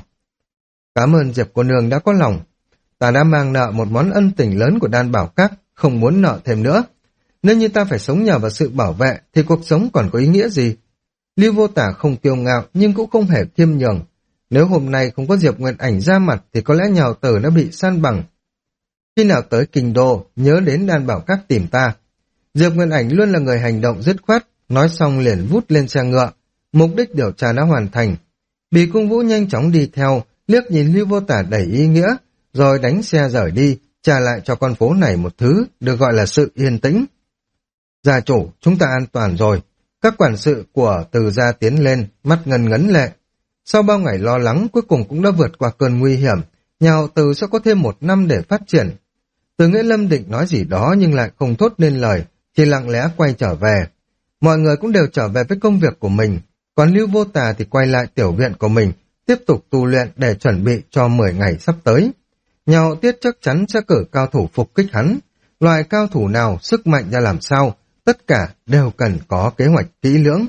Cảm ơn Diệp cô nương đã có lòng. Ta đã mang nợ một món ân tình lớn của Đan Bảo Các, không muốn nợ thêm nữa. Nếu như ta phải sống nhờ vào sự bảo vệ, thì cuộc sống còn có ý nghĩa gì? Lưu Vô Tà không kiêu ngạo nhưng cũng không hề khiêm nhường. Nếu hôm nay không có Diệp Nguyệt Ảnh ra mặt thì có lẽ nhà họ Tử đã bị san bằng. Khi nào tới Kinh Đô, nhớ đến Đan Bảo Các tìm ta. Diệp Nguyệt Ảnh luôn là người hành động dứt khoát, nói xong liền vút lên xe ngựa. Mục đích điều tra đã hoàn thành. Bì Cung Vũ nhanh chóng đi theo, liếc nhìn Lưu Vô Tà đầy ý nghĩa, rồi đánh xe rời đi, trả lại cho con phố này một thứ được gọi là sự yên tĩnh. Gia chủ, chúng ta an toàn rồi. Các quản sự của Từ gia tiến lên, mắt ngân ngấn lệ. Sau bao ngày lo lắng, cuối cùng cũng đã vượt qua cơn nguy hiểm, nhà họ Từ sẽ có thêm 1 năm để phát triển. Từ Nghĩa Lâm định nói gì đó nhưng lại không thốt nên lời, chỉ lặng lẽ quay trở về. Mọi người cũng đều trở về với công việc của mình, còn Lưu Vô Tà thì quay lại tiểu viện của mình, tiếp tục tu luyện để chuẩn bị cho 10 ngày sắp tới. Nhà họ Tiết chắc chắn sẽ cử cao thủ phục kích hắn. Loại cao thủ nào, sức mạnh ra làm sao, tất cả đều cần có kế hoạch kỹ lưỡng.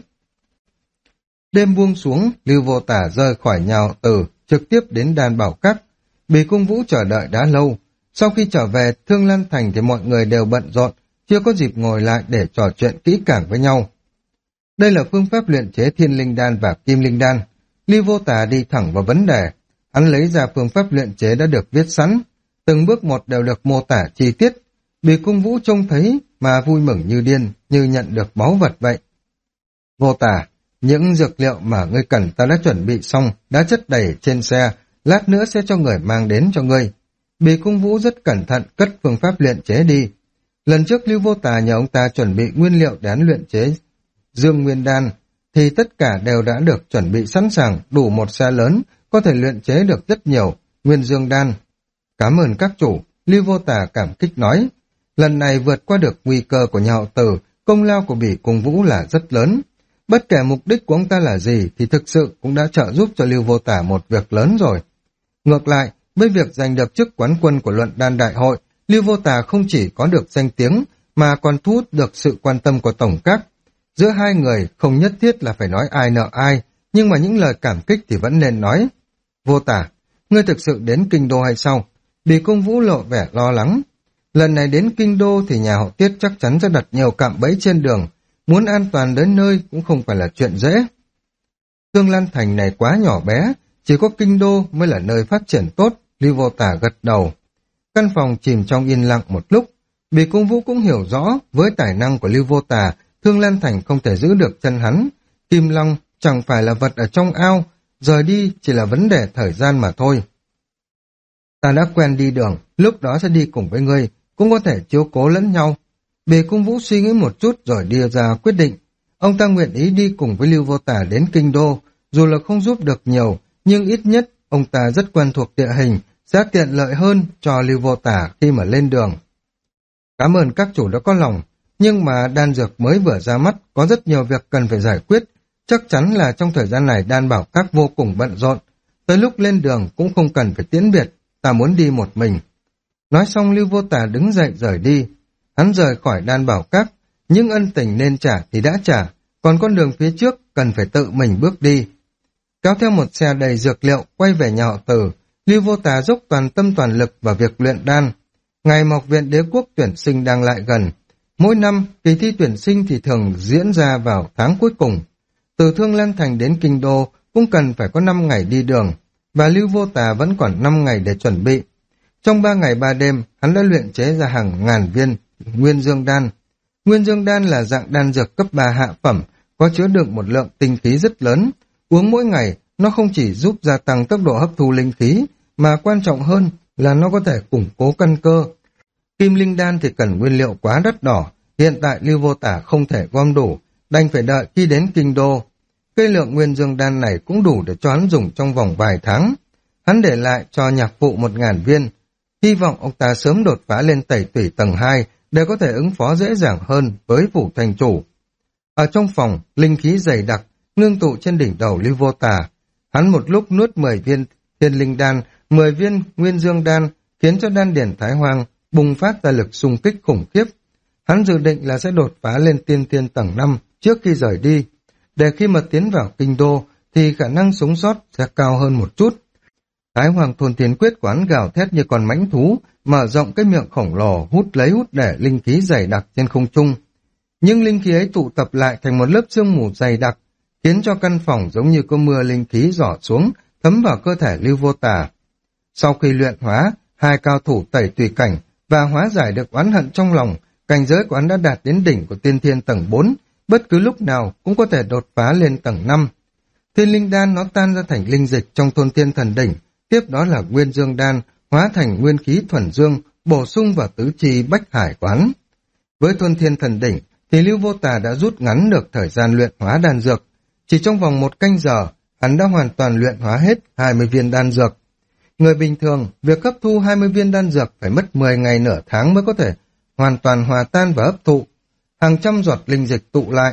Đêm buông xuống, Lưu Vô Tà rời khỏi nhà họ Từ, trực tiếp đến Đan Bảo Các. Bì Cung Vũ chờ đợi đã lâu. Sau khi trở về Thương Lan Thành thì mọi người đều bận rộn, chưa có dịp ngồi lại để trò chuyện kỹ càng với nhau. Đây là phương pháp luyện chế Thiên Linh Đan và Kim Linh Đan. Lưu Vô Tà đi thẳng vào vấn đề. Hắn lấy ra phương pháp luyện chế đã được viết sẵn, từng bước một đều được mô tả chi tiết. Bì Cung Vũ trông thấy mà vui mừng như điên, như nhận được báu vật vậy. Vô Tà, những dược liệu mà ngươi cần ta đã chuẩn bị xong, đã chất đầy trên xe, lát nữa sẽ cho người mang đến cho ngươi. Bì Cung Vũ rất cẩn thận cất phương pháp luyện chế đi. Lần trước Lưu Vô Tà nhờ ông ta chuẩn bị nguyên liệu để hắn luyện chế Dương Nguyên Đan, thì tất cả đều đã được chuẩn bị sẵn sàng, đủ một xe lớn, có thể luyện chế được rất nhiều Nguyên Dương Đan. Cảm ơn các chủ, Lưu Vô Tà cảm kích nói. Lần này vượt qua được nguy cơ của nhà họ Từ, công lao của Bỉ Cung Vũ là rất lớn. Bất kể mục đích của ông ta là gì thì thực sự cũng đã trợ giúp cho Lưu Vô Tà một việc lớn rồi. Ngược lại, với việc giành được chức quán quân của luận đan đại hội, Lưu Vô Tà không chỉ có được danh tiếng mà còn thu hút được sự quan tâm của tổng các. Giữa hai người không nhất thiết là phải nói ai nợ ai, nhưng mà những lời cảm kích thì vẫn nên nói. Vô Tà, ngươi thực sự đến Kinh Đô hay sao? Bì Cung Vũ lộ vẻ lo lắng. Lần này đến Kinh Đô thì nhà họ Tiết chắc chắn sẽ đặt nhiều cạm bẫy trên đường, muốn an toàn đến nơi cũng không phải là chuyện dễ. Thương Lan Thành này quá nhỏ bé, chỉ có Kinh Đô mới là nơi phát triển tốt, Lưu Vô Tà gật đầu. Căn phòng chìm trong yên lặng một lúc, Bì Cung Vũ cũng hiểu rõ, với tài năng của Lưu Vô Tà, Thương Lan Thành không thể giữ được chân hắn. Kim Long chẳng phải là vật ở trong ao, rời đi chỉ là vấn đề thời gian mà thôi. Ta đã quen đi đường, lúc đó sẽ đi cùng với ngươi, cũng có thể chiếu cố lẫn nhau. Bì Cung Vũ suy nghĩ một chút rồi đưa ra quyết định. Ông ta nguyện ý đi cùng với Lưu Vô Tà đến Kinh Đô, dù là không giúp được nhiều, nhưng ít nhất ông ta rất quen thuộc địa hình, sẽ tiện lợi hơn cho Lưu Vô Tà khi mà lên đường. Cảm ơn các chủ đã có lòng, nhưng mà đan dược mới vừa ra mắt, có rất nhiều việc cần phải giải quyết. Chắc chắn là trong thời gian này Đan Bảo Các vô cùng bận rộn. Tới lúc lên đường cũng không cần phải tiễn biệt, ta muốn đi một mình. Nói xong Lưu Vô Tà đứng dậy rời đi. Hắn rời khỏi Đan Bảo Các, những ân tình nên trả thì đã trả, còn con đường phía trước cần phải tự mình bước đi. Kéo theo một xe đầy dược liệu quay về nhà họ Từ, Lưu Vô Tà dốc toàn tâm toàn lực vào việc luyện đan. Ngày Mộc Viện Đế Quốc tuyển sinh đang lại gần. Mỗi năm, kỳ thi tuyển sinh thì thường diễn ra vào tháng cuối cùng. Từ Thương Lan Thành đến Kinh Đô cũng cần phải có 5 ngày đi đường, và Lưu Vô Tà vẫn còn 5 ngày để chuẩn bị. Trong 3 ngày 3 đêm, hắn đã luyện chế ra hàng ngàn viên Nguyên Dương Đan. Nguyên Dương Đan là dạng đan dược cấp 3 hạ phẩm, có chứa đựng một lượng tinh khí rất lớn. Uống mỗi ngày, nó không chỉ giúp gia tăng tốc độ hấp thu linh khí, mà quan trọng hơn là nó có thể củng cố căn cơ. Kim Linh Đan thì cần nguyên liệu quá đắt đỏ, hiện tại Lưu Vô Tà không thể gom đủ, đành phải đợi khi đến Kinh Đô. Cây lượng Nguyên Dương Đan này cũng đủ để cho hắn dùng trong vòng vài tháng. Hắn để lại cho nhạc phụ 1000 viên, hy vọng ông ta sớm đột phá lên tẩy tủy tầng 2 để có thể ứng phó dễ dàng hơn với phủ thành chủ. Ở trong phòng, linh khí dày đặc, ngưng tụ trên đỉnh đầu Lưu Vô Tà. Hắn một lúc nuốt 10 viên Thiên Linh Đan, 10 viên Nguyên Dương Đan, khiến cho đan điển Thái Hoang bùng phát ra lực xung kích khủng khiếp. Hắn dự định là sẽ đột phá lên tiên thiên tầng 5 trước khi rời đi, để khi mà tiến vào Kinh Đô thì khả năng sống sót sẽ cao hơn một chút. Thái Hoàng Thôn Thiên Quyết quán gào thét như con mãnh thú, mở rộng cái miệng khổng lồ hút để linh khí dày đặc trên không trung. Nhưng linh khí ấy tụ tập lại thành một lớp sương mù dày đặc, khiến cho căn phòng giống như có mưa linh khí rỏ xuống, thấm vào cơ thể Lưu Vô Tà. Sau khi luyện hóa, 2 cao thủ tẩy tùy cảnh và hóa giải được oán hận trong lòng, cảnh giới của hắn đã đạt đến đỉnh của tiên thiên tầng 4, bất cứ lúc nào cũng có thể đột phá lên tầng 5. Thiên Linh Đan nó tan ra thành linh dịch trong Thôn Thiên Thần Đỉnh, tiếp đó là Nguyên Dương Đan hóa thành nguyên khí thuần dương, bổ sung vào tứ chi bách hải quán. Với Thôn Thiên Thần Đỉnh thì Lưu Vô Tà đã rút ngắn được thời gian luyện hóa đan dược. Chỉ trong vòng 1 canh giờ, hắn đã hoàn toàn luyện hóa hết 20 viên đan dược. Người bình thường, việc hấp thu 20 viên đan dược phải mất 10 ngày nửa tháng mới có thể hoàn toàn hòa tan và hấp thụ. Hàng trăm giọt linh dịch tụ lại,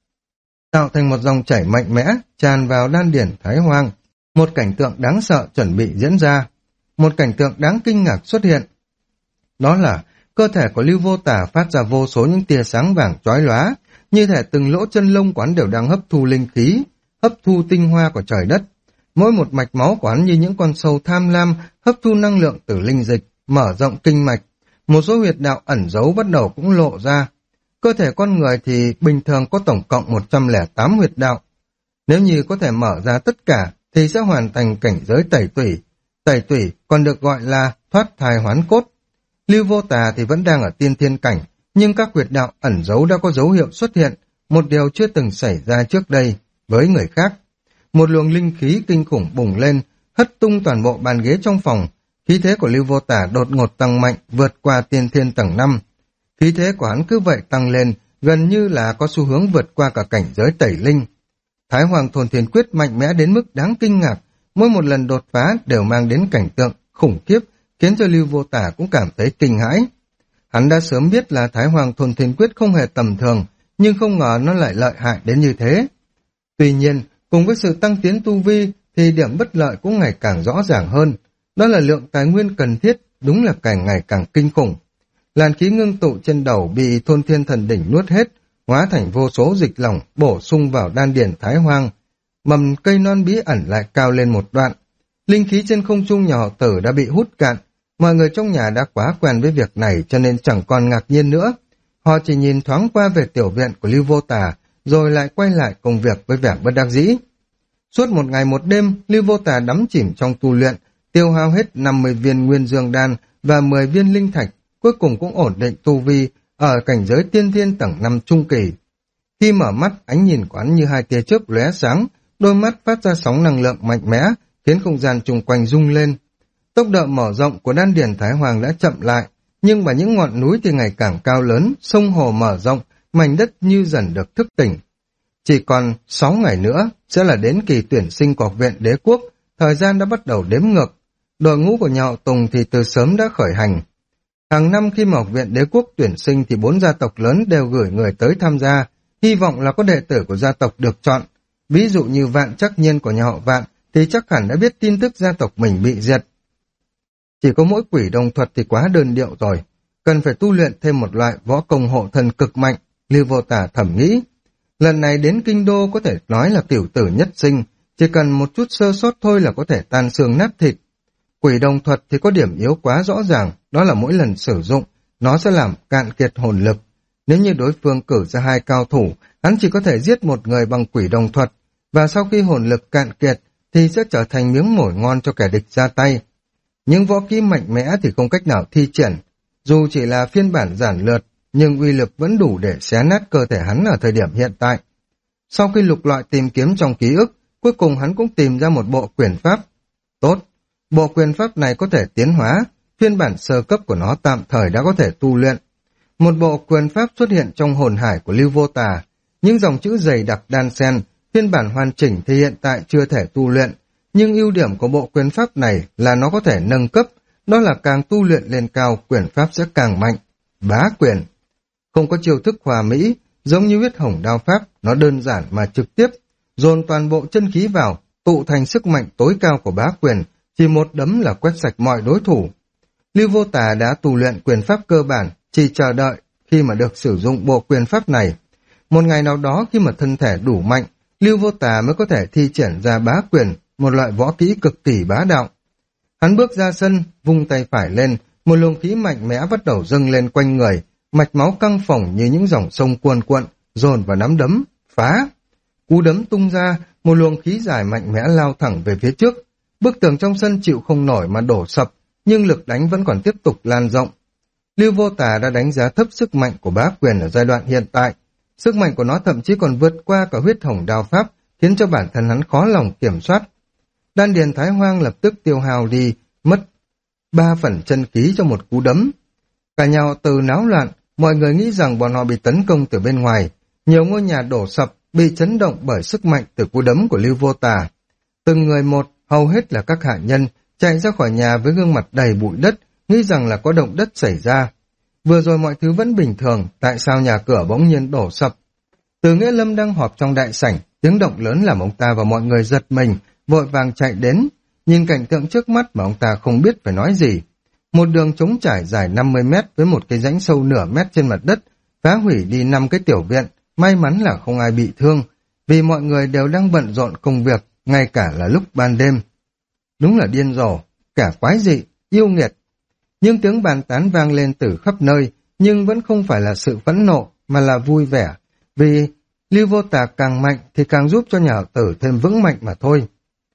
tạo thành một dòng chảy mạnh mẽ, tràn vào đan điển Thái Hoang. Một cảnh tượng đáng sợ chuẩn bị diễn ra. Một cảnh tượng đáng kinh ngạc xuất hiện. Đó là cơ thể của Lưu Vô Tà phát ra vô số những tia sáng vàng chói lóa, như thể từng lỗ chân lông của hắn đều đang hấp thu linh khí, hấp thu tinh hoa của trời đất. Mỗi một mạch máu của hắn như những con sâu tham lam hấp thu năng lượng từ linh dịch, mở rộng kinh mạch. Một số huyệt đạo ẩn giấu bắt đầu cũng lộ ra. Cơ thể con người thì bình thường có tổng cộng 108 huyệt đạo. Nếu như có thể mở ra tất cả thì sẽ hoàn thành cảnh giới tẩy tủy. Tẩy tủy còn được gọi là thoát thai hoán cốt. Lưu Vô Tà thì vẫn đang ở tiên thiên cảnh, nhưng các huyệt đạo ẩn giấu đã có dấu hiệu xuất hiện, một điều chưa từng xảy ra trước đây với người khác. Một luồng linh khí kinh khủng bùng lên, hất tung toàn bộ bàn ghế trong phòng. Khí thế của Lưu Vô Tà đột ngột tăng mạnh, vượt qua tiên thiên tầng 5. Khí thế của hắn cứ vậy tăng lên, gần như là có xu hướng vượt qua cả cảnh giới tẩy linh. Thái Hoàng Thôn Thiên Quyết mạnh mẽ đến mức đáng kinh ngạc, mỗi một lần đột phá đều mang đến cảnh tượng khủng khiếp, khiến cho Lưu Vô Tà cũng cảm thấy kinh hãi. Hắn đã sớm biết là Thái Hoàng Thôn Thiên Quyết không hề tầm thường, nhưng không ngờ nó lại lợi hại đến như thế. Tuy nhiên, cùng với sự tăng tiến tu vi thì điểm bất lợi cũng ngày càng rõ ràng hơn. Đó là lượng tài nguyên cần thiết đúng là càng ngày càng kinh khủng. Làn khí ngưng tụ trên đầu bị Thôn Thiên Thần Đỉnh nuốt hết, hóa thành vô số dịch lỏng bổ sung vào đan điển Thái Hoang. Mầm cây non bí ẩn lại cao lên một đoạn. Linh khí trên không trung nhà họ Tử đã bị hút cạn. Mọi người trong nhà đã quá quen với việc này cho nên chẳng còn ngạc nhiên nữa. Họ chỉ nhìn thoáng qua về tiểu viện của Lưu Vô Tà, rồi lại quay lại công việc với vẻ bất đắc dĩ. Suốt một ngày một đêm, Lưu Vô Tà đắm chìm trong tu luyện, tiêu hao hết 50 viên nguyên dương đan và 10 viên linh thạch, cuối cùng cũng ổn định tu vi ở cảnh giới tiên thiên tầng 5 trung kỳ. Khi mở mắt, ánh nhìn của hắn như hai tia chớp lóe sáng, đôi mắt phát ra sóng năng lượng mạnh mẽ, khiến không gian chung quanh rung lên. Tốc độ mở rộng của đan điền Thái Hoàng đã chậm lại, nhưng mà những ngọn núi thì ngày càng cao lớn, sông hồ mở rộng, mảnh đất như dần được thức tỉnh. Chỉ còn 6 ngày nữa sẽ là đến kỳ tuyển sinh của Học viện Đế Quốc, thời gian đã bắt đầu đếm ngược. Đội ngũ của nhà họ Tùng thì từ sớm đã khởi hành. Hàng năm khi mà Học viện Đế Quốc tuyển sinh thì 4 gia tộc lớn đều gửi người tới tham gia, hy vọng là có đệ tử của gia tộc được chọn. Ví dụ như Vạn Trắc Nhiên của nhà họ Vạn thì chắc hẳn đã biết tin tức gia tộc mình bị diệt. Chỉ có mỗi quỷ đồng thuật thì quá đơn điệu rồi, cần phải tu luyện thêm một loại võ công hộ thân cực mạnh, Lưu Vô Tà thẩm nghĩ. Lần này đến kinh đô có thể nói là cửu tử nhất sinh, chỉ cần một chút sơ sót thôi là có thể tan xương nát thịt. Quỷ đồng thuật thì có điểm yếu quá rõ ràng, đó là mỗi lần sử dụng, nó sẽ làm cạn kiệt hồn lực. Nếu như đối phương cử ra 2 cao thủ, hắn chỉ có thể giết một người bằng quỷ đồng thuật, và sau khi hồn lực cạn kiệt thì sẽ trở thành miếng mồi ngon cho kẻ địch ra tay. Những võ kỹ mạnh mẽ thì không cách nào thi triển, dù chỉ là phiên bản giản lược, nhưng uy lực vẫn đủ để xé nát cơ thể hắn ở thời điểm hiện tại. Sau khi lục lọi tìm kiếm trong ký ức, cuối cùng hắn cũng tìm ra một bộ quyền pháp. Tốt, bộ quyền pháp này có thể tiến hóa, phiên bản sơ cấp của nó tạm thời đã có thể tu luyện. Một bộ quyền pháp xuất hiện trong hồn hải của Lưu Vô Tà, những dòng chữ dày đặc đan xen, phiên bản hoàn chỉnh thì hiện tại chưa thể tu luyện, nhưng ưu điểm của bộ quyền pháp này là nó có thể nâng cấp, đó là càng tu luyện lên cao, quyền pháp sẽ càng mạnh. Bá quyền. Không có chiêu thức hòa mỹ, giống như huyết hồng đao pháp, nó đơn giản mà trực tiếp, dồn toàn bộ chân khí vào, tụ thành sức mạnh tối cao của bá quyền, chỉ một đấm là quét sạch mọi đối thủ. Lưu Vô Tà đã tu luyện quyền pháp cơ bản, chỉ chờ đợi khi mà được sử dụng bộ quyền pháp này. Một ngày nào đó khi mà thân thể đủ mạnh, Lưu Vô Tà mới có thể thi triển ra bá quyền, một loại võ kỹ cực kỳ bá đạo. Hắn bước ra sân, vung tay phải lên, một luồng khí mạnh mẽ bắt đầu dâng lên quanh người, mạch máu căng phồng như những dòng sông cuồn cuộn, dồn vào nắm đấm, phá. Cú đấm tung ra, một luồng khí dài mạnh mẽ lao thẳng về phía trước. Bức tường trong sân chịu không nổi mà đổ sập, nhưng lực đánh vẫn còn tiếp tục lan rộng. Lưu Vô Tà đã đánh giá thấp sức mạnh của bá quyền ở giai đoạn hiện tại. Sức mạnh của nó thậm chí còn vượt qua cả huyết hồng đao pháp, khiến cho bản thân hắn khó lòng kiểm soát. Đan điền Thái Hoang lập tức tiêu hao đi, mất 3 phần chân khí cho một cú đấm. Cả nhà họ Từ náo loạn, mọi người nghĩ rằng bọn họ bị tấn công từ bên ngoài. Nhiều ngôi nhà đổ sập, bị chấn động bởi sức mạnh từ cú đấm của Lưu Vô Tà. Từng người một, hầu hết là các hạ nhân, chạy ra khỏi nhà với gương mặt đầy bụi đất, nghĩ rằng là có động đất xảy ra. Vừa rồi mọi thứ vẫn bình thường, tại sao nhà cửa bỗng nhiên đổ sập? Từ Nghĩa Lâm đang họp trong đại sảnh, tiếng động lớn làm ông ta và mọi người giật mình, vội vàng chạy đến. Nhìn cảnh tượng trước mắt mà ông ta không biết phải nói gì. Một đường trống trải dài 50 mét với một cái rãnh sâu nửa mét trên mặt đất, phá hủy đi 5 cái tiểu viện, may mắn là không ai bị thương, vì mọi người đều đang bận rộn công việc, ngay cả là lúc ban đêm. Đúng là điên rồ, cả quái dị, yêu nghiệt. Nhưng tiếng bàn tán vang lên từ khắp nơi, nhưng vẫn không phải là sự phẫn nộ, mà là vui vẻ, vì Lưu Vô Tà càng mạnh thì càng giúp cho nhà hậu tử thêm vững mạnh mà thôi.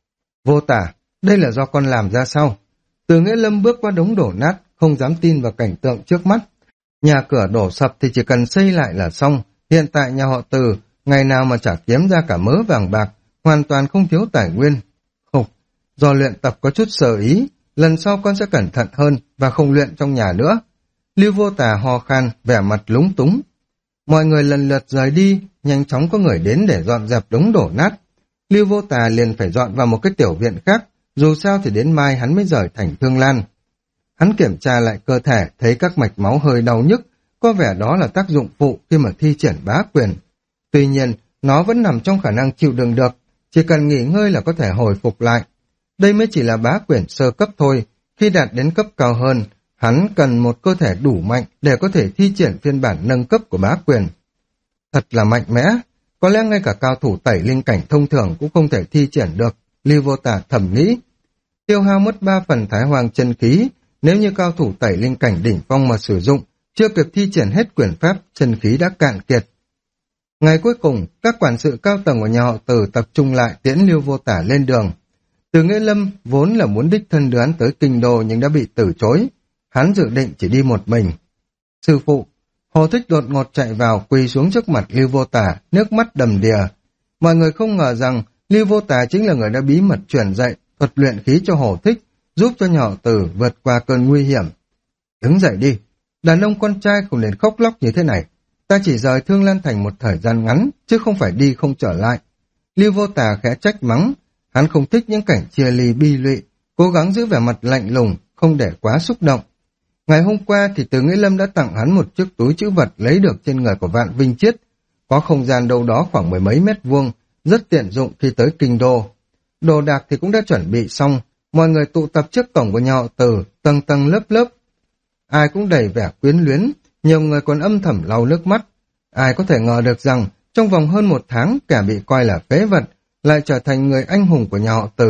Vô Tà, đây là do con làm ra sao? Từ Nghĩa Lâm bước qua đống đổ nát, không dám tin vào cảnh tượng trước mắt. Nhà cửa đổ sập thì chỉ cần xây lại là xong. Hiện tại nhà họ Từ, ngày nào mà chả kiếm ra cả mớ vàng bạc, hoàn toàn không thiếu tài nguyên. Khục, do luyện tập có chút sơ ý, lần sau con sẽ cẩn thận hơn và không luyện trong nhà nữa. Lưu Vô Tà ho khan, vẻ mặt lúng túng. Mọi người lần lượt rời đi, nhanh chóng có người đến để dọn dẹp đống đổ nát. Lưu Vô Tà liền phải dọn vào một cái tiểu viện khác, dù sao thì đến mai hắn mới rời thành Thương Lan. Hắn kiểm tra lại cơ thể, thấy các mạch máu hơi đau nhức, có vẻ đó là tác dụng phụ khi mà thi triển bá quyền. Tuy nhiên, nó vẫn nằm trong khả năng chịu đựng được, chỉ cần nghỉ ngơi là có thể hồi phục lại. Đây mới chỉ là bá quyền sơ cấp thôi, khi đạt đến cấp cao hơn, hắn cần một cơ thể đủ mạnh để có thể thi triển phiên bản nâng cấp của bá quyền. Thật là mạnh mẽ, có lẽ ngay cả cao thủ tẩy linh cảnh thông thường cũng không thể thi triển được, Lưu Vô Tà thầm nghĩ. Tiêu hao mất 3 phần thái hoàng chân khí, nếu như cao thủ tẩy linh cảnh đỉnh phong mà sử dụng, chưa kịp thi triển hết quyền pháp, chân khí đã cạn kiệt. Ngày cuối cùng, các quản sự cao tầng của nhà họ Từ tập trung lại tiễn Lưu Vô Tà lên đường. Từ Nghĩa Lâm vốn là muốn đích thân đưa hắn tới kinh đô nhưng đã bị từ chối. Hắn dự định chỉ đi một mình. Sư phụ, Hồ Thích đột ngột chạy vào quỳ xuống trước mặt Lưu Vô Tà, nước mắt đầm đìa. Mọi người không ngờ rằng Lưu Vô Tà chính là người đã bí mật truyền dạy thuật luyện khí cho Hồ Thích, giúp cho nhà họ Từ vượt qua cơn nguy hiểm. Đứng dậy đi, đàn ông con trai không nên khóc lóc như thế này. Ta chỉ rời Thương Lan Thành một thời gian ngắn, chứ không phải đi không trở lại. Lưu Vô Tà khẽ trách mắng, hắn không thích những cảnh chia ly bi lụy, cố gắng giữ vẻ mặt lạnh lùng, không để quá xúc động. Ngày hôm qua thì Từ Nghĩa Lâm đã tặng hắn một chiếc túi trữ vật lấy được trên người của Vạn Vinh Chiết, có không gian đâu đó khoảng 10 mấy mét vuông, rất tiện dụng khi tới kinh đô. Đồ đạc thì cũng đã chuẩn bị xong, mọi người tụ tập trước cổng của nhà họ Từ, tầng tầng lớp lớp. Ai cũng đầy vẻ quyến luyến, nhiều người còn âm thầm lau nước mắt. Ai có thể ngờ được rằng, trong vòng hơn 1 tháng, kẻ bị coi là phế vật, lại trở thành người anh hùng của nhà họ Từ.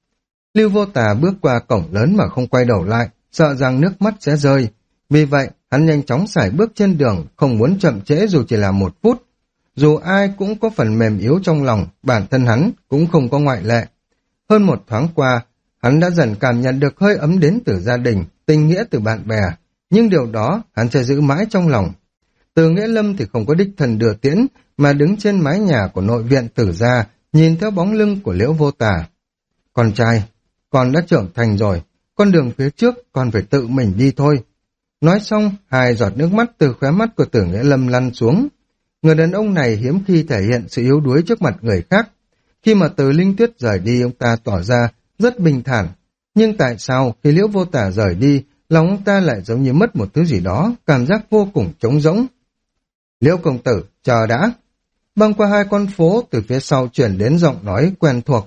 Lưu Vô Tà bước qua cổng lớn mà không quay đầu lại, sợ rằng nước mắt sẽ rơi. Vì vậy, hắn nhanh chóng sải bước trên đường, không muốn chậm trễ dù chỉ là 1 phút. Dù ai cũng có phần mềm yếu trong lòng, bản thân hắn cũng không có ngoại lệ. Hơn 1 tháng qua, hắn đã dần cảm nhận được hơi ấm đến từ gia đình, tình nghĩa từ bạn bè, nhưng điều đó hắn sẽ giữ mãi trong lòng. Từ Nghĩa Lâm thì không có đích thân đưa tiễn, mà đứng trên mái nhà của nội viện Tử gia, nhìn theo bóng lưng của Liễu Vô Tà. Con trai, con đã trưởng thành rồi, con đường phía trước con phải tự mình đi thôi. Nói xong, 2 giọt nước mắt từ khóe mắt của Từ Nghĩa Lâm lăn xuống. Người đàn ông này hiếm khi thể hiện sự yếu đuối trước mặt người khác. Khi mà Từ Linh Tuyết rời đi, ông ta tỏ ra rất bình thản. Nhưng tại sao khi Liễu Vô Tà rời đi, lòng ông ta lại giống như mất một thứ gì đó, cảm giác vô cùng trống rỗng. Liễu công tử, chờ đã. Băng qua 2 con phố, từ phía sau chuyển đến giọng nói quen thuộc.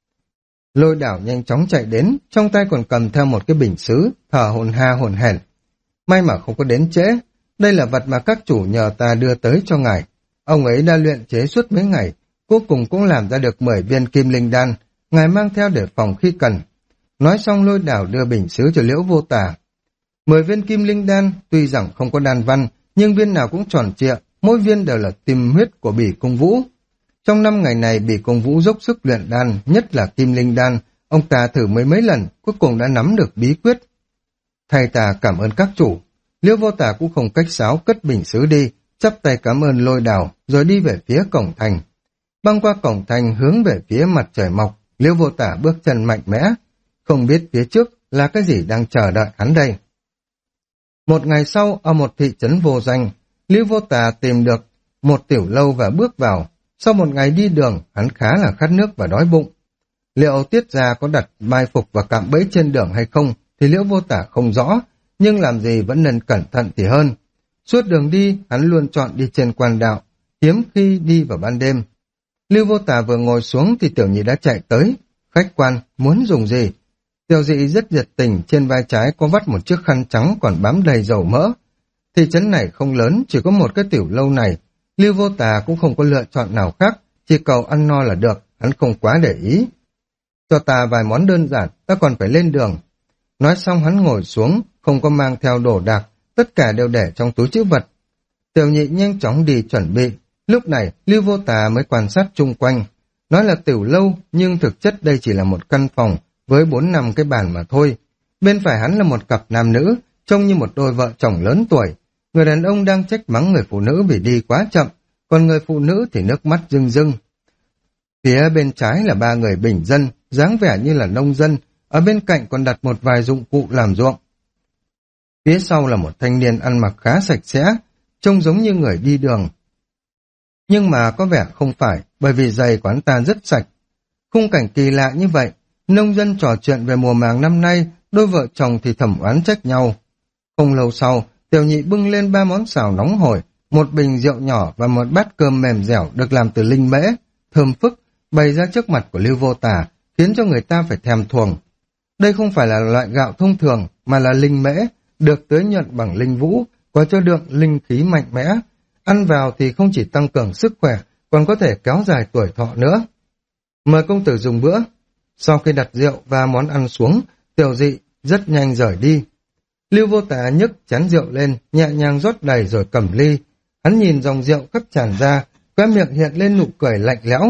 Lôi Đảo nhanh chóng chạy đến, trong tay còn cầm theo một cái bình sứ, thở hổn ha hổn hển. May mà không có đến trễ, đây là vật mà các chủ nhờ ta đưa tới cho ngài. Ông ấy đã luyện chế suốt mấy ngày, cuối cùng cũng làm ra được 10 viên kim linh đan, ngài mang theo để phòng khi cần. Nói xong Lôi Đảo đưa bình sứ cho Liễu Vô Tà. 10 viên kim linh đan, tuy rằng không có đan văn, nhưng viên nào cũng tròn trịa, mỗi viên đều là tim huyết của Bỉ Công Vũ. Trong 5 ngày này Bỉ Công Vũ dốc sức luyện đan, nhất là kim linh đan, ông ta thử mấy lần, cuối cùng đã nắm được bí quyết. Thầy ta cảm ơn các chủ. Liễu Vô Tà cũng không cách sáo cất bình sứ đi, chắp tay cảm ơn Lôi Đảo, rồi đi về phía cổng thành. Băng qua cổng thành hướng về phía mặt trời mọc, Liễu Vô Tà bước chân mạnh mẽ, không biết phía trước là cái gì đang chờ đợi hắn đây. Một ngày sau, ở một thị trấn vô danh, Liễu Vô Tà tìm được một tiểu lâu và bước vào. Sau một ngày đi đường, hắn khá là khát nước và đói bụng. Liệu Tiết Gia có đặt mai phục và cạm bẫy trên đường hay không thì Liễu Vô Tả không rõ, nhưng làm gì vẫn nên cẩn thận thì hơn. Suốt đường đi, hắn luôn chọn đi trên quan đạo, hiếm khi đi vào ban đêm. Lưu Vô Tả vừa ngồi xuống thì Tiểu Nhị đã chạy tới. Khách quan, muốn dùng gì? Tiểu Dị rất nhiệt tình, trên vai trái có vắt một chiếc khăn trắng còn bám đầy dầu mỡ. Thị trấn này không lớn, chỉ có một cái tiểu lâu này. Lưu Vô Tả cũng không có lựa chọn nào khác, chỉ cầu ăn no là được, hắn không quá để ý. Cho ta vài món đơn giản, ta còn phải lên đường. Nói xong hắn ngồi xuống, không có mang theo đồ đạc, tất cả đều để trong túi trữ vật. Tiểu Nhị nhanh chóng đi chuẩn bị. Lúc này, Lưu Vô Tà mới quan sát chung quanh. Nói là tiểu lâu, nhưng thực chất đây chỉ là một căn phòng với 4-5 cái bàn mà thôi. Bên phải hắn là một cặp nam nữ, trông như một đôi vợ chồng lớn tuổi. Người đàn ông đang trách mắng người phụ nữ vì đi quá chậm, còn người phụ nữ thì nước mắt rưng rưng. Phía bên trái là 3 người bình dân, dáng vẻ như là nông dân, ở bên cạnh còn đặt một vài dụng cụ làm ruộng. Phía sau là một thanh niên ăn mặc khá sạch sẽ, trông giống như người đi đường. Nhưng mà có vẻ không phải, bởi vì giày của hắn ta rất sạch. Khung cảnh kỳ lạ như vậy, nông dân trò chuyện về mùa màng năm nay, đôi vợ chồng thì thầm oán trách nhau. Không lâu sau, Tiểu Nhị bưng lên 3 món xào nóng hổi, một bình rượu nhỏ và một bát cơm mềm dẻo được làm từ linh mễ, thơm phức, bày ra trước mặt của Lưu Vô Tả, khiến cho người ta phải thèm thuồng. Đây không phải là loại gạo thông thường, mà là linh mễ, được tưới nhuận bằng linh vũ, có cho đựng linh khí mạnh mẽ. Ăn vào thì không chỉ tăng cường sức khỏe, còn có thể kéo dài tuổi thọ nữa. Mời công tử dùng bữa. Sau khi đặt rượu và món ăn xuống, Tiểu Dị rất nhanh rời đi. Lưu Vô Tả nhấc chén rượu lên, nhẹ nhàng rót đầy rồi cầm ly. Hắn nhìn dòng rượu cấp tràn ra, khóe miệng hiện lên nụ cười lạnh lẽo.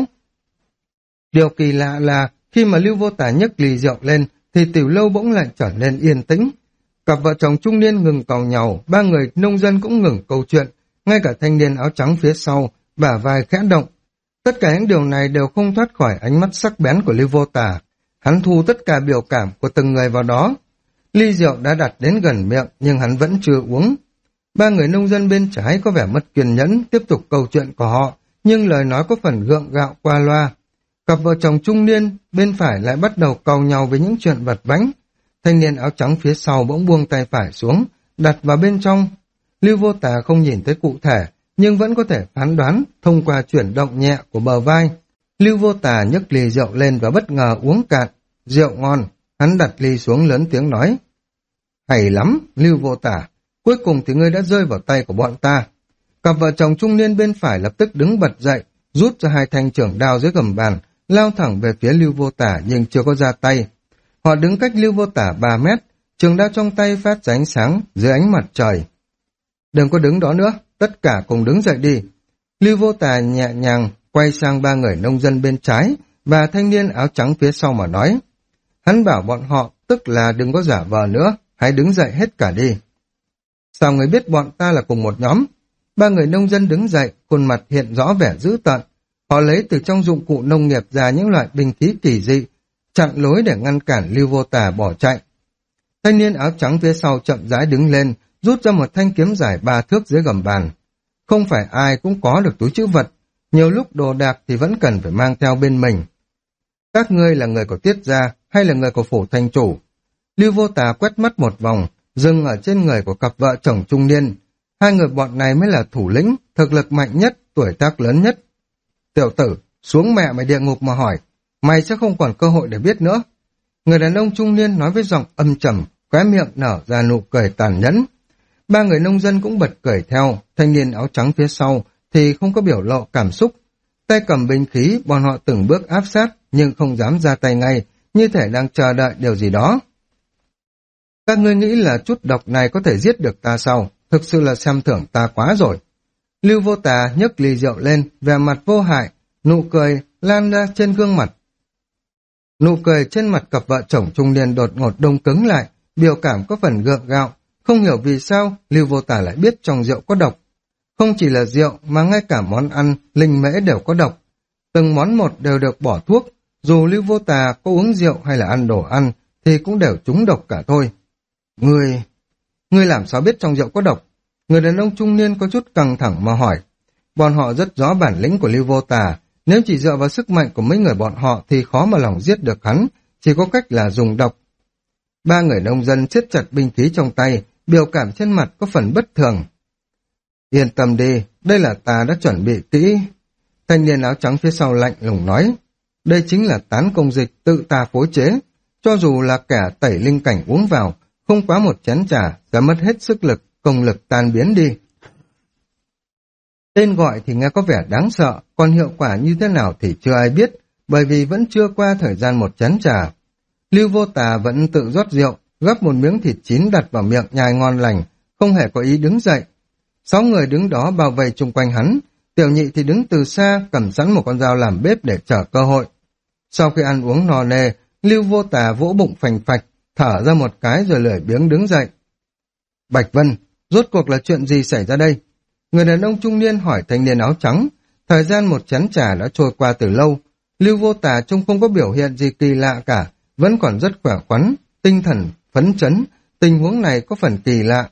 Điều kỳ lạ là khi mà Lưu Vô Tả nhấc ly rượu lên thì tiểu lâu bỗng lại trở nên yên tĩnh. Cặp vợ chồng trung niên ngừng càu nhàu, 3 người nông dân cũng ngừng câu chuyện, ngay cả thanh niên áo trắng phía sau, bả vai khẽ động. Tất cả những điều này đều không thoát khỏi ánh mắt sắc bén của Lưu Vô Tả. Hắn thu tất cả biểu cảm của từng người vào đó. Ly rượu đã đặt đến gần miệng nhưng hắn vẫn chưa uống. 3 người nông dân bên trái có vẻ mất kiên nhẫn tiếp tục câu chuyện của họ, nhưng lời nói có phần gượng gạo qua loa. Cặp vợ chồng trung niên bên phải lại bắt đầu càu nhau với những chuyện vặt vãnh. Thanh niên áo trắng phía sau bỗng buông tay phải xuống, đặt vào bên trong. Lưu Vô Tả không nhìn thấy cụ thể, nhưng vẫn có thể phán đoán thông qua chuyển động nhẹ của bờ vai. Lưu Vô Tả nhấc ly rượu lên và bất ngờ uống cạn. Rượu ngon, hắn đặt ly xuống lớn tiếng nói. Hay lắm, Lưu Vô Tả, cuối cùng thì ngươi đã rơi vào tay của bọn ta. Cặp vợ chồng trung niên bên phải lập tức đứng bật dậy, rút ra 2 thanh trưởng đao dưới gầm bàn, lao thẳng về phía Lưu Vô Tả nhưng chưa có ra tay. Họ đứng cách Lưu Vô Tả 3 mét, trường đao trong tay phát ra ánh sáng dưới ánh mặt trời. Đừng có đứng đó nữa, tất cả cùng đứng dậy đi. Lưu Vô Tả nhẹ nhàng quay sang 3 người nông dân bên trái và thanh niên áo trắng phía sau mà nói. Hắn bảo bọn họ, tức là đừng có giả vờ nữa, hãy đứng dậy hết cả đi. Sao người biết bọn ta là cùng một nhóm? 3 người nông dân đứng dậy, khuôn mặt hiện rõ vẻ dữ tợn. Họ lấy từ trong dụng cụ nông nghiệp ra những loại binh khí kỳ dị, chặn lối để ngăn cản Lưu Vô Tả bỏ chạy. Thanh niên áo trắng phía sau chậm rãi đứng lên, rút ra một thanh kiếm dài 3 thước dưới gầm bàn. Không phải ai cũng có được túi trữ vật, nhiều lúc đồ đạc thì vẫn cần phải mang theo bên mình. Các ngươi là người của Tiết Gia hay là người của phủ thành chủ? Lưu Vô Tả quét mắt một vòng, dừng ở trên người của cặp vợ chồng trung niên. 2 người bọn này mới là thủ lĩnh, thực lực mạnh nhất, tuổi tác lớn nhất. Tiểu tử, xuống mẹ mày địa ngục mà hỏi, mày sẽ không còn cơ hội để biết nữa. Người đàn ông trung niên nói với giọng âm trầm, khóe miệng nở ra nụ cười tàn nhẫn. 3 người nông dân cũng bật cười theo, thanh niên áo trắng phía sau thì không có biểu lộ cảm xúc. Tay cầm binh khí, bọn họ từng bước áp sát nhưng không dám ra tay ngay, như thể đang chờ đợi điều gì đó. Các ngươi nghĩ là chút độc này có thể giết được ta sao? Thực sự là xem thưởng ta quá rồi. Lưu Vô Tả nhấc ly rượu lên, vẻ mặt vô hại, nụ cười lan ra trên gương mặt. Nụ cười trên mặt cặp vợ chồng trung niên đột ngột đông cứng lại, biểu cảm có phần gượng gạo. Không hiểu vì sao Lưu Vô Tả lại biết trong rượu có độc. Không chỉ là rượu mà ngay cả món ăn, linh mễ đều có độc. Từng món một đều được bỏ thuốc. Dù Lưu Vô Tả có uống rượu hay là ăn đồ ăn thì cũng đều trúng độc cả thôi. Ngươi làm sao biết trong rượu có độc? Người đàn ông trung niên có chút căng thẳng mà hỏi. Bọn họ rất rõ bản lĩnh của Lưu Vô Tả, Nếu chỉ dựa vào sức mạnh của mấy người bọn họ thì khó mà lòng giết được hắn, chỉ có cách là dùng độc. Ba người nông dân siết chặt binh khí trong tay, biểu cảm trên mặt có phần bất thường. Yên tâm đi, đây là ta đã chuẩn bị kỹ. Thanh niên áo trắng phía sau lạnh lùng nói, đây chính là tán công dịch tự ta phối chế. Cho dù là kẻ tẩy linh cảnh uống vào, không quá một chén trà, sẽ mất hết sức lực, công lực tan biến đi. Tên gọi thì nghe có vẻ đáng sợ, còn hiệu quả như thế nào thì chưa ai biết, bởi vì vẫn chưa qua thời gian một chén trà. Lưu Vô Tà vẫn tự rót rượu, gắp một miếng thịt chín đặt vào miệng nhai ngon lành, không hề có ý đứng dậy. 6 người đứng đó bao vây chung quanh hắn, Tiểu Nhị thì đứng từ xa cầm sẵn một con dao làm bếp để chờ cơ hội. Sau khi ăn uống no nê, Lưu Vô Tà vỗ bụng phành phạch, thở ra một cái rồi lười biếng đứng dậy. Bạch Vân, rốt cuộc là chuyện gì xảy ra đây? Người đàn ông trung niên hỏi thanh niên áo trắng. Thời gian một chén trà đã trôi qua từ lâu. Lưu Vô Tà trông không có biểu hiện gì kỳ lạ cả, vẫn còn rất khỏe khoắn, tinh thần phấn chấn. Tình huống này có phần kỳ lạ.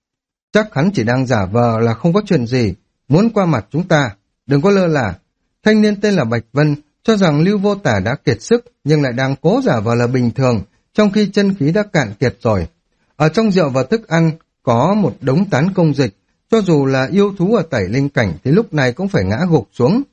Chắc hắn chỉ đang giả vờ là không có chuyện gì, muốn qua mặt chúng ta. Đừng có lơ là. Thanh niên tên là Bạch Vân cho rằng Lưu Vô Tà đã kiệt sức, nhưng lại đang cố giả vờ là bình thường, trong khi chân khí đã cạn kiệt rồi. Ở trong rượu và thức ăn có một đống tán công dịch, cho dù là yêu thú ở tẩy linh cảnh thì lúc này cũng phải ngã gục xuống.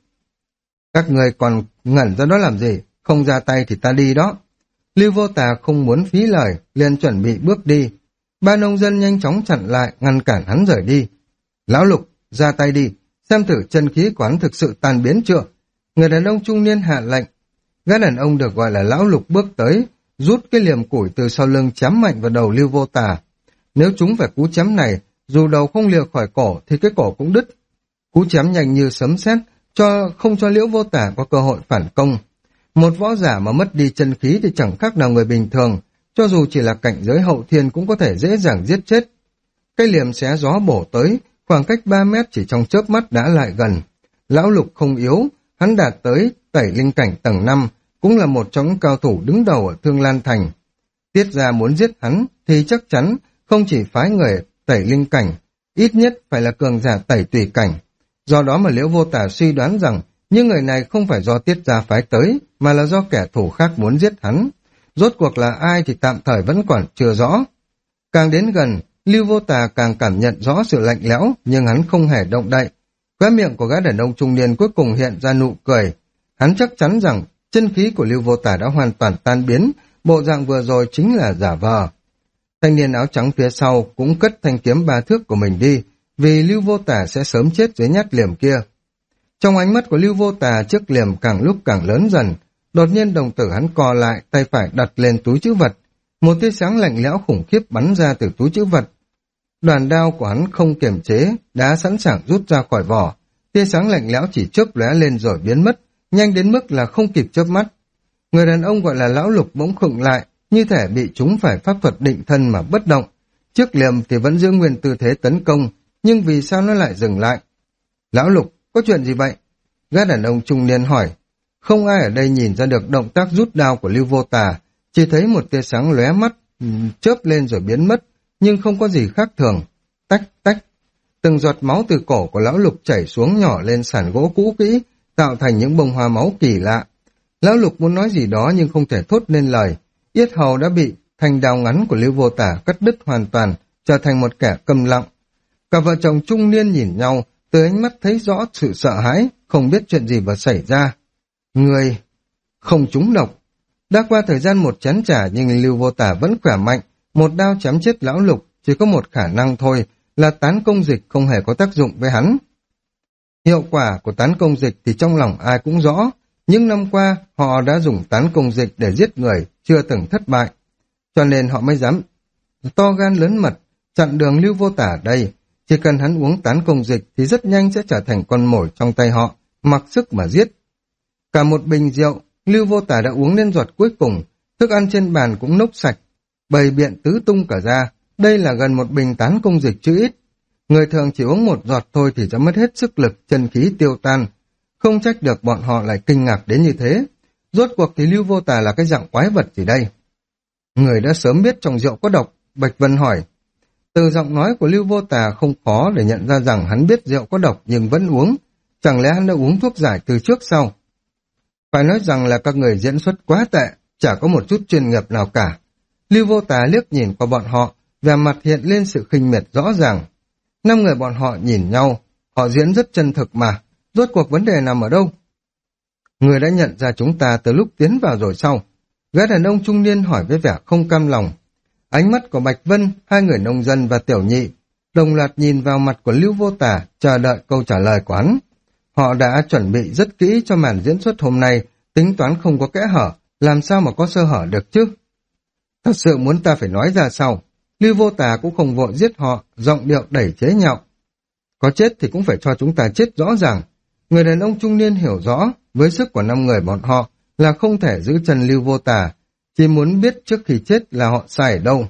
Các người còn ngẩn ra đó làm gì? Không ra tay thì ta đi đó. Lưu Vô Tà không muốn phí lời, liền chuẩn bị bước đi. Ba nông dân nhanh chóng chặn lại, ngăn cản hắn rời đi. Lão Lục, ra tay đi, xem thử chân khí của hắn thực sự tan biến chưa. Người đàn ông trung niên hạ lệnh. Gã đàn ông được gọi là Lão Lục bước tới, rút cái liềm củi từ sau lưng chém mạnh vào đầu Lưu Vô Tà. Nếu chúng phải cú chém này, dù đầu không lìa khỏi cổ thì cái cổ cũng đứt. Cú chém nhanh như sấm sét, không cho Liễu Vô Tà có cơ hội phản công. Một võ giả mà mất đi chân khí thì chẳng khác nào người bình thường, cho dù chỉ là cảnh giới hậu thiên cũng có thể dễ dàng giết chết. Cái liềm xé gió bổ tới, khoảng cách 3 mét chỉ trong chớp mắt đã lại gần. Lão Lục không yếu, hắn đạt tới tẩy linh cảnh tầng 5, cũng là một trong những cao thủ đứng đầu ở Thương Lan Thành. Tiết ra muốn giết hắn thì chắc chắn không chỉ phái người tẩy linh cảnh, ít nhất phải là cường giả tẩy tùy cảnh. Do đó mà Liễu Vô Tà suy đoán rằng những người này không phải do Tiết gia phái tới, mà là do kẻ thù khác muốn giết hắn. Rốt cuộc là ai thì tạm thời vẫn còn chưa rõ. Càng đến gần, Lưu Vô Tà càng cảm nhận rõ sự lạnh lẽo, nhưng hắn không hề động đậy. Khóe miệng của gã đàn ông trung niên cuối cùng hiện ra nụ cười. Hắn chắc chắn rằng chân khí của Lưu Vô Tà đã hoàn toàn tan biến, bộ dạng vừa rồi chính là giả vờ. Thanh niên áo trắng phía sau cũng cất thanh kiếm 3 thước của mình đi, vì Lưu Vô Tà sẽ sớm chết dưới nhát liềm kia. Trong ánh mắt của Lưu Vô Tà, chiếc liềm càng lúc càng lớn dần. Đột nhiên đồng tử hắn co lại, tay phải đặt lên túi trữ vật. Một tia sáng lạnh lẽo khủng khiếp bắn ra từ túi trữ vật. Đoàn đao của hắn không kiềm chế, đã sẵn sàng rút ra khỏi vỏ. Tia sáng lạnh lẽo chỉ chớp lóe lên rồi biến mất, nhanh đến mức là không kịp chớp mắt. Người đàn ông gọi là Lão Lục bỗng khựng lại, như thể bị chúng phải pháp thuật định thân mà bất động. Chiếc liềm thì vẫn giữ nguyên tư thế tấn công, nhưng vì sao nó lại dừng lại? Lão Lục, có chuyện gì vậy? Gã đàn ông trung niên hỏi. Không ai ở đây nhìn ra được động tác rút đao của Lưu Vô Tà, chỉ thấy một tia sáng lóe mắt, chớp lên rồi biến mất, nhưng không có gì khác thường. Tách tách, từng giọt máu từ cổ của Lão Lục chảy xuống nhỏ lên sàn gỗ cũ kỹ, tạo thành những bông hoa máu kỳ lạ. Lão Lục muốn nói gì đó nhưng không thể thốt nên lời. Yết hầu đã bị thanh đao ngắn của Lưu Vô Tà cắt đứt hoàn toàn, trở thành một kẻ câm lặng. Cả vợ chồng trung niên nhìn nhau, từ ánh mắt thấy rõ sự sợ hãi, không biết chuyện gì vừa xảy ra. Người không trúng độc. Đã qua thời gian một chén trà nhưng Lưu Vô Tà vẫn khỏe mạnh, một đao chém chết Lão Lục chỉ có một khả năng thôi, là tán công dịch không hề có tác dụng với hắn. Hiệu quả của tán công dịch thì trong lòng ai cũng rõ. Những năm qua, họ đã dùng tán công dịch để giết người, chưa từng thất bại. Cho nên họ mới dám to gan lớn mật, chặn đường Lưu Vô Tà ở đây. Chỉ cần hắn uống tán công dịch thì rất nhanh sẽ trở thành con mồi trong tay họ, mặc sức mà giết. Cả một bình rượu, Lưu Vô Tà đã uống đến giọt cuối cùng, thức ăn trên bàn cũng nốc sạch, bầy biện tứ tung cả ra. Đây là gần một bình tán công dịch chứ ít. Người thường chỉ uống một giọt thôi thì sẽ mất hết sức lực, chân khí tiêu tan. Không trách được bọn họ lại kinh ngạc đến như thế. Rốt cuộc thì Lưu Vô Tà là cái dạng quái vật gì đây? Người đã sớm biết trong rượu có độc, Bạch Vân hỏi. Từ giọng nói của Lưu Vô Tà không khó để nhận ra rằng hắn biết rượu có độc nhưng vẫn uống. Chẳng lẽ hắn đã uống thuốc giải từ trước sau? Phải nói rằng là các người diễn xuất quá tệ, chả có một chút chuyên nghiệp nào cả. Lưu Vô Tà liếc nhìn qua bọn họ, vẻ mặt hiện lên sự khinh miệt rõ ràng. 5 người bọn họ nhìn nhau, họ diễn rất chân thực mà, rốt cuộc vấn đề nằm ở đâu? Người đã nhận ra chúng ta từ lúc tiến vào rồi sao? Gã đàn ông trung niên hỏi với vẻ không cam lòng. Ánh mắt của Bạch Vân, 2 người nông dân và Tiểu Nhị đồng loạt nhìn vào mặt của Lưu Vô Tà, chờ đợi câu trả lời của hắn. Họ đã chuẩn bị rất kỹ cho màn diễn xuất hôm nay, tính toán không có kẽ hở, làm sao mà có sơ hở được chứ? Thật sự muốn ta phải nói ra sao? Lưu Vô Tà cũng không vội giết họ, giọng điệu đẩy chế nhạo. Có chết thì cũng phải cho chúng ta chết rõ ràng. Người đàn ông trung niên hiểu rõ, với sức của 5 người bọn họ là không thể giữ chân Lưu Vô Tà, chỉ muốn biết trước khi chết là họ sai ở đâu.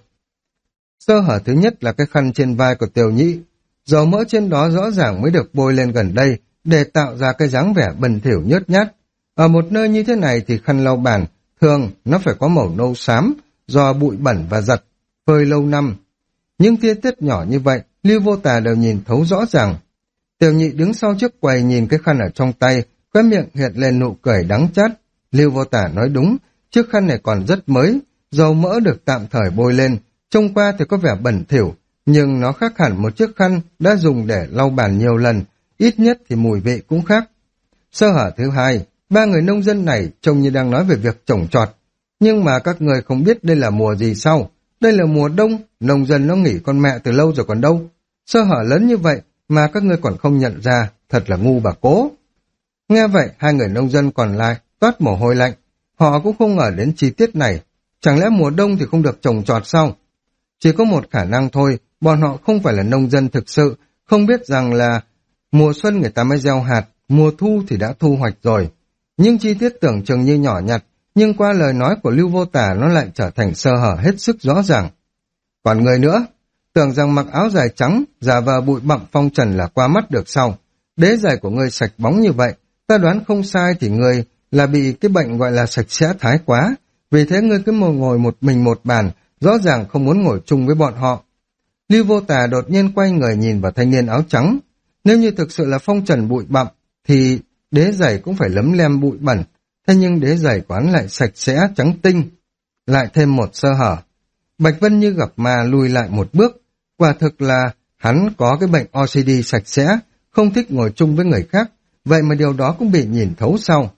Sơ hở thứ nhất là cái khăn trên vai của Tiểu Nhị, dầu mỡ trên đó rõ ràng mới được bôi lên gần đây để tạo ra cái dáng vẻ bẩn thỉu nhớt nhát. Ở một nơi như thế này thì khăn lau bàn thường nó phải có màu nâu xám do bụi bẩn và giặt phơi lâu năm. Nhưng tia tiết nhỏ như vậy, Lưu Vô Tà đều nhìn thấu rõ ràng. Tiểu Nhị đứng sau chiếc quầy nhìn cái khăn ở trong tay, khóe miệng hiện lên nụ cười đắng chát. Lưu Vô Tà nói đúng, chiếc khăn này còn rất mới, dầu mỡ được tạm thời bôi lên, trông qua thì có vẻ bẩn thỉu, nhưng nó khác hẳn một chiếc khăn đã dùng để lau bàn nhiều lần, ít nhất thì mùi vị cũng khác. Sơ hở thứ hai, 3 người nông dân này trông như đang nói về việc trồng trọt, nhưng mà các người không biết đây là mùa gì sao? Đây là mùa đông, nông dân nó nghỉ con mẹ từ lâu rồi còn đâu. Sơ hở lớn như vậy mà các ngươi còn không nhận ra, thật là ngu bà cố. Nghe vậy, 2 người nông dân còn lại toát mồ hôi lạnh. Họ cũng không ngờ đến chi tiết này. Chẳng lẽ mùa đông thì không được trồng trọt sao? Chỉ có một khả năng thôi, bọn họ không phải là nông dân thực sự, không biết rằng là mùa xuân người ta mới gieo hạt, mùa thu thì đã thu hoạch rồi. Nhưng chi tiết tưởng chừng như nhỏ nhặt, nhưng qua lời nói của Lưu Vô Tà nó lại trở thành sơ hở hết sức rõ ràng. Còn người nữa, tưởng rằng mặc áo dài trắng, giả vờ bụi bặm phong trần là qua mắt được sao? Đế giày của ngươi sạch bóng như vậy, ta đoán không sai thì ngươi là bị cái bệnh gọi là sạch sẽ thái quá, vì thế ngươi cứ ngồi một mình một bàn, rõ ràng không muốn ngồi chung với bọn họ. Lưu Vô Tà đột nhiên quay người nhìn vào thanh niên áo trắng. Nếu như thực sự là phong trần bụi bặm, thì đế giày cũng phải lấm lem bụi bẩn, thế nhưng đế giày của hắn lại sạch sẽ trắng tinh. Lại thêm một sơ hở. Bạch Vân như gặp ma lùi lại một bước. Quả thực là hắn có cái bệnh OCD sạch sẽ, không thích ngồi chung với người khác, vậy mà điều đó cũng bị nhìn thấu sau.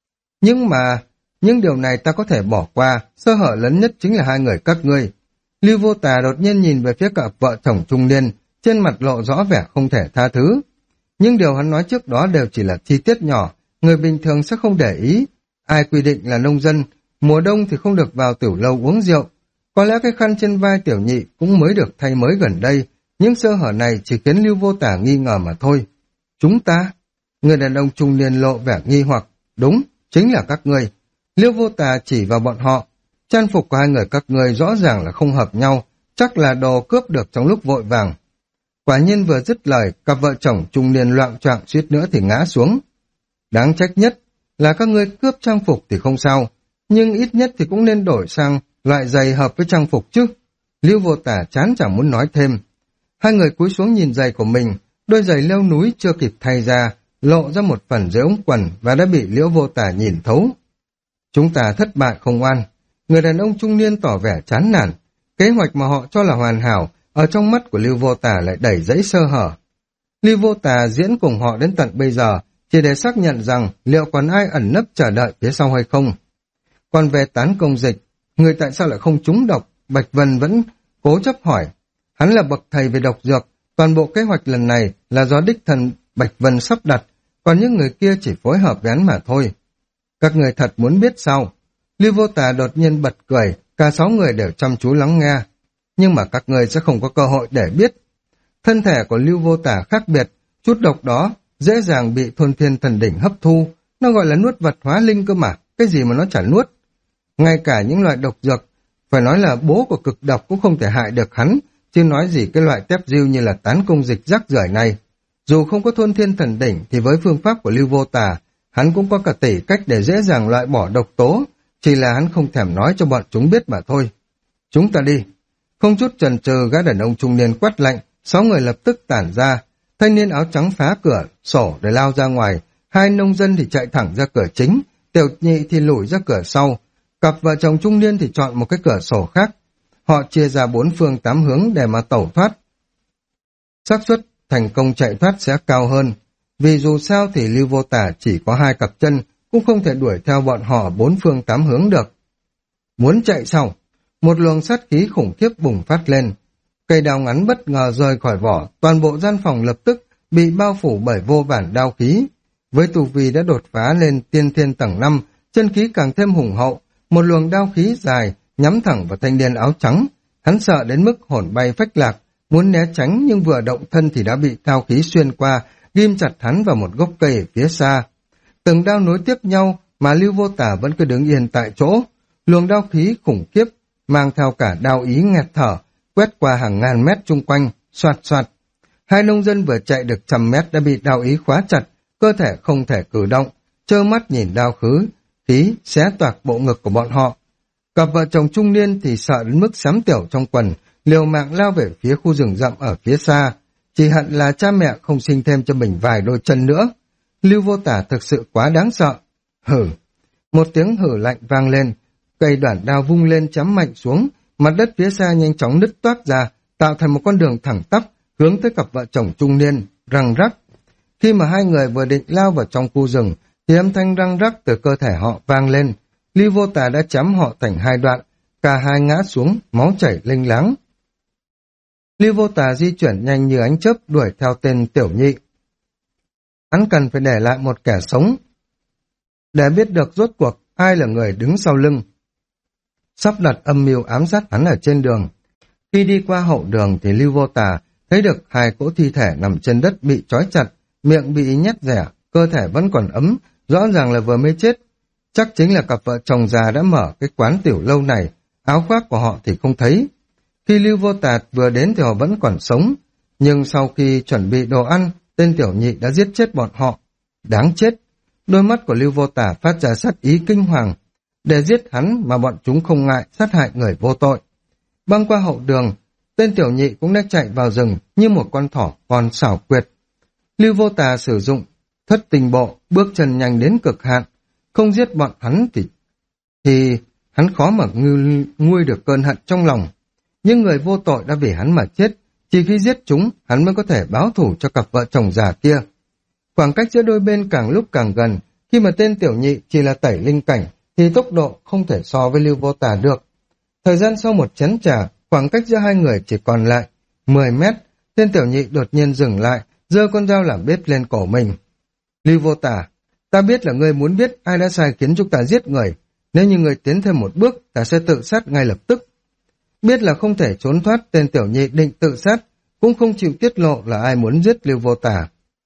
Nhưng điều này ta có thể bỏ qua, sơ hở lớn nhất chính là 2 người các ngươi. Lưu Vô Tà đột nhiên nhìn về phía cặp vợ chồng trung niên, trên mặt lộ rõ vẻ không thể tha thứ. Nhưng điều hắn nói trước đó đều chỉ là chi tiết nhỏ, người bình thường sẽ không để ý. Ai quy định là nông dân, mùa đông thì không được vào tiểu lâu uống rượu. Có lẽ cái khăn trên vai Tiểu Nhị cũng mới được thay mới gần đây, nhưng sơ hở này chỉ khiến Lưu Vô Tà nghi ngờ mà thôi. Chúng ta? Người đàn ông trung niên lộ vẻ nghi hoặc. Đúng, chính là các ngươi. Lưu Vô Tà chỉ vào bọn họ. Trang phục của 2 người các ngươi rõ ràng là không hợp nhau, chắc là đồ cướp được trong lúc vội vàng. Quả nhiên vừa dứt lời, cặp vợ chồng trung niên loạng choạng suýt nữa thì ngã xuống. Đáng trách nhất là các ngươi cướp trang phục thì không sao, nhưng ít nhất thì cũng nên đổi sang loại giày hợp với trang phục chứ. Lưu Vô Tà chán chẳng muốn nói thêm. 2 người cúi xuống nhìn giày của mình, đôi giày leo núi chưa kịp thay ra, lộ ra một phần dưới ống quần và đã bị Liễu Vô Tà nhìn thấu. Chúng ta thất bại không oan. Người đàn ông trung niên tỏ vẻ chán nản. Kế hoạch mà họ cho là hoàn hảo, ở trong mắt của Lưu Vô Tà lại đầy dẫy sơ hở. Lưu Vô Tà diễn cùng họ đến tận bây giờ, chỉ để xác nhận rằng liệu còn ai ẩn nấp chờ đợi phía sau hay không. Còn về Tán Công Dịch, người tại sao lại không trúng độc, Bạch Vân vẫn cố chấp hỏi. Hắn là bậc thầy về độc dược, toàn bộ kế hoạch lần này là do đích thân Bạch Vân sắp đặt, còn những người kia chỉ phối hợp với hắn mà thôi. Các người thật muốn biết sao? Lưu Vô Tà đột nhiên bật cười, cả 6 người đều chăm chú lắng nghe. Nhưng mà các người sẽ không có cơ hội để biết. Thân thể của Lưu Vô Tà khác biệt, chút độc đó dễ dàng bị Thôn Thiên Thần Đỉnh hấp thu, nó gọi là nuốt vật hóa linh cơ mà, cái gì mà nó chả nuốt. Ngay cả những loại độc dược, phải nói là bố của cực độc cũng không thể hại được hắn, chứ nói gì cái loại tép diêu như là Tán Công Dịch rác rưởi này. Dù không có Thôn Thiên Thần Đỉnh thì với phương pháp của Lưu Vô Tà, hắn cũng có cả tỷ cách để dễ dàng loại bỏ độc tố, chỉ là hắn không thèm nói cho bọn chúng biết mà thôi. Chúng ta đi. Không chút chần chừ, gã đàn ông trung niên quát lạnh, 6 người lập tức tản ra. Thanh niên áo trắng phá cửa sổ để lao ra ngoài, 2 nông dân thì chạy thẳng ra cửa chính, Tiểu Nhị thì lủi ra cửa sau, cặp vợ chồng trung niên thì chọn một cái cửa sổ khác. Họ chia ra 4 phương 8 hướng để mà tẩu thoát. Xác suất thành công chạy thoát sẽ cao hơn, vì dù sao thì Lưu Vô Tả chỉ có 2 cặp chân, cũng không thể đuổi theo bọn họ 4 phương 8 hướng được. Muốn chạy sau, một luồng sát khí khủng khiếp bùng phát lên. Cây đao ngắn bất ngờ rời khỏi vỏ, toàn bộ gian phòng lập tức bị bao phủ bởi vô vàn đao khí. Với tu vi đã đột phá lên tiên thiên tầng 5, chân khí càng thêm hùng hậu, một luồng đao khí dài nhắm thẳng vào thanh niên áo trắng. Hắn sợ đến mức hồn bay phách lạc, muốn né tránh nhưng vừa động thân thì đã bị đao khí xuyên qua, ghim chặt hắn vào một gốc cây ở phía xa. Từng đao nối tiếp nhau mà Lưu Vô Tả vẫn cứ đứng yên tại chỗ. Luồng đao khí khủng khiếp mang theo cả đao ý nghẹt thở, quét qua hàng ngàn mét chung quanh, xoạt xoạt. Hai nông dân vừa chạy được 100 mét đã bị đao ý khóa chặt, cơ thể không thể cử động, trơ mắt nhìn đao khí xé toạc bộ ngực của bọn họ. Cặp vợ chồng trung niên thì sợ đến mức xám tiểu trong quần, liều mạng lao về phía khu rừng rậm ở phía xa, chỉ hận là cha mẹ không sinh thêm cho mình vài đôi chân nữa. Lưu Vô Tả thực sự quá đáng sợ. Hử! Một tiếng hử lạnh vang lên, cây đoạn đao vung lên chém mạnh xuống, mặt đất phía xa nhanh chóng nứt toác ra, tạo thành một con đường thẳng tắp, hướng tới cặp vợ chồng trung niên, răng rắc. Khi mà hai người vừa định lao vào trong khu rừng, thì âm thanh răng rắc từ cơ thể họ vang lên. Lưu Vô Tả đã chém họ thành 2 đoạn, cả hai ngã xuống, máu chảy lênh láng. Lưu Vô Tả di chuyển nhanh như ánh chớp đuổi theo tên Tiểu Nhị. Hắn cần phải để lại một kẻ sống, để biết được rốt cuộc ai là người đứng sau lưng. Sắp đặt âm mưu ám sát hắn ở trên đường. Khi đi qua hậu đường thì Lưu Vô Tả thấy được 2 cỗ thi thể nằm trên đất bị trói chặt, miệng bị nhét rẻ, cơ thể vẫn còn ấm, rõ ràng là vừa mới chết. Chắc chính là cặp vợ chồng già đã mở cái quán tiểu lâu này, áo khoác của họ thì không thấy. Khi Lưu Vô Tả vừa đến thì họ vẫn còn sống, nhưng sau khi chuẩn bị đồ ăn, tên Tiểu Nhị đã giết chết bọn họ. Đáng chết! Đôi mắt của Lưu Vô Tả phát ra sát ý kinh hoàng. Để giết hắn mà bọn chúng không ngại sát hại người vô tội. Băng qua hậu đường, tên Tiểu Nhị cũng đã chạy vào rừng như một con thỏ con xảo quyệt. Lưu Vô Tả sử dụng thất tình bộ, bước chân nhanh đến cực hạn. Không giết bọn hắn thì hắn khó mà nguôi được cơn hận trong lòng. Nhưng người vô tội đã vì hắn mà chết, chỉ khi giết chúng, hắn mới có thể báo thù cho cặp vợ chồng già kia. Khoảng cách giữa đôi bên càng lúc càng gần, khi mà tên Tiểu Nhị chỉ là tẩy linh cảnh, thì tốc độ không thể so với Lưu Vô Tả được. Thời gian sau một chén trà, khoảng cách giữa hai người chỉ còn lại 10 mét, tên Tiểu Nhị đột nhiên dừng lại, giơ con dao làm bếp lên cổ mình. Lưu Vô Tả, ta biết là ngươi muốn biết ai đã sai khiến chúng ta giết người. Nếu như ngươi tiến thêm một bước, ta sẽ tự sát ngay lập tức. Biết là không thể trốn thoát, tên Tiểu Nhị định tự sát, cũng không chịu tiết lộ là ai muốn giết Lưu Vô Tả.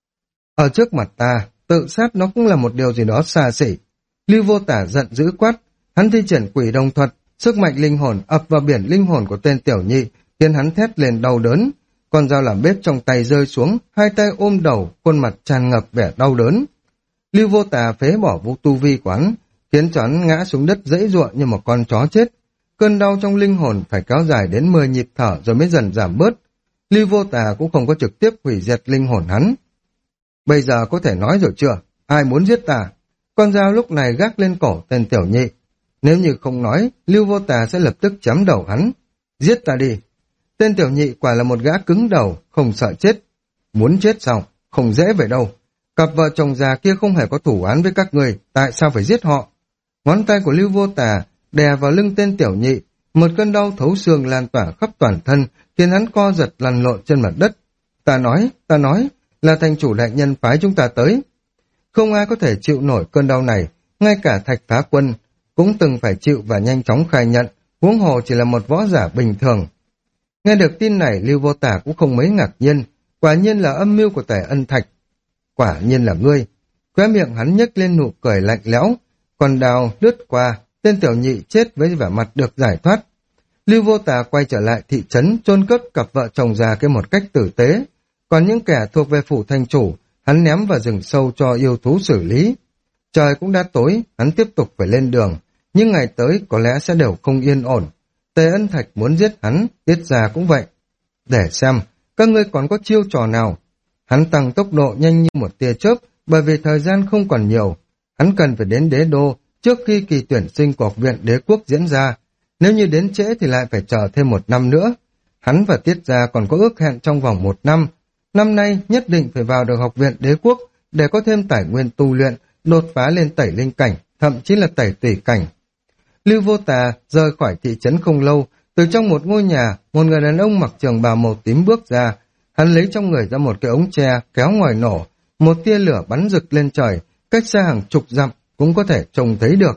Ở trước mặt ta, tự sát nó cũng là một điều gì đó xa xỉ. Lưu Vô Tả giận dữ quát, hắn thi triển quỷ đồng thuật, sức mạnh linh hồn ập vào biển linh hồn của tên Tiểu Nhị, khiến hắn thét lên đau đớn. Con dao làm bếp trong tay rơi xuống, hai tay ôm đầu, khuôn mặt tràn ngập vẻ đau đớn. Lưu Vô Tả phế bỏ vũ tu vi của hắn, khiến cho hắn ngã xuống đất dãy giụa như một con chó chết. Cơn đau trong linh hồn phải kéo dài đến 10 nhịp thở rồi mới dần giảm bớt. Lưu Vô Tả cũng không có trực tiếp hủy diệt linh hồn hắn. Bây giờ có thể nói rồi chưa? Ai muốn giết ta? Con dao lúc này gác lên cổ tên Tiểu Nhị. Nếu như không nói, Lưu Vô Tả sẽ lập tức chém đầu hắn. Giết ta đi. Tên Tiểu Nhị quả là một gã cứng đầu, không sợ chết. Muốn chết sao? Không dễ vậy đâu. Cặp vợ chồng già kia không hề có thủ án với các người, tại sao phải giết họ? Ngón tay của Lưu Vô Tả đè vào lưng tên Tiểu Nhị, một cơn đau thấu xương lan tỏa khắp toàn thân, khiến hắn co giật lăn lộn trên mặt đất. Ta nói, là thành chủ đại nhân phái chúng ta tới. Không ai có thể chịu nổi cơn đau này, ngay cả Thạch Phá Quân cũng từng phải chịu và nhanh chóng khai nhận, huống hồ chỉ là một võ giả bình thường. Nghe được tin này, Lưu Vô Tả cũng không mấy ngạc nhiên, quả nhiên là âm mưu của Tề Ân Thạch. Quả nhiên là ngươi. Khóe miệng hắn nhếch lên nụ cười lạnh lẽo, còn đao lướt qua, tên Tiểu Nhị chết với vẻ mặt được giải thoát. Lưu Vô Tả quay trở lại thị trấn, chôn cất cặp vợ chồng già kia một cách tử tế, còn những kẻ thuộc về phủ thành chủ, hắn ném vào rừng sâu cho yêu thú xử lý. Trời cũng đã tối, hắn tiếp tục phải lên đường, nhưng ngày tới có lẽ sẽ đều không yên ổn. Tề Ân Thạch muốn giết hắn, Tiết Gia cũng vậy. Để xem, các ngươi còn có chiêu trò nào? Hắn tăng tốc độ nhanh như một tia chớp, bởi vì thời gian không còn nhiều. Hắn cần phải đến đế đô trước khi kỳ tuyển sinh của học viện đế quốc diễn ra. Nếu như đến trễ thì lại phải chờ thêm 1 năm nữa. Hắn và Tiết Gia còn có ước hẹn trong vòng 1 năm. Năm nay nhất định phải vào được học viện đế quốc để có thêm tài nguyên tu luyện, đột phá lên tẩy linh cảnh, thậm chí là tẩy tùy cảnh. Lưu Vô Tà rời khỏi thị trấn không lâu, từ trong một ngôi nhà, một người đàn ông mặc trường bào màu tím bước ra. Hắn lấy trong người ra một cái ống tre kéo ngoài nổ, một tia lửa bắn rực lên trời, cách xa hàng chục dặm cũng có thể trông thấy được.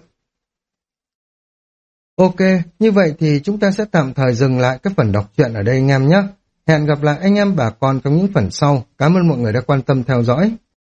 Ok, như vậy thì chúng ta sẽ tạm thời dừng lại cái phần đọc truyện ở đây anh em nhé. Hẹn gặp lại anh em bà con trong những phần sau. Cảm ơn mọi người đã quan tâm theo dõi.